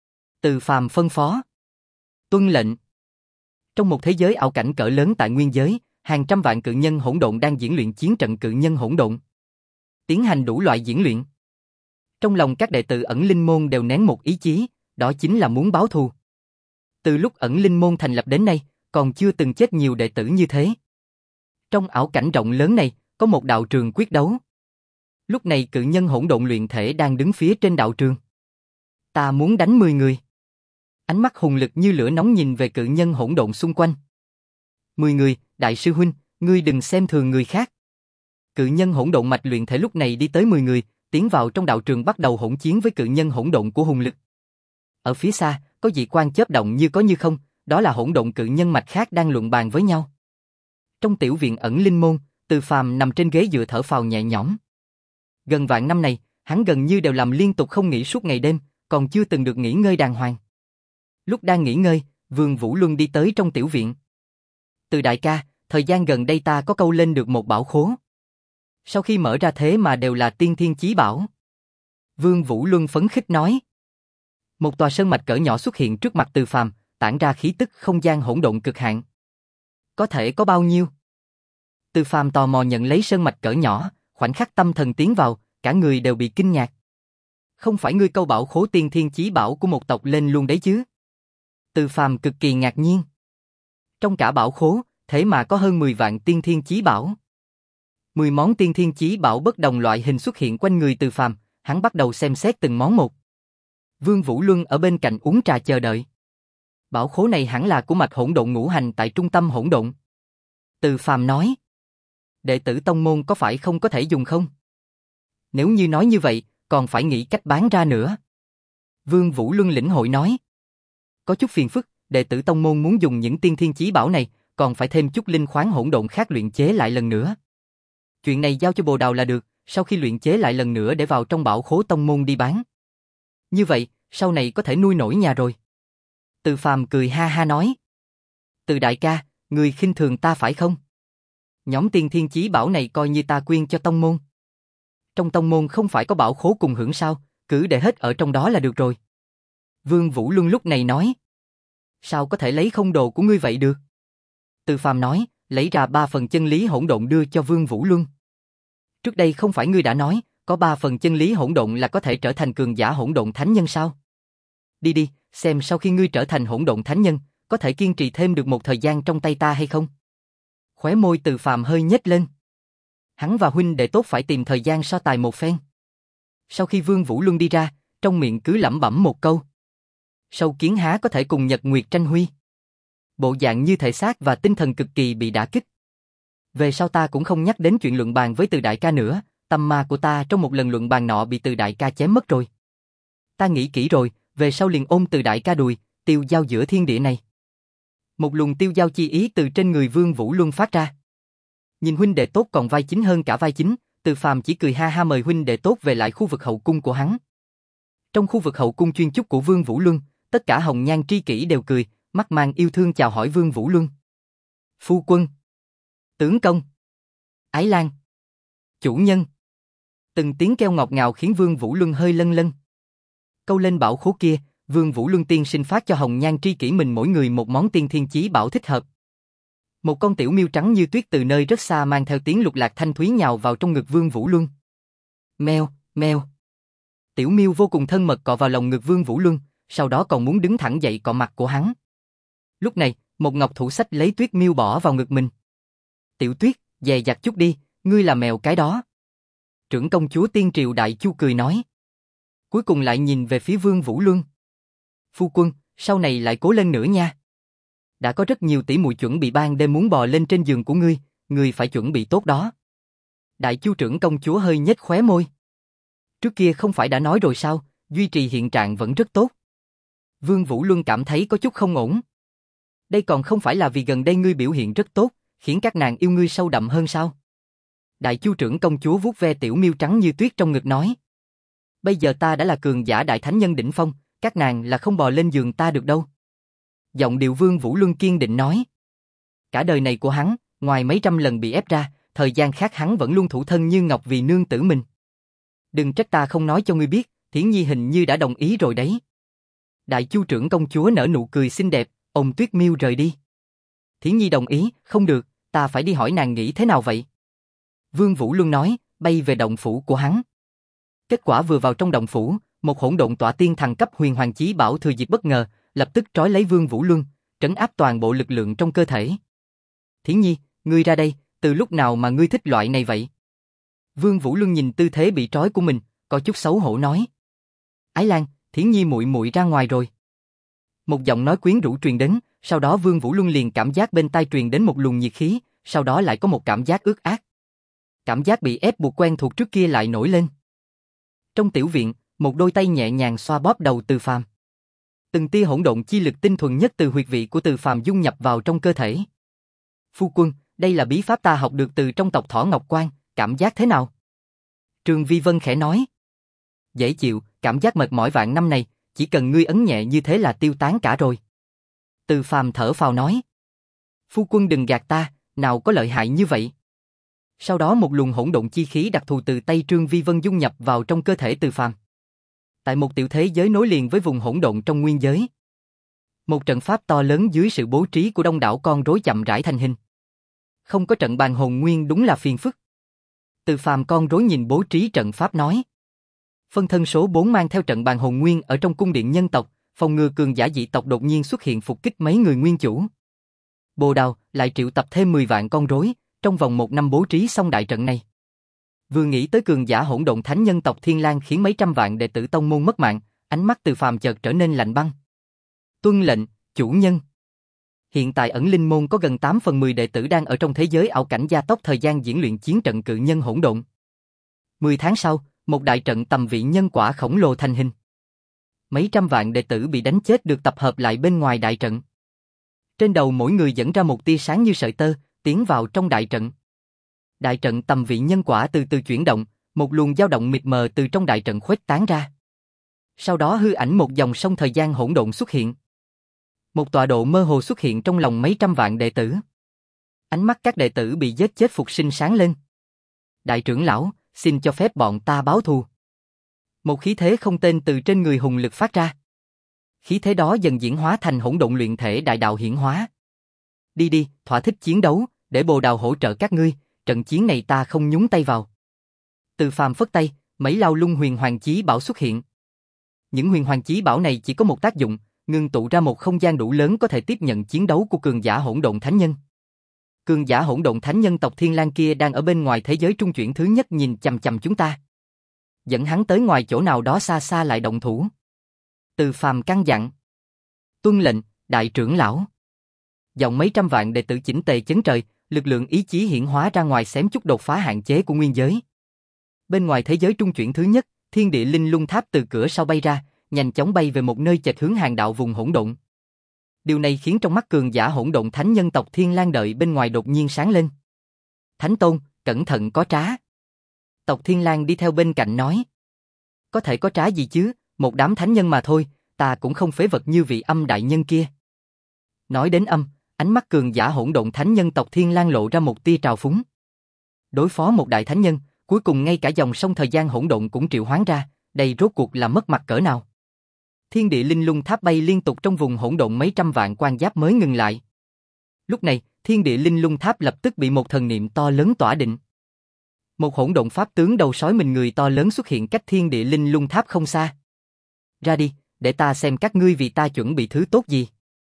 Từ Phàm phân phó. Tuân lệnh. Trong một thế giới ảo cảnh cỡ lớn tại nguyên giới, hàng trăm vạn cự nhân hỗn độn đang diễn luyện chiến trận cự nhân hỗn độn, tiến hành đủ loại diễn luyện. Trong lòng các đệ tử ẩn linh môn đều nén một ý chí, đó chính là muốn báo thù. Từ lúc ẩn linh môn thành lập đến nay, còn chưa từng chết nhiều đệ tử như thế. Trong ảo cảnh rộng lớn này, có một đạo trường quyết đấu. Lúc này cự nhân hỗn độn luyện thể đang đứng phía trên đạo trường. Ta muốn đánh mười người. Ánh mắt hùng lực như lửa nóng nhìn về cự nhân hỗn độn xung quanh. Mười người, đại sư huynh, ngươi đừng xem thường người khác. Cự nhân hỗn độn mạch luyện thể lúc này đi tới mười người, tiến vào trong đạo trường bắt đầu hỗn chiến với cự nhân hỗn độn của hùng lực. Ở phía xa, có dị quang chớp động như có như không, đó là hỗn độn cự nhân mạch khác đang luận bàn với nhau. Trong tiểu viện ẩn linh môn, Từ Phàm nằm trên ghế dựa thở phào nhẹ nhõm. Gần vạn năm này, hắn gần như đều làm liên tục không nghỉ suốt ngày đêm, còn chưa từng được nghỉ ngơi đàng hoàng. Lúc đang nghỉ ngơi, Vương Vũ Luân đi tới trong tiểu viện. Từ đại ca, thời gian gần đây ta có câu lên được một bảo khố. Sau khi mở ra thế mà đều là tiên thiên chí bảo. Vương Vũ Luân phấn khích nói. Một tòa sơn mạch cỡ nhỏ xuất hiện trước mặt Từ Phàm, tản ra khí tức không gian hỗn độn cực hạn. Có thể có bao nhiêu? Từ Phàm tò mò nhận lấy sơn mạch cỡ nhỏ, khoảnh khắc tâm thần tiến vào, cả người đều bị kinh ngạc. Không phải ngươi câu bảo khố tiên thiên chí bảo của một tộc lên luôn đấy chứ? Từ Phàm cực kỳ ngạc nhiên. Trong cả bảo khố, thế mà có hơn mười vạn tiên thiên chí bảo. mười món tiên thiên chí bảo bất đồng loại hình xuất hiện quanh người Từ Phàm, hắn bắt đầu xem xét từng món một. Vương Vũ Luân ở bên cạnh uống trà chờ đợi. Bảo khố này hẳn là của mạch hỗn độn ngũ hành tại trung tâm hỗn độn. Từ Phàm nói. Đệ tử tông môn có phải không có thể dùng không? Nếu như nói như vậy, còn phải nghĩ cách bán ra nữa. Vương Vũ Luân lĩnh hội nói. Có chút phiền phức, đệ tử tông môn muốn dùng những tiên thiên chí bảo này, còn phải thêm chút linh khoáng hỗn độn khác luyện chế lại lần nữa. Chuyện này giao cho Bồ Đào là được, sau khi luyện chế lại lần nữa để vào trong bảo khố tông môn đi bán. Như vậy, sau này có thể nuôi nổi nhà rồi. Từ Phàm cười ha ha nói. Từ đại ca, người khinh thường ta phải không? Nhóm tiên thiên chí bảo này coi như ta quyên cho tông môn. Trong tông môn không phải có bảo khố cùng hưởng sao, cứ để hết ở trong đó là được rồi. Vương Vũ Luân lúc này nói. Sao có thể lấy không đồ của ngươi vậy được? Từ Phàm nói, lấy ra ba phần chân lý hỗn độn đưa cho Vương Vũ Luân. Trước đây không phải ngươi đã nói, có ba phần chân lý hỗn độn là có thể trở thành cường giả hỗn độn thánh nhân sao? Đi đi, xem sau khi ngươi trở thành hỗn độn thánh nhân, có thể kiên trì thêm được một thời gian trong tay ta hay không? Khóe môi Từ Phàm hơi nhếch lên. Hắn và huynh đệ tốt phải tìm thời gian so tài một phen. Sau khi Vương Vũ Luân đi ra, trong miệng cứ lẩm bẩm một câu. Sâu kiến há có thể cùng Nhật Nguyệt tranh huy. Bộ dạng như thể xác và tinh thần cực kỳ bị đả kích. Về sau ta cũng không nhắc đến chuyện luận bàn với Từ đại ca nữa, tâm ma của ta trong một lần luận bàn nọ bị Từ đại ca chém mất rồi. Ta nghĩ kỹ rồi, về sau liền ôm Từ đại ca đùi, tiêu dao giữa thiên địa này. Một luồng tiêu dao chi ý từ trên người Vương Vũ Luân phát ra. Nhìn huynh đệ tốt còn vai chính hơn cả vai chính, Từ Phàm chỉ cười ha ha mời huynh đệ tốt về lại khu vực hậu cung của hắn. Trong khu vực hậu cung chuyên chúc của Vương Vũ Luân, tất cả hồng nhan tri kỷ đều cười, mắt mang yêu thương chào hỏi Vương Vũ Luân. Phu quân, tướng công, ái lang, chủ nhân. Từng tiếng kêu ngọt ngào khiến Vương Vũ Luân hơi lân lân. Câu lên bảo khố kia, Vương Vũ Luân tiên sinh phát cho hồng nhan tri kỷ mình mỗi người một món tiên thiên chí bảo thích hợp. Một con tiểu miêu trắng như tuyết từ nơi rất xa mang theo tiếng lục lạc thanh thúy nhào vào trong ngực Vương Vũ Luân. Meo, meo. Tiểu miêu vô cùng thân mật cọ vào lòng ngực Vương Vũ Luân, sau đó còn muốn đứng thẳng dậy cọ mặt của hắn. Lúc này, một ngọc thủ xách lấy Tuyết miêu bỏ vào ngực mình. Tiểu Tuyết, dè dặt chút đi, ngươi là mèo cái đó. Trưởng công chúa Tiên Triều Đại Chu cười nói. Cuối cùng lại nhìn về phía Vương Vũ Luân. Phu quân, sau này lại cố lên nữa nha. Đã có rất nhiều tỷ muội chuẩn bị ban đêm muốn bò lên trên giường của ngươi, ngươi phải chuẩn bị tốt đó. Đại Chu trưởng công chúa hơi nhếch khóe môi. Trước kia không phải đã nói rồi sao, duy trì hiện trạng vẫn rất tốt. Vương Vũ Luân cảm thấy có chút không ổn. Đây còn không phải là vì gần đây ngươi biểu hiện rất tốt, khiến các nàng yêu ngươi sâu đậm hơn sao? Đại Chu trưởng công chúa vuốt ve tiểu miêu trắng như tuyết trong ngực nói. Bây giờ ta đã là cường giả đại thánh nhân đỉnh phong, các nàng là không bò lên giường ta được đâu. Giọng điệu Vương Vũ Luân kiên định nói. Cả đời này của hắn, ngoài mấy trăm lần bị ép ra, thời gian khác hắn vẫn luôn thủ thân như ngọc vì nương tử mình. Đừng trách ta không nói cho ngươi biết, Thiển Nhi hình như đã đồng ý rồi đấy. Đại Chu trưởng công chúa nở nụ cười xinh đẹp, ôm Tuyết miêu rời đi. Thiển Nhi đồng ý, không được, ta phải đi hỏi nàng nghĩ thế nào vậy. Vương Vũ Luân nói, bay về động phủ của hắn. Kết quả vừa vào trong động phủ, một hỗn độn tỏa tiên thần cấp huyền hoàng chí bảo thừa dịp bất ngờ, lập tức trói lấy Vương Vũ Luân, trấn áp toàn bộ lực lượng trong cơ thể. Thiển Nhi, ngươi ra đây, từ lúc nào mà ngươi thích loại này vậy? Vương Vũ Luân nhìn tư thế bị trói của mình, có chút xấu hổ nói. Ái Lan, Thiển Nhi muội muội ra ngoài rồi. Một giọng nói quyến rũ truyền đến, sau đó Vương Vũ Luân liền cảm giác bên tai truyền đến một luồng nhiệt khí, sau đó lại có một cảm giác ướt át. Cảm giác bị ép buộc quen thuộc trước kia lại nổi lên. Trong tiểu viện, một đôi tay nhẹ nhàng xoa bóp đầu Từ Phàm. Từng tia hỗn độn chi lực tinh thuần nhất từ huyệt vị của Từ Phàm dung nhập vào trong cơ thể. Phu quân, đây là bí pháp ta học được từ trong tộc Thỏ Ngọc Quan, cảm giác thế nào? Trương Vi Vân khẽ nói. Dễ chịu, cảm giác mệt mỏi vạn năm này, chỉ cần ngươi ấn nhẹ như thế là tiêu tán cả rồi. Từ Phàm thở phào nói. Phu quân đừng gạt ta, nào có lợi hại như vậy. Sau đó một luồng hỗn độn chi khí đặc thù từ tay Trương Vi Vân dung nhập vào trong cơ thể Từ Phàm. Tại một tiểu thế giới nối liền với vùng hỗn độn trong nguyên giới. Một trận pháp to lớn dưới sự bố trí của đông đảo con rối chậm rãi thành hình. Không có trận bàn hồn nguyên đúng là phiền phức. Từ Phàm con rối nhìn bố trí trận pháp nói. Phân thân số bốn mang theo trận bàn hồn nguyên ở trong cung điện nhân tộc, phòng ngừa cường giả dị tộc đột nhiên xuất hiện phục kích mấy người nguyên chủ. Bồ Đào lại triệu tập thêm mười vạn con rối, trong vòng một năm bố trí xong đại trận này. Vừa nghĩ tới cường giả hỗn độn thánh nhân tộc Thiên Lang khiến mấy trăm vạn đệ tử tông môn mất mạng, ánh mắt Từ Phàm chợt trở nên lạnh băng. Tuân lệnh, chủ nhân. Hiện tại ẩn linh môn có gần tám phần mười đệ tử đang ở trong thế giới ảo cảnh gia tốc thời gian diễn luyện chiến trận cự nhân hỗn độn. Mười tháng sau, một đại trận tầm vị nhân quả khổng lồ thành hình. Mấy trăm vạn đệ tử bị đánh chết được tập hợp lại bên ngoài đại trận. Trên đầu mỗi người dẫn ra một tia sáng như sợi tơ, tiến vào trong đại trận. Đại trận tầm vị nhân quả từ từ chuyển động, một luồng dao động mịt mờ từ trong đại trận khuếch tán ra. Sau đó hư ảnh một dòng sông thời gian hỗn độn xuất hiện. Một tọa độ mơ hồ xuất hiện trong lòng mấy trăm vạn đệ tử. Ánh mắt các đệ tử bị giết chết phục sinh sáng lên. Đại trưởng lão, xin cho phép bọn ta báo thù. Một khí thế không tên từ trên người hùng lực phát ra. Khí thế đó dần diễn hóa thành hỗn độn luyện thể đại đạo hiển hóa. Đi đi, thỏa thích chiến đấu, để Bồ Đào hỗ trợ các ngươi, trận chiến này ta không nhúng tay vào. Từ Phàm phất tay, mấy lao lung huyền hoàng chí bảo xuất hiện. Những huyền hoàng chí bảo này chỉ có một tác dụng, ngưng tụ ra một không gian đủ lớn có thể tiếp nhận chiến đấu của cường giả hỗn độn thánh nhân. Cường giả hỗn độn thánh nhân tộc Thiên Lang kia đang ở bên ngoài thế giới trung chuyển thứ nhất nhìn chằm chằm chúng ta. Dẫn hắn tới ngoài chỗ nào đó xa xa lại động thủ. Từ Phàm căn dặn. Tuân lệnh, đại trưởng lão. Giọng mấy trăm vạn đệ tử chỉnh tề chấn trời, lực lượng ý chí hiển hóa ra ngoài xém chút đột phá hạn chế của nguyên giới. Bên ngoài thế giới trung chuyển thứ nhất, thiên địa linh lung tháp từ cửa sau bay ra, nhanh chóng bay về một nơi chệch hướng hàng đạo vùng hỗn độn. Điều này khiến trong mắt cường giả hỗn độn thánh nhân tộc Thiên Lang đợi bên ngoài đột nhiên sáng lên. Thánh Tôn, cẩn thận có trá. Tộc Thiên Lang đi theo bên cạnh nói. Có thể có trá gì chứ, một đám thánh nhân mà thôi, ta cũng không phế vật như vị âm đại nhân kia. Nói đến âm, ánh mắt cường giả hỗn độn thánh nhân tộc Thiên Lang lộ ra một tia trào phúng. Đối phó một đại thánh nhân, cuối cùng ngay cả dòng sông thời gian hỗn độn cũng triệu hoán ra, đây rốt cuộc là mất mặt cỡ nào. Thiên địa linh lung tháp bay liên tục trong vùng hỗn độn mấy trăm vạn quan giáp mới ngừng lại. Lúc này, thiên địa linh lung tháp lập tức bị một thần niệm to lớn tỏa định. Một hỗn độn pháp tướng đầu sói mình người to lớn xuất hiện cách thiên địa linh lung tháp không xa. Ra đi, để ta xem các ngươi vì ta chuẩn bị thứ tốt gì.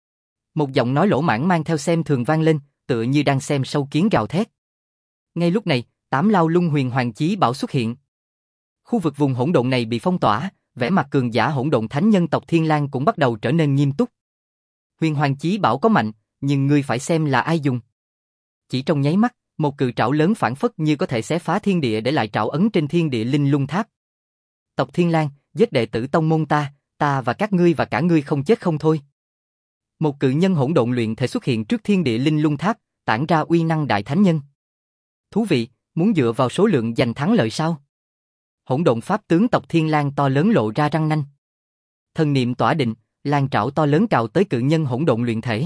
Một giọng nói lỗ mãng mang theo xem thường vang lên, tựa như đang xem sâu kiến gào thét. Ngay lúc này, tám lao lung huyền hoàng chí bảo xuất hiện. Khu vực vùng hỗn độn này bị phong tỏa, vẻ mặt cường giả hỗn độn thánh nhân tộc Thiên Lang cũng bắt đầu trở nên nghiêm túc. Huyền hoàng chí bảo có mạnh, nhưng ngươi phải xem là ai dùng. Chỉ trong nháy mắt, một cự trảo lớn phảng phất như có thể xé phá thiên địa để lại trảo ấn trên thiên địa linh lung tháp. Tộc Thiên Lang, giết đệ tử tông môn ta, ta và các ngươi và cả ngươi không chết không thôi. Một cự nhân hỗn độn luyện thể xuất hiện trước thiên địa linh lung tháp, tản ra uy năng đại thánh nhân. Thú vị, muốn dựa vào số lượng giành thắng lợi sao? Hỗn độn pháp tướng tộc Thiên Lang to lớn lộ ra răng nanh. Thần niệm tỏa định, lang trảo to lớn cào tới cự nhân hỗn độn luyện thể.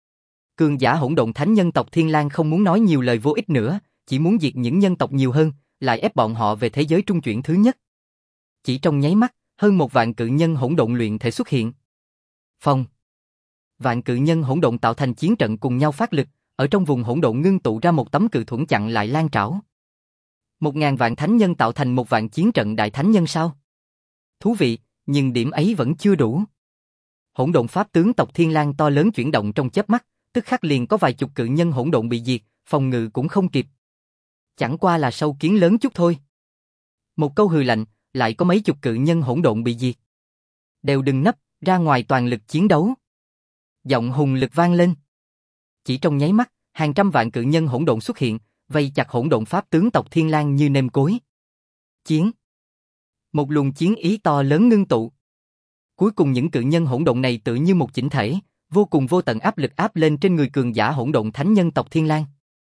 Cường giả hỗn độn thánh nhân tộc Thiên Lang không muốn nói nhiều lời vô ích nữa, chỉ muốn diệt những nhân tộc nhiều hơn, lại ép bọn họ về thế giới trung chuyển thứ nhất. Chỉ trong nháy mắt, hơn một vạn cự nhân hỗn độn luyện thể xuất hiện. Phong. Vạn cự nhân hỗn độn tạo thành chiến trận cùng nhau phát lực, ở trong vùng hỗn độn ngưng tụ ra một tấm cự thuẫn chặn lại lang trảo. Một ngàn vạn thánh nhân tạo thành một vạn chiến trận đại thánh nhân sao? Thú vị, nhưng điểm ấy vẫn chưa đủ. Hỗn độn pháp tướng tộc Thiên Lang to lớn chuyển động trong chớp mắt, tức khắc liền có vài chục cự nhân hỗn độn bị diệt, phòng ngự cũng không kịp. Chẳng qua là sâu kiến lớn chút thôi. Một câu hừ lạnh, lại có mấy chục cự nhân hỗn độn bị diệt. Đều đừng nấp, ra ngoài toàn lực chiến đấu. Giọng hùng lực vang lên. Chỉ trong nháy mắt, hàng trăm vạn cự nhân hỗn độn xuất hiện, vây chặt hỗn độn pháp tướng tộc Thiên Lang như nêm cối. Chiến. Một luồng chiến ý to lớn ngưng tụ. Cuối cùng những cự nhân hỗn độn này tự như một chỉnh thể, vô cùng vô tận áp lực áp lên trên người cường giả hỗn độn thánh nhân tộc Thiên Lang.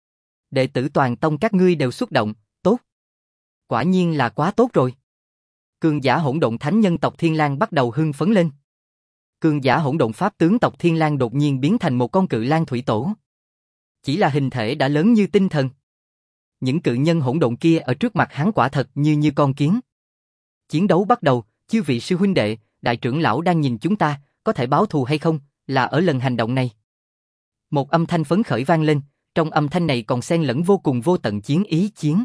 Đệ tử toàn tông các ngươi đều xuất động, tốt. Quả nhiên là quá tốt rồi. Cường giả hỗn độn thánh nhân tộc Thiên Lang bắt đầu hưng phấn lên. Cường giả hỗn độn pháp tướng tộc Thiên Lang đột nhiên biến thành một con cự lang thủy tổ. Chỉ là hình thể đã lớn như tinh thần. Những cự nhân hỗn độn kia ở trước mặt hắn quả thật như như con kiến. Chiến đấu bắt đầu, chư vị sư huynh đệ, đại trưởng lão đang nhìn chúng ta, có thể báo thù hay không, là ở lần hành động này. Một âm thanh phấn khởi vang lên, trong âm thanh này còn xen lẫn vô cùng vô tận chiến ý chiến.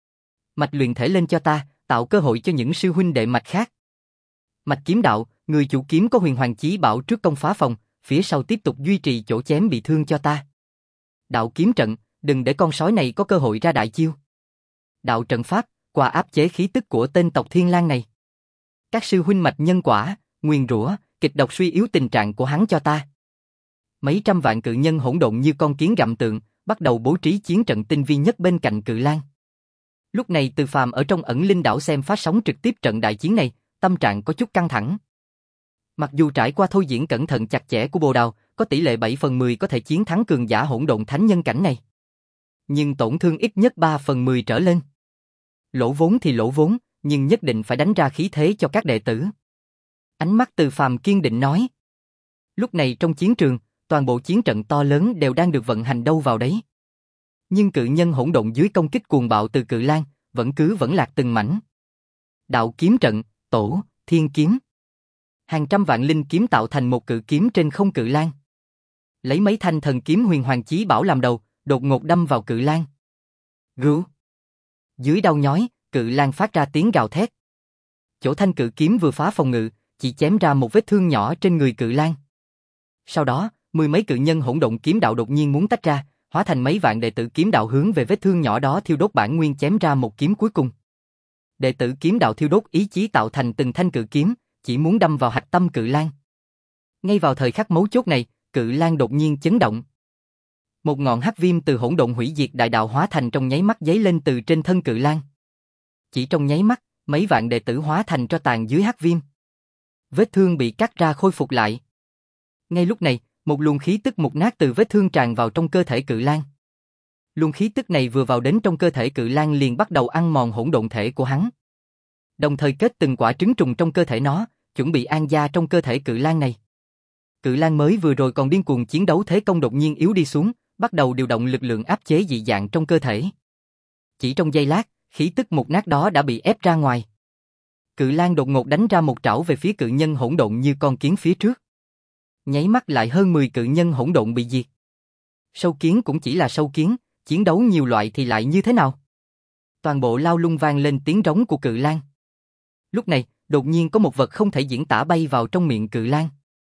Mạch luyện thể lên cho ta, tạo cơ hội cho những sư huynh đệ mạch khác. Mạch kiếm đạo, người chủ kiếm có huyền hoàng chí bảo trước công phá phòng, phía sau tiếp tục duy trì chỗ chém bị thương cho ta. Đạo kiếm trận, đừng để con sói này có cơ hội ra đại chiêu. Đạo trận pháp, qua áp chế khí tức của tên tộc Thiên Lang này. Các sư huynh mạch nhân quả, nguyền rủa, kịch độc suy yếu tình trạng của hắn cho ta. Mấy trăm vạn cự nhân hỗn độn như con kiến gặm tượng, bắt đầu bố trí chiến trận tinh vi nhất bên cạnh cự lang. Lúc này Từ Phàm ở trong ẩn linh đảo xem phát sóng trực tiếp trận đại chiến này, tâm trạng có chút căng thẳng. Mặc dù trải qua thôi diễn cẩn thận chặt chẽ của Bồ Đào, có tỷ lệ bảy phần mười có thể chiến thắng cường giả hỗn độn thánh nhân cảnh này. Nhưng tổn thương ít nhất ba phần mười trở lên. Lỗ vốn thì lỗ vốn, nhưng nhất định phải đánh ra khí thế cho các đệ tử. Ánh mắt Từ Phàm kiên định nói. Lúc này trong chiến trường, toàn bộ chiến trận to lớn đều đang được vận hành đâu vào đấy. Nhưng cự nhân hỗn độn dưới công kích cuồng bạo từ cự lang, vẫn cứ vẫn lạc từng mảnh. Đạo kiếm trận, tổ, thiên kiếm. Hàng trăm vạn linh kiếm tạo thành một cự kiếm trên không cự lang. Lấy mấy thanh thần kiếm huyền hoàng chí bảo làm đầu, đột ngột đâm vào cự lang. Gưu. Dưới đau nhói, cự lang phát ra tiếng gào thét. Chỗ thanh cự kiếm vừa phá phòng ngự, chỉ chém ra một vết thương nhỏ trên người cự lang. Sau đó, mười mấy cự nhân hỗn độn kiếm đạo đột nhiên muốn tách ra, hóa thành mấy vạn đệ tử kiếm đạo hướng về vết thương nhỏ đó thiêu đốt bản nguyên chém ra một kiếm cuối cùng. Đệ tử kiếm đạo thiêu đốt ý chí tạo thành từng thanh cự kiếm, chỉ muốn đâm vào hạch tâm cự lang. Ngay vào thời khắc mấu chốt này, cự lang đột nhiên chấn động. Một ngọn hắc viêm từ hỗn độn hủy diệt đại đạo hóa thành trong nháy mắt giấy lên từ trên thân Cự Lang. Chỉ trong nháy mắt, mấy vạn đệ tử hóa thành tro tàn dưới hắc viêm. Vết thương bị cắt ra khôi phục lại. Ngay lúc này, một luồng khí tức mục nát từ vết thương tràn vào trong cơ thể Cự Lang. Luồng khí tức này vừa vào đến trong cơ thể Cự Lang liền bắt đầu ăn mòn hỗn độn thể của hắn. Đồng thời kết từng quả trứng trùng trong cơ thể nó, chuẩn bị an gia trong cơ thể Cự Lang này. Cự Lang mới vừa rồi còn điên cuồng chiến đấu thế công đột nhiên yếu đi xuống, bắt đầu điều động lực lượng áp chế dị dạng trong cơ thể. Chỉ trong giây lát, khí tức mục nát đó đã bị ép ra ngoài. Cự Lang đột ngột đánh ra một trảo về phía cự nhân hỗn độn như con kiến phía trước. Nháy mắt lại hơn mười cự nhân hỗn độn bị diệt. Sâu kiến cũng chỉ là sâu kiến, chiến đấu nhiều loại thì lại như thế nào? Toàn bộ lao lung vang lên tiếng rống của Cự Lang. Lúc này, đột nhiên có một vật không thể diễn tả bay vào trong miệng Cự Lang.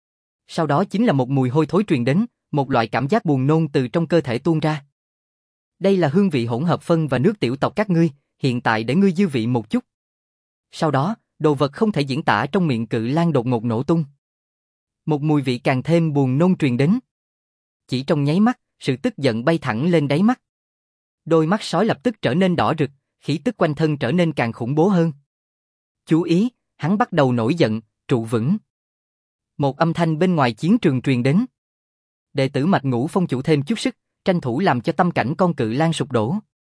Sau đó chính là một mùi hôi thối truyền đến, một loại cảm giác buồn nôn từ trong cơ thể tuôn ra. Đây là hương vị hỗn hợp phân và nước tiểu tộc các ngươi, hiện tại để ngươi dư vị một chút. Sau đó, đồ vật không thể diễn tả trong miệng Cự Lang đột ngột nổ tung. Một mùi vị càng thêm buồn nôn truyền đến. Chỉ trong nháy mắt, sự tức giận bay thẳng lên đáy mắt. Đôi mắt sói lập tức trở nên đỏ rực, khí tức quanh thân trở nên càng khủng bố hơn. Chú ý, hắn bắt đầu nổi giận, trụ vững. Một âm thanh bên ngoài chiến trường truyền đến. Đệ tử Mạch Ngũ Phong chủ thêm chút sức, tranh thủ làm cho tâm cảnh con Cự Lang sụp đổ.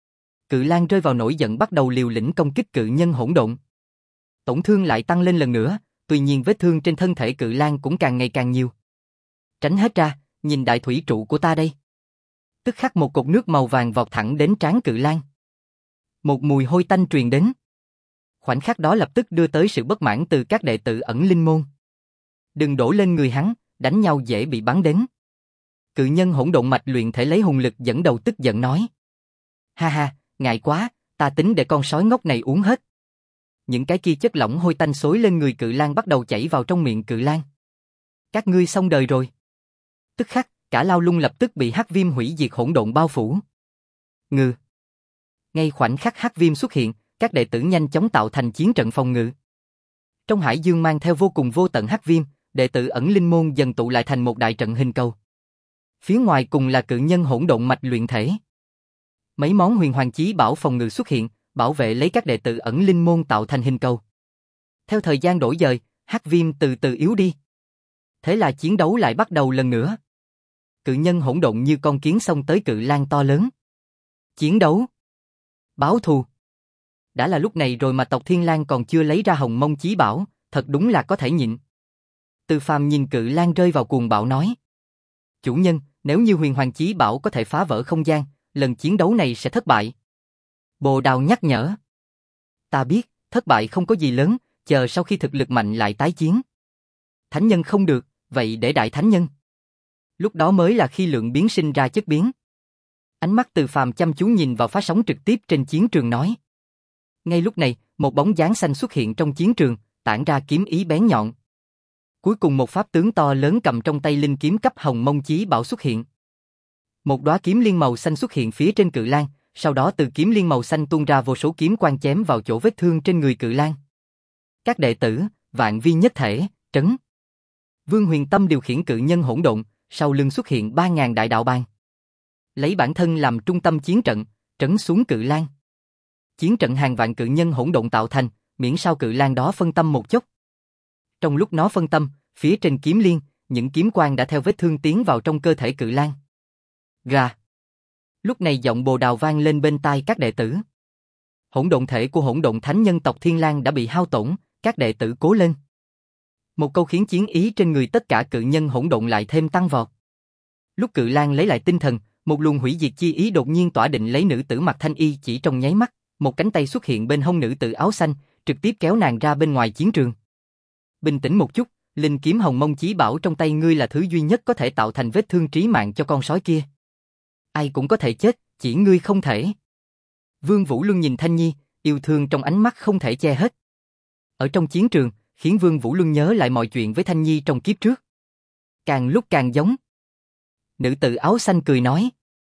Cự Lang rơi vào nổi giận bắt đầu liều lĩnh công kích cự nhân hỗn độn. Tổn thương lại tăng lên lần nữa, tuy nhiên vết thương trên thân thể Cự Lang cũng càng ngày càng nhiều. Tránh hết ra, nhìn đại thủy trụ của ta đây. Tức khắc một cột nước màu vàng vọt thẳng đến trán Cự Lang. Một mùi hôi tanh truyền đến. Khoảnh khắc đó lập tức đưa tới sự bất mãn từ các đệ tử ẩn linh môn. Đừng đổ lên người hắn, đánh nhau dễ bị bắn đến. Cự nhân hỗn độn mạch luyện thể lấy hùng lực dẫn đầu tức giận nói. Ha ha, ngại quá, ta tính để con sói ngốc này uống hết. Những cái kia chất lỏng hôi tanh xối lên người Cự Lang bắt đầu chảy vào trong miệng Cự Lang. Các ngươi xong đời rồi. Tức khắc, cả lao lung lập tức bị hắc viêm hủy diệt hỗn độn bao phủ. Ngừ. Ngay khoảnh khắc hắc viêm xuất hiện, các đệ tử nhanh chóng tạo thành chiến trận phòng ngự. Trong hải dương mang theo vô cùng vô tận hắc viêm, đệ tử ẩn linh môn dần tụ lại thành một đại trận hình cầu. Phía ngoài cùng là cự nhân hỗn độn mạch luyện thể. Mấy món huyền hoàng chí bảo phòng ngự xuất hiện, bảo vệ lấy các đệ tử ẩn linh môn tạo thành hình cầu. Theo thời gian đổi dời, hắc viêm từ từ yếu đi. Thế là chiến đấu lại bắt đầu lần nữa. Cự nhân hỗn độn như con kiến xông tới Cự Lang to lớn. Chiến đấu. Báo thù. Đã là lúc này rồi mà tộc Thiên Lang còn chưa lấy ra hồng mông chí bảo, thật đúng là có thể nhịn. Từ Phàm nhìn Cự Lang rơi vào cuồng bạo nói. Chủ nhân, nếu như huyền hoàng chí bảo có thể phá vỡ không gian, lần chiến đấu này sẽ thất bại. Bồ Đào nhắc nhở. Ta biết, thất bại không có gì lớn, chờ sau khi thực lực mạnh lại tái chiến. Thánh nhân không được, vậy để đại thánh nhân. Lúc đó mới là khi lượng biến sinh ra chất biến. Ánh mắt Từ Phàm chăm chú nhìn vào phát sóng trực tiếp trên chiến trường nói. Ngay lúc này, một bóng dáng xanh xuất hiện trong chiến trường, tản ra kiếm ý bén nhọn. Cuối cùng một pháp tướng to lớn cầm trong tay linh kiếm cấp hồng mông chí bảo xuất hiện. Một đóa kiếm liên màu xanh xuất hiện phía trên Cự Lang, sau đó từ kiếm liên màu xanh tuôn ra vô số kiếm quang chém vào chỗ vết thương trên người Cự Lang. Các đệ tử, vạn vi nhất thể, trấn. Vương Huyền Tâm điều khiển cự nhân hỗn độn, sau lưng xuất hiện ba ngàn đại đạo bang. Lấy bản thân làm trung tâm chiến trận, trấn xuống Cự Lang. Chiến trận hàng vạn cự nhân hỗn độn tạo thành, miễn sao Cự Lang đó phân tâm một chút. Trong lúc nó phân tâm, phía trên kiếm liên, những kiếm quang đã theo vết thương tiến vào trong cơ thể Cự Lang. Gà. Lúc này giọng Bồ Đào vang lên bên tai các đệ tử. Hỗn độn thể của hỗn độn thánh nhân tộc Thiên Lang đã bị hao tổn, các đệ tử cố lên. Một câu khiến chiến ý trên người tất cả cự nhân hỗn độn lại thêm tăng vọt. Lúc Cự Lang lấy lại tinh thần, một luồng hủy diệt chi ý đột nhiên tỏa định lấy nữ tử mặc thanh y chỉ trong nháy mắt, một cánh tay xuất hiện bên hông nữ tử áo xanh, trực tiếp kéo nàng ra bên ngoài chiến trường. Bình tĩnh một chút, linh kiếm hồng mông chí bảo trong tay ngươi là thứ duy nhất có thể tạo thành vết thương trí mạng cho con sói kia. Ai cũng có thể chết, chỉ ngươi không thể. Vương Vũ Luân nhìn Thanh Nhi, yêu thương trong ánh mắt không thể che hết. Ở trong chiến trường, khiến Vương Vũ Luân nhớ lại mọi chuyện với Thanh Nhi trong kiếp trước. Càng lúc càng giống. Nữ tử áo xanh cười nói.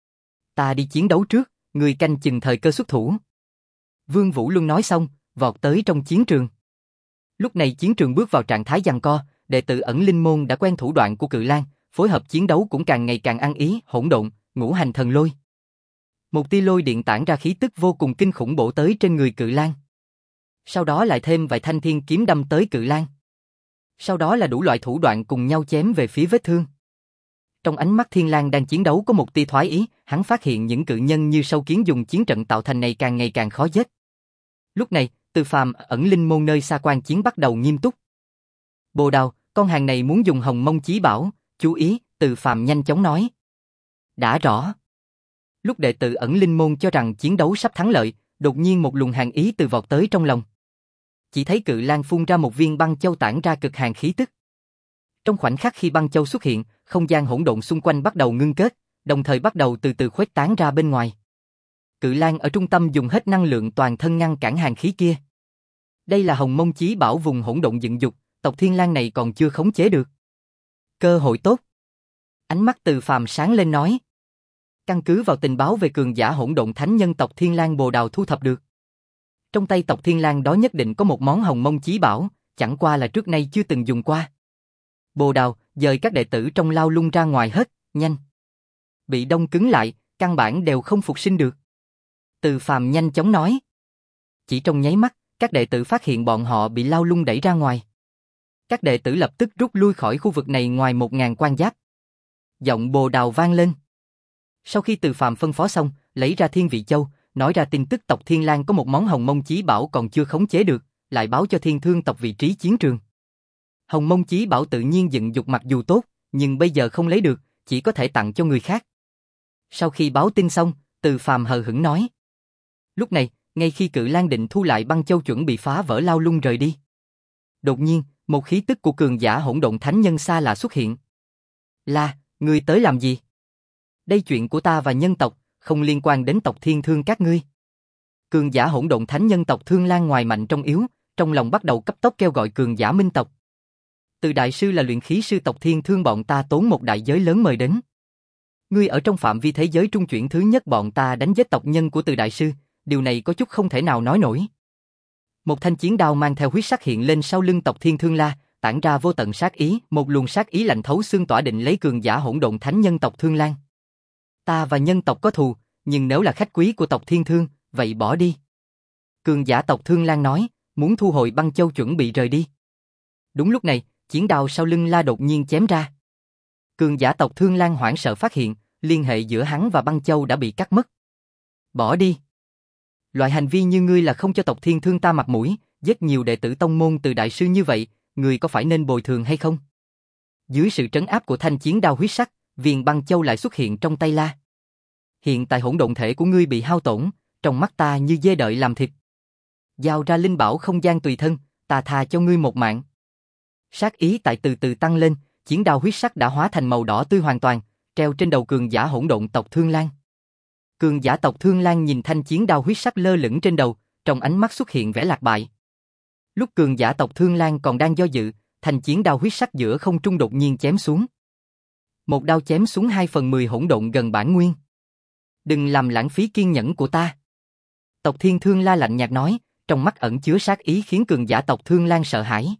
Ta đi chiến đấu trước, ngươi canh chừng thời cơ xuất thủ. Vương Vũ Luân nói xong, vọt tới trong chiến trường. Lúc này chiến trường bước vào trạng thái giằng co, đệ tử ẩn linh môn đã quen thủ đoạn của Cự Lang, phối hợp chiến đấu cũng càng ngày càng ăn ý, hỗn độn, ngũ hành thần lôi. Một tia lôi điện tản ra khí tức vô cùng kinh khủng bổ tới trên người Cự Lang. Sau đó lại thêm vài thanh thiên kiếm đâm tới Cự Lang. Sau đó là đủ loại thủ đoạn cùng nhau chém về phía vết thương. Trong ánh mắt Thiên Lang đang chiến đấu có một tia thoái ý, hắn phát hiện những cự nhân như sâu kiến dùng chiến trận tạo thành này càng ngày càng khó giết. Lúc này, Từ Phàm ẩn linh môn nơi xa quan chiến bắt đầu nghiêm túc. Bồ Đào, con hàng này muốn dùng Hồng Mông Chí Bảo, chú ý, Từ Phàm nhanh chóng nói. Đã rõ. Lúc đệ tử ẩn linh môn cho rằng chiến đấu sắp thắng lợi, đột nhiên một luồng hàn ý từ vọt tới trong lòng. Chỉ thấy Cự Lang phun ra một viên băng châu tản ra cực hàn khí tức. Trong khoảnh khắc khi băng châu xuất hiện, không gian hỗn độn xung quanh bắt đầu ngưng kết, đồng thời bắt đầu từ từ khuếch tán ra bên ngoài. Cự Lang ở trung tâm dùng hết năng lượng toàn thân ngăn cản hàn khí kia. Đây là Hồng Mông Chí Bảo vùng hỗn độn dựng dục, tộc Thiên Lang này còn chưa khống chế được. Cơ hội tốt. Ánh mắt Từ Phàm sáng lên nói. Căn cứ vào tình báo về cường giả hỗn độn thánh nhân tộc Thiên Lang Bồ Đào thu thập được. Trong tay tộc Thiên Lang đó nhất định có một món Hồng Mông Chí Bảo, chẳng qua là trước nay chưa từng dùng qua. Bồ Đào, dời các đệ tử trong lao lung ra ngoài hết, nhanh. Bị đông cứng lại, căn bản đều không phục sinh được. Từ Phàm nhanh chóng nói. Chỉ trong nháy mắt, các đệ tử phát hiện bọn họ bị lao lung đẩy ra ngoài. Các đệ tử lập tức rút lui khỏi khu vực này ngoài một ngàn quan giáp. Giọng Bồ Đào vang lên. Sau khi Từ Phàm phân phó xong, lấy ra Thiên Vị Châu, nói ra tin tức tộc Thiên Lang có một món Hồng Mông Chí Bảo còn chưa khống chế được, lại báo cho Thiên Thương tộc vị trí chiến trường. Hồng Mông Chí Bảo tự nhiên dựng dục mặc dù tốt, nhưng bây giờ không lấy được, chỉ có thể tặng cho người khác. Sau khi báo tin xong, Từ Phàm hờ hững nói. Lúc này, ngay khi Cự Lang định thu lại băng châu chuẩn bị phá vỡ lao lung rời đi. Đột nhiên, một khí tức của cường giả hỗn độn thánh nhân xa lạ xuất hiện. La, ngươi tới làm gì? Đây chuyện của ta và nhân tộc, không liên quan đến tộc Thiên Thương các ngươi. Cường giả hỗn độn thánh nhân tộc Thương Lang ngoài mạnh trong yếu, trong lòng bắt đầu cấp tốc kêu gọi cường giả minh tộc. Từ đại sư là luyện khí sư tộc Thiên Thương bọn ta tốn một đại giới lớn mời đến. Ngươi ở trong phạm vi thế giới trung chuyển thứ nhất bọn ta đánh giết tộc nhân của Từ đại sư, điều này có chút không thể nào nói nổi. Một thanh chiến đao mang theo huyết sắc hiện lên sau lưng tộc Thiên Thương La, tản ra vô tận sát ý, một luồng sát ý lạnh thấu xương tỏa định lấy cường giả hỗn độn thánh nhân tộc Thương Lang. Ta và nhân tộc có thù, nhưng nếu là khách quý của tộc Thiên Thương, vậy bỏ đi. Cường giả tộc Thương Lang nói, muốn thu hồi băng châu chuẩn bị rời đi. Đúng lúc này, chiến đao sau lưng La đột nhiên chém ra. Cường giả tộc Thương Lang hoảng sợ phát hiện, liên hệ giữa hắn và băng châu đã bị cắt mất. Bỏ đi. Loại hành vi như ngươi là không cho tộc Thiên Thương ta mặt mũi, giết nhiều đệ tử tông môn Từ đại sư như vậy, ngươi có phải nên bồi thường hay không? Dưới sự trấn áp của thanh chiến đao huyết sắc, viên băng châu lại xuất hiện trong tay La. Hiện tại hỗn độn thể của ngươi bị hao tổn, trong mắt ta như dê đợi làm thịt. Giao ra linh bảo không gian tùy thân, ta tha cho ngươi một mạng. Sát ý tại từ từ tăng lên, chiến đao huyết sắc đã hóa thành màu đỏ tươi hoàn toàn, treo trên đầu cường giả hỗn độn tộc Thương Lang. Cường giả tộc Thương Lang nhìn thanh chiến đao huyết sắc lơ lửng trên đầu, trong ánh mắt xuất hiện vẻ lạc bại. Lúc cường giả tộc Thương Lang còn đang do dự, thanh chiến đao huyết sắc giữa không trung đột nhiên chém xuống. Một đao chém xuống hai phần mười hỗn độn gần bản nguyên. Đừng làm lãng phí kiên nhẫn của ta. Tộc Thiên Thương La lạnh nhạt nói, trong mắt ẩn chứa sát ý khiến cường giả tộc Thương Lang sợ hãi.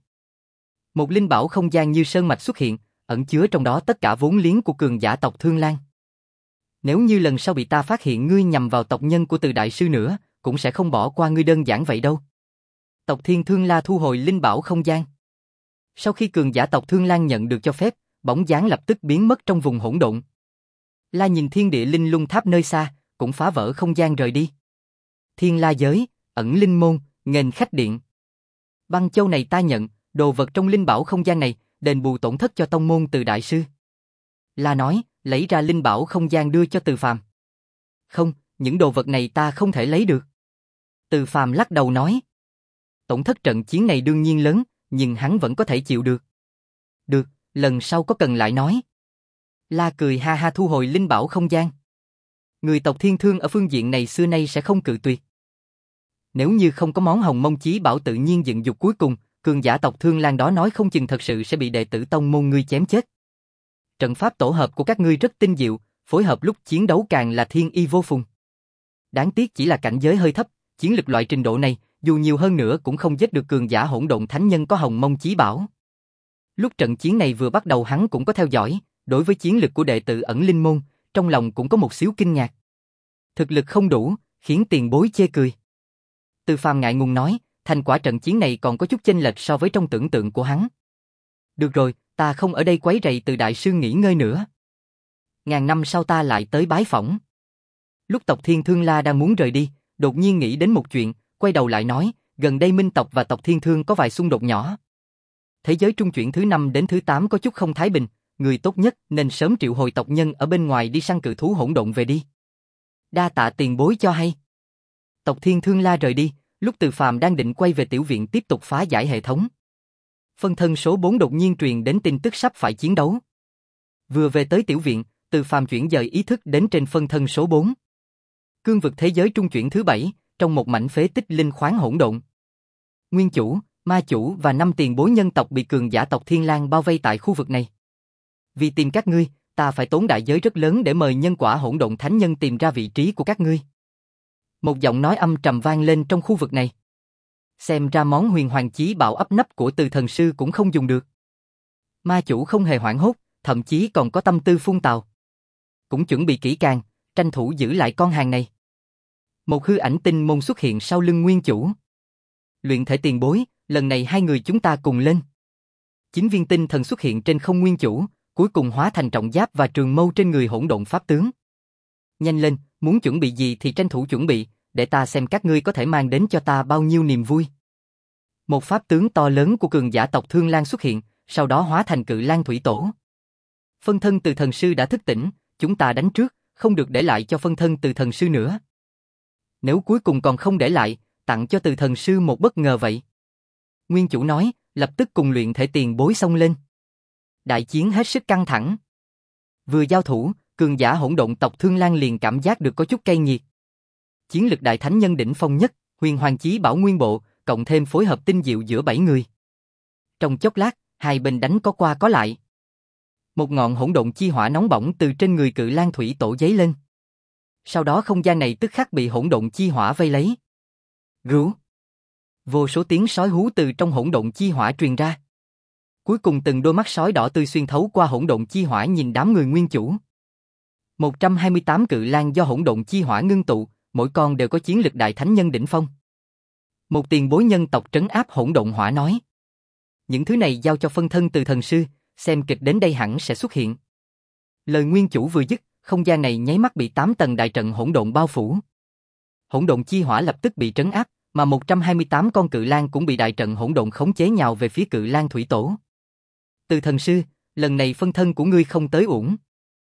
Một linh bảo không gian như sơn mạch xuất hiện, ẩn chứa trong đó tất cả vốn liếng của cường giả tộc Thương Lang. Nếu như lần sau bị ta phát hiện ngươi nhằm vào tộc nhân của Từ đại sư nữa, cũng sẽ không bỏ qua ngươi đơn giản vậy đâu. Tộc Thiên Thương La thu hồi linh bảo không gian. Sau khi cường giả tộc Thương Lang nhận được cho phép, bóng dáng lập tức biến mất trong vùng hỗn độn. La nhìn thiên địa linh lung tháp nơi xa, cũng phá vỡ không gian rời đi. Thiên La giới, ẩn linh môn, nghênh khách điện. Băng châu này ta nhận, đồ vật trong linh bảo không gian này, đền bù tổn thất cho tông môn Từ đại sư. La nói, lấy ra linh bảo không gian đưa cho Từ Phàm. Không, những đồ vật này ta không thể lấy được. Từ Phàm lắc đầu nói. Tổn thất trận chiến này đương nhiên lớn, nhưng hắn vẫn có thể chịu được. Được, lần sau có cần lại nói. La cười ha ha thu hồi linh bảo không gian. Người tộc Thiên Thương ở phương diện này xưa nay sẽ không cự tuyệt. Nếu như không có món Hồng Mông Chí Bảo tự nhiên dựng dục cuối cùng, cường giả tộc Thương Lang đó nói không chừng thật sự sẽ bị đệ tử tông môn ngươi chém chết. Trận pháp tổ hợp của các ngươi rất tinh diệu, phối hợp lúc chiến đấu càng là thiên y vô phùng. Đáng tiếc chỉ là cảnh giới hơi thấp, chiến lực loại trình độ này, dù nhiều hơn nữa cũng không giết được cường giả hỗn độn thánh nhân có Hồng Mông Chí Bảo. Lúc trận chiến này vừa bắt đầu hắn cũng có theo dõi, đối với chiến lực của đệ tử ẩn linh môn, trong lòng cũng có một xíu kinh ngạc. Thực lực không đủ, khiến tiền bối chê cười. Từ Phàm ngại ngùng nói, thành quả trận chiến này còn có chút chênh lệch so với trong tưởng tượng của hắn. Được rồi, ta không ở đây quấy rầy Từ đại sư nghỉ ngơi nữa. Ngàn năm sau ta lại tới bái phỏng. Lúc tộc Thiên Thương La đang muốn rời đi, đột nhiên nghĩ đến một chuyện, quay đầu lại nói, gần đây Minh tộc và tộc Thiên Thương có vài xung đột nhỏ. Thế giới trung chuyển thứ năm đến thứ tám có chút không thái bình, người tốt nhất nên sớm triệu hồi tộc nhân ở bên ngoài đi săn cự thú hỗn độn về đi. Đa tạ tiền bối cho hay. Tộc Thiên Thương La rời đi, lúc Từ Phàm đang định quay về tiểu viện tiếp tục phá giải hệ thống. Phân thân số bốn đột nhiên truyền đến tin tức sắp phải chiến đấu. Vừa về tới tiểu viện, Từ Phàm chuyển dời ý thức đến trên phân thân số bốn. Cương vực thế giới trung chuyển thứ bảy, trong một mảnh phế tích linh khoáng hỗn độn. Nguyên chủ, ma chủ và năm tiền bối nhân tộc bị cường giả tộc Thiên Lang bao vây tại khu vực này. Vì tìm các ngươi, ta phải tốn đại giới rất lớn để mời nhân quả hỗn độn thánh nhân tìm ra vị trí của các ngươi. Một giọng nói âm trầm vang lên trong khu vực này. Xem ra món huyền hoàng chí bảo ấp nấp của Từ thần sư cũng không dùng được. Ma chủ không hề hoảng hốt, thậm chí còn có tâm tư phun tào. Cũng chuẩn bị kỹ càng, tranh thủ giữ lại con hàng này. Một hư ảnh tinh môn xuất hiện sau lưng nguyên chủ. Luyện thể tiền bối, lần này hai người chúng ta cùng lên. Chín viên tinh thần xuất hiện trên không nguyên chủ, cuối cùng hóa thành trọng giáp và trường mâu trên người hỗn độn pháp tướng. Nhanh lên, muốn chuẩn bị gì thì tranh thủ chuẩn bị, để ta xem các ngươi có thể mang đến cho ta bao nhiêu niềm vui. Một pháp tướng to lớn của cường giả tộc Thương Lang xuất hiện, sau đó hóa thành Cự Lang Thủy Tổ. Phân thân Từ thần sư đã thức tỉnh, chúng ta đánh trước, không được để lại cho phân thân Từ thần sư nữa. Nếu cuối cùng còn không để lại, tặng cho Từ thần sư một bất ngờ vậy. Nguyên chủ nói, lập tức cùng luyện thể tiền bối xông lên. Đại chiến hết sức căng thẳng. Vừa giao thủ, cường giả hỗn độn tộc Thương Lang liền cảm giác được có chút cay nghiệt. Chiến lực đại thánh nhân đỉnh phong nhất, huyền hoàng chí bảo nguyên bộ, cộng thêm phối hợp tinh diệu giữa bảy người. Trong chốc lát, hai bên đánh có qua có lại. Một ngọn hỗn độn chi hỏa nóng bỏng từ trên người Cự Lang Thủy Tổ giấy lên. Sau đó không gian này tức khắc bị hỗn độn chi hỏa vây lấy. Gửu. Vô số tiếng sói hú từ trong hỗn độn chi hỏa truyền ra. Cuối cùng từng đôi mắt sói đỏ tươi xuyên thấu qua hỗn độn chi hỏa nhìn đám người nguyên chủ. một trăm hai mươi tám cự lang do hỗn độn chi hỏa ngưng tụ, mỗi con đều có chiến lực đại thánh nhân đỉnh phong. Một tiền bối nhân tộc trấn áp hỗn độn hỏa nói. Những thứ này giao cho phân thân Từ thần sư, xem kịch đến đây hẳn sẽ xuất hiện. Lời nguyên chủ vừa dứt, không gian này nháy mắt bị tám tầng đại trận hỗn độn bao phủ. Hỗn độn chi hỏa lập tức bị trấn áp, mà một trăm hai mươi tám con cự lang cũng bị đại trận hỗn độn khống chế nhào về phía Cự Lang Thủy Tổ. Từ thần sư, lần này phân thân của ngươi không tới uổng.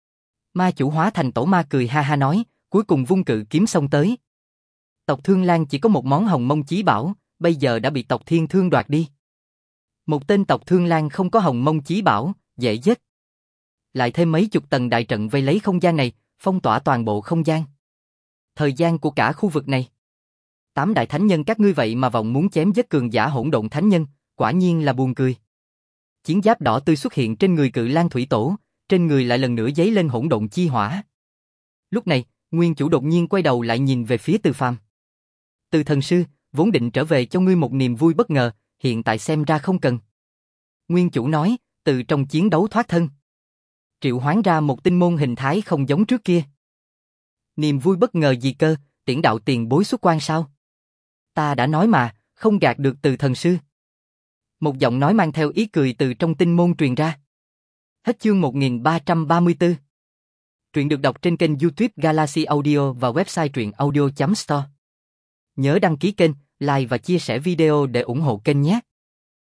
Ma chủ hóa thành tổ ma cười ha ha nói, cuối cùng vung cự kiếm xông tới. Tộc Thương Lang chỉ có một món hồng mông chí bảo, bây giờ đã bị tộc Thiên Thương đoạt đi. Một tên tộc Thương Lang không có hồng mông chí bảo, dễ giết. Lại thêm mấy chục tầng đại trận vây lấy không gian này, phong tỏa toàn bộ không gian. Thời gian của cả khu vực này. Tám đại thánh nhân các ngươi vậy mà vọng muốn chém giết cường giả hỗn độn thánh nhân, quả nhiên là buồn cười. Chiến giáp đỏ tươi xuất hiện trên người Cự Lang Thủy Tổ, trên người lại lần nữa giấy lên hỗn độn chi hỏa. Lúc này, nguyên chủ đột nhiên quay đầu lại nhìn về phía Từ Phàm. Từ thần sư, vốn định trở về cho ngươi một niềm vui bất ngờ, hiện tại xem ra không cần. Nguyên chủ nói, từ trong chiến đấu thoát thân. Triệu hoán ra một tinh môn hình thái không giống trước kia. Niềm vui bất ngờ gì cơ, tiễn đạo tiền bối xuất quan sao? Ta đã nói mà, không gạt được Từ thần sư. Một giọng nói mang theo ý cười từ trong tinh môn truyền ra. Hết chương một nghìn ba trăm ba mươi tư. Truyện được đọc trên kênh YouTube Galaxy Audio và website truyện audio chấm store. Nhớ đăng ký kênh, like và chia sẻ video để ủng hộ kênh nhé.